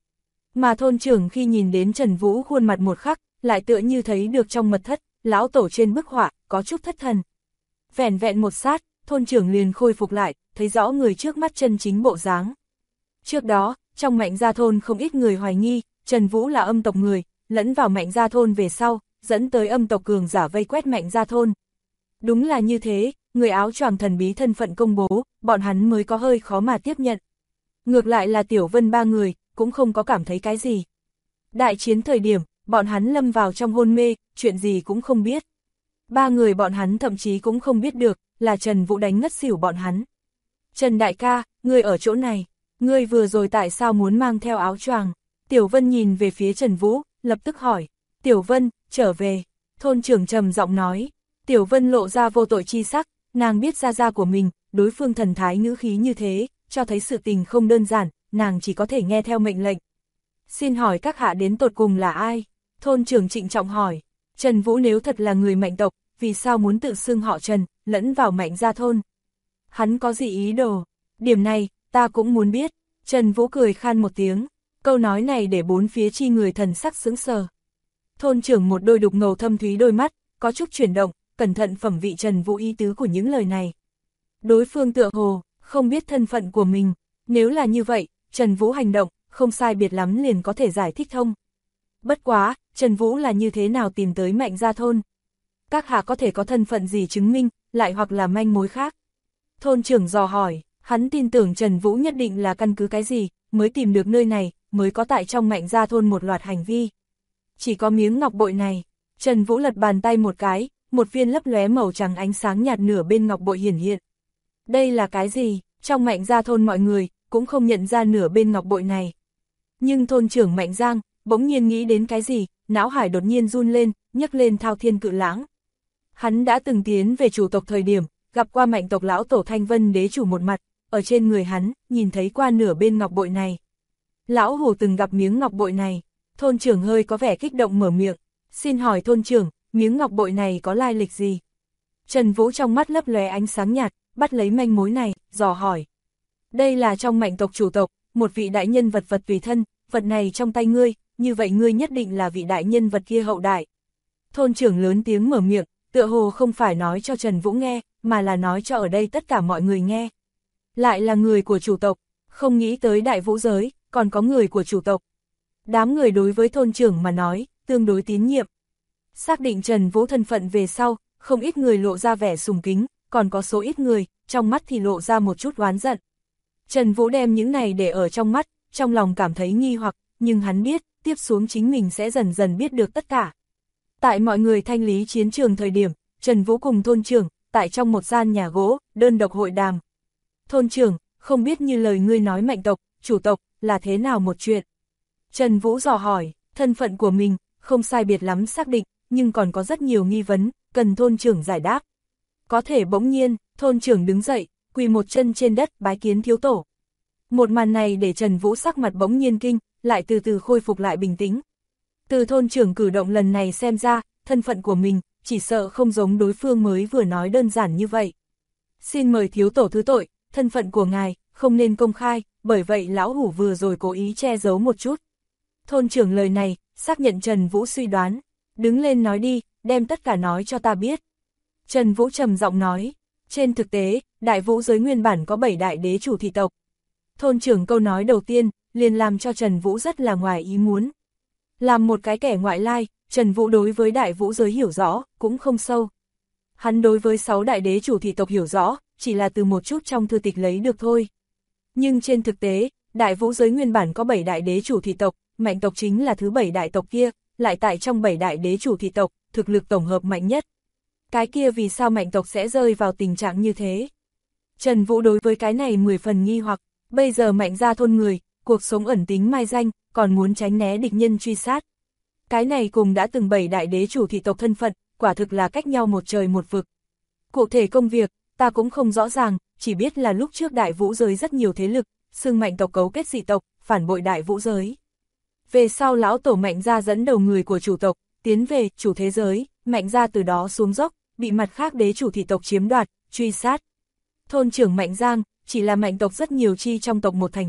Mà thôn trưởng khi nhìn đến Trần Vũ khuôn mặt một khắc, lại tựa như thấy được trong mật thất, lão tổ trên bức họa, có chút thất thần. Vẻn vẹn một sát, thôn trưởng liền khôi phục lại, thấy rõ người trước mắt chân chính bộ dáng. Trước đó, trong Mạnh Gia thôn không ít người hoài nghi, Trần Vũ là âm tộc người, lẫn vào Mạnh Gia thôn về sau, dẫn tới âm tộc cường giả vây quét Mạnh Gia thôn. Đúng là như thế, người áo choàng thần bí thân phận công bố, bọn hắn mới có hơi khó mà tiếp nhận. Ngược lại là Tiểu Vân ba người, cũng không có cảm thấy cái gì. Đại chiến thời điểm, bọn hắn lâm vào trong hôn mê, chuyện gì cũng không biết. Ba người bọn hắn thậm chí cũng không biết được, là Trần Vũ đánh ngất xỉu bọn hắn. Trần đại ca, ngươi ở chỗ này, ngươi vừa rồi tại sao muốn mang theo áo choàng? Tiểu Vân nhìn về phía Trần Vũ, lập tức hỏi. Tiểu Vân, trở về. Thôn trưởng trầm giọng nói. Tiểu Vân lộ ra vô tội chi sắc, nàng biết gia gia của mình, đối phương thần thái ngữ khí như thế, cho thấy sự tình không đơn giản, nàng chỉ có thể nghe theo mệnh lệnh. Xin hỏi các hạ đến tột cùng là ai? Thôn trưởng trịnh trọng hỏi. Trần Vũ nếu thật là người Mạnh tộc, vì sao muốn tự xưng họ Trần, lẫn vào Mạnh Gia thôn? Hắn có gì ý đồ? Điểm này, ta cũng muốn biết. Trần Vũ cười khan một tiếng. Câu nói này để bốn phía chi người thần sắc sững sờ. Thôn trưởng một đôi đục ngầu thâm thúy đôi mắt, có chút chuyển động, cẩn thận phẩm vị Trần Vũ ý tứ của những lời này. Đối phương tựa hồ, không biết thân phận của mình. Nếu là như vậy, Trần Vũ hành động, không sai biệt lắm liền có thể giải thích thông. Bất quá, Trần Vũ là như thế nào tìm tới Mạnh Gia thôn? Các hạ có thể có thân phận gì chứng minh, lại hoặc là manh mối khác? Thôn trưởng dò hỏi, hắn tin tưởng Trần Vũ nhất định là căn cứ cái gì, mới tìm được nơi này, mới có tại trong Mạnh Gia thôn một loạt hành vi. Chỉ có miếng ngọc bội này. Trần Vũ lật bàn tay một cái, một viên lấp lóe màu trắng ánh sáng nhạt nửa bên ngọc bội hiển hiện. Đây là cái gì? Trong Mạnh Gia thôn mọi người, cũng không nhận ra nửa bên ngọc bội này. Nhưng thôn trưởng Mạnh Giang, bỗng nhiên nghĩ đến cái gì, não hải đột nhiên run lên, nhấc lên thao thiên cự lãng. Hắn đã từng tiến về chủ tộc thời điểm, gặp qua Mạnh tộc lão tổ Thanh Vân đế chủ một mặt, ở trên người hắn, nhìn thấy qua nửa bên ngọc bội này. Lão hủ từng gặp miếng ngọc bội này. Thôn trưởng hơi có vẻ kích động mở miệng. Xin hỏi thôn trưởng, miếng ngọc bội này có lai lịch gì? Trần Vũ trong mắt lấp lóe ánh sáng nhạt, bắt lấy manh mối này, dò hỏi. Đây là trong Mạnh tộc chủ tộc, một vị đại nhân vật tùy thân, vật này trong tay ngươi, như vậy ngươi nhất định là vị đại nhân vật kia hậu đại. Thôn trưởng lớn tiếng mở miệng, tựa hồ không phải nói cho Trần Vũ nghe, mà là nói cho ở đây tất cả mọi người nghe. Lại là người của chủ tộc, không nghĩ tới đại vũ giới, còn có người của chủ tộc. Đám người đối với thôn trưởng mà nói, tương đối tín nhiệm. Xác định Trần Vũ thân phận về sau, không ít người lộ ra vẻ sùng kính, còn có số ít người, trong mắt thì lộ ra một chút oán giận. Trần Vũ đem những này để ở trong mắt, trong lòng cảm thấy nghi hoặc, nhưng hắn biết, tiếp xuống chính mình sẽ dần dần biết được tất cả. Tại mọi người thanh lý chiến trường thời điểm, Trần Vũ cùng thôn trưởng, tại trong một gian nhà gỗ, đơn độc hội đàm. Thôn trưởng, không biết như lời ngươi nói Mạnh tộc, chủ tộc, là thế nào một chuyện? Trần Vũ dò hỏi, thân phận của mình, không sai biệt lắm xác định, nhưng còn có rất nhiều nghi vấn, cần thôn trưởng giải đáp. Có thể bỗng nhiên, thôn trưởng đứng dậy, quỳ một chân trên đất bái kiến thiếu tổ. Một màn này để Trần Vũ sắc mặt bỗng nhiên kinh, lại từ từ khôi phục lại bình tĩnh. Từ thôn trưởng cử động lần này xem ra, thân phận của mình, chỉ sợ không giống đối phương mới vừa nói đơn giản như vậy. Xin mời thiếu tổ thứ tội, thân phận của ngài, không nên công khai, bởi vậy lão hủ vừa rồi cố ý che giấu một chút. Thôn trưởng lời này, xác nhận Trần Vũ suy đoán. Đứng lên nói đi, đem tất cả nói cho ta biết. Trần Vũ trầm giọng nói, trên thực tế, đại vũ giới nguyên bản có 7 đại đế chủ thị tộc. Thôn trưởng câu nói đầu tiên, liền làm cho Trần Vũ rất là ngoài ý muốn. Làm một cái kẻ ngoại lai, Trần Vũ đối với đại vũ giới hiểu rõ, cũng không sâu. Hắn đối với 6 đại đế chủ thị tộc hiểu rõ, chỉ là từ một chút trong thư tịch lấy được thôi. Nhưng trên thực tế, đại vũ giới nguyên bản có 7 đại đế chủ thị tộc, Mạnh tộc chính là thứ 7 đại tộc kia, lại tại trong 7 đại đế chủ thị tộc, thực lực tổng hợp mạnh nhất. Cái kia vì sao Mạnh tộc sẽ rơi vào tình trạng như thế? Trần Vũ đối với cái này 10 phần nghi hoặc, bây giờ Mạnh Gia thôn người, cuộc sống ẩn tính mai danh, còn muốn tránh né địch nhân truy sát. Cái này cùng đã từng 7 đại đế chủ thị tộc thân phận, quả thực là cách nhau một trời một vực. Cụ thể công việc, ta cũng không rõ ràng, chỉ biết là lúc trước đại vũ giới rất nhiều thế lực, xưng Mạnh tộc cấu kết dị tộc, phản bội đại vũ giới. Về sau lão tổ Mạnh Gia dẫn đầu người của chủ tộc, tiến về chủ thế giới, Mạnh Gia từ đó xuống dốc, bị mặt khác đế chủ thị tộc chiếm đoạt, truy sát. Thôn trưởng Mạnh Giang, chỉ là Mạnh tộc rất nhiều chi trong tộc một thành viên,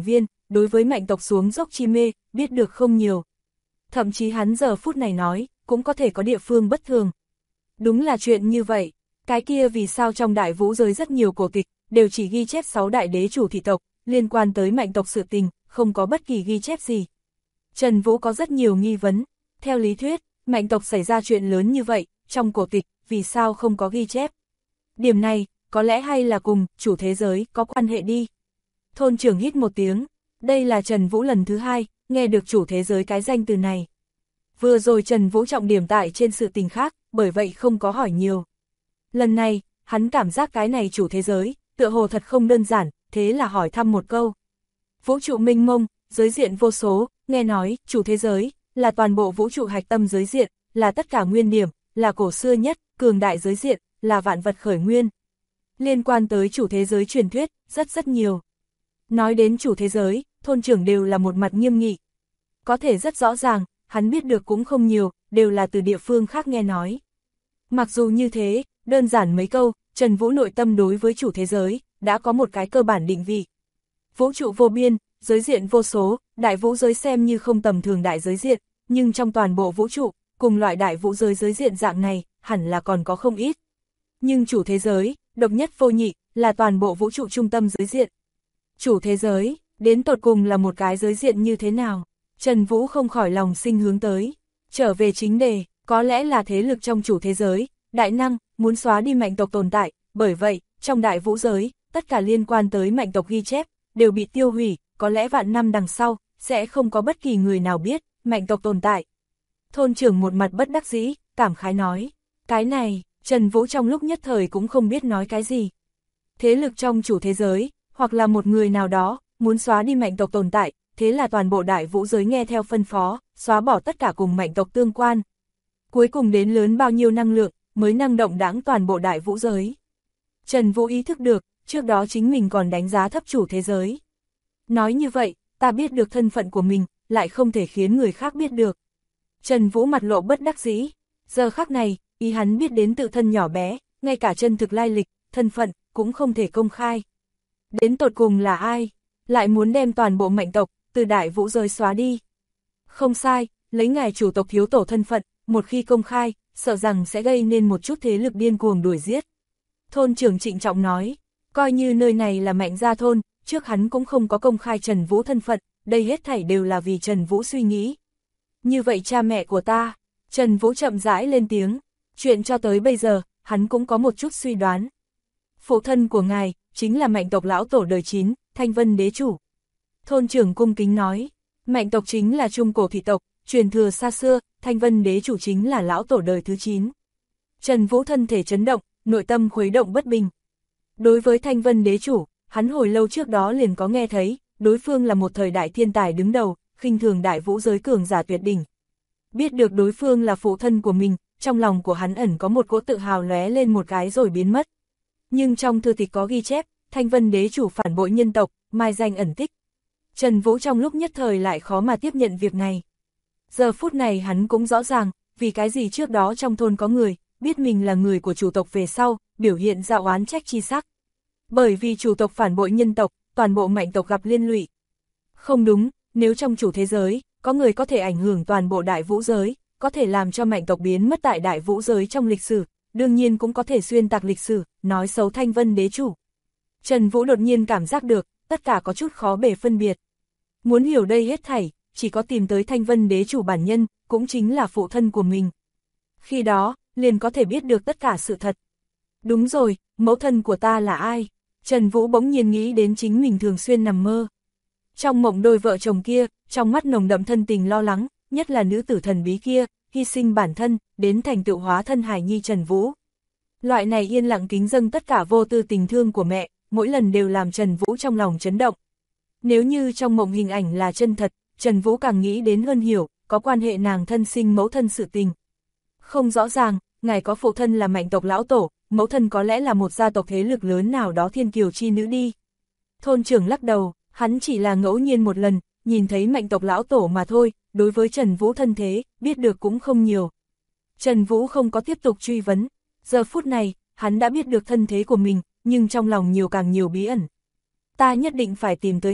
đối với mạnh tộc xuống dốc chi mê, biết được không nhiều. Thậm chí hắn giờ phút này nói, cũng có thể có địa phương bất thường. Đúng là chuyện như vậy, cái kia vì sao trong đại vũ giới rất nhiều cổ tịch, đều chỉ ghi chép 6 đại đế chủ thị tộc, liên quan tới mạnh tộc sự tình, không có bất kỳ ghi chép gì. Trần Vũ có rất nhiều nghi vấn, theo lý thuyết, mạnh tộc xảy ra chuyện lớn như vậy, trong cổ tịch, vì sao không có ghi chép. Điểm này, có lẽ hay là cùng chủ thế giới có quan hệ đi. Thôn trưởng hít một tiếng, đây là Trần Vũ lần thứ 2, nghe được chủ thế giới cái danh từ này. Vừa rồi Trần Vũ trọng điểm tại trên sự tình khác, bởi vậy không có hỏi nhiều. Lần này, hắn cảm giác cái này chủ thế giới, tựa hồ thật không đơn giản, thế là hỏi thăm một câu. Vũ trụ mênh mông, giới diện vô số, nghe nói, chủ thế giới, là toàn bộ vũ trụ hạch tâm giới diện, là tất cả nguyên điểm, là cổ xưa nhất, cường đại giới diện, là vạn vật khởi nguyên. Liên quan tới chủ thế giới truyền thuyết, rất nhiều. Nói đến chủ thế giới, thôn trưởng đều là một mặt nghiêm nghị. Có thể rất rõ ràng, hắn biết được cũng không nhiều, đều là từ địa phương khác nghe nói. Mặc dù như thế, đơn giản mấy câu, Trần Vũ nội tâm đối với chủ thế giới, đã có một cái cơ bản định vị. Vũ trụ vô biên, giới diện vô số, đại vũ giới xem như không tầm thường đại giới diện, nhưng trong toàn bộ vũ trụ, cùng loại đại vũ giới giới diện dạng này, hẳn là còn có không ít. Nhưng chủ thế giới, độc nhất vô nhị, là toàn bộ vũ trụ trung tâm giới diện. Chủ thế giới, đến tột cùng là một cái giới diện như thế nào? Trần Vũ không khỏi lòng sinh hướng tới. Trở về chính đề, có lẽ là thế lực trong chủ thế giới, đại năng, muốn xóa đi mạnh tộc tồn tại, bởi vậy, trong đại vũ giới, tất cả liên quan tới mạnh tộc ghi chép, đều bị tiêu hủy, có lẽ vạn năm đằng sau, sẽ không có bất kỳ người nào biết, mạnh tộc tồn tại. Thôn trưởng một mặt bất đắc dĩ, cảm khái nói, cái này, Trần Vũ trong lúc nhất thời cũng không biết nói cái gì. Thế lực trong chủ thế giới, hoặc là một người nào đó, muốn xóa đi mạnh tộc tồn tại, thế là toàn bộ đại vũ giới nghe theo phân phó, xóa bỏ tất cả cùng mạnh tộc tương quan. Cuối cùng đến lớn bao nhiêu năng lượng, mới năng động đãng toàn bộ đại vũ giới. Trần Vũ ý thức được, trước đó chính mình còn đánh giá thấp chủ thế giới. Nói như vậy, ta biết được thân phận của mình, lại không thể khiến người khác biết được. Trần Vũ mặt lộ bất đắc dĩ, giờ khắc này, ý hắn biết đến tự thân nhỏ bé, ngay cả chân thực lai lịch, thân phận, cũng không thể công khai. Đến tột cùng là ai, lại muốn đem toàn bộ mạnh tộc, từ đại vũ giới xóa đi. Không sai, lấy ngài chủ tộc thiếu tổ thân phận, một khi công khai, sợ rằng sẽ gây nên một chút thế lực điên cuồng đuổi giết. Thôn trưởng trịnh trọng nói, coi như nơi này là Mạnh Gia thôn, trước hắn cũng không có công khai Trần Vũ thân phận, đây hết thảy đều là vì Trần Vũ suy nghĩ. Như vậy cha mẹ của ta, Trần Vũ chậm rãi lên tiếng, chuyện cho tới bây giờ, hắn cũng có một chút suy đoán. Phụ thân của ngài, chính là Mạnh tộc lão tổ đời 9, Thanh Vân đế chủ. Thôn trưởng cung kính nói, Mạnh tộc chính là trung cổ thị tộc, truyền thừa xa xưa, Thanh Vân đế chủ chính là lão tổ đời thứ 9. Trần Vũ thân thể chấn động, nội tâm khuấy động bất bình. Đối với Thanh Vân đế chủ, hắn hồi lâu trước đó liền có nghe thấy, đối phương là một thời đại thiên tài đứng đầu, khinh thường đại vũ giới cường giả tuyệt đỉnh. Biết được đối phương là phụ thân của mình, trong lòng của hắn ẩn có một cỗ tự hào lóe lên một cái rồi biến mất. Nhưng trong thư tịch có ghi chép, Thanh Vân đế chủ phản bội nhân tộc, mai danh ẩn tích. Trần Vũ trong lúc nhất thời lại khó mà tiếp nhận việc này. Giờ phút này hắn cũng rõ ràng, vì cái gì trước đó trong thôn có người, biết mình là người của chủ tộc về sau, biểu hiện ra oán trách chi sắc. Bởi vì chủ tộc phản bội nhân tộc, toàn bộ mạnh tộc gặp liên lụy. Không đúng, nếu trong chủ thế giới, có người có thể ảnh hưởng toàn bộ đại vũ giới, có thể làm cho mạnh tộc biến mất tại đại vũ giới trong lịch sử, đương nhiên cũng có thể xuyên tạc lịch sử, nói xấu Thanh Vân đế chủ. Trần Vũ đột nhiên cảm giác được, tất cả có chút khó bề phân biệt. Muốn hiểu đây hết thảy, chỉ có tìm tới Thanh Vân đế chủ bản nhân, cũng chính là phụ thân của mình. Khi đó, liền có thể biết được tất cả sự thật. Đúng rồi, mẫu thân của ta là ai? Trần Vũ bỗng nhiên nghĩ đến chính mình thường xuyên nằm mơ. Trong mộng đôi vợ chồng kia, trong mắt nồng đậm thân tình lo lắng, nhất là nữ tử thần bí kia, hy sinh bản thân, đến thành tựu hóa thân hài nhi Trần Vũ. Loại này yên lặng kính dâng tất cả vô tư tình thương của mẹ, mỗi lần đều làm Trần Vũ trong lòng chấn động. Nếu như trong mộng hình ảnh là chân thật, Trần Vũ càng nghĩ đến hơn hiểu, có quan hệ nàng thân sinh mẫu thân sự tình. Không rõ ràng, ngài có phụ thân là Mạnh tộc lão tổ, mẫu thân có lẽ là một gia tộc thế lực lớn nào đó thiên kiều chi nữ đi. Thôn trưởng lắc đầu, hắn chỉ là ngẫu nhiên một lần, nhìn thấy Mạnh tộc lão tổ mà thôi, đối với Trần Vũ thân thế, biết được cũng không nhiều. Trần Vũ không có tiếp tục truy vấn, giờ phút này, hắn đã biết được thân thế của mình, nhưng trong lòng nhiều càng nhiều bí ẩn. Ta nhất định phải tìm tới hắn,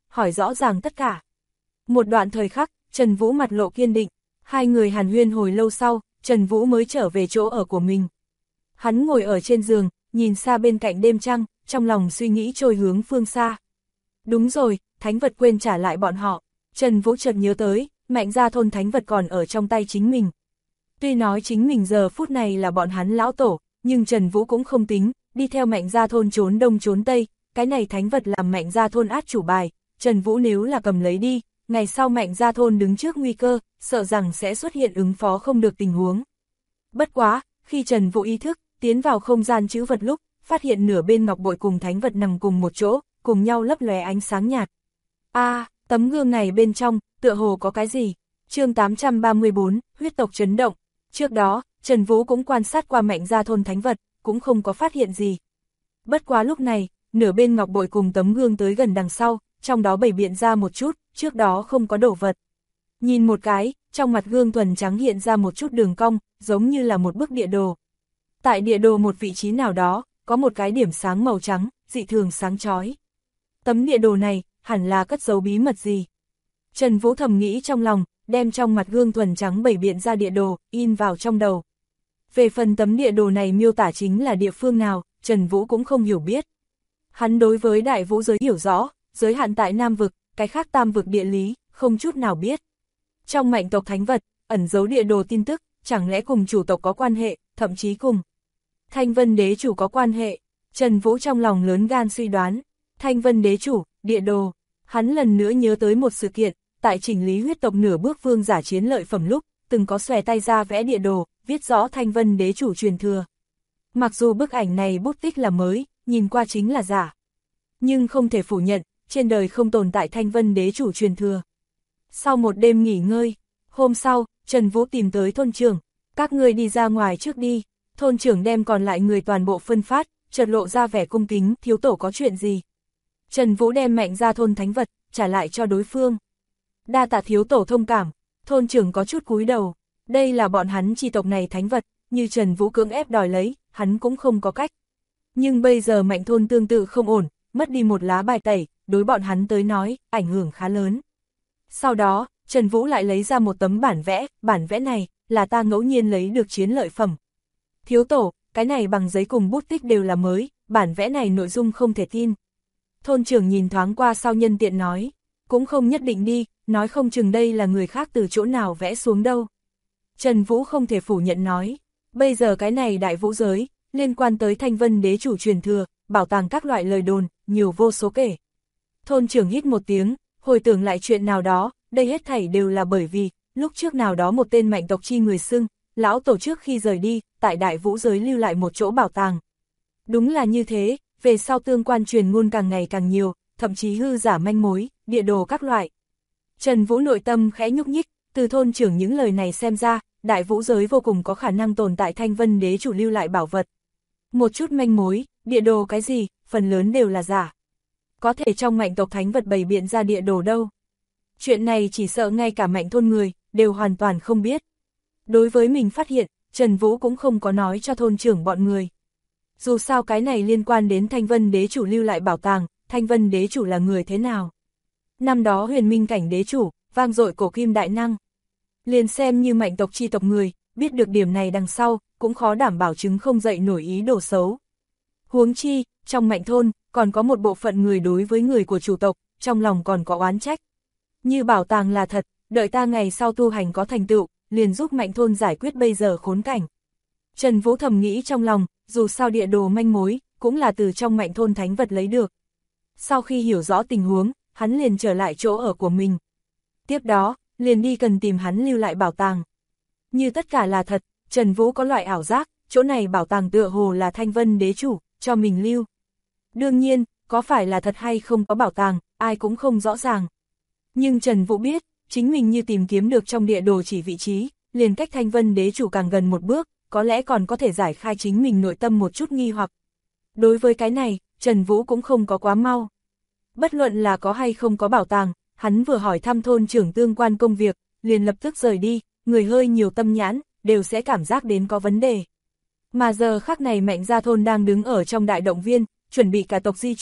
hỏi rõ ràng tất cả. Một đoạn thời khắc, Trần Vũ mặt lộ kiên định, hai người hàn huyên hồi lâu sau, Trần Vũ mới trở về chỗ ở của mình. Hắn ngồi ở trên giường, nhìn xa bên cạnh đêm trăng, trong lòng suy nghĩ trôi hướng phương xa. Đúng rồi, thánh vật quên trả lại bọn họ. Trần Vũ chợt nhớ tới, Mạnh Gia thôn thánh vật còn ở trong tay chính mình. Tuy nói chính mình giờ phút này là bọn hắn lão tổ, nhưng Trần Vũ cũng không tính, đi theo Mạnh Gia thôn trốn đông trốn tây, cái này thánh vật làm Mạnh Gia thôn át chủ bài, Trần Vũ nếu là cầm lấy đi, ngày sau Mạnh Gia thôn đứng trước nguy cơ, sợ rằng sẽ xuất hiện ứng phó không được tình huống. Bất quá, khi Trần Vũ ý thức, tiến vào không gian trữ vật lúc, phát hiện nửa bên ngọc bội cùng thánh vật nằm cùng một chỗ, cùng nhau lấp lóe ánh sáng nhạt. Tấm gương này bên trong, tựa hồ có cái gì? Chương 834, huyết tộc chấn động. Trước đó, Trần Vũ cũng quan sát qua Mạnh Gia thôn thánh vật, cũng không có phát hiện gì. Bất quá lúc này, nửa bên ngọc bội cùng tấm gương tới gần đằng sau, trong đó bày biện ra một chút, trước đó không có đồ vật. Nhìn một cái, trong mặt gương thuần trắng hiện ra một chút đường cong, giống như là một bức địa đồ. Tại địa đồ một vị trí nào đó, có một cái điểm sáng màu trắng, dị thường sáng chói. Tấm địa đồ này, hẳn là cất giấu bí mật gì? Trần Vũ thầm nghĩ trong lòng, đem trong mặt gương thuần trắng bày biện ra địa đồ, in vào trong đầu. Về phần tấm địa đồ này miêu tả chính là địa phương nào, Trần Vũ cũng không hiểu biết. Hắn đối với đại vũ giới hiểu rõ, giới hạn tại Nam vực, cái khác Tam vực địa lý, không chút nào biết. Trong Mạnh tộc thánh vật, ẩn giấu địa đồ tin tức, chẳng lẽ cùng chủ tộc có quan hệ, thậm chí cùng Thanh Vân đế chủ có quan hệ. Trần Vũ trong lòng lớn gan suy đoán, Thanh Vân đế chủ, địa đồ. Hắn lần nữa nhớ tới một sự kiện, tại chỉnh lý huyết tộc nửa bước vương giả chiến lợi phẩm lúc, từng có xòe tay ra vẽ địa đồ, viết rõ Thanh Vân đế chủ truyền thừa. Mặc dù bức ảnh này bút tích là mới, nhìn qua chính là giả. Nhưng không thể phủ nhận, trên đời không tồn tại Thanh Vân đế chủ truyền thừa. Sau một đêm nghỉ ngơi, hôm sau, Trần Vũ tìm tới thôn trưởng, các ngươi đi ra ngoài trước đi. Thôn trưởng đem còn lại người toàn bộ phân phát, chợt lộ ra vẻ cung kính, thiếu tổ có chuyện gì. Trần Vũ đem Mạnh Gia thôn thánh vật, trả lại cho đối phương. Đa tạ thiếu tổ thông cảm, thôn trưởng có chút cúi đầu, đây là bọn hắn chi tộc này thánh vật, như Trần Vũ cưỡng ép đòi lấy, hắn cũng không có cách. Nhưng bây giờ Mạnh thôn tương tự không ổn, mất đi một lá bài tẩy, đối bọn hắn tới nói, ảnh hưởng khá lớn. Sau đó, Trần Vũ lại lấy ra một tấm bản vẽ này, là ta ngẫu nhiên lấy được chiến lợi phẩm. Thiếu tổ, cái này bằng giấy cùng bút tích đều là mới, bản vẽ này nội dung không thể tin. Thôn trưởng nhìn thoáng qua sau nhân tiện nói, cũng không nhất định đi, nói không chừng đây là người khác từ chỗ nào vẽ xuống đâu. Trần Vũ không thể phủ nhận nói, bây giờ cái này đại vũ giới, liên quan tới Thanh Vân đế chủ truyền thừa, bảo tàng các loại lời đồn, nhiều vô số kể. Thôn trưởng hít một tiếng, hồi tưởng lại chuyện nào đó, đây hết thảy đều là bởi vì, lúc trước nào đó một tên Mạnh tộc chi người xưng, lão tổ trước khi rời đi, tại đại vũ giới lưu lại một chỗ bảo tàng. Đúng là như thế, về sau tương quan truyền ngôn càng ngày càng nhiều, thậm chí hư giả manh mối, địa đồ các loại. Trần Vũ nội tâm khẽ nhúc nhích, từ thôn trưởng những lời này xem ra, đại vũ giới vô cùng có khả năng tồn tại Thanh Vân đế chủ lưu lại bảo vật. Một chút manh mối, địa đồ cái gì, phần lớn đều là giả. Có thể trong Mạnh tộc thánh vật bày biện ra địa đồ đâu. Chuyện này chỉ sợ ngay cả Mạnh thôn người, đều hoàn toàn không biết. Đối với mình phát hiện, Trần Vũ cũng không có nói cho thôn trưởng bọn người. Dù sao cái này liên quan đến Thanh Vân đế chủ lưu lại bảo tàng, Thanh Vân đế chủ là người thế nào? Năm đó huyền minh cảnh đế chủ, vang dội cổ kim đại năng. Liền xem như Mạnh tộc chi tộc người, biết được điểm này đằng sau, cũng khó đảm bảo chứng không dậy nổi ý đồ xấu. Huống chi, trong Mạnh thôn, còn có một bộ phận người đối với người của chủ tộc, trong lòng còn có oán trách. Như bảo tàng là thật, đợi ta ngày sau tu hành có thành tựu, liền giúp Mạnh thôn giải quyết bây giờ khốn cảnh. Trần Vũ thầm nghĩ trong lòng, dù sao địa đồ manh mối, cũng là từ trong Mạnh thôn thánh vật lấy được. Sau khi hiểu rõ tình huống, hắn liền trở lại chỗ ở của mình. Tiếp đó, liền đi cần tìm hắn lưu lại bảo tàng. Như tất cả là thật, Trần Vũ có loại ảo giác, chỗ này bảo tàng tựa hồ là Thanh Vân đế chủ, cho mình lưu. Đương nhiên, có phải là thật hay không có bảo tàng, ai cũng không rõ ràng. Nhưng Trần Vũ biết, chính mình như tìm kiếm được trong địa đồ chỉ vị trí, liền cách Thanh Vân đế chủ càng gần một bước, có lẽ còn có thể giải khai chính mình nội tâm một chút nghi hoặc. Đối với cái này, Trần Vũ cũng không có quá mau. Bất luận là có hay không có bảo tàng, hắn vừa hỏi thăm thôn trưởng tương quan công việc, liền lập tức rời đi, người hơi nhiều tâm nhãn, đều sẽ cảm giác đến có vấn đề. Mà giờ khắc này Mạnh Gia thôn đang đứng ở trong đại động viên, chuẩn bị cả tộc di chuyển,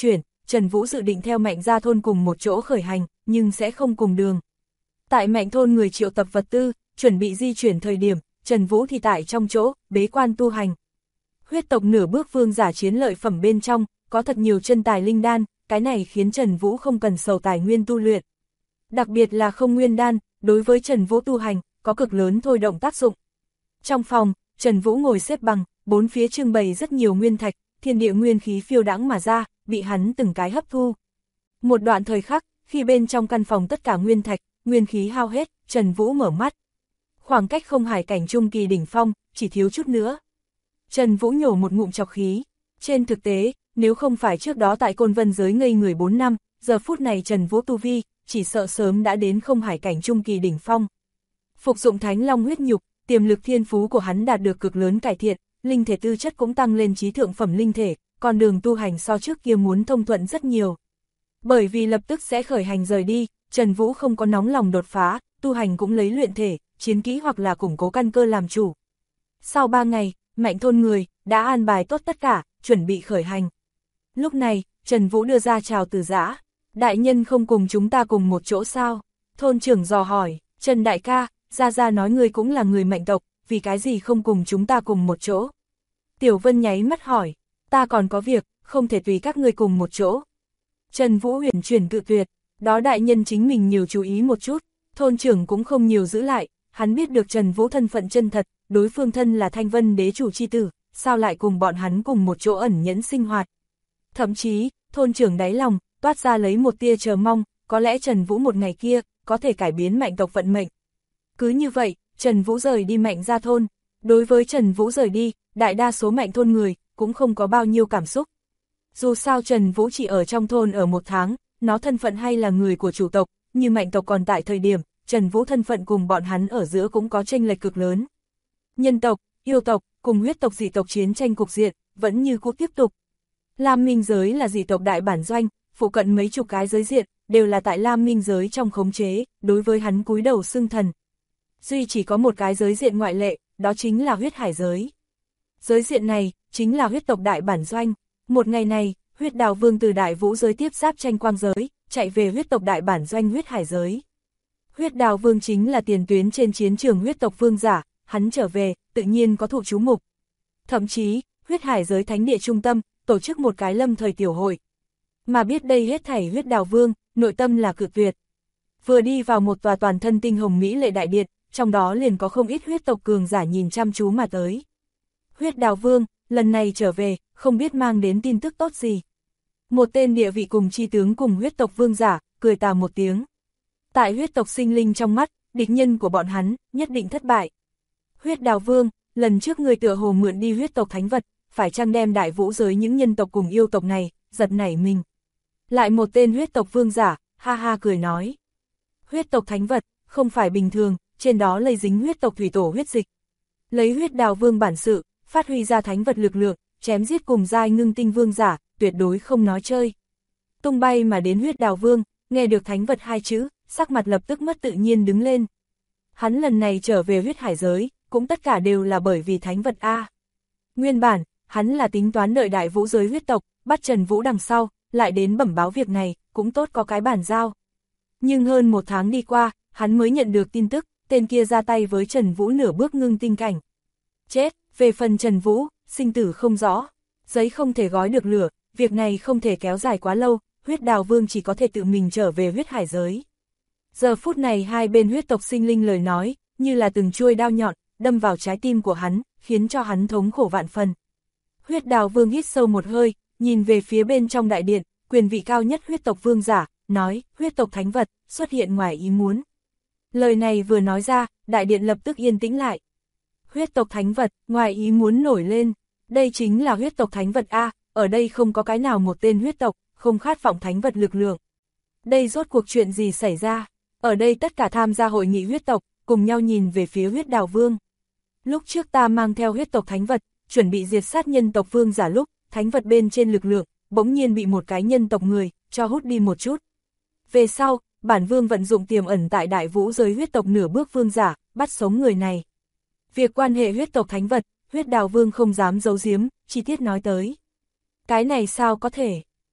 Trần Vũ dự định theo Mạnh gia thôn cùng một chỗ khởi hành, nhưng sẽ không cùng đường. Tại Mạnh thôn người triệu tập vật tư, chuẩn bị di chuyển thời điểm, Trần Vũ thì tại trong chỗ, bế quan tu hành. Huyết tộc nửa bước vương giả chiến lợi phẩm bên trong, có thật nhiều chân tài linh đan, cái này khiến Trần Vũ không cần sầu tài nguyên tu luyện. Đặc biệt là không nguyên đan, đối với Trần Vũ tu hành, có cực lớn thôi động tác dụng. Trong phòng, Trần Vũ ngồi xếp bằng, bốn phía trưng bày rất nhiều nguyên thạch, thiên địa nguyên khí phiêu đãng mà ra, bị hắn từng cái hấp thu. Một đoạn thời khắc, khi bên trong căn phòng tất cả nguyên thạch, nguyên khí hao hết, Trần Vũ mở mắt. Khoảng cách không hải cảnh trung kỳ đỉnh phong, chỉ thiếu chút nữa. Trần Vũ nhổ một ngụm trọc khí. Trên thực tế, nếu không phải trước đó tại Côn Vân giới ngây người 4 năm, giờ phút này Trần Vũ tu vi, chỉ sợ sớm đã đến không hải cảnh trung kỳ đỉnh phong. Phục dụng Thánh Long huyết nhục, tiềm lực thiên phú của hắn đạt được cực lớn cải thiện, linh thể tư chất cũng tăng lên chí thượng phẩm linh thể, còn đường tu hành so trước kia muốn thông thuận rất nhiều. Bởi vì lập tức sẽ khởi hành rời đi, Trần Vũ không có nóng lòng đột phá, tu hành cũng lấy luyện thể, chiến kỹ hoặc là củng cố căn cơ làm chủ. Sau 3 ngày, Mạnh thôn người đã an bài tốt tất cả, chuẩn bị khởi hành. Lúc này, Trần Vũ đưa ra chào từ giã. Đại nhân không cùng chúng ta cùng một chỗ sao? Thôn trưởng dò hỏi, Trần đại ca, Gia nói ngươi cũng là người Mạnh tộc, vì cái gì không cùng chúng ta cùng một chỗ? Tiểu Vân nháy mắt hỏi, ta còn có việc, không thể tùy các ngươi cùng một chỗ. Trần Vũ huyền chuyển cự tuyệt, đó đại nhân chính mình nhiều chú ý một chút, thôn trưởng cũng không nhiều giữ lại, hắn biết được Trần Vũ thân phận chân thật, đối phương thân là Thanh Vân đế chủ chi tử, sao lại cùng bọn hắn cùng một chỗ ẩn nhẫn sinh hoạt. Thậm chí, thôn trưởng đáy lòng, toát ra lấy một tia chờ mong, có lẽ Trần Vũ một ngày kia, có thể cải biến Mạnh tộc vận mệnh. Cứ như vậy, Trần Vũ rời đi Mạnh gia thôn. Đối với Trần Vũ rời đi, đại đa số Mạnh thôn người, cũng không có bao nhiêu cảm xúc. Dù sao Trần Vũ chỉ ở trong thôn ở 1 tháng, nó thân phận hay là người của chủ tộc, như Mạnh tộc còn tại thời điểm, Trần Vũ thân phận cùng bọn hắn ở giữa cũng có chênh lệch cực lớn. Nhân tộc, yêu tộc, cùng huyết tộc dị tộc chiến tranh cục diện, vẫn như cũ tiếp tục. Lam Minh giới là dị tộc đại bản doanh, phụ cận mấy chục cái giới diện, đều là tại Lam Minh giới trong khống chế, đối với hắn cúi đầu xưng thần. Duy chỉ có một cái giới diện ngoại lệ, đó chính là huyết hải giới. Giới diện này, chính là huyết tộc đại bản doanh. Một ngày này, huyết đào vương từ đại vũ giới tiếp giáp tranh quang giới, chạy về huyết tộc đại bản doanh huyết hải giới. Huyết đào vương chính là tiền tuyến trên chiến trường huyết tộc vương giả, hắn trở về, tự nhiên có thụ chú mục. Thậm chí, huyết hải giới thánh địa trung tâm, tổ chức một cái lâm thời tiểu hội. Mà biết đây hết thảy huyết đào vương, nội tâm là cự tuyệt. Vừa đi vào một tòa toàn thân tinh hồng mỹ lệ đại điện, trong đó liền có không ít huyết tộc cường giả nhìn chăm chú mà tới. Huyết đào vương, lần này trở về, không biết mang đến tin tức tốt gì. Một tên địa vị cùng chi tướng cùng huyết tộc vương giả, cười tà một tiếng. Tại huyết tộc sinh linh trong mắt, địch nhân của bọn hắn, nhất định thất bại. Huyết đào vương, lần trước người tựa hồ mượn đi huyết tộc thánh vật, phải chăng đem đại vũ giới những nhân tộc cùng yêu tộc này, giật nảy mình. Lại một tên huyết tộc vương giả, ha ha cười nói. Huyết tộc thánh vật, không phải bình thường, trên đó lây dính huyết tộc thủy tổ huyết dịch. Lấy huyết đào vương bản sự, phát huy ra thánh vật lực lượng, chém giết cùng giai ngưng tinh vương giả, tuyệt đối không nói chơi. Tung bay mà đến huyết đào vương, nghe được thánh vật 2 chữ, sắc mặt lập tức mất tự nhiên đứng lên. Hắn lần này trở về huyết hải giới, cũng tất cả đều là bởi vì thánh vật A. Nguyên bản, hắn là tính toán đợi đại vũ giới huyết tộc, bắt Trần Vũ đằng sau, lại đến bẩm báo việc này, cũng tốt có cái bản giao. Nhưng hơn 1 tháng đi qua, hắn mới nhận được tin tức, tên kia ra tay với Trần Vũ nửa bước ngưng tinh cảnh. Chết, về phần Trần Vũ, sinh tử không rõ, giấy không thể gói được lửa, việc này không thể kéo dài quá lâu, huyết đào vương chỉ có thể tự mình trở về huyết hải giới. Giờ phút này hai bên huyết tộc sinh linh lời nói, như là từng chuôi đao nhọn, đâm vào trái tim của hắn, khiến cho hắn thống khổ vạn phần. Huyết đào vương hít sâu một hơi, nhìn về phía bên trong đại điện, quyền vị cao nhất huyết tộc vương giả, nói, huyết tộc thánh vật, xuất hiện ngoài ý muốn. Lời này vừa nói ra, đại điện lập tức yên tĩnh lại. Huyết tộc thánh vật, ngoài ý muốn nổi lên, đây chính là huyết tộc thánh vật A, ở đây không có cái nào một tên huyết tộc, không khát vọng thánh vật lực lượng. Đây rốt cuộc chuyện gì xảy ra? Ở đây tất cả tham gia hội nghị huyết tộc, cùng nhau nhìn về phía huyết đào vương. Lúc trước ta mang theo huyết tộc thánh vật, chuẩn bị diệt sát nhân tộc vương giả lúc, thánh vật bên trên lực lượng, bỗng nhiên bị một cái nhân tộc người, cho hút đi một chút. Về sau, bản vương vận dụng tiềm ẩn tại đại vũ giới huyết tộc nửa bước vương giả, bắt sống người này. Việc quan hệ huyết tộc thánh vật, huyết đào vương không dám giấu giếm, chi tiết nói tới. Cái này sao có thể?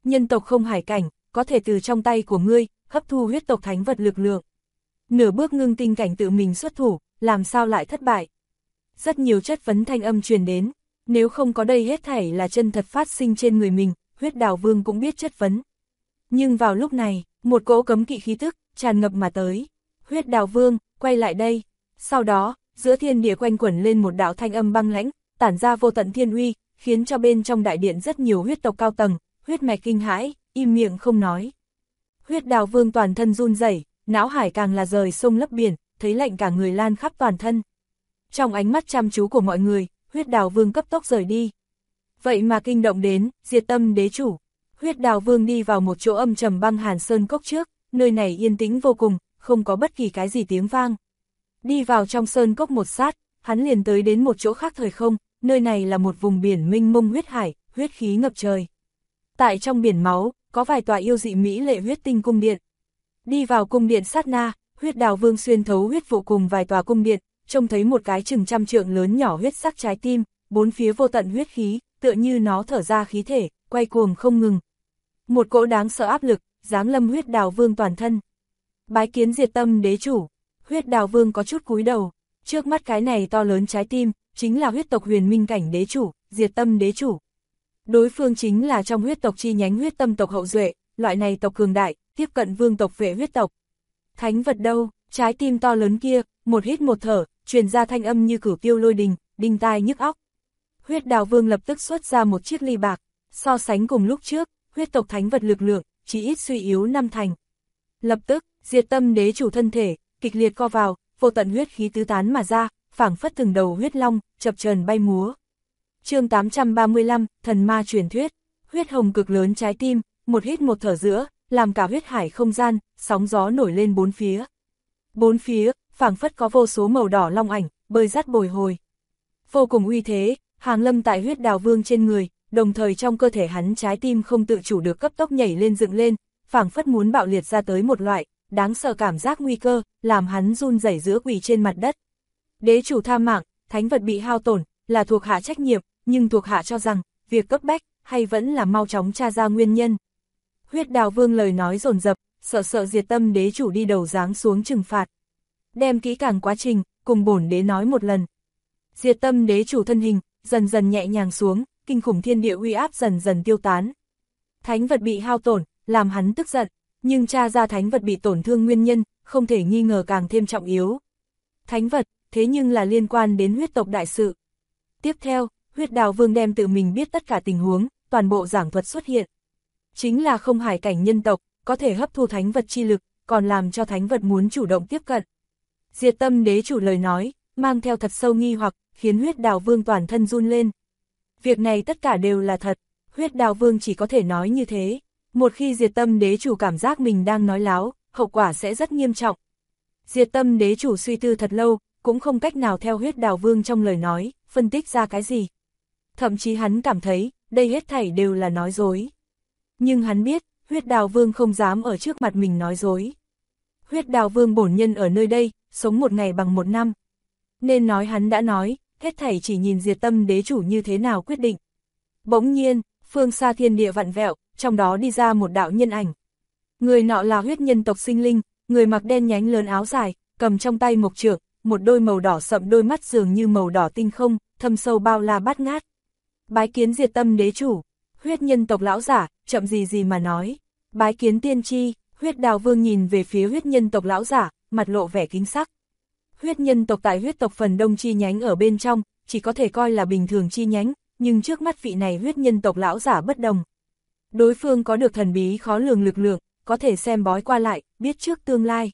nhân tộc không hải cảnh, có thể từ trong tay của ngươi, hấp thu huyết tộc thánh vật lực lượng. Nửa bước ngưng tinh cảnh tự mình xuất thủ, làm sao lại thất bại? Rất nhiều chất vấn thanh âm truyền đến, nếu không có đây hết thảy là chân thật phát sinh trên người mình, Huyết Đào Vương cũng biết chất vấn. Nhưng vào lúc này, một cỗ cấm kỵ khí tức tràn ngập mà tới. Huyết Đào Vương, quay lại đây. Sau đó, giữa thiên địa quanh quẩn lên một đạo thanh âm băng lãnh, tản ra vô tận thiên uy, khiến cho bên trong đại điện rất nhiều huyết tộc cao tầng, huyết mạch kinh hãi, im miệng không nói. Huyết Đào Vương toàn thân run rẩy, não hải càng là rời sông lấp biển, thấy lạnh cả người lan khắp toàn thân. Trong ánh mắt chăm chú của mọi người, Huyết Đào Vương cấp tốc rời đi. Vậy mà kinh động đến, Diệt Tâm Đế Chủ. Huyết Đào Vương đi vào một chỗ âm trầm băng hàn sơn cốc trước, nơi này yên tĩnh vô cùng, không có bất kỳ cái gì tiếng vang. Đi vào trong sơn cốc một sát, hắn liền tới đến một chỗ khác thời không, nơi này là một vùng biển mênh mông huyết hải, huyết khí ngập trời. Tại trong biển máu, có vài tòa yêu dị mỹ lệ huyết tinh cung điện. Đi vào cung điện sát na, Huyết Đào Vương xuyên thấu huyết vụ cùng vài tòa cung điện, trông thấy một cái chừng trăm trượng lớn nhỏ huyết sắc trái tim, bốn phía vô tận huyết khí, tựa như nó thở ra khí thể, quay cuồng không ngừng. Một cỗ đáng sợ áp lực, giáng lâm Huyết Đào Vương toàn thân. Bái kiến Diệt Tâm Đế Chủ. Huyết Đào Vương có chút cúi đầu, trước mắt cái này to lớn trái tim, chính là huyết tộc Huyền Minh Cảnh Đế Chủ, Diệt Tâm Đế Chủ. Đối phương chính là trong huyết tộc chi nhánh huyết tâm tộc hậu duệ, loại này tộc cường đại, tiếp cận vương tộc vệ huyết tộc. Thánh vật đâu, trái tim to lớn kia, một hít một thở, truyền ra thanh âm như cửu tiêu lôi đình, đinh tai nhức óc. Huyết Đào Vương lập tức xuất ra một chiếc ly bạc, so sánh cùng lúc trước, huyết tộc thánh vật lực lượng, chỉ ít suy yếu 5 thành. Lập tức, Diệt Tâm Đế Chủ thân thể, kịch liệt co vào, vô tận huyết khí tứ tán mà ra, phảng phất từng đầu huyết long, chập chờn bay múa. Chương 835, Thần Ma truyền thuyết, huyết hồng cực lớn trái tim, một hít một thở giữa, làm cả huyết hải không gian, sóng gió nổi lên bốn phía. Bốn phía, phảng phất có vô số màu đỏ long ảnh, bơi dắt bồi hồi. Vô cùng uy thế, hàng lâm tại Huyết Đào Vương trên người, đồng thời trong cơ thể hắn trái tim không tự chủ được cấp tốc nhảy lên dựng lên, phảng phất muốn bạo liệt ra tới một loại, đáng sợ cảm giác nguy cơ, làm hắn run rẩy giữa quỳ trên mặt đất. Đế chủ tha mạng, thánh vật bị hao tổn, là thuộc hạ trách nhiệm, nhưng thuộc hạ cho rằng, việc cấp bách, hay vẫn là mau chóng tra ra nguyên nhân. Huyết Đào Vương lời nói dồn dập, sợ Diệt Tâm Đế Chủ đi đầu giáng xuống trừng phạt. Đem kỹ càng quá trình, cùng bổn đế nói một lần. Diệt Tâm Đế Chủ thân hình, dần dần nhẹ nhàng xuống, kinh khủng thiên địa uy áp dần dần tiêu tán. Thánh vật bị hao tổn, làm hắn tức giận, nhưng tra ra thánh vật bị tổn thương nguyên nhân, không thể nghi ngờ càng thêm trọng yếu. Thánh vật, thế nhưng là liên quan đến huyết tộc đại sự. Tiếp theo, Huyết Đào Vương đem tự mình biết tất cả tình huống, toàn bộ giảng thuật xuất hiện. Chính là không hải cảnh nhân tộc, có thể hấp thu thánh vật chi lực, còn làm cho thánh vật muốn chủ động tiếp cận. Diệt Tâm Đế Chủ lời nói, mang theo thật sâu nghi hoặc, khiến Huyết Đào Vương toàn thân run lên. Việc này tất cả đều là thật, Huyết Đào Vương chỉ có thể nói như thế. Một khi Diệt Tâm Đế Chủ cảm giác mình đang nói láo, hậu quả sẽ rất nghiêm trọng. Diệt Tâm Đế Chủ suy tư thật lâu, cũng không cách nào theo Huyết Đào Vương trong lời nói, phân tích ra cái gì. Thậm chí hắn cảm thấy, đây hết thảy đều là nói dối. Nhưng hắn biết, Huyết Đào Vương không dám ở trước mặt mình nói dối. Huyết Đào Vương bổn nhân ở nơi đây, sống một ngày bằng một năm. Nên nói hắn đã nói, hết thảy chỉ nhìn Diệt Tâm Đế Chủ như thế nào quyết định. Bỗng nhiên, phương xa thiên địa vặn vẹo, trong đó đi ra một đạo nhân ảnh. Người nọ là huyết nhân tộc sinh linh, người mặc đen nhánh lớn áo dài, cầm trong tay mộc trượng, một đôi màu đỏ sậm đôi mắt dường như màu đỏ tinh không, thâm sâu bao la bát ngát. Bái kiến Diệt Tâm Đế Chủ. Huyết nhân tộc lão giả, chậm gì mà nói. Bái kiến tiên tri. Huyết Đào Vương nhìn về phía huyết nhân tộc lão giả, mặt lộ vẻ kính sắc. Huyết nhân tộc tại huyết tộc phần đông chi nhánh ở bên trong, chỉ có thể coi là bình thường chi nhánh, nhưng trước mắt vị này huyết nhân tộc lão giả bất đồng. Đối phương có được thần bí khó lường lực lượng, có thể xem bói qua lại, biết trước tương lai.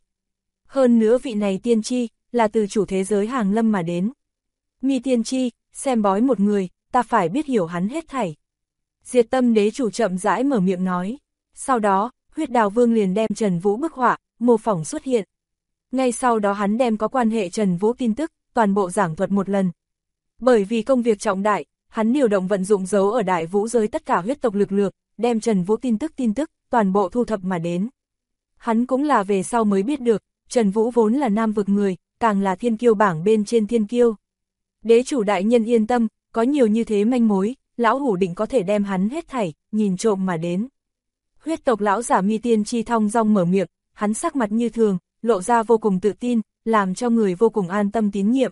Hơn nữa vị này tiên tri, là từ chủ thế giới hàng lâm mà đến. Mi tiên tri, xem bói một người, ta phải biết hiểu hắn hết thảy. Diệt Tâm Đế Chủ chậm rãi mở miệng nói. Sau đó, Huyết Đào Vương liền đem Trần Vũ bức họa, mô phỏng xuất hiện. Ngay sau đó hắn đem có quan hệ Trần Vũ tin tức, toàn bộ giảng thuật một lần. Bởi vì công việc trọng đại, hắn điều động vận dụng giấu ở đại vũ giới tất cả huyết tộc lực lượng, đem Trần Vũ tin tức, toàn bộ thu thập mà đến. Hắn cũng là về sau mới biết được, Trần Vũ vốn là nam vực người, càng là thiên kiêu bảng bên trên thiên kiêu. Đế chủ đại nhân yên tâm, có nhiều như thế manh mối, lão hủ định có thể đem hắn hết thảy, nhìn trộm mà đến. Huyết tộc lão giả Mi Tiên Chi thong dong mở miệng, hắn sắc mặt như thường, lộ ra vô cùng tự tin, làm cho người vô cùng an tâm tín nhiệm.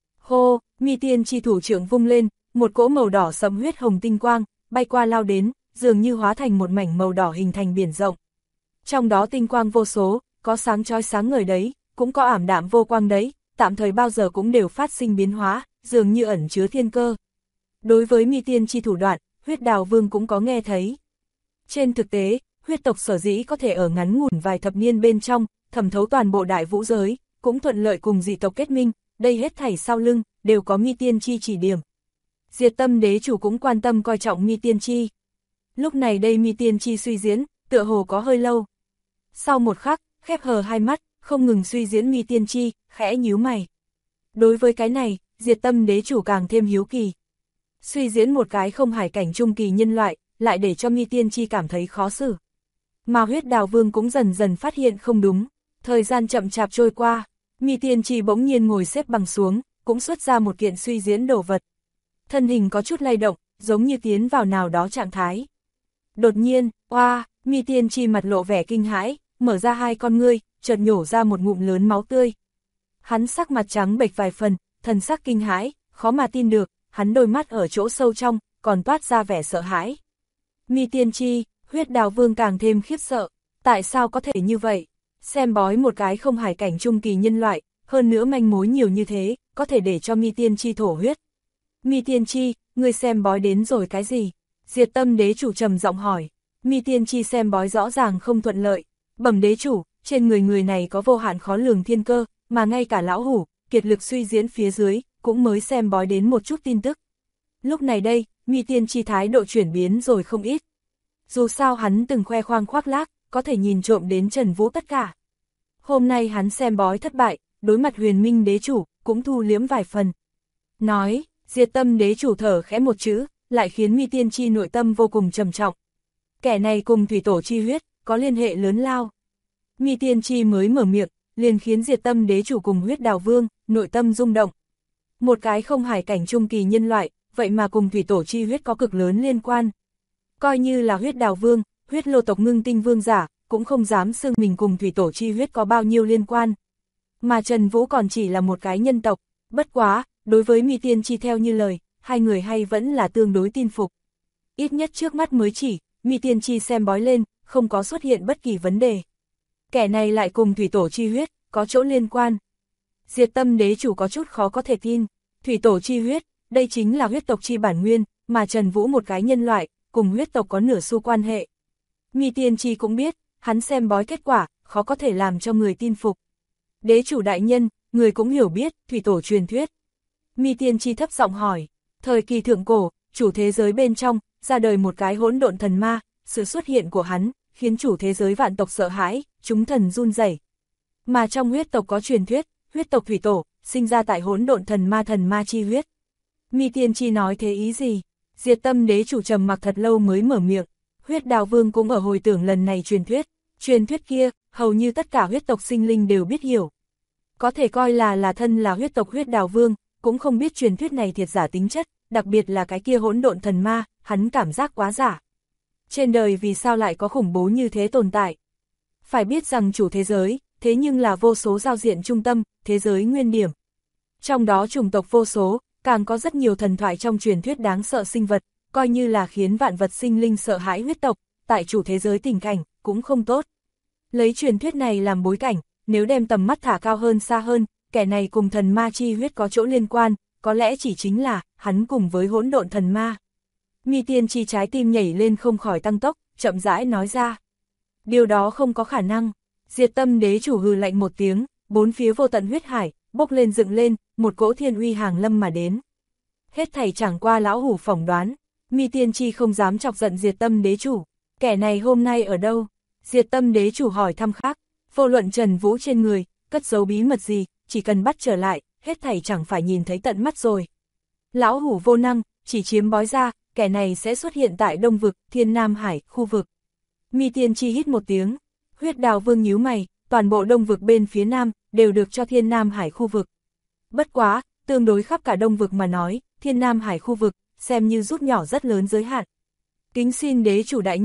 Hô, Mi Tiên Chi thủ trưởng vung lên, một cỗ màu đỏ sẫm huyết hồng tinh quang, bay qua lao đến, dường như hóa thành một mảnh màu đỏ hình thành biển rộng. Trong đó tinh quang vô số, có sáng chói sáng ngời đấy, cũng có ảm đạm vô quang đấy, tạm thời bao giờ cũng đều phát sinh biến hóa, dường như ẩn chứa thiên cơ. Đối với Mi Tiên Chi thủ đoạn, Huyết Đào Vương cũng có nghe thấy. Trên thực tế, huyết tộc sở dĩ có thể ở ngắn ngủn vài thập niên bên trong, thẩm thấu toàn bộ đại vũ giới, cũng thuận lợi cùng dị tộc kết minh, đây hết thảy sau lưng, đều có Mi Tiên Chi chỉ điểm. Diệt Tâm đế chủ cũng quan tâm coi trọng Mi Tiên Chi. Lúc này đây Mi Tiên Chi suy diễn, tựa hồ có hơi lâu. Sau một khắc, khép hờ hai mắt, không ngừng suy diễn Mi Tiên Chi, khẽ nhíu mày. Đối với cái này, Diệt Tâm đế chủ càng thêm hiếu kỳ. Suy diễn một cái không hải cảnh trung kỳ nhân loại, lại để cho Mi Tiên Chi cảm thấy khó xử. Mà Huyết Đào Vương cũng dần dần phát hiện không đúng. Thời gian chậm chạp trôi qua, Mi Tiên Chi bỗng nhiên ngồi xếp bằng xuống, cũng xuất ra một kiện suy diễn đồ vật. Thân hình có chút lay động, giống như tiến vào nào đó trạng thái. Đột nhiên, Mi Tiên Chi mặt lộ vẻ kinh hãi, mở ra hai con ngươi, chợt nhổ ra một ngụm lớn máu tươi. Hắn sắc mặt trắng bệch vài phần, thần sắc kinh hãi, khó mà tin được, hắn đôi mắt ở chỗ sâu trong, còn toát ra vẻ sợ hãi. Mi Tiên Chi, Huyết Đào Vương càng thêm khiếp sợ, tại sao có thể như vậy? Xem bói một cái không hải cảnh trung kỳ nhân loại, hơn nữa manh mối nhiều như thế, có thể để cho Mi Tiên Chi thổ huyết. Mi Tiên Chi, ngươi xem bói đến rồi cái gì? Diệt Tâm đế chủ trầm giọng hỏi. Mi Tiên Chi xem bói rõ ràng không thuận lợi. Bẩm đế chủ, trên người này có vô hạn khó lường thiên cơ, mà ngay cả lão hủ, kiệt lực suy diễn phía dưới, cũng mới xem bói đến một chút tin tức. Lúc này đây, Mi Tiên Chi thái độ chuyển biến rồi không ít. Dù sao hắn từng khoe khoang khoác lác, có thể nhìn trộm đến Trần Vũ tất cả. Hôm nay hắn xem bói thất bại, đối mặt Huyền Minh đế chủ, cũng thu liếm vài phần. Nói, Diệt Tâm đế chủ thở khẽ một chữ, lại khiến Mi Tiên Chi nội tâm vô cùng trầm trọng. Kẻ này cùng thủy tổ chi huyết, có liên hệ lớn lao. Mi Tiên Chi mới mở miệng, liền khiến Diệt Tâm đế chủ cùng Huyết Đào Vương, nội tâm rung động. Một cái không hải cảnh trung kỳ nhân loại, vậy mà cùng thủy tổ chi huyết có cực lớn liên quan. Coi như là Huyết Đào Vương, Huyết Lô tộc Ngưng Tinh Vương giả, cũng không dám xưng mình cùng thủy tổ chi huyết có bao nhiêu liên quan. Mà Trần Vũ còn chỉ là một cái nhân tộc, bất quá, đối với Mi Tiên Chi theo như lời, hai người hay vẫn là tương đối tin phục. Ít nhất trước mắt mới chỉ, Mi Tiên Chi xem bói lên, không có xuất hiện bất kỳ vấn đề. Kẻ này lại cùng thủy tổ chi huyết, có chỗ liên quan. Diệt Tâm đế chủ có chút khó có thể tin, thủy tổ chi huyết, đây chính là huyết tộc chi bản nguyên, mà Trần Vũ một cái nhân loại, cùng huyết tộc có nửa xu quan hệ. Mi Tiên Chi cũng biết, hắn xem bói kết quả, khó có thể làm cho người tin phục. Đế chủ đại nhân, người cũng hiểu biết, thủy tổ truyền thuyết. Mi Tiên Chi thấp giọng hỏi, thời kỳ thượng cổ, chủ thế giới bên trong, ra đời một cái hỗn độn thần ma, sự xuất hiện của hắn, khiến chủ thế giới vạn tộc sợ hãi, chúng thần run rẩy. Mà trong huyết tộc có truyền thuyết, huyết tộc thủy tổ, sinh ra tại hỗn độn thần ma chi huyết. Mi Tiên Chi nói thế ý gì? Diệt Tâm đế chủ trầm mặc thật lâu mới mở miệng. Huyết Đào Vương cũng ở hồi tưởng lần này truyền thuyết kia, hầu như tất cả huyết tộc sinh linh đều biết hiểu. Có thể coi là thân là huyết tộc Huyết Đào Vương, cũng không biết truyền thuyết này thiệt giả tính chất, đặc biệt là cái kia hỗn độn thần ma, hắn cảm giác quá giả. Trên đời vì sao lại có khủng bố như thế tồn tại? Phải biết rằng chủ thế giới, thế nhưng là vô số giao diện trung tâm, thế giới nguyên điểm. Trong đó chủng tộc vô số, càng có rất nhiều thần thoại trong truyền thuyết đáng sợ sinh vật, coi như là khiến vạn vật sinh linh sợ hãi huyết tộc, tại chủ thế giới tình cảnh, cũng không tốt. Lấy truyền thuyết này làm bối cảnh, nếu đem tầm mắt thả cao hơn xa hơn, kẻ này cùng thần ma chi huyết có chỗ liên quan, có lẽ chỉ chính là, hắn cùng với hỗn độn thần ma. Mi Tiên Chi trái tim nhảy lên không khỏi tăng tốc, chậm rãi nói ra. Điều đó không có khả năng. Diệt Tâm đế chủ hừ lạnh một tiếng, bốn phía vô tận huyết hải, bốc lên dựng lên, một cỗ thiên uy hàng lâm mà đến. Hết thảy chẳng qua lão hủ phỏng đoán, Mi Tiên Chi không dám chọc giận Diệt Tâm đế chủ. Kẻ này hôm nay ở đâu? Diệt Tâm đế chủ hỏi thăm khác, vô luận Trần Vũ trên người, cất giấu bí mật gì, chỉ cần bắt trở lại, hết thảy chẳng phải nhìn thấy tận mắt rồi. Lão hủ vô năng, chỉ chiếm bói ra, kẻ này sẽ xuất hiện tại Đông Vực, Thiên Nam Hải, khu vực. Mi Tiên Chi hít một tiếng, Huyết Đào Vương nhíu mày, toàn bộ Đông Vực bên phía Nam, đều được cho Thiên Nam Hải khu vực. Bất quá, tương đối khắp cả Đông Vực mà nói, Thiên Nam Hải khu vực, xem như rút nhỏ rất lớn giới hạn. Kính xin đế chủ đại nhân,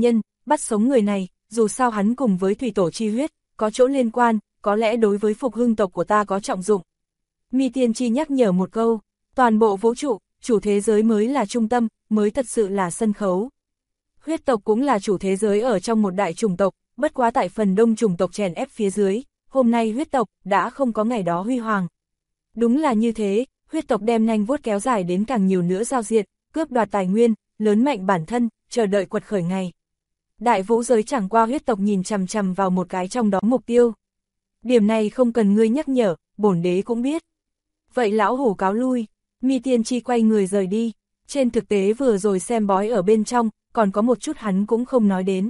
bắt sống người này, dù sao hắn cùng với thủy tổ chi huyết, có chỗ liên quan, có lẽ đối với phục hưng tộc của ta có trọng dụng. Mi Tiên Tri nhắc nhở một câu, toàn bộ vũ trụ, chủ thế giới mới là trung tâm, mới thật sự là sân khấu. Huyết tộc cũng là chủ thế giới ở trong một đại chủng tộc, bất quá tại phần đông chủng tộc chèn ép phía dưới, hôm nay huyết tộc đã không có ngày đó huy hoàng. Đúng là như thế, huyết tộc đem nanh vuốt kéo dài đến càng nhiều nữa giao diện, cướp đoạt tài nguyên, lớn mạnh bản thân, chờ đợi quật khởi ngày. Đại vũ giới chẳng qua huyết tộc nhìn chằm chằm vào một cái trong đó mục tiêu. Điểm này không cần ngươi nhắc nhở, bổn đế cũng biết. Vậy lão hủ cáo lui, Mi Tiên Tri quay người rời đi. Trên thực tế vừa rồi xem bói ở bên trong, còn có một chút hắn cũng không nói đến.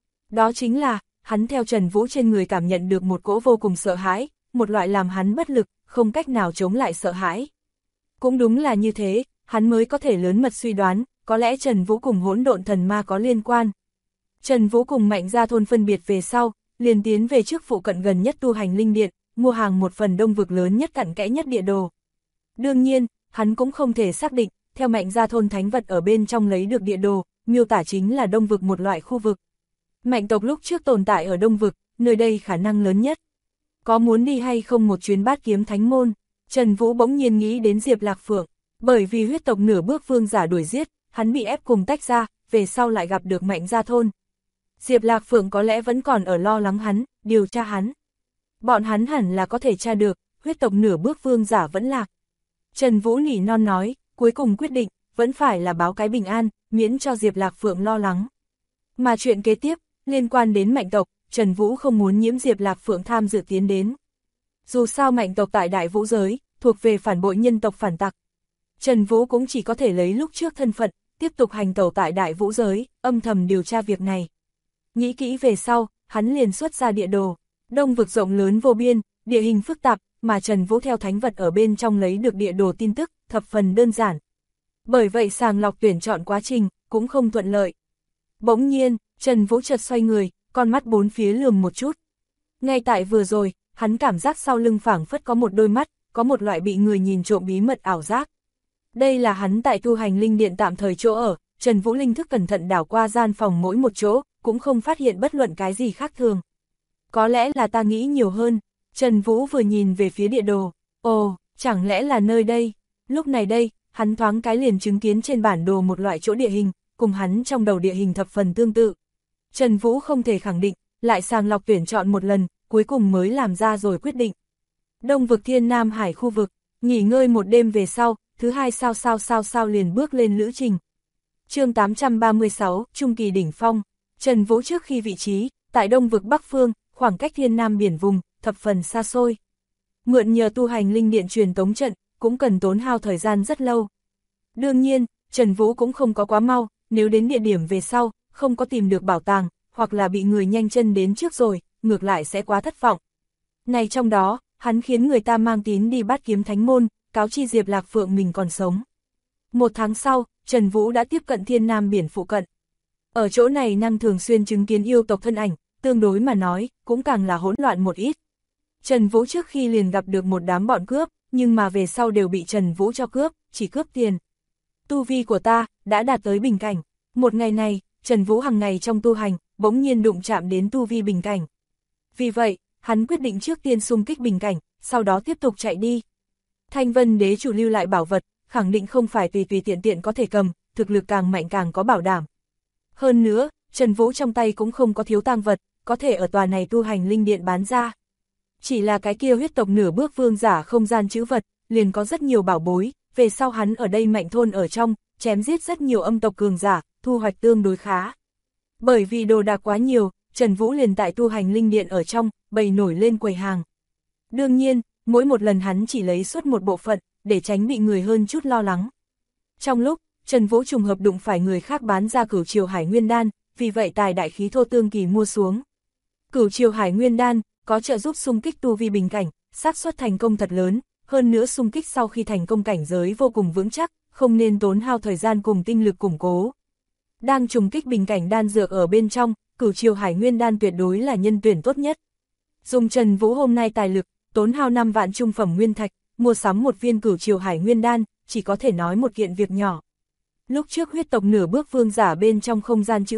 Đó chính là, hắn theo Trần Vũ trên người cảm nhận được một cỗ vô cùng sợ hãi, một loại làm hắn bất lực, không cách nào chống lại sợ hãi. Cũng đúng là như thế, hắn mới có thể lớn mật suy đoán, có lẽ Trần Vũ cùng hỗn độn thần ma có liên quan. Trần Vũ cùng Mạnh Gia Thôn phân biệt về sau, liền tiến về trước phụ cận gần nhất tu hành linh điện, mua hàng một phần đông vực lớn nhất cặn kẽ nhất địa đồ. Đương nhiên, hắn cũng không thể xác định, theo Mạnh Gia Thôn thánh vật ở bên trong lấy được địa đồ, miêu tả chính là đông vực một loại khu vực. Mạnh tộc lúc trước tồn tại ở đông vực, nơi đây khả năng lớn nhất. Có muốn đi hay không một chuyến Bát Kiếm Thánh Môn? Trần Vũ bỗng nhiên nghĩ đến Diệp Lạc Phượng, bởi vì huyết tộc nửa bước vương giả đuổi giết, hắn bị ép cùng tách ra, về sau lại gặp được Mạnh Gia Thôn. Diệp Lạc Phượng có lẽ vẫn còn ở lo lắng hắn, điều tra hắn. Bọn hắn hẳn là có thể tra được, huyết tộc nửa bước vương giả vẫn lạc. Trần Vũ nỉ non nói, cuối cùng quyết định, vẫn phải là báo cái bình an, miễn cho Diệp Lạc Phượng lo lắng. Mà chuyện kế tiếp, liên quan đến Mạnh tộc, Trần Vũ không muốn nhiễm Diệp Lạc Phượng tham dự tiến đến. Dù sao Mạnh tộc tại Đại Vũ giới, thuộc về phản bội nhân tộc phản tặc. Trần Vũ cũng chỉ có thể lấy lúc trước thân phận, tiếp tục hành tẩu tại Đại Vũ giới, âm thầm điều tra việc này. Nghĩ kỹ về sau, hắn liền xuất ra địa đồ. Đông vực rộng lớn vô biên, địa hình phức tạp, mà Trần Vũ theo thánh vật ở bên trong lấy được địa đồ tin tức, thập phần đơn giản. Bởi vậy sàng lọc tuyển chọn quá trình, cũng không thuận lợi. Bỗng nhiên, Trần Vũ chợt xoay người, con mắt bốn phía lườm một chút. Ngay tại vừa rồi, hắn cảm giác sau lưng phảng phất có một đôi mắt, có một loại bị người nhìn trộm bí mật ảo giác. Đây là hắn tại tu hành linh điện tạm thời chỗ ở, Trần Vũ linh thức cẩn thận đảo qua gian phòng mỗi một chỗ, cũng không phát hiện bất luận cái gì khác thường. Có lẽ là ta nghĩ nhiều hơn, Trần Vũ vừa nhìn về phía địa đồ, ồ, chẳng lẽ là nơi đây, lúc này đây, hắn thoáng cái liền chứng kiến trên bản đồ một loại chỗ địa hình, cùng hắn trong đầu địa hình thập phần tương tự. Trần Vũ không thể khẳng định, lại sàng lọc tuyển chọn một lần, cuối cùng mới làm ra rồi quyết định. Đông vực Thiên Nam Hải khu vực, nghỉ ngơi một đêm về sau, thứ hai sao liền bước lên lữ trình. Chương 836, Trung kỳ đỉnh phong. Trần Vũ trước khi vị trí, tại Đông vực Bắc Phương, khoảng cách Thiên Nam biển vùng, thập phần xa xôi. Mượn nhờ tu hành linh điện truyền tống trận, cũng cần tốn hao thời gian rất lâu. Đương nhiên, Trần Vũ cũng không có quá mau, nếu đến địa điểm về sau, không có tìm được bảo tàng, hoặc là bị người nhanh chân đến trước rồi, ngược lại sẽ quá thất vọng. Này trong đó, hắn khiến người ta mang tín đi Bát Kiếm Thánh Môn, cáo chi Diệp Lạc Phượng mình còn sống. Một tháng sau, Trần Vũ đã tiếp cận Thiên Nam biển phụ cận. Ở chỗ này năng thường xuyên chứng kiến yêu tộc thân ảnh, tương đối mà nói, cũng càng là hỗn loạn một ít. Trần Vũ trước khi liền gặp được một đám bọn cướp, nhưng mà về sau đều bị Trần Vũ cho cướp, chỉ cướp tiền. Tu vi của ta, đã đạt tới bình cảnh. Một ngày này, Trần Vũ hàng ngày trong tu hành, bỗng nhiên đụng chạm đến tu vi bình cảnh. Vì vậy, hắn quyết định trước tiên xung kích bình cảnh, sau đó tiếp tục chạy đi. Thanh Vân Đế chủ lưu lại bảo vật, khẳng định không phải tùy tùy tiện tiện có thể cầm, thực lực càng mạnh càng có bảo đảm. Hơn nữa, Trần Vũ trong tay cũng không có thiếu tang vật, có thể ở tòa này tu hành linh điện bán ra. Chỉ là cái kia huyết tộc nửa bước vương giả không gian trữ vật, liền có rất nhiều bảo bối, về sau hắn ở đây Mạnh thôn ở trong, chém giết rất nhiều âm tộc cường giả, thu hoạch tương đối khá. Bởi vì đồ đạc quá nhiều, Trần Vũ liền tại tu hành linh điện ở trong, bày nổi lên quầy hàng. Đương nhiên, mỗi một lần hắn chỉ lấy suốt một bộ phận, để tránh bị người hơn chút lo lắng. Trong lúc, Trần Vũ trùng hợp đụng phải người khác bán ra Cửu Triều Hải Nguyên Đan, vì vậy tài đại khí thô tương kỳ mua xuống. Cửu Triều Hải Nguyên Đan có trợ giúp xung kích tu vi bình cảnh, xác suất thành công thật lớn, hơn nữa xung kích sau khi thành công cảnh giới vô cùng vững chắc, không nên tốn hao thời gian cùng tinh lực củng cố. Đang trùng kích bình cảnh đan dược ở bên trong, Cửu Triều Hải Nguyên Đan tuyệt đối là nhân tuyển tốt nhất. Dùng Trần Vũ hôm nay tài lực, tốn hao 5 vạn trung phẩm nguyên thạch, mua sắm một viên Cửu Triều Hải Nguyên Đan, chỉ có thể nói một kiện việc nhỏ. Lúc trước huyết tộc nửa bước vương giả bên trong không gian trữ vật,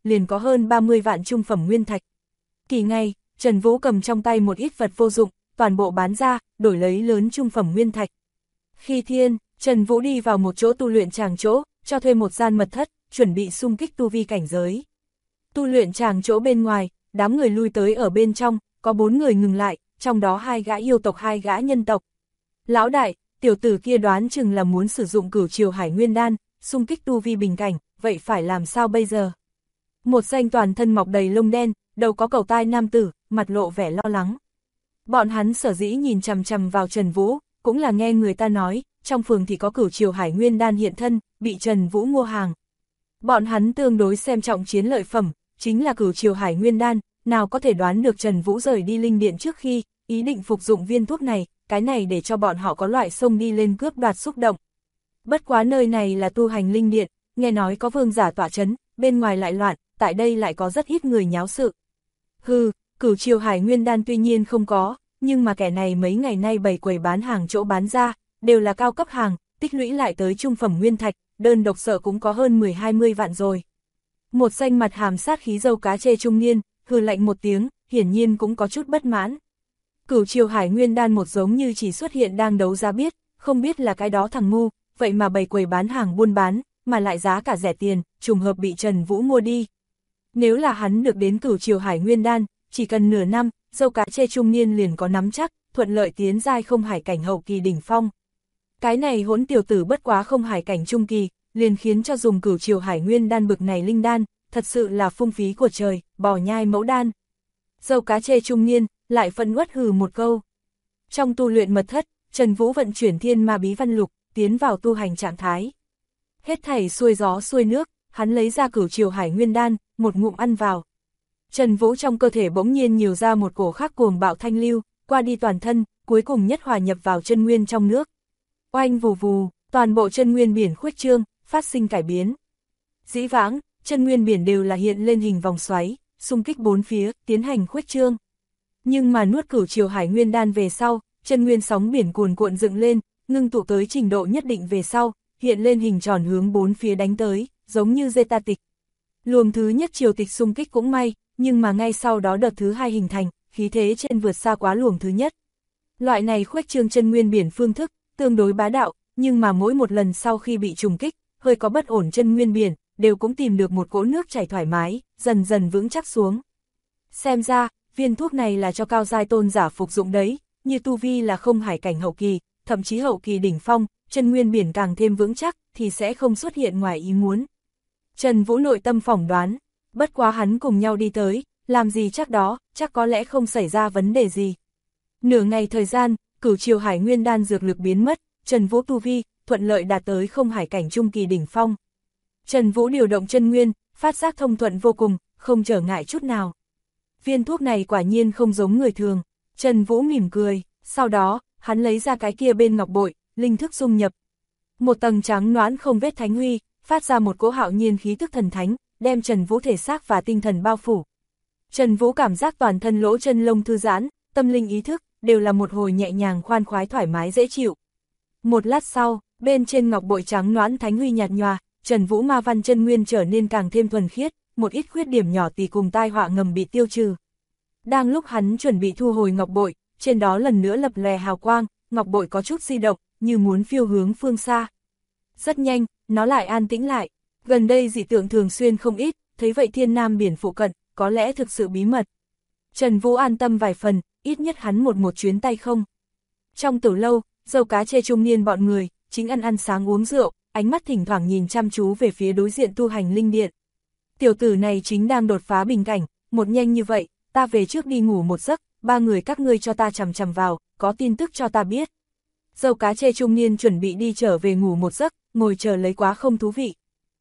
liền có hơn 30 vạn trung phẩm nguyên thạch. Kỳ ngày, Trần Vũ cầm trong tay một ít vật vô dụng, toàn bộ bán ra, đổi lấy lớn trung phẩm nguyên thạch. Khi thiên, Trần Vũ đi vào một chỗ tu luyện tràng chỗ, cho thuê một gian mật thất, chuẩn bị xung kích tu vi cảnh giới. Tu luyện tràng chỗ bên ngoài, đám người lui tới ở bên trong, có 4 người ngừng lại, trong đó 2 gã yêu tộc 2 gã nhân tộc. Lão đại, tiểu tử kia đoán chừng là muốn sử dụng Cửu Triều Hải Nguyên Đan, xung kích tu vi bình cảnh, vậy phải làm sao bây giờ? Một danh toàn thân mọc đầy lông đen, đầu có cầu tai nam tử, mặt lộ vẻ lo lắng. Bọn hắn sở dĩ nhìn chằm chằm vào Trần Vũ, cũng là nghe người ta nói, trong phường thì có Cửu Triều Hải Nguyên Đan hiện thân, bị Trần Vũ mua hàng. Bọn hắn tương đối xem trọng chiến lợi phẩm, chính là Cửu Triều Hải Nguyên Đan, nào có thể đoán được Trần Vũ rời đi linh điện trước khi, ý định phục dụng viên thuốc này, cái này để cho bọn họ có loại xông đi lên cướp đoạt xúc động. Bất quá nơi này là tu hành linh điện, nghe nói có vương giả tọa chấn, bên ngoài lại loạn, tại đây lại có rất ít người nháo sự. Hừ, Cửu Triều Hải Nguyên Đan tuy nhiên không có, nhưng mà kẻ này mấy ngày nay bày quầy bán hàng chỗ bán ra, đều là cao cấp hàng, tích lũy lại tới trung phẩm nguyên thạch, đơn độc sợ cũng có hơn 10-20 vạn rồi. Một danh mặt hàm sát khí dâu cá chê trung niên, hừ lạnh một tiếng, hiển nhiên cũng có chút bất mãn. Cửu Triều Hải Nguyên Đan một giống như chỉ xuất hiện đang đấu giá biết, không biết là cái đó thằng ngu, vậy mà bày quầy bán hàng buôn bán, mà lại giá cả rẻ tiền, trùng hợp bị Trần Vũ mua đi. Nếu là hắn được đến Cửu Triều Hải Nguyên Đan, chỉ cần nửa năm, dâu cá chê trung niên liền có nắm chắc, thuận lợi tiến giai không hải cảnh hậu kỳ đỉnh phong. Cái này hỗn tiểu tử bất quá không hải cảnh trung kỳ, liền khiến cho dùng Cửu Triều Hải Nguyên Đan bực này linh đan, thật sự là phung phí của trời, bò nhai mẫu đan. Dâu cá chê trung niên, lại phẫn uất hừ một câu. Trong tu luyện mật thất, Trần Vũ vận chuyển thiên ma bí văn lục, tiến vào tu hành trạng thái. Hết thảy xuôi gió xuôi nước, hắn lấy ra Cửu Triều Hải Nguyên Đan, một ngụm ăn vào. Trần Vũ trong cơ thể bỗng nhiên nhiều ra một cổ khác cuồng bạo thanh lưu, qua đi toàn thân, cuối cùng nhất hòa nhập vào chân nguyên trong nước. Oanh vù vù, toàn bộ chân nguyên biển khuếch trương, phát sinh cải biến. Dĩ vãng, chân nguyên biển đều là hiện lên hình vòng xoáy, xung kích bốn phía, tiến hành khuếch trương. Nhưng mà nuốt Cửu Triều Hải Nguyên Đan về sau, chân nguyên sóng biển cuồn cuộn dựng lên, ngưng tụ tới trình độ nhất định về sau, hiện lên hình tròn hướng bốn phía đánh tới, giống như dây ta tịch. Luồng thứ nhất triều tịch xung kích cũng may, nhưng mà ngay sau đó đợt thứ hai hình thành, khí thế trên vượt xa quá luồng thứ nhất. Loại này khuếch trương chân nguyên biển phương thức, tương đối bá đạo, nhưng mà mỗi một lần sau khi bị trùng kích, hơi có bất ổn chân nguyên biển, đều cũng tìm được một cỗ nước chảy thoải mái, dần dần vững chắc xuống. Xem ra, viên thuốc này là cho cao giai tôn giả phục dụng đấy, như tu vi là không hải cảnh hậu kỳ, thậm chí hậu kỳ đỉnh phong, chân nguyên biển càng thêm vững chắc, thì sẽ không xuất hiện ngoài ý muốn. Trần Vũ nội tâm phỏng đoán, bất quá hắn cùng nhau đi tới, làm gì chắc đó, chắc có lẽ không xảy ra vấn đề gì. Nửa ngày thời gian, Cửu Triều Hải Nguyên Đan dược lực biến mất, Trần Vũ tu vi, thuận lợi đạt tới không hải cảnh trung kỳ đỉnh phong. Trần Vũ điều động chân nguyên, phát giác thông thuận vô cùng, không trở ngại chút nào. Viên thuốc này quả nhiên không giống người thường, Trần Vũ mỉm cười, sau đó, hắn lấy ra cái kia bên ngọc bội, linh thức dung nhập. Một tầng trắng nõn không vết thánh huy, phát ra một cỗ hạo nhiên khí tức thần thánh, đem Trần Vũ thể xác và tinh thần bao phủ. Trần Vũ cảm giác toàn thân lỗ chân lông thư giãn, tâm linh ý thức, đều là một hồi nhẹ nhàng khoan khoái thoải mái dễ chịu. Một lát sau, bên trên ngọc bội trắng nõn thánh huy nhạt nhòa, Trần Vũ ma văn chân nguyên trở nên càng thêm thuần khiết, một ít khuyết điểm nhỏ tì cùng tai họa ngầm bị tiêu trừ. Đang lúc hắn chuẩn bị thu hồi ngọc bội, trên đó lần nữa lập lòe hào quang, ngọc bội có chút di động, như muốn phiêu hướng phương xa. Rất nhanh, nó lại an tĩnh lại. Gần đây dị tượng thường xuyên không ít, thấy vậy thiên nam biển phụ cận, có lẽ thực sự bí mật. Trần Vũ an tâm vài phần, ít nhất hắn một chuyến tay không. Trong tử lâu, dâu cá chê trung niên bọn người, chính ăn sáng uống rượu, ánh mắt thỉnh thoảng nhìn chăm chú về phía đối diện tu hành linh điện. Tiểu tử này chính đang đột phá bình cảnh, một nhanh như vậy, ta về trước đi ngủ một giấc, ba người các ngươi cho ta chằm chằm vào, có tin tức cho ta biết. Dâu cá chê trung niên chuẩn bị đi trở về ngủ một giấc, ngồi chờ lấy quá không thú vị.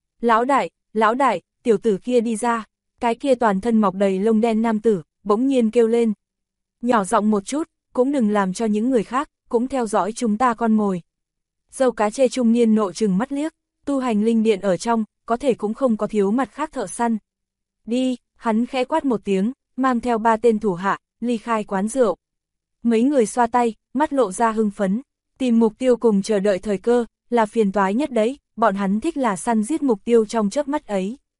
Lão đại, tiểu tử kia đi ra, cái kia toàn thân mọc đầy lông đen nam tử, bỗng nhiên kêu lên. Nhỏ giọng một chút, cũng đừng làm cho những người khác, cũng theo dõi chúng ta con mồi. Dâu cá chê trung niên nộ trừng mắt liếc, tu hành linh điện ở trong, có thể cũng không có thiếu mặt khác thợ săn. Đi, hắn khẽ quát một tiếng, mang theo 3 tên thủ hạ, ly khai quán rượu. Mấy người xoa tay, mắt lộ ra hưng phấn, tìm mục tiêu cùng chờ đợi thời cơ, là phiền toái nhất đấy, bọn hắn thích là săn giết mục tiêu trong chớp mắt ấy.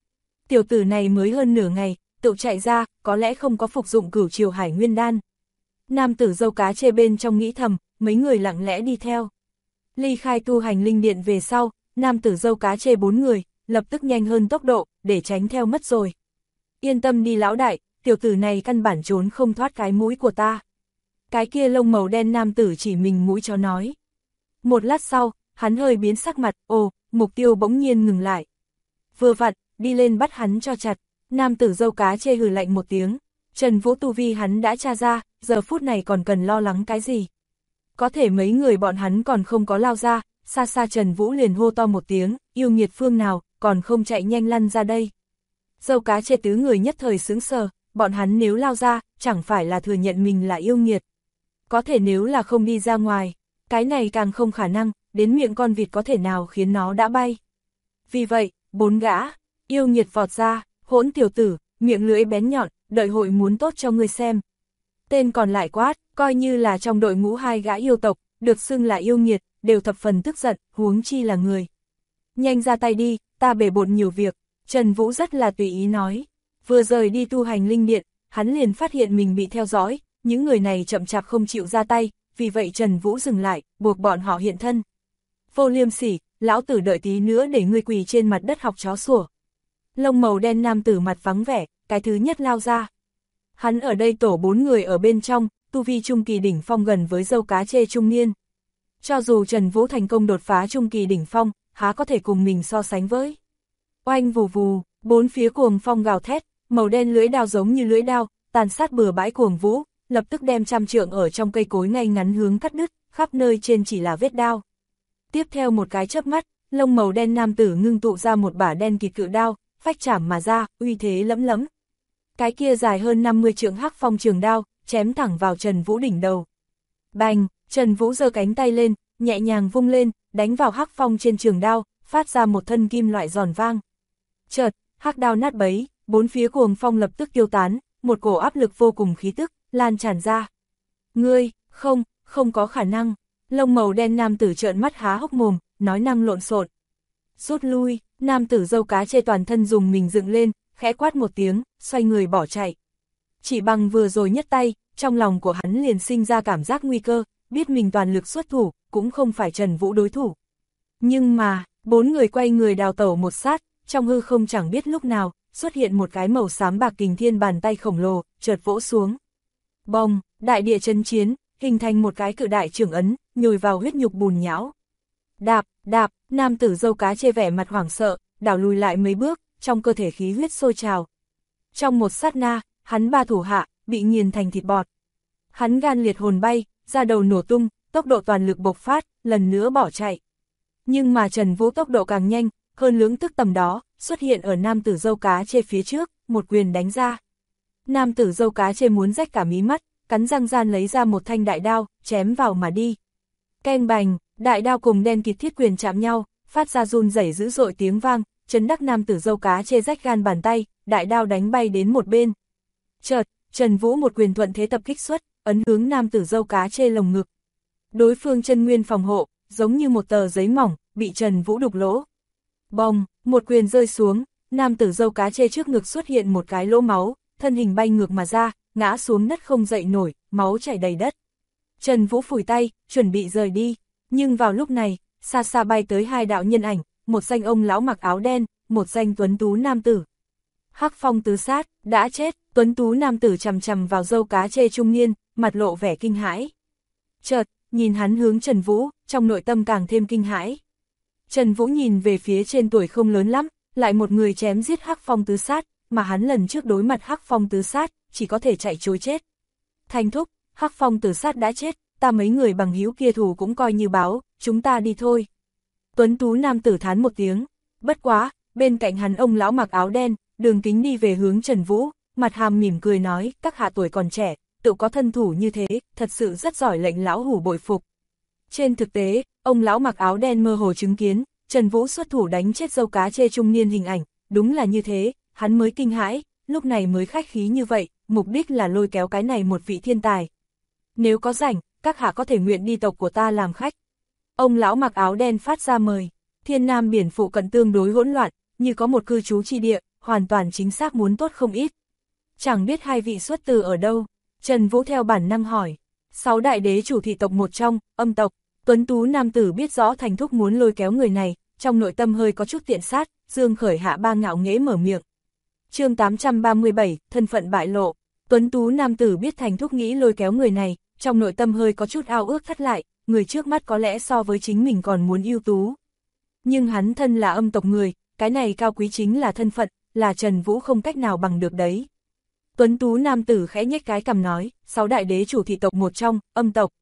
tiểu tử này mới hơn nửa ngày, tự chạy ra, có lẽ không có phục dụng Cửu Triều Hải Nguyên Đan. Nam tử dâu cá chê bên trong nghĩ thầm, mấy người lặng lẽ đi theo. Ly khai tu hành linh điện về sau, nam tử dâu cá chê 4 người, lập tức nhanh hơn tốc độ, để tránh theo mất rồi. Yên tâm đi lão đại, tiểu tử này căn bản trốn không thoát cái mũi của ta. Cái kia lông màu đen nam tử chỉ mình mũi chó nói. Một lát sau, hắn hơi biến sắc mặt, mục tiêu bỗng nhiên ngừng lại. Vừa vặn, đi lên bắt hắn cho chặt, nam tử dâu cá chê hừ lạnh một tiếng. Trần Vũ tu vi hắn đã tra ra, giờ phút này còn cần lo lắng cái gì. Có thể mấy người bọn hắn còn không có lao ra, xa xa Trần Vũ liền hô to một tiếng, yêu nghiệt phương nào, còn không chạy nhanh lăn ra đây. Dâu cá chê tứ người nhất thời sướng sờ, bọn hắn nếu lao ra, chẳng phải là thừa nhận mình là yêu nghiệt. Có thể nếu là không đi ra ngoài, cái này càng không khả năng, đến miệng con vịt có thể nào khiến nó đã bay. Vì vậy, 4 gã, yêu nghiệt vọt ra, hỗn tiểu tử, miệng lưỡi bén nhọn, đợi hội muốn tốt cho ngươi xem. Tên còn lại quát, coi như là trong đội ngũ 2 gã yêu tộc, được xưng là yêu nghiệt, đều thập phần tức giận, huống chi là người. Nhanh ra tay đi, ta bể bộn nhiều việc, Trần Vũ rất là tùy ý nói. Vừa rời đi tu hành linh điện, hắn liền phát hiện mình bị theo dõi, những người này chậm chạp không chịu ra tay, vì vậy Trần Vũ dừng lại, buộc bọn họ hiện thân. Vô liêm sỉ, lão tử đợi tí nữa để ngươi quỳ trên mặt đất học chó sủa. Lông màu đen nam tử mặt vắng vẻ, cái thứ nhất lao ra. Hắn ở đây tổ 4 người ở bên trong, tu vi trung kỳ đỉnh phong gần với dâu cá chê trung niên. Cho dù Trần Vũ thành công đột phá trung kỳ đỉnh phong, há có thể cùng mình so sánh với. Oanh vù vù, 4 phía cuồng phong gào thét, màu đen lưỡi đao giống như lưỡi đao, tàn sát bừa bãi cuồng vũ, lập tức đem trăm trượng ở trong cây cối ngay ngắn hướng cắt đứt, khắp nơi trên chỉ là vết đao. Tiếp theo một cái chớp mắt, lông màu đen nam tử ngưng tụ ra một bả đen kịt cự đao, phách chảm mà ra, uy thế lẫm lẫm. Cái kia dài hơn 50 trượng hắc phong trường đao, chém thẳng vào Trần Vũ đỉnh đầu. Bành, Trần Vũ giơ cánh tay lên, nhẹ nhàng vung lên, đánh vào hắc phong trên trường đao, phát ra một thân kim loại giòn vang. Chợt, hắc đao nát bấy, 4 phía cuồng phong lập tức tiêu tán, một cổ áp lực vô cùng khí tức, lan tràn ra. Ngươi, không có khả năng. Lông màu đen nam tử trợn mắt há hốc mồm, nói năng lộn xộn. Rút lui, nam tử dâu cá chê toàn thân dùng mình dựng lên, khẽ quát một tiếng, xoay người bỏ chạy. Chỉ bằng vừa rồi nhất tay, trong lòng của hắn liền sinh ra cảm giác nguy cơ, biết mình toàn lực xuất thủ, cũng không phải Trần Vũ đối thủ. Nhưng mà, 4 người quay người đào tẩu một sát, trong hư không chẳng biết lúc nào, xuất hiện một cái màu xám bạc kình thiên bàn tay khổng lồ, chợt vỗ xuống. Bông, đại địa chấn chiến, hình thành một cái cự đại trưởng ấn, nhồi vào huyết nhục bùn nhão. Đạp, đạp, nam tử dâu cá chê vẻ mặt hoảng sợ, đảo lùi lại mấy bước, trong cơ thể khí huyết sôi trào. Trong một sát na, hắn 3 thủ hạ, bị nghiền thành thịt bọt. Hắn gan liệt hồn bay, da đầu nổ tung, tốc độ toàn lực bộc phát, lần nữa bỏ chạy. Nhưng mà Trần Vũ tốc độ càng nhanh, hơn lưỡng tức tầm đó, xuất hiện ở nam tử dâu cá chê phía trước, một quyền đánh ra. Nam tử dâu cá chê muốn rách cả mí mắt, cắn răng gian lấy ra một thanh đại đao, chém vào mà đi. Keng bành, đại đao cùng đen kịt thiết quyền chạm nhau, phát ra run rẩy dữ dội tiếng vang, chấn đắc nam tử dâu cá chê rách gan bàn tay, đại đao đánh bay đến một bên. Chợt, Trần Vũ một quyền thuận thế tập kích xuất, ấn hướng nam tử dâu cá chê lồng ngực. Đối phương chân nguyên phòng hộ, giống như một tờ giấy mỏng, bị Trần Vũ đục lỗ. Bong, một quyền rơi xuống, nam tử dâu cá chê trước ngực xuất hiện một cái lỗ máu, thân hình bay ngược mà ra, ngã xuống đất không dậy nổi, máu chảy đầy đất. Trần Vũ phủi tay, chuẩn bị rời đi, nhưng vào lúc này, xa xa bay tới 2 đạo nhân ảnh, một danh ông lão mặc áo đen, một danh tuấn tú nam tử. Hắc phong tứ sát, đã chết, tuấn tú nam tử chằm chằm vào dâu cá chê trung niên, mặt lộ vẻ kinh hãi. Chợt, nhìn hắn hướng Trần Vũ, trong nội tâm càng thêm kinh hãi. Trần Vũ nhìn về phía trên tuổi không lớn lắm, lại một người chém giết Hắc phong tứ sát, mà hắn lần trước đối mặt Hắc phong tứ sát, chỉ có thể chạy trối chết. Thanh thúc, Hắc phong tứ sát đã chết, ta mấy người bằng hữu kia thù cũng coi như báo, chúng ta đi thôi. Tuấn tú nam tử thán một tiếng, bất quá, bên cạnh hắn ông lão mặc áo đen, Đường Kính đi về hướng Trần Vũ, mặt hàm mỉm cười nói, các hạ tuổi còn trẻ, tự có thân thủ như thế, thật sự rất giỏi, lệnh lão hủ bội phục. Trên thực tế, ông lão mặc áo đen mơ hồ chứng kiến, Trần Vũ xuất thủ đánh chết dâu cá chê trung niên hình ảnh, đúng là như thế, hắn mới kinh hãi, lúc này mới khách khí như vậy, mục đích là lôi kéo cái này một vị thiên tài. Nếu có rảnh, các hạ có thể nguyện đi tộc của ta làm khách. Ông lão mặc áo đen phát ra mời, Thiên Nam biển phụ cận tương đối hỗn loạn, như có một cư trú chi địa, hoàn toàn chính xác muốn tốt không ít. Chẳng biết hai vị xuất từ ở đâu, Trần Vũ theo bản năng hỏi. 6 đại đế chủ thị tộc một trong, Âm tộc. Tuấn tú nam tử biết rõ Thành Thúc muốn lôi kéo người này, trong nội tâm hơi có chút tiện sát, dương khởi hạ ba ngạo nghễ mở miệng. Chương 837, thân phận bại lộ. Tuấn tú nam tử biết Thành Thúc nghĩ lôi kéo người này, trong nội tâm hơi có chút ao ước thắt lại, người trước mắt có lẽ so với chính mình còn muốn ưu tú. Nhưng hắn thân là Âm tộc người, cái này cao quý chính là thân phận, là Trần Vũ không cách nào bằng được đấy. Tuấn tú nam tử khẽ nhếch cái cằm nói, 6 đại đế chủ thị tộc một trong, Âm tộc.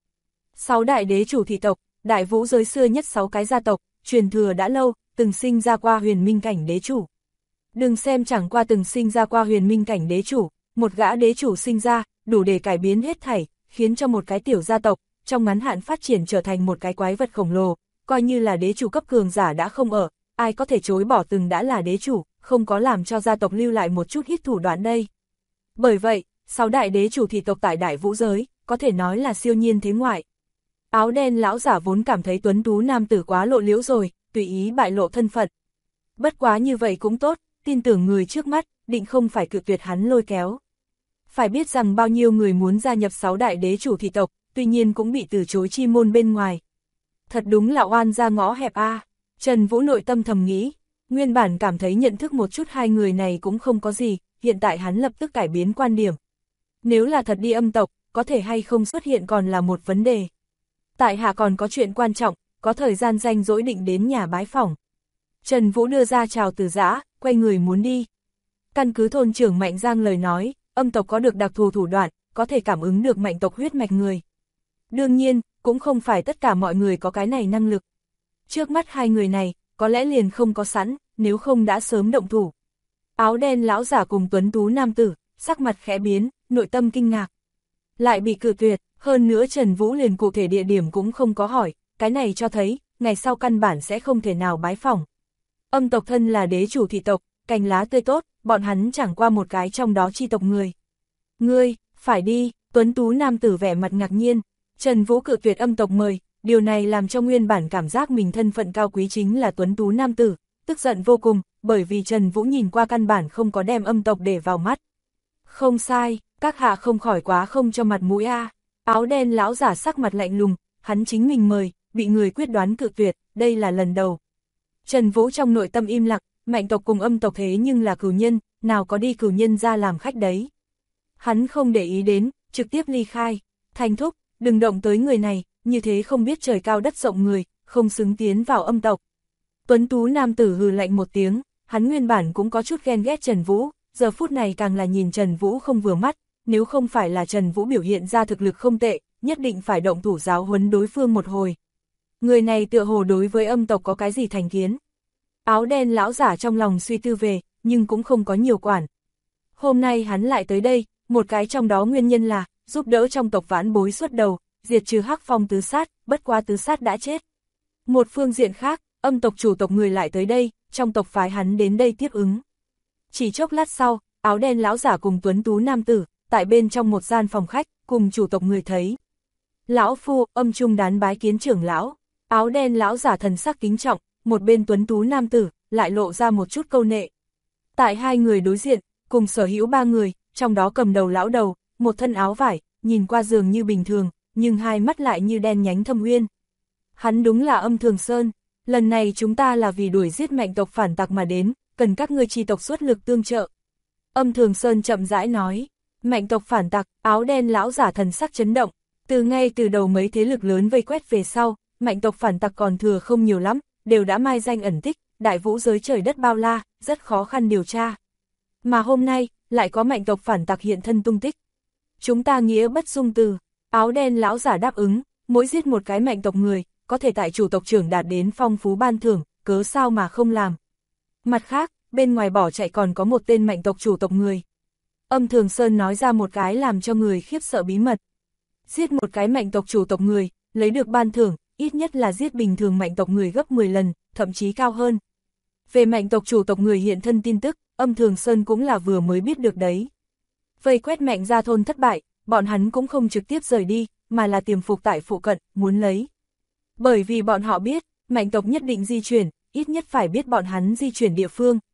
6 đại đế chủ thị tộc, Đại Vũ giới xưa nhất 6 cái gia tộc, truyền thừa đã lâu, từng sinh ra qua huyền minh cảnh đế chủ. Đừng xem chẳng qua từng sinh ra qua huyền minh cảnh đế chủ, một gã đế chủ sinh ra, đủ để cải biến hết thảy, khiến cho một cái tiểu gia tộc, trong ngắn hạn phát triển trở thành một cái quái vật khổng lồ, coi như là đế chủ cấp cường giả đã không ở, ai có thể chối bỏ từng đã là đế chủ, không có làm cho gia tộc lưu lại một chút ít thủ đoạn đây. Bởi vậy, 6 đại đế chủ thị tộc tại Đại Vũ giới, có thể nói là siêu nhiên thế ngoại. Áo đen lão giả vốn cảm thấy tuấn tú nam tử quá lộ liễu rồi, tùy ý bại lộ thân phận. Bất quá như vậy cũng tốt, tin tưởng người trước mắt, định không phải cự tuyệt hắn lôi kéo. Phải biết rằng bao nhiêu người muốn gia nhập 6 đại đế chủ thị tộc, tuy nhiên cũng bị từ chối chi môn bên ngoài. Thật đúng là oan ra ngõ hẹp a. Trần Vũ nội tâm thầm nghĩ, nguyên bản cảm thấy nhận thức một chút hai người này cũng không có gì, hiện tại hắn lập tức cải biến quan điểm. Nếu là thật đi Âm tộc, có thể hay không xuất hiện còn là một vấn đề. Tại hạ còn có chuyện quan trọng, có thời gian rảnh rỗi định đến nhà bái phỏng. Trần Vũ đưa ra chào từ giã, quay người muốn đi. Căn cứ thôn trưởng Mạnh Giang lời nói, Âm tộc có được đặc thù thủ đoạn, có thể cảm ứng được mạnh tộc huyết mạch người. Đương nhiên, cũng không phải tất cả mọi người có cái này năng lực. Trước mắt hai người này, có lẽ liền không có sẵn, nếu không đã sớm động thủ. Áo đen lão giả cùng tuấn tú nam tử, sắc mặt khẽ biến, nội tâm kinh ngạc. Lại bị cự tuyệt, hơn nữa Trần Vũ liền cụ thể địa điểm cũng không có hỏi, cái này cho thấy, ngày sau căn bản sẽ không thể nào bái phỏng. Âm tộc thân là đế chủ thị tộc, cành lá tươi tốt, bọn hắn chẳng qua một cái trong đó chi tộc người. Ngươi, phải đi, tuấn tú nam tử vẻ mặt ngạc nhiên, Trần Vũ cự tuyệt Âm tộc mời, điều này làm cho nguyên bản cảm giác mình thân phận cao quý chính là tuấn tú nam tử, tức giận vô cùng, bởi vì Trần Vũ nhìn qua căn bản không có đem Âm tộc để vào mắt. Không sai, các hạ không khỏi quá không cho mặt mũi a. Áo đen lão giả sắc mặt lạnh lùng, hắn chính mình mời, bị người quyết đoán cự tuyệt, đây là lần đầu. Trần Vũ trong nội tâm im lặng, Mạnh tộc cùng Âm tộc thế nhưng là cửu nhân, nào có đi cửu nhân ra làm khách đấy. Hắn không để ý đến, trực tiếp ly khai. Thành Thúc, đừng động tới người này, như thế không biết trời cao đất rộng người, không xứng tiến vào Âm tộc. Tuấn tú nam tử hừ lạnh một tiếng, hắn nguyên bản cũng có chút ghen ghét Trần Vũ, giờ phút này càng là nhìn Trần Vũ không vừa mắt, nếu không phải là Trần Vũ biểu hiện ra thực lực không tệ, nhất định phải động thủ giáo huấn đối phương một hồi. Người này tựa hồ đối với Âm tộc có cái gì thành kiến. Áo đen lão giả trong lòng suy tư về, nhưng cũng không có nhiều quản. Hôm nay hắn lại tới đây, một cái trong đó nguyên nhân là, giúp đỡ trong tộc vãn bối xuất đầu, diệt trừ Hắc Phong tứ sát, bất quá tứ sát đã chết. Một phương diện khác, Âm tộc chủ tộc người lại tới đây, trong tộc phái hắn đến đây tiếp ứng. Chỉ chốc lát sau, áo đen lão giả cùng tuấn tú nam tử, tại bên trong một gian phòng khách, cùng chủ tộc người thấy. Lão phu, Âm trung đán bái kiến trưởng lão, áo đen lão giả thần sắc kính trọng, một bên tuấn tú nam tử, lại lộ ra một chút câu nệ. Tại hai người đối diện, cùng sở hữu ba người, trong đó cầm đầu lão đầu, một thân áo vải, nhìn qua dường như bình thường, nhưng hai mắt lại như đen nhánh thâm uyên. Hắn đúng là Âm Thường Sơn, lần này chúng ta là vì đuổi giết Mạnh tộc phản tặc mà đến, cần các ngươi chi tộc xuất lực tương trợ. Âm Thường Sơn chậm rãi nói, Mạnh tộc phản tặc, áo đen lão giả thần sắc chấn động, ngay từ đầu mấy thế lực lớn vây quét về sau, Mạnh tộc phản tặc còn thừa không nhiều lắm, đều đã mai danh ẩn tích, Đại Vũ giới trời đất bao la, rất khó khăn điều tra. Mà hôm nay, lại có Mạnh tộc phản tặc hiện thân tung tích. Chúng ta nghĩa bất dung từ, áo đen lão giả đáp ứng, mỗi giết một cái Mạnh tộc người, có thể tại chủ tộc trưởng đạt đến phong phú ban thưởng, cớ sao mà không làm. Mặt khác, bên ngoài bỏ chạy còn có một tên Mạnh tộc chủ tộc người. Âm Thường Sơn nói ra một cái làm cho người khiếp sợ bí mật. Giết một cái Mạnh tộc chủ tộc người, lấy được ban thưởng, ít nhất là giết bình thường Mạnh tộc người gấp 10 lần, thậm chí cao hơn. Về Mạnh tộc chủ tộc người hiện thân tin tức, Âm Thường Sơn cũng là vừa mới biết được đấy. Vây quét Mạnh gia thôn thất bại, bọn hắn cũng không trực tiếp rời đi, mà là tiềm phục tại phụ cận, muốn lấy. Bởi vì bọn họ biết, Mạnh tộc nhất định di chuyển, ít nhất phải biết bọn hắn di chuyển địa phương,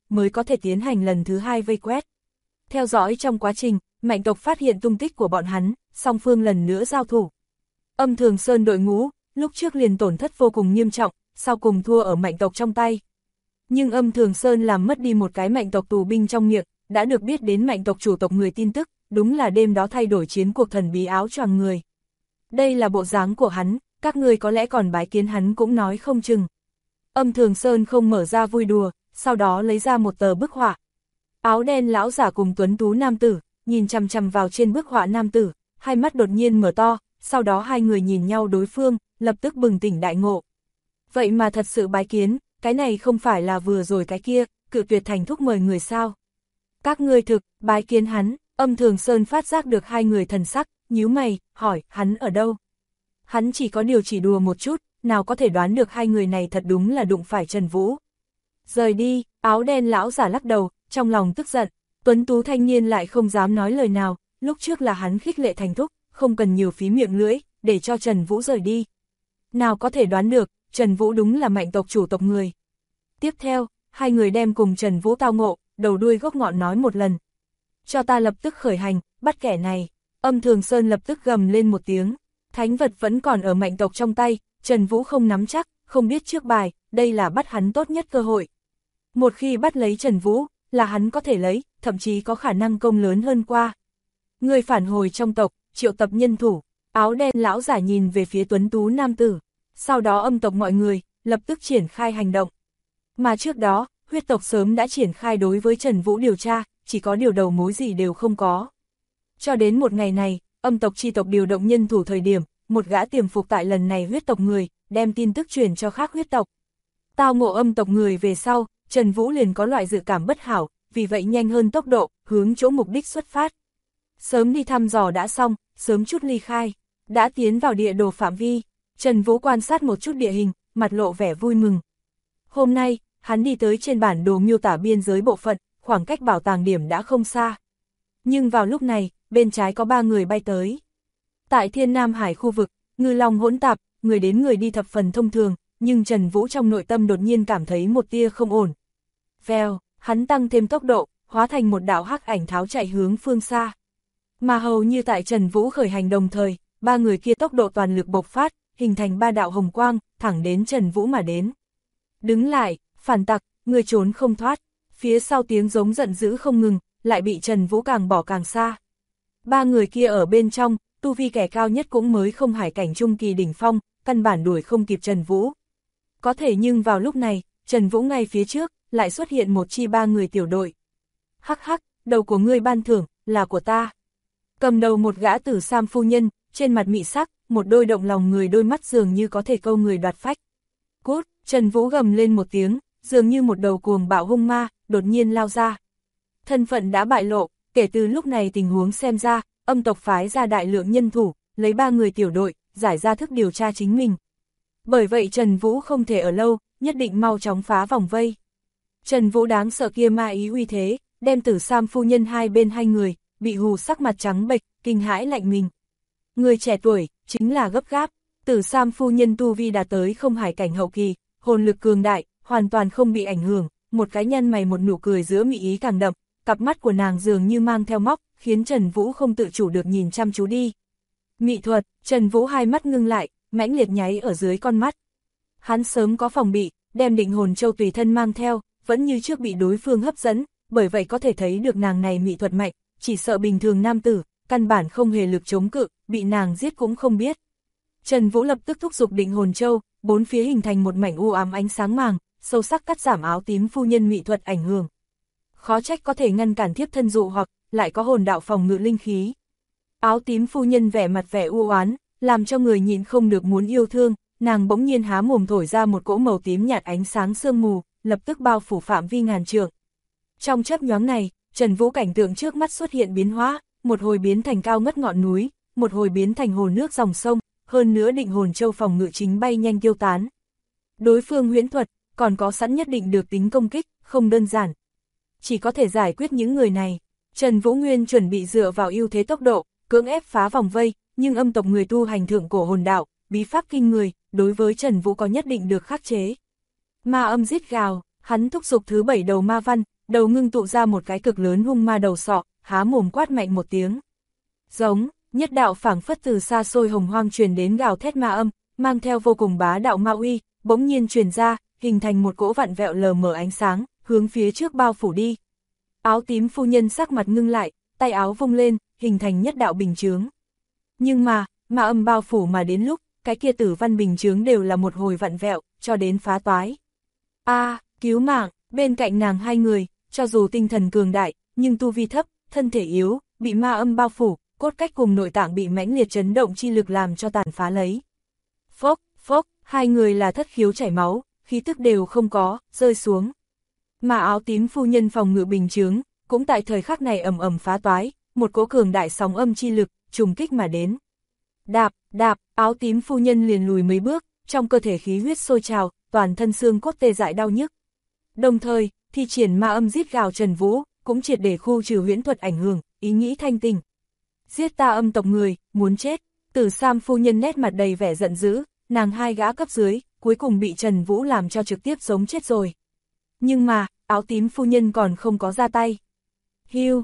mới có thể tiến hành lần thứ hai vây quét. Theo dõi trong quá trình, Mạnh tộc phát hiện tung tích của bọn hắn, song phương lần nữa giao thủ. Âm Thường Sơn đội ngũ, lúc trước liền tổn thất vô cùng nghiêm trọng, sau cùng thua ở Mạnh tộc trong tay. Nhưng Âm Thường Sơn làm mất đi một cái Mạnh tộc tù binh trong miệng, đã được biết đến Mạnh tộc chủ tộc người tin tức, đúng là đêm đó thay đổi chiến cuộc thần bí áo choàng người. Đây là bộ dáng của hắn, các người có lẽ còn bái kiến hắn cũng nói không chừng. Âm Thường Sơn không mở ra vui đùa, sau đó lấy ra một tờ bức họa. Áo đen lão giả cùng tuấn tú nam tử, nhìn chằm chằm vào trên bức họa nam tử, hai mắt đột nhiên mở to, sau đó hai người nhìn nhau đối phương, lập tức bừng tỉnh đại ngộ. Vậy mà thật sự bái kiến, cái này không phải là vừa rồi cái kia, cự tuyệt thành thúc mời người sao. Các ngươi thực, bái kiến hắn. Âm Thường Sơn phát giác được hai người thần sắc, nhíu mày, hỏi, hắn ở đâu? Hắn chỉ có điều chỉ đùa một chút, nào có thể đoán được hai người này thật đúng là đụng phải Trần Vũ. Rời đi, áo đen lão giả lắc đầu, trong lòng tức giận, tuấn tú thanh niên lại không dám nói lời nào, lúc trước là hắn khích lệ thành thúc, không cần nhiều phí miệng lưỡi, để cho Trần Vũ rời đi. Nào có thể đoán được, Trần Vũ đúng là Mạnh tộc chủ tộc người. Tiếp theo, hai người đem cùng Trần Vũ tao ngộ, đầu đuôi gốc ngọn nói một lần. Cho ta lập tức khởi hành, bắt kẻ này. Âm Thường Sơn lập tức gầm lên một tiếng. Thánh vật vẫn còn ở Mạnh tộc trong tay, Trần Vũ không nắm chắc, không biết trước bài, đây là bắt hắn tốt nhất cơ hội. Một khi bắt lấy Trần Vũ, là hắn có thể lấy, thậm chí có khả năng công lớn hơn qua. Người phản hồi trong tộc, triệu tập nhân thủ, áo đen lão giả nhìn về phía tuấn tú nam tử. Sau đó âm tộc mọi người, lập tức triển khai hành động. Mà trước đó, huyết tộc sớm đã triển khai đối với Trần Vũ điều tra, chỉ có điều đầu mối gì đều không có. Cho đến một ngày này, âm tộc chi tộc điều động nhân thủ thời điểm, một gã tiềm phục tại lần này huyết tộc người, đem tin tức truyền cho khác huyết tộc. Tao ngộ âm tộc người về sau, Trần Vũ liền có loại dự cảm bất hảo, vì vậy nhanh hơn tốc độ, hướng chỗ mục đích xuất phát. Sớm đi thăm dò đã xong, sớm chút ly khai, đã tiến vào địa đồ phạm vi, Trần Vũ quan sát một chút địa hình, mặt lộ vẻ vui mừng. Hôm nay, hắn đi tới trên bản đồ miêu tả biên giới bộ phận, khoảng cách bảo tàng điểm đã không xa. Nhưng vào lúc này, bên trái có 3 người bay tới. Tại Thiên Nam Hải khu vực, ngư long hỗn tạp, người đến người đi thập phần thông thường, nhưng Trần Vũ trong nội tâm đột nhiên cảm thấy một tia không ổn. Vèo, hắn tăng thêm tốc độ, hóa thành một đạo hắc ảnh tháo chạy hướng phương xa. Mà hầu như tại Trần Vũ khởi hành đồng thời, 3 người kia tốc độ toàn lực bộc phát, hình thành 3 đạo hồng quang, thẳng đến Trần Vũ mà đến. Đứng lại, phản tặc, người trốn không thoát. Phía sau tiếng giống giận dữ không ngừng, lại bị Trần Vũ càng bỏ càng xa. 3 người kia ở bên trong, tu vi kẻ cao nhất cũng mới không hải cảnh trung kỳ đỉnh phong, căn bản đuổi không kịp Trần Vũ. Có thể nhưng vào lúc này, Trần Vũ ngay phía trước, lại xuất hiện một chi 3 người tiểu đội. Hắc hắc, đầu của ngươi ban thưởng, là của ta. Cầm đầu một gã tử sam phu nhân, trên mặt mị sắc, một đôi động lòng người đôi mắt dường như có thể câu người đoạt phách. Cút, Trần Vũ gầm lên một tiếng, dường như một đầu cuồng bạo hung ma, đột nhiên lao ra. Thân phận đã bại lộ, kể từ lúc này tình huống xem ra, âm tộc phái ra đại lượng nhân thủ, lấy 3 người tiểu đội, giải ra thức điều tra chính mình. Bởi vậy Trần Vũ không thể ở lâu, nhất định mau chóng phá vòng vây. Trần Vũ đáng sợ kia ma ý uy thế, đem tử sam phu nhân hai bên hai người, bị hù sắc mặt trắng bệch, kinh hãi lạnh mình. Người trẻ tuổi, chính là gấp gáp, tử sam phu nhân tu vi đã tới không hải cảnh hậu kỳ, hồn lực cường đại, hoàn toàn không bị ảnh hưởng, một cái nhăn mày một nụ cười giữa mị ý càng đậm, cặp mắt của nàng dường như mang theo móc, khiến Trần Vũ không tự chủ được nhìn chăm chú đi. Mị thuật, Trần Vũ hai mắt ngưng lại, mãnh liệt nháy ở dưới con mắt. Hắn sớm có phòng bị, đem định hồn châu tùy thân mang theo, vẫn như trước bị đối phương hấp dẫn, bởi vậy có thể thấy được nàng này mị thuật mạnh, chỉ sợ bình thường nam tử, căn bản không hề lực chống cự, bị nàng giết cũng không biết. Trần Vũ lập tức thúc giục định hồn châu, bốn phía hình thành một mảnh u ám ánh sáng màng, sâu sắc cắt giảm áo tím phu nhân mị thuật ảnh hưởng. Khó trách có thể ngăn cản thiếp thân dụ hoặc lại có hồn đạo phòng ngự linh khí. Áo tím phu nhân vẻ mặt vẻ u oán, làm cho người nhìn không được muốn yêu thương, nàng bỗng nhiên há mồm thổi ra một cỗ màu tím nhạt ánh sáng sương mù, lập tức bao phủ phạm vi ngàn trượng. Trong chớp nhoáng này, Trần Vũ cảnh tượng trước mắt xuất hiện biến hóa, một hồi biến thành cao ngất ngọn núi, một hồi biến thành hồ nước dòng sông, hơn nữa định hồn châu phòng ngự chính bay nhanh tiêu tán. Đối phương huyễn thuật, còn có sẵn nhất định được tính công kích, không đơn giản. Chỉ có thể giải quyết những người này. Trần Vũ Nguyên chuẩn bị dựa vào ưu thế tốc độ, cưỡng ép phá vòng vây, nhưng âm tộc người tu hành thượng cổ hồn đạo, bí pháp kinh người, đối với Trần Vũ có nhất định được khắc chế. Ma âm rít gào, hắn thúc giục thứ 7 đầu ma văn, đầu ngưng tụ ra một cái cực lớn hung ma đầu sọ, há mồm quát mạnh một tiếng. Giống, nhất đạo phảng phất từ xa xôi hồng hoang truyền đến gào thét ma âm, mang theo vô cùng bá đạo ma uy, bỗng nhiên truyền ra, hình thành một cỗ vặn vẹo lờ mờ ánh sáng, hướng phía trước bao phủ đi. Áo tím phu nhân sắc mặt ngưng lại, tay áo vung lên, hình thành nhất đạo bình chướng. Nhưng mà, ma âm bao phủ mà đến lúc, cái kia tử văn bình chướng đều là một hồi vặn vẹo, cho đến phá toái. Cứu mạng, bên cạnh nàng hai người, cho dù tinh thần cường đại, nhưng tu vi thấp, thân thể yếu, bị ma âm bao phủ, cốt cách cùng nội tạng bị mãnh liệt chấn động chi lực làm cho tàn phá lấy. Phốc, phốc, hai người là thất khiếu chảy máu, khí tức đều không có, rơi xuống. Mà áo tím phu nhân phòng ngự bình chướng, cũng tại thời khắc này ầm ầm phá toái, một cỗ cường đại sóng âm chi lực, trùng kích mà đến. Đạp, đạp, áo tím phu nhân liền lùi mấy bước, trong cơ thể khí huyết sôi trào, toàn thân xương cốt tê dại đau nhức. Đồng thời, thi triển ma âm giết gào Trần Vũ, cũng triệt để khu trừ huyễn thuật ảnh hưởng, ý nghĩ thanh tình. Giết ta âm tộc người, muốn chết. Tử Sam phu nhân nét mặt đầy vẻ giận dữ, nàng hai gã cấp dưới, cuối cùng bị Trần Vũ làm cho trực tiếp sống chết rồi. Nhưng mà, áo tím phu nhân còn không có ra tay. Hiu,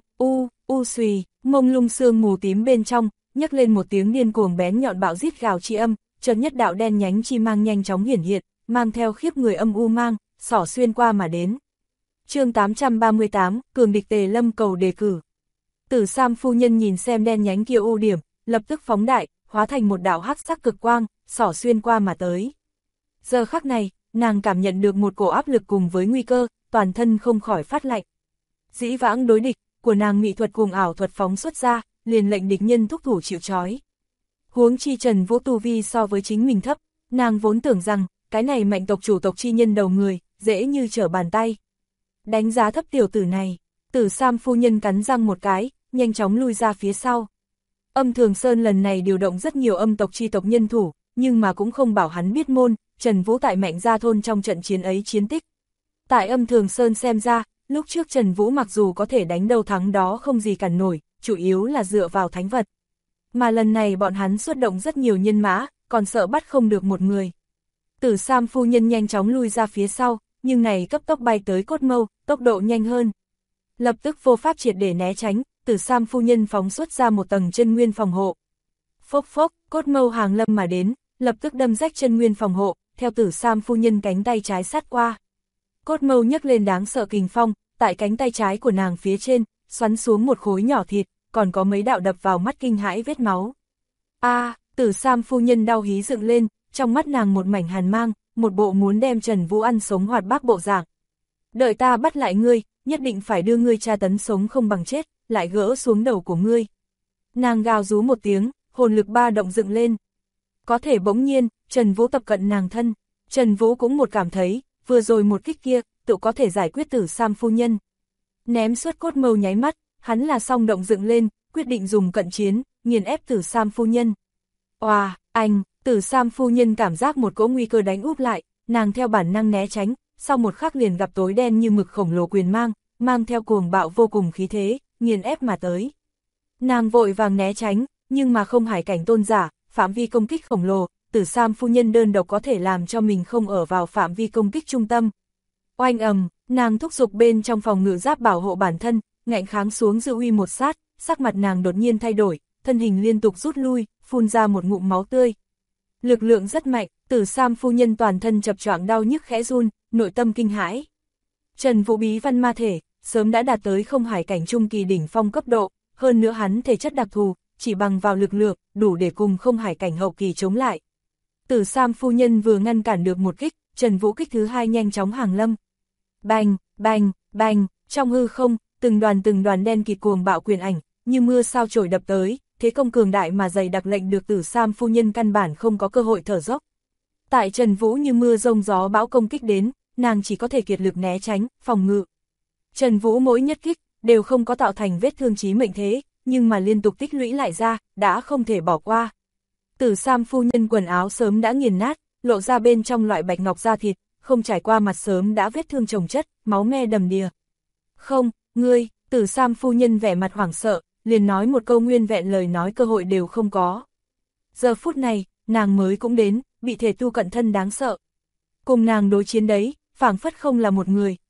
xùy, mông lung sương mù tím bên trong, nhấc lên một tiếng điên cuồng bén nhọn bạo rít gào chi âm, chợt nhất đạo đen nhánh chi mang nhanh chóng hiển hiện, mang theo khiếp người âm u mang, xỏ xuyên qua mà đến. Chương 838, cường địch Tề Lâm cầu đề cử. Tử Sam phu nhân nhìn xem đen nhánh kia u điểm, lập tức phóng đại, hóa thành một đạo hắc sắc cực quang, xỏ xuyên qua mà tới. Giờ khắc này, nàng cảm nhận được một cổ áp lực cùng với nguy cơ, toàn thân không khỏi phát lạnh. Dĩ vãng đối địch của nàng mỹ thuật cùng ảo thuật phóng xuất ra, liền lệnh địch nhân thúc thủ chịu trói. Huống chi Trần Vũ tu vi so với chính mình thấp, nàng vốn tưởng rằng, cái này mạnh tộc chủ tộc chi nhân đầu người, dễ như trở bàn tay. Đánh giá thấp tiểu tử này, Tử Sam phu nhân cắn răng một cái, nhanh chóng lui ra phía sau. Âm Thường Sơn lần này điều động rất nhiều âm tộc chi tộc nhân thủ, nhưng mà cũng không bảo hắn biết môn, Trần Vũ tại Mạnh Gia thôn trong trận chiến ấy chiến tích. Tại Âm Thường Sơn xem ra, lúc trước Trần Vũ mặc dù có thể đánh đâu thắng đó không gì cản nổi, chủ yếu là dựa vào thánh vật. Mà lần này bọn hắn xuất động rất nhiều nhân mã, còn sợ bắt không được một người. Tử Sam phu nhân nhanh chóng lui ra phía sau, nhưng này cấp tốc bay tới cốt mâu, tốc độ nhanh hơn. Lập tức vô pháp triệt để né tránh, Tử Sam phu nhân phóng xuất ra một tầng chân nguyên phòng hộ. Phốc phốc, cốt mâu hàng lâm mà đến, lập tức đâm rách chân nguyên phòng hộ, theo Tử Sam phu nhân cánh tay trái sát qua. Cốt mâu nhấc lên đáng sợ kình phong, tại cánh tay trái của nàng phía trên, xoắn xuống một khối nhỏ thịt, còn có mấy đạo đập vào mắt kinh hãi vết máu. Tử Sam phu nhân đau hí dựng lên, trong mắt nàng một mảnh hàn mang, một bộ muốn đem Trần Vũ ăn sống hoạt bát bộ dạng. Đợi ta bắt lại ngươi, nhất định phải đưa ngươi tra tấn sống không bằng chết, lại gỡ xuống đầu của ngươi. Nàng gào rú một tiếng, hồn lực ba động dựng lên. Có thể bỗng nhiên, Trần Vũ tập cận nàng thân, Trần Vũ cũng một cảm thấy, vừa rồi một kích kia, tự có thể giải quyết Tử Sam phu nhân. Ném suốt cốt mâu nháy mắt, hắn là song động dựng lên, quyết định dùng cận chiến, nghiền ép Tử Sam phu nhân. Tử Sam phu nhân cảm giác một cỗ nguy cơ đánh úp lại, nàng theo bản năng né tránh, sau một khắc liền gặp tối đen như mực khổng lồ quyền mang theo cuồng bạo vô cùng khí thế, nghiền ép mà tới. Nàng vội vàng né tránh, nhưng mà không hải cảnh tôn giả, phạm vi công kích khổng lồ, Tử Sam phu nhân đơn độc có thể làm cho mình không ở vào phạm vi công kích trung tâm. Oanh ầm, nàng thúc giục bên trong phòng ngự giáp bảo hộ bản thân, ngạnh kháng xuống dư uy một sát, sắc mặt nàng đột nhiên thay đổi, thân hình liên tục rút lui, phun ra một ngụm máu tươi. Lực lượng rất mạnh, Tử Sam phu nhân toàn thân chập choạng đau nhức khẽ run, nội tâm kinh hãi. Trần Vũ bí văn ma thể, sớm đã đạt tới không hải cảnh trung kỳ đỉnh phong cấp độ, hơn nữa hắn thể chất đặc thù, chỉ bằng vào lực lượng, đủ để cùng không hải cảnh hậu kỳ chống lại. Tử Sam phu nhân vừa ngăn cản được một kích, Trần Vũ kích thứ hai nhanh chóng hàng lâm. Bành, bành, bành, trong hư không, từng đoàn đen kịt cuồng bạo quyền ảnh, như mưa sao chổi đập tới, thế công cường đại mà dày đặc lệnh được Tử Sam phu nhân căn bản không có cơ hội thở dốc. Tại Trần Vũ như mưa rông gió bão công kích đến, nàng chỉ có thể kiệt lực né tránh, phòng ngự. Trần Vũ mỗi nhất kích, đều không có tạo thành vết thương chí mệnh thế, nhưng mà liên tục tích lũy lại ra, đã không thể bỏ qua. Tử Sam phu nhân quần áo sớm đã nghiền nát, lộ ra bên trong loại bạch ngọc da thịt, không trải qua mặt sớm đã vết thương chồng chất, máu me đầm đìa. Không, ngươi, Tử Sam phu nhân vẻ mặt hoảng sợ, liền nói một câu nguyên vẹn lời nói cơ hội đều không có. Giờ phút này, nàng mới cũng đến, bị thể tu cận thân đáng sợ. Cùng nàng đối chiến đấy, phảng phất không là một người,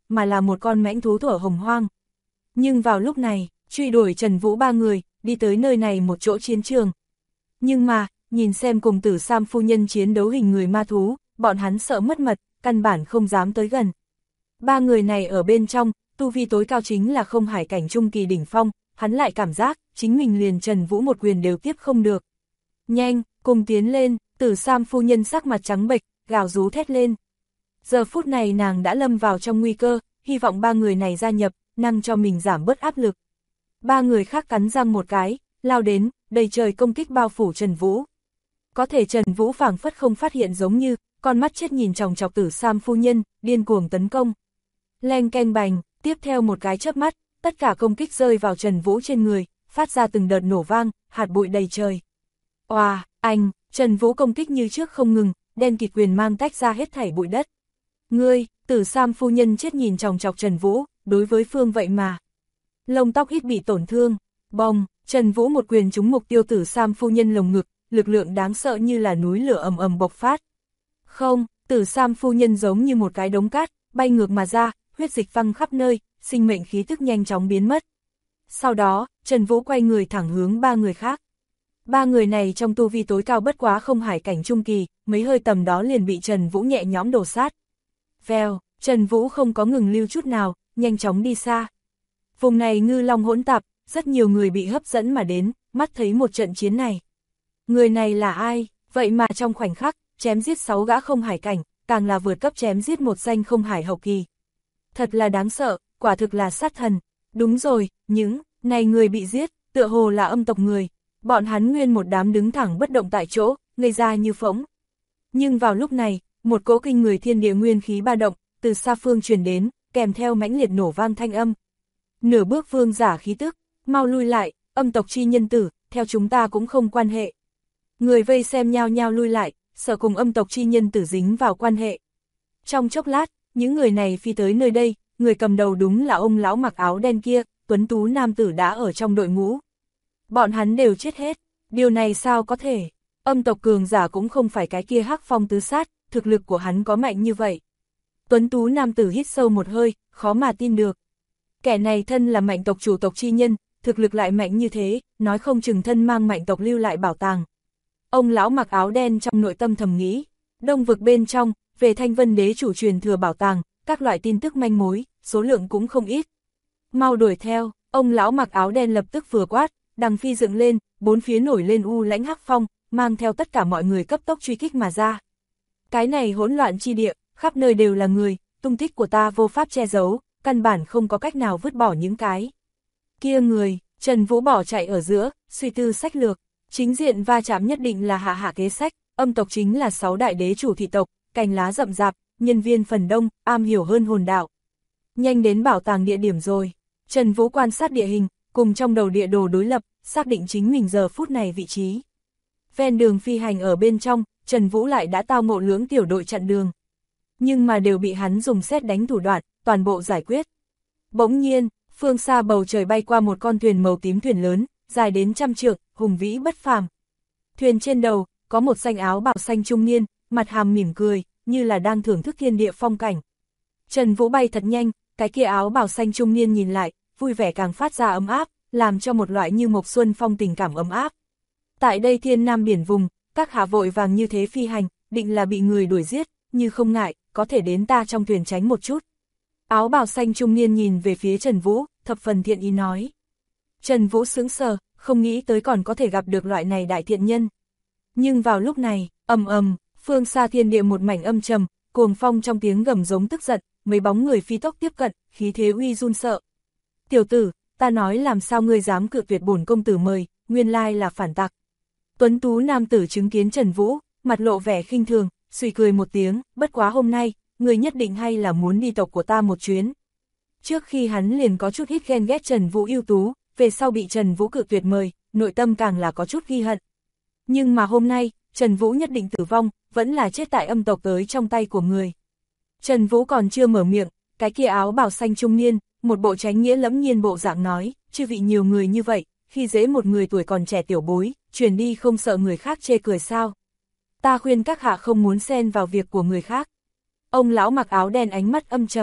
mà là một con mãnh thú thuở hồng hoang. Nhưng vào lúc này, truy đuổi Trần Vũ ba người, đi tới nơi này một chỗ chiến trường. Nhưng mà, nhìn xem cùng Tử Sam phu nhân chiến đấu hình người ma thú, bọn hắn sợ mất mật, căn bản không dám tới gần. Ba người này ở bên trong, tu vi tối cao chính là không hải cảnh trung kỳ đỉnh phong, hắn lại cảm giác, chính mình liền Trần Vũ một quyền đều tiếp không được. Nhanh, cùng tiến lên, Tử Sam phu nhân sắc mặt trắng bệch, gào rú thét lên. Giờ phút này nàng đã lâm vào trong nguy cơ, hy vọng ba người này gia nhập, năng cho mình giảm bớt áp lực. Ba người khác cắn răng một cái, lao đến, đầy trời công kích bao phủ Trần Vũ. Có thể Trần Vũ phảng phất không phát hiện giống như, con mắt chết nhìn chòng chọc Tử Sam phu nhân, điên cuồng tấn công. Leng keng bành, tiếp theo một cái chớp mắt, tất cả công kích rơi vào Trần Vũ trên người, phát ra từng đợt nổ vang, hạt bụi đầy trời. Oà, anh, Trần Vũ công kích như trước không ngừng, đen kịt quyền mang tách ra hết thảy bụi đất. Ngươi, Tử Sam phu nhân chết nhìn chòng chọc Trần Vũ, đối với phương vậy mà. Lông tóc ít bị tổn thương, bong, Trần Vũ một quyền trúng mục tiêu Tử Sam phu nhân lồng ngực, lực lượng đáng sợ như là núi lửa ầm ầm bộc phát. Không, Tử Sam phu nhân giống như một cái đống cát, bay ngược mà ra, huyết dịch văng khắp nơi, sinh mệnh khí tức nhanh chóng biến mất. Sau đó, Trần Vũ quay người thẳng hướng ba người khác. Ba người này trong tu vi tối cao bất quá không hải cảnh trung kỳ, mấy hơi tầm đó liền bị Trần Vũ nhẹ nhõm đổ sát. Vèo, Trần Vũ không có ngừng lưu chút nào, nhanh chóng đi xa. Vùng này ngư long hỗn tạp, rất nhiều người bị hấp dẫn mà đến, mắt thấy một trận chiến này. Người này là ai? Vậy mà trong khoảnh khắc, chém giết 6 gã không hải cảnh, càng là vượt cấp chém giết một danh không hải hậu kỳ. Thật là đáng sợ, quả thực là sát thần. Đúng rồi, những này người bị giết, tựa hồ là âm tộc người. Bọn hắn nguyên một đám đứng thẳng bất động tại chỗ, ngây ra như phỗng. Nhưng vào lúc này, một cỗ kinh người thiên địa nguyên khí ba động, từ xa phương truyền đến, kèm theo mãnh liệt nổ vang thanh âm. Nửa bước vương giả khí tức, mau lui lại, âm tộc chi nhân tử, theo chúng ta cũng không quan hệ. Người vây xem nhao nhao lui lại, sợ cùng âm tộc chi nhân tử dính vào quan hệ. Trong chốc lát, những người này phi tới nơi đây, người cầm đầu đúng là ông lão mặc áo đen kia, tuấn tú nam tử đã ở trong đội ngũ. Bọn hắn đều chết hết, điều này sao có thể? Âm tộc cường giả cũng không phải cái kia hắc phong tứ sát, thực lực của hắn có mạnh như vậy. Tuấn tú nam tử hít sâu một hơi, khó mà tin được. Kẻ này thân là mạnh tộc chủ tộc chi nhân, thực lực lại mạnh như thế, nói không chừng thân mang mạnh tộc lưu lại bảo tàng. Ông lão mặc áo đen trong nội tâm thầm nghĩ, đông vực bên trong, về Thanh Vân đế chủ truyền thừa bảo tàng, các loại tin tức manh mối, số lượng cũng không ít. Mau đuổi theo, ông lão mặc áo đen lập tức vừa quát, đằng phi dựng lên, bốn phía nổi lên u lãnh hắc phong, mang theo tất cả mọi người cấp tốc truy kích mà ra. Cái này hỗn loạn chi địa, khắp nơi đều là người, tung tích của ta vô pháp che giấu, căn bản không có cách nào vứt bỏ những cái kia người. Trần Vũ bỏ chạy ở giữa, suy tư sách lược, chính diện va chạm nhất định là hạ kế sách, âm tộc chính là 6 đại đế chủ thị tộc, cành lá rậm rạp, nhân viên phần đông, am hiểu hơn hồn đạo. Nhanh đến bảo tàng địa điểm rồi. Trần Vũ quan sát địa hình, cùng trong đầu địa đồ đối lập, xác định chính mình giờ phút này vị trí. Ven đường phi hành ở bên trong, Trần Vũ lại đã tao ngộ lưỡng tiểu đội chặn đường. Nhưng mà đều bị hắn dùng sét đánh thủ đoạn, toàn bộ giải quyết. Bỗng nhiên, phương xa bầu trời bay qua một con thuyền màu tím thuyền lớn, dài đến 100 trượng, hùng vĩ bất phàm. Thuyền trên đầu, có một danh áo bào xanh trung niên, mặt hàm mỉm cười, như là đang thưởng thức thiên địa phong cảnh. Trần Vũ bay thật nhanh, cái kia áo bào xanh trung niên nhìn lại, vui vẻ càng phát ra ấm áp, làm cho một loại như mộc xuân phong tình cảm ấm áp. Tại đây thiên nam biển vùng, các hạ vội vàng như thế phi hành, định là bị người đuổi giết, như không ngại, có thể đến ta trong thuyền tránh một chút. Áo bào xanh trung niên nhìn về phía Trần Vũ, thập phần thiện ý nói. Trần Vũ sững sờ, không nghĩ tới còn có thể gặp được loại này đại thiện nhân. Nhưng vào lúc này, ầm ầm, phương xa thiên địa một mảnh âm trầm, cuồng phong trong tiếng gầm giống tức giận, mấy bóng người phi tốc tiếp cận, khí thế uy run sợ. Tiểu tử, ta nói làm sao ngươi dám cự tuyệt bổn công tử mời, nguyên lai là phản tặc. Tuấn tú nam tử chứng kiến Trần Vũ, mặt lộ vẻ khinh thường, suy cười một tiếng, bất quá hôm nay, ngươi nhất định hay là muốn đi tộc của ta một chuyến. Trước khi hắn liền có chút ít ghen ghét Trần Vũ ưu tú, về sau bị Trần Vũ cự tuyệt mời, nội tâm càng là có chút ghi hận. Nhưng mà hôm nay, Trần Vũ nhất định tử vong, vẫn là chết tại âm tộc tới trong tay của người. Trần Vũ còn chưa mở miệng, cái kia áo bào xanh trung niên, một bộ chánh nghĩa lẫm nhiên bộ dạng nói, chư vị nhiều người như vậy, khi dễ một người tuổi còn trẻ tiểu bối, truyền đi không sợ người khác chê cười sao. Ta khuyên các hạ không muốn xen vào việc của người khác. Ông lão mặc áo đen ánh mắt âm trầm,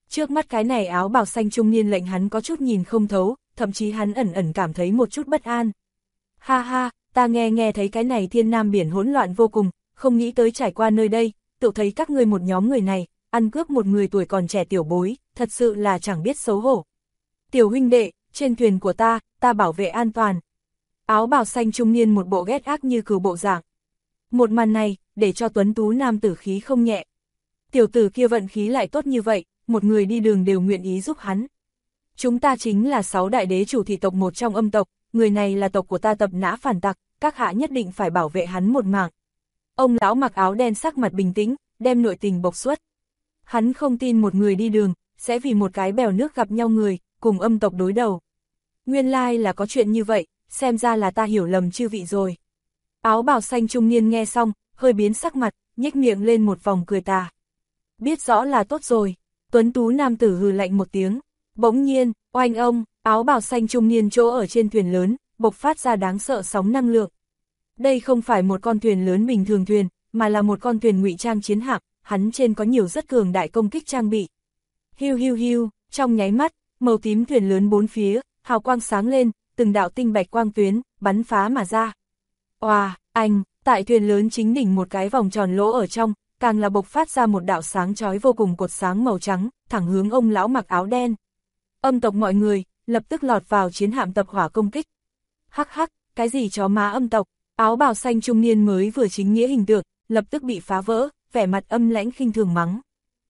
Trước mắt cái này áo bào xanh trung niên lệnh hắn có chút nhìn không thấu, thậm chí hắn ẩn ẩn cảm thấy một chút bất an. Ha ha, ta nghe thấy cái này thiên nam biển hỗn loạn vô cùng, không nghĩ tới trải qua nơi đây, tự thấy các ngươi một nhóm người này, ăn cướp một người tuổi còn trẻ tiểu bối, thật sự là chẳng biết xấu hổ. Tiểu huynh đệ, trên thuyền của ta bảo vệ an toàn. Áo bào xanh trung niên một bộ ghét ác như cừu bộ dạng. Một màn này, để cho tuấn tú nam tử khí không nhẹ. Tiểu tử kia vận khí lại tốt như vậy, một người đi đường đều nguyện ý giúp hắn. Chúng ta chính là 6 đại đế chủ thị tộc một trong âm tộc, người này là tộc của ta tập nã phản tặc, các hạ nhất định phải bảo vệ hắn một mạng. Ông lão mặc áo đen sắc mặt bình tĩnh, đem nội tình bộc xuất. Hắn không tin một người đi đường, sẽ vì một cái bèo nước gặp nhau người, cùng âm tộc đối đầu. Nguyên lai là có chuyện như vậy, xem ra là ta hiểu lầm chư vị rồi. Áo bào xanh trung niên nghe xong, hơi biến sắc mặt, nhếch miệng lên một vòng cười tà. Biết rõ là tốt rồi, tuấn tú nam tử hừ lạnh một tiếng. Bỗng nhiên, oanh ông, áo bào xanh trung niên chỗ ở trên thuyền lớn, bộc phát ra đáng sợ sóng năng lượng. Đây không phải một con thuyền lớn bình thường thuyền, mà là một con thuyền ngụy trang chiến hạm, hắn trên có nhiều rất cường đại công kích trang bị. Hiu hiu hiu, trong nháy mắt, màu tím thuyền lớn bốn phía, hào quang sáng lên, từng đạo tinh bạch quang tuyến, bắn phá mà ra. Oà, tại thuyền lớn chính đỉnh một cái vòng tròn lỗ ở trong, càng là bộc phát ra một đạo sáng chói vô cùng cột sáng màu trắng, thẳng hướng ông lão mặc áo đen. Âm tộc mọi người, lập tức lọt vào chiến hạm tập hỏa công kích. Hắc hắc, cái gì chó má âm tộc, áo bào xanh trung niên mới vừa chính nghĩa hình tượng, lập tức bị phá vỡ, vẻ mặt âm lãnh khinh thường mắng.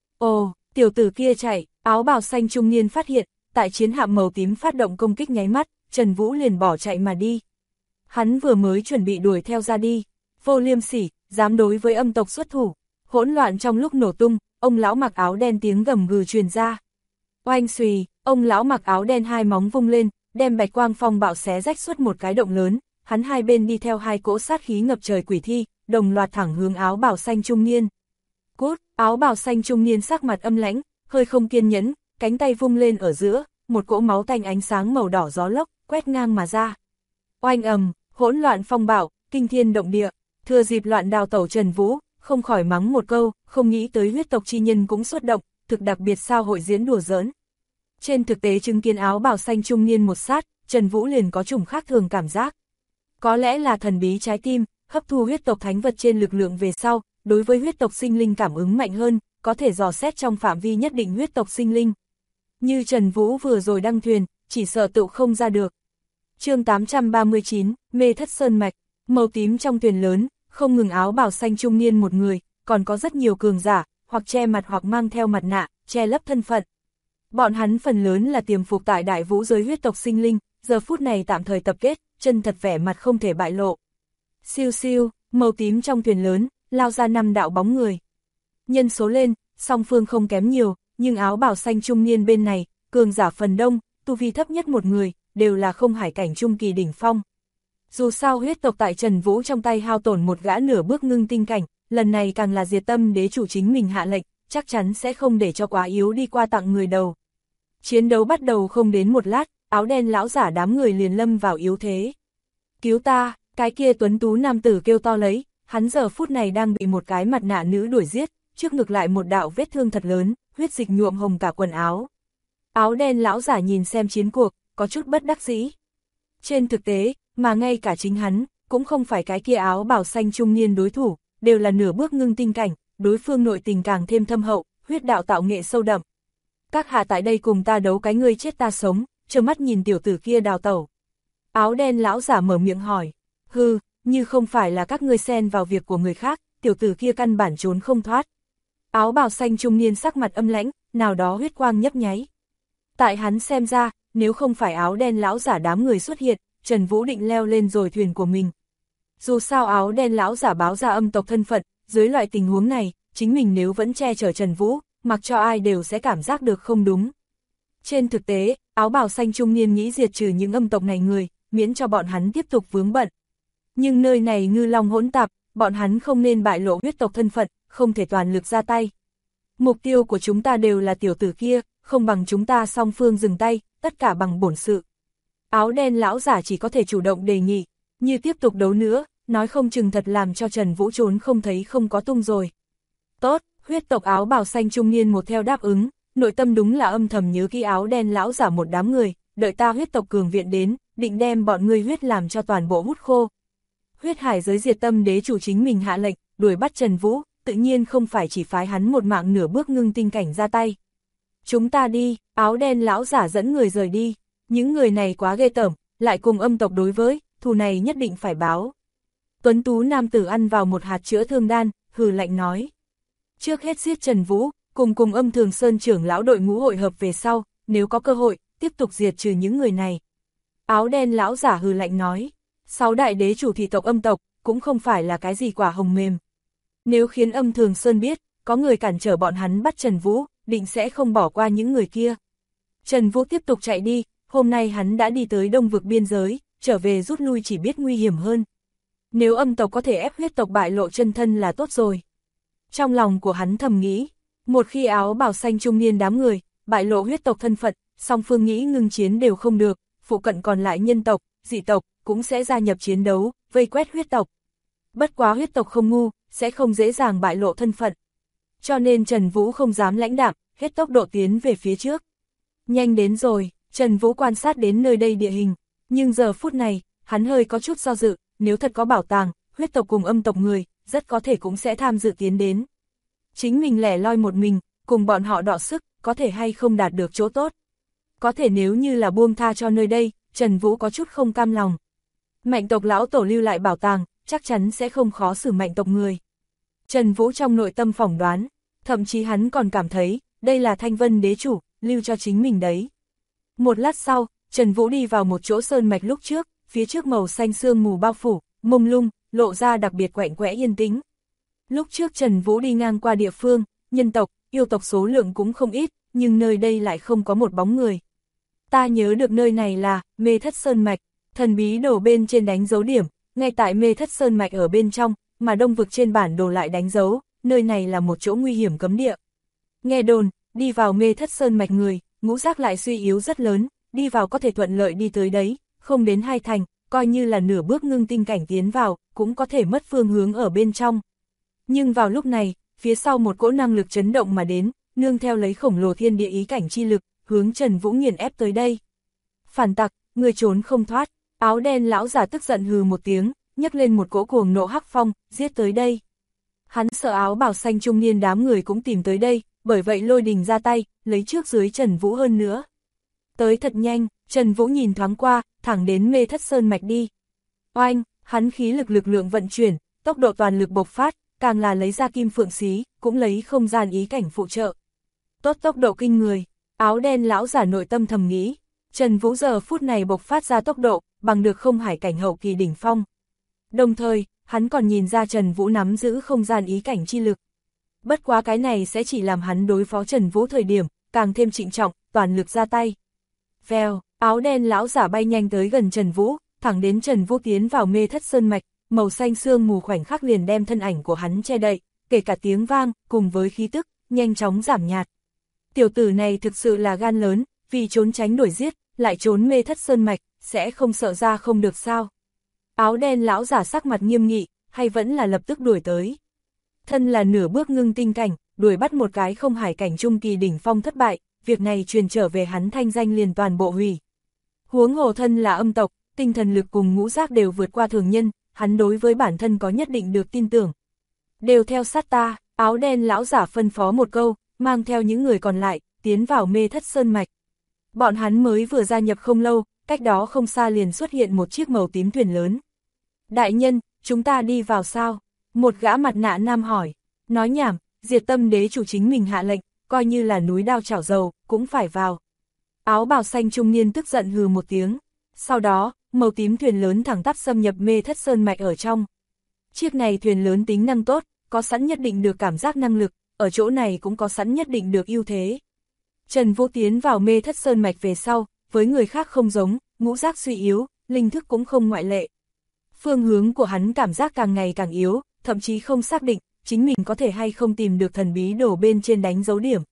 Ồ, tiểu tử kia chạy, áo bào xanh trung niên phát hiện, tại chiến hạm màu tím phát động công kích nháy mắt, Trần Vũ liền bỏ chạy mà đi. Hắn vừa mới chuẩn bị đuổi theo ra đi, vô liêm sỉ, dám đối với âm tộc xuất thủ. Hỗn loạn trong lúc nổ tung, ông lão mặc áo đen tiếng gầm gừ truyền ra. Oanh xùy, ông lão mặc áo đen hai móng vung lên, đem bạch quang phong bạo xé rách suốt một cái động lớn, hắn hai bên đi theo hai cỗ sát khí ngập trời quỷ thi, đồng loạt thẳng hướng áo bào xanh trung niên. Cút, áo bào xanh trung niên sắc mặt âm lãnh, hơi không kiên nhẫn, cánh tay vung lên ở giữa, một cỗ máu tanh ánh sáng màu đỏ gió lốc, quét ngang mà ra. Oanh ầm, hỗn loạn phong bạo, kinh thiên động địa, thừa dịp loạn đào tẩu Trần Vũ, không khỏi mắng một câu, không nghĩ tới huyết tộc chi nhân cũng xuất động, thực đặc biệt sao hội diễn đùa giỡn. Trên thực tế chứng kiến áo bào xanh trung niên một sát, Trần Vũ liền có chủng khác thường cảm giác. Có lẽ là thần bí trái tim, hấp thu huyết tộc thánh vật trên lực lượng về sau, đối với huyết tộc sinh linh cảm ứng mạnh hơn, có thể dò xét trong phạm vi nhất định huyết tộc sinh linh. Như Trần Vũ vừa rồi đăng thuyền, chỉ sợ tựu không ra được. Chương 839, Mê Thất Sơn Mạch, màu tím trong thuyền lớn, không ngừng áo bào xanh trung niên một người, còn có rất nhiều cường giả, hoặc che mặt hoặc mang theo mặt nạ, che lấp thân phận. Bọn hắn phần lớn là tiềm phục tại đại vũ giới huyết tộc sinh linh, giờ phút này tạm thời tập kết, chân thật vẻ mặt không thể bại lộ. Siêu siêu, màu tím trong thuyền lớn, lao ra 5 đạo bóng người. Nhân số lên, song phương không kém nhiều, nhưng áo bào xanh trung niên bên này, cường giả phần đông, tu vi thấp nhất một người, đều là không hải cảnh trung kỳ đỉnh phong. Dù sao huyết tộc tại Trần Vũ trong tay hao tổn một gã nửa bước ngưng tinh cảnh, lần này càng là diệt tâm đế chủ chính mình hạ lệnh, chắc chắn sẽ không để cho quá yếu đi qua tặng người đầu. Chiến đấu bắt đầu không đến một lát, áo đen lão giả đám người liền lâm vào yếu thế. Cứu ta, cái kia tuấn tú nam tử kêu to lấy, hắn giờ phút này đang bị một cái mặt nạ nữ đuổi giết, trước ngực lại một đạo vết thương thật lớn, huyết dịch nhuộm hồng cả quần áo. Áo đen lão giả nhìn xem chiến cuộc, có chút bất đắc dĩ. Trên thực tế, mà ngay cả chính hắn, cũng không phải cái kia áo bào xanh trung niên đối thủ, đều là nửa bước ngưng tinh cảnh, đối phương nội tình càng thêm thâm hậu, huyết đạo tạo nghệ sâu đậm. Các hạ tại đây cùng ta đấu cái ngươi chết ta sống, trơ mắt nhìn tiểu tử kia đào tẩu. Áo đen lão giả mở miệng hỏi, hừ, như không phải là các ngươi xen vào việc của người khác, tiểu tử kia căn bản trốn không thoát. Áo bào xanh trung niên sắc mặt âm lãnh, nào đó huyết quang nhấp nháy. Tại hắn xem ra, nếu không phải áo đen lão giả đám người xuất hiện, Trần Vũ định leo lên rồi thuyền của mình. Dù sao áo đen lão giả báo ra âm tộc thân phận, dưới loại tình huống này, chính mình nếu vẫn che chở Trần Vũ, mặc cho ai đều sẽ cảm giác được không đúng. Trên thực tế, áo bào xanh trung niên nghĩ diệt trừ những âm tộc này người, miễn cho bọn hắn tiếp tục vướng bận. Nhưng nơi này ngư long hỗn tạp, bọn hắn không nên bại lộ huyết tộc thân phận, không thể toàn lực ra tay. Mục tiêu của chúng ta đều là tiểu tử kia, không bằng chúng ta song phương dừng tay, tất cả bằng bổn sự. Áo đen lão giả chỉ có thể chủ động đề nghị, như tiếp tục đấu nữa, nói không chừng thật làm cho Trần Vũ trốn không thấy không có tung rồi. Tốt, huyết tộc áo bào xanh trung niên một theo đáp ứng, nội tâm đúng là âm thầm nhớ kỹ áo đen lão giả một đám người, đợi ta huyết tộc cường viện đến, định đem bọn ngươi huyết làm cho toàn bộ hút khô. Huyết hải giới diệt tâm đế chủ chính mình hạ lệnh, đuổi bắt Trần Vũ, tự nhiên không phải chỉ phái hắn một mạng nửa bước ngưng tinh cảnh ra tay. Chúng ta đi, áo đen lão giả dẫn người rời đi, những người này quá ghê tởm, lại cùng âm tộc đối với, thù này nhất định phải báo. Tuấn tú nam tử ăn vào một hạt chữa thương đan, hừ lạnh nói. Trước hết giết Trần Vũ, cùng Âm Thường Sơn trưởng lão đội ngũ hội hợp về sau, nếu có cơ hội, tiếp tục diệt trừ những người này. Áo đen lão giả hừ lạnh nói, 6 đại đế chủ thị tộc âm tộc, cũng không phải là cái gì quả hồng mềm. Nếu khiến Âm Thường Sơn biết, có người cản trở bọn hắn bắt Trần Vũ, định sẽ không bỏ qua những người kia. Trần Vũ tiếp tục chạy đi, hôm nay hắn đã đi tới đông vực biên giới, trở về rút lui chỉ biết nguy hiểm hơn. Nếu âm tộc có thể ép huyết tộc bại lộ chân thân là tốt rồi. Trong lòng của hắn thầm nghĩ, một khi áo bào xanh trung niên đám người, bại lộ huyết tộc thân phận, song phương nghĩ ngưng chiến đều không được, phụ cận còn lại nhân tộc, dị tộc, cũng sẽ gia nhập chiến đấu, vây quét huyết tộc. Bất quá huyết tộc không ngu, sẽ không dễ dàng bại lộ thân phận. Cho nên Trần Vũ không dám lãnh đạm, hết tốc độ tiến về phía trước. Nhanh đến rồi, Trần Vũ quan sát đến nơi đây địa hình, nhưng giờ phút này, hắn hơi có chút do dự, nếu thật có bảo tàng, huyết tộc cùng âm tộc người, rất có thể cũng sẽ tham dự tiến đến. Chính mình lẻ loi một mình, cùng bọn họ đọ sức, có thể hay không đạt được chỗ tốt. Có thể nếu như là buông tha cho nơi đây, Trần Vũ có chút không cam lòng. Mạnh tộc lão tổ lưu lại bảo tàng, chắc chắn sẽ không khó xử mạnh tộc người. Trần Vũ trong nội tâm phỏng đoán, thậm chí hắn còn cảm thấy, đây là Thanh Vân đế chủ, lưu cho chính mình đấy. Một lát sau, Trần Vũ đi vào một chỗ sơn mạch lúc trước, phía trước màu xanh sương mù bao phủ, mông lung, lộ ra đặc biệt quạnh quẽ yên tĩnh. Lúc trước Trần Vũ đi ngang qua địa phương, nhân tộc, yêu tộc số lượng cũng không ít, nhưng nơi đây lại không có một bóng người. Ta nhớ được nơi này là Mê Thất Sơn Mạch, thần bí đồ bên trên đánh dấu điểm, ngay tại Mê Thất Sơn Mạch ở bên trong, mà đông vực trên bản đồ lại đánh dấu, nơi này là một chỗ nguy hiểm cấm địa. Nghe đồn, đi vào Mê Thất Sơn Mạch người, ngũ giác lại suy yếu rất lớn, đi vào có thể thuận lợi đi tới đấy, không đến 2 thành, coi như là nửa bước ngưng tinh cảnh tiến vào, cũng có thể mất phương hướng ở bên trong. Nhưng vào lúc này, phía sau một cỗ năng lực chấn động mà đến, nương theo lấy khổng lồ thiên địa ý cảnh chi lực, hướng Trần Vũ nghiền ép tới đây. Phản tặc, người trốn không thoát, áo đen lão giả tức giận hừ một tiếng, nhấc lên một cỗ cuồng nộ hắc phong, giết tới đây. Hắn sợ áo bào xanh trung niên đám người cũng tìm tới đây, bởi vậy lôi đình ra tay, lấy trước dưới Trần Vũ hơn nữa. Tới thật nhanh, Trần Vũ nhìn thoáng qua, thẳng đến Mê Thất Sơn Mạch đi. Oanh, hắn khí lực lượng vận chuyển, tốc độ toàn lực bộc phát, càng là lấy ra kim phượng xí, cũng lấy không gian ý cảnh phụ trợ. Tốt tốc độ kinh người, áo đen lão giả nội tâm thầm nghĩ, Trần Vũ giờ phút này bộc phát ra tốc độ, bằng được không hải cảnh hậu kỳ đỉnh phong. Đồng thời, hắn còn nhìn ra Trần Vũ nắm giữ không gian ý cảnh chi lực. Bất quá cái này sẽ chỉ làm hắn đối phó Trần Vũ thời điểm, càng thêm trịnh trọng, toàn lực ra tay. Vèo, áo đen lão giả bay nhanh tới gần Trần Vũ, thẳng đến Trần Vũ tiến vào Mê Thất Sơn Mạch, màu xanh sương mù khoảnh khắc liền đem thân ảnh của hắn che đậy, kể cả tiếng vang, cùng với khí tức, nhanh chóng giảm nhạt. Tiểu tử này thực sự là gan lớn, vì trốn tránh đuổi giết, lại trốn Mê Thất Sơn Mạch, sẽ không sợ ra không được sao. Áo đen lão giả sắc mặt nghiêm nghị, hay vẫn là lập tức đuổi tới. Thân là nửa bước ngưng tinh cảnh, đuổi bắt một cái không hải cảnh trung kỳ đỉnh phong thất bại, việc này truyền trở về hắn thanh danh liền toàn bộ hủy. Huống hồ thân là âm tộc, tinh thần lực cùng ngũ giác đều vượt qua thường nhân, hắn đối với bản thân có nhất định được tin tưởng. Đều theo sát ta, áo đen lão giả phân phó một câu, mang theo những người còn lại, tiến vào Mê Thất Sơn Mạch. Bọn hắn mới vừa gia nhập không lâu, cách đó không xa liền xuất hiện một chiếc màu tím thuyền lớn. Đại nhân, chúng ta đi vào sao? Một gã mặt nạ nam hỏi, nói nhảm, Diệt Tâm đế chủ chính mình hạ lệnh, coi như là núi đao chảo dầu, cũng phải vào. Áo bào xanh trung niên tức giận hừ một tiếng, sau đó, màu tím thuyền lớn thẳng tắp xâm nhập Mê Thất Sơn Mạch ở trong. Chiếc này thuyền lớn tính năng tốt, có sẵn nhất định được cảm giác năng lực, ở chỗ này cũng có sẵn nhất định được ưu thế. Trần Vũ tiến vào Mê Thất Sơn Mạch về sau, với người khác không giống, ngũ giác suy yếu, linh thức cũng không ngoại lệ. Phương hướng của hắn cảm giác càng ngày càng yếu, thậm chí không xác định, chính mình có thể hay không tìm được thần bí đồ bên trên đánh dấu điểm.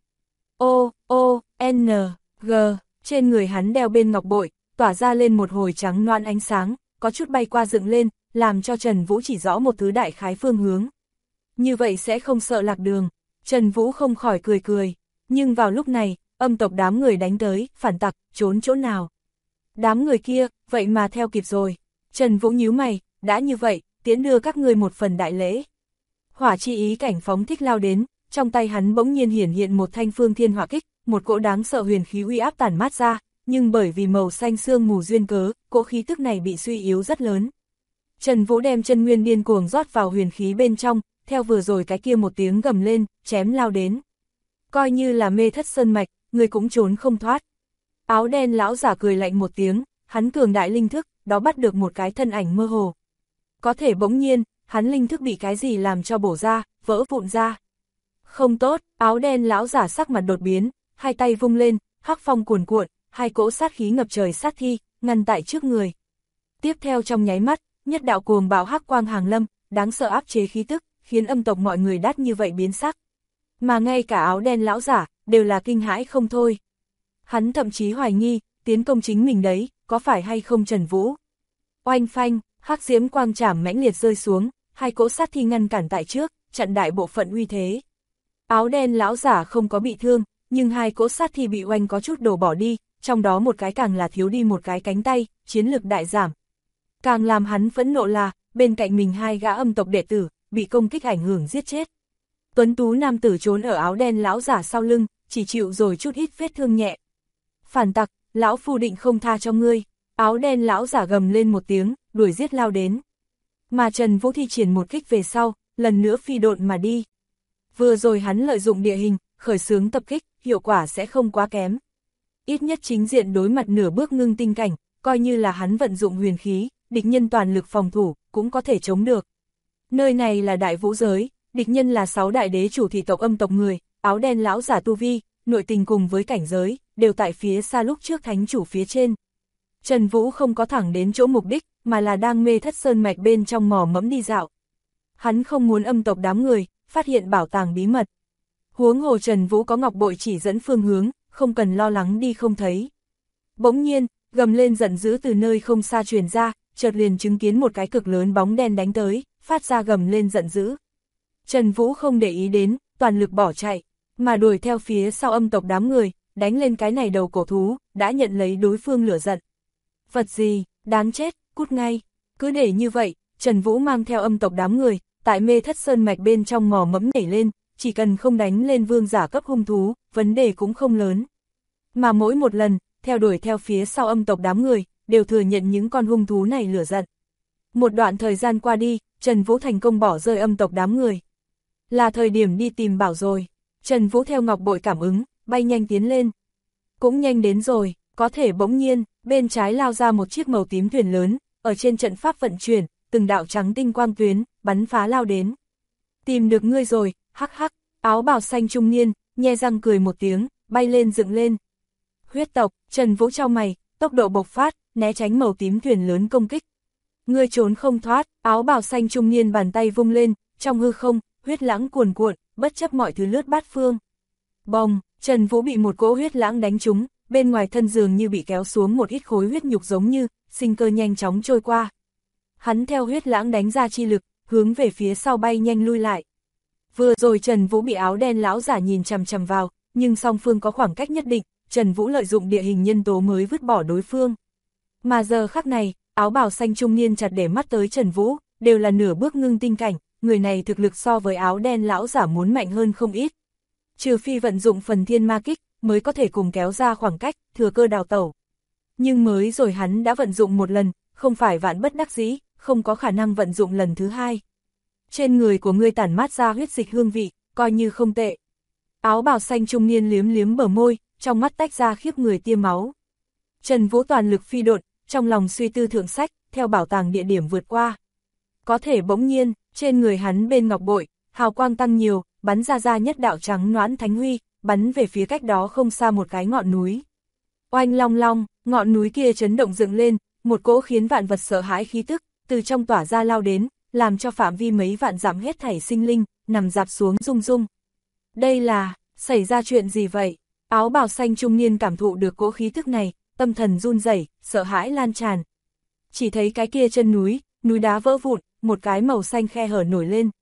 N, G, trên người hắn đeo bên ngọc bội, tỏa ra lên một hồi trắng loan ánh sáng, có chút bay qua dựng lên, làm cho Trần Vũ chỉ rõ một thứ đại khái phương hướng. Như vậy sẽ không sợ lạc đường. Trần Vũ không khỏi cười cười. Nhưng vào lúc này, âm tộc đám người đánh tới, phản tặc, trốn chỗ nào? Đám người kia, vậy mà theo kịp rồi. Trần Vũ nhíu mày, đã như vậy, tiễn đưa các ngươi một phần đại lễ. Hỏa chi ý cảnh phóng thích lao đến, trong tay hắn bỗng nhiên hiển hiện một thanh phương thiên hỏa kích, một cỗ đáng sợ huyền khí uy áp tản mát ra, nhưng bởi vì màu xanh sương mù duyên cớ, cỗ khí tức này bị suy yếu rất lớn. Trần Vũ đem chân nguyên điên cuồng rót vào huyền khí bên trong, theo vừa rồi cái kia một tiếng gầm lên, chém lao đến. Coi như là mê thất sơn mạch, người cũng trốn không thoát. Áo đen lão giả cười lạnh một tiếng, hắn cường đại linh thức, đó bắt được một cái thân ảnh mơ hồ. Có thể bỗng nhiên, hắn linh thức bị cái gì làm cho bổ ra, vỡ vụn ra. Không tốt, áo đen lão giả sắc mặt đột biến, hai tay vung lên, hắc phong cuồn cuộn, hai cỗ sát khí ngập trời sát thi, ngăn tại trước người. Tiếp theo trong nháy mắt, nhất đạo cuồng bạo hắc quang hàng lâm, đáng sợ áp chế khí tức, khiến âm tộc mọi người đắt như vậy biến sắc. Mà ngay cả áo đen lão giả, đều là kinh hãi không thôi. Hắn thậm chí hoài nghi, tiến công chính mình đấy, có phải hay không Trần Vũ. Oanh phanh, hắc diễm quang trảm mãnh liệt rơi xuống, hai cỗ sát thi ngăn cản tại trước, chặn đại bộ phận uy thế. Áo đen lão giả không có bị thương, nhưng hai cỗ sát thi bị oanh có chút đổ bỏ đi, trong đó một cái càng là thiếu đi một cái cánh tay, chiến lực đại giảm. Càng làm hắn phẫn nộ là, bên cạnh mình hai gã âm tộc đệ tử, bị công kích ảnh hưởng giết chết. Tuấn tú nam tử trốn ở áo đen lão giả sau lưng, chỉ chịu rồi chút ít vết thương nhẹ. Phản tặc, lão phu định không tha cho ngươi. Áo đen lão giả gầm lên một tiếng, đuổi giết lao đến. Mà Trần Vũ thi triển một kích về sau, lần nữa phi độn mà đi. Vừa rồi hắn lợi dụng địa hình, khởi xướng tập kích, hiệu quả sẽ không quá kém. Ít nhất chính diện đối mặt nửa bước ngưng tinh cảnh, coi như là hắn vận dụng huyền khí, địch nhân toàn lực phòng thủ, cũng có thể chống được. Nơi này là đại vũ giới, địch nhân là 6 đại đế chủ thị tộc âm tộc người, áo đen lão giả tu vi, nội tình cùng với cảnh giới, đều tại phía xa lúc trước thánh chủ phía trên. Trần Vũ không có thẳng đến chỗ mục đích, mà là đang mê thất sơn mạch bên trong mò mẫm đi dạo. Hắn không muốn âm tộc đám người, phát hiện bảo tàng bí mật. Huống hồ Trần Vũ có ngọc bội chỉ dẫn phương hướng, không cần lo lắng đi không thấy. Bỗng nhiên, gầm lên giận dữ từ nơi không xa truyền ra, chợt liền chứng kiến một cái cực lớn bóng đen đánh tới, phát ra gầm lên giận dữ. Trần Vũ không để ý đến, toàn lực bỏ chạy, mà đuổi theo phía sau âm tộc đám người, đánh lên cái này đầu cổ thú, đã nhận lấy đối phương lửa giận. Vật gì, đáng chết, cút ngay. Cứ để như vậy, Trần Vũ mang theo âm tộc đám người, tại mê thất sơn mạch bên trong mò mẫm nhảy lên, chỉ cần không đánh lên vương giả cấp hung thú, vấn đề cũng không lớn. Mà mỗi một lần, theo đuổi theo phía sau âm tộc đám người, đều thừa nhận những con hung thú này lửa giận. Một đoạn thời gian qua đi, Trần Vũ thành công bỏ rơi âm tộc đám người. Là thời điểm đi tìm bảo rồi. Trần Vũ theo ngọc bội cảm ứng, bay nhanh tiến lên. Cũng nhanh đến rồi, có thể bỗng nhiên, bên trái lao ra một chiếc màu tím thuyền lớn, ở trên trận pháp vận chuyển, từng đạo trắng tinh quang tuyến, bắn phá lao đến. Tìm được ngươi rồi, hắc hắc, áo bào xanh trung niên, nhe răng cười một tiếng, bay lên dựng lên. Huyết tộc, Trần Vũ chau mày, tốc độ bộc phát, né tránh màu tím thuyền lớn công kích. Ngươi trốn không thoát, áo bào xanh trung niên bàn tay vung lên, trong hư không, huyết lãng cuồn cuộn, bất chấp mọi thứ lướt bát phương. Bồng, Trần Vũ bị một cỗ huyết lãng đánh trúng, bên ngoài thân dường như bị kéo xuống một ít khối huyết nhục giống như, sinh cơ nhanh chóng trôi qua. Hắn theo huyết lãng đánh ra chi lực, hướng về phía sau bay nhanh lui lại. Vừa rồi Trần Vũ bị áo đen lão giả nhìn chằm chằm vào, nhưng song phương có khoảng cách nhất định, Trần Vũ lợi dụng địa hình nhân tố mới vứt bỏ đối phương. Mà giờ khắc này, áo bào xanh trung niên chặt để mắt tới Trần Vũ, đều là nửa bước ngưng tinh cảnh, người này thực lực so với áo đen lão giả muốn mạnh hơn không ít. Trừ phi vận dụng phần thiên ma kích, mới có thể cùng kéo ra khoảng cách, thừa cơ đào tẩu. Nhưng mới rồi hắn đã vận dụng một lần, không phải vạn bất đắc dĩ, không có khả năng vận dụng lần thứ hai. Trên người của ngươi tản mát ra huyết dịch hương vị, coi như không tệ. Áo bào xanh trung niên liếm liếm bờ môi, trong mắt tách ra khiếp người tia máu. Trần Vũ toàn lực phi độn, trong lòng suy tư thượng sách, theo bảo tàng địa điểm vượt qua. Có thể bỗng nhiên, trên người hắn bên ngọc bội, hào quang tăng nhiều, bắn ra nhất đạo trắng noãn thánh huy, bắn về phía cách đó không xa một cái ngọn núi. Oanh long long, ngọn núi kia chấn động dựng lên, một cỗ khiến vạn vật sợ hãi khí tức, từ trong tỏa ra lao đến, làm cho phạm vi mấy vạn dặm hết thảy sinh linh, nằm dạp xuống rung rung. Đây là, xảy ra chuyện gì vậy? Áo bào xanh trung niên cảm thụ được cỗ khí tức này, tâm thần run rẩy, sợ hãi lan tràn. Chỉ thấy cái kia chân núi, núi đá vỡ vụn, một cái màu xanh khe hở nổi lên.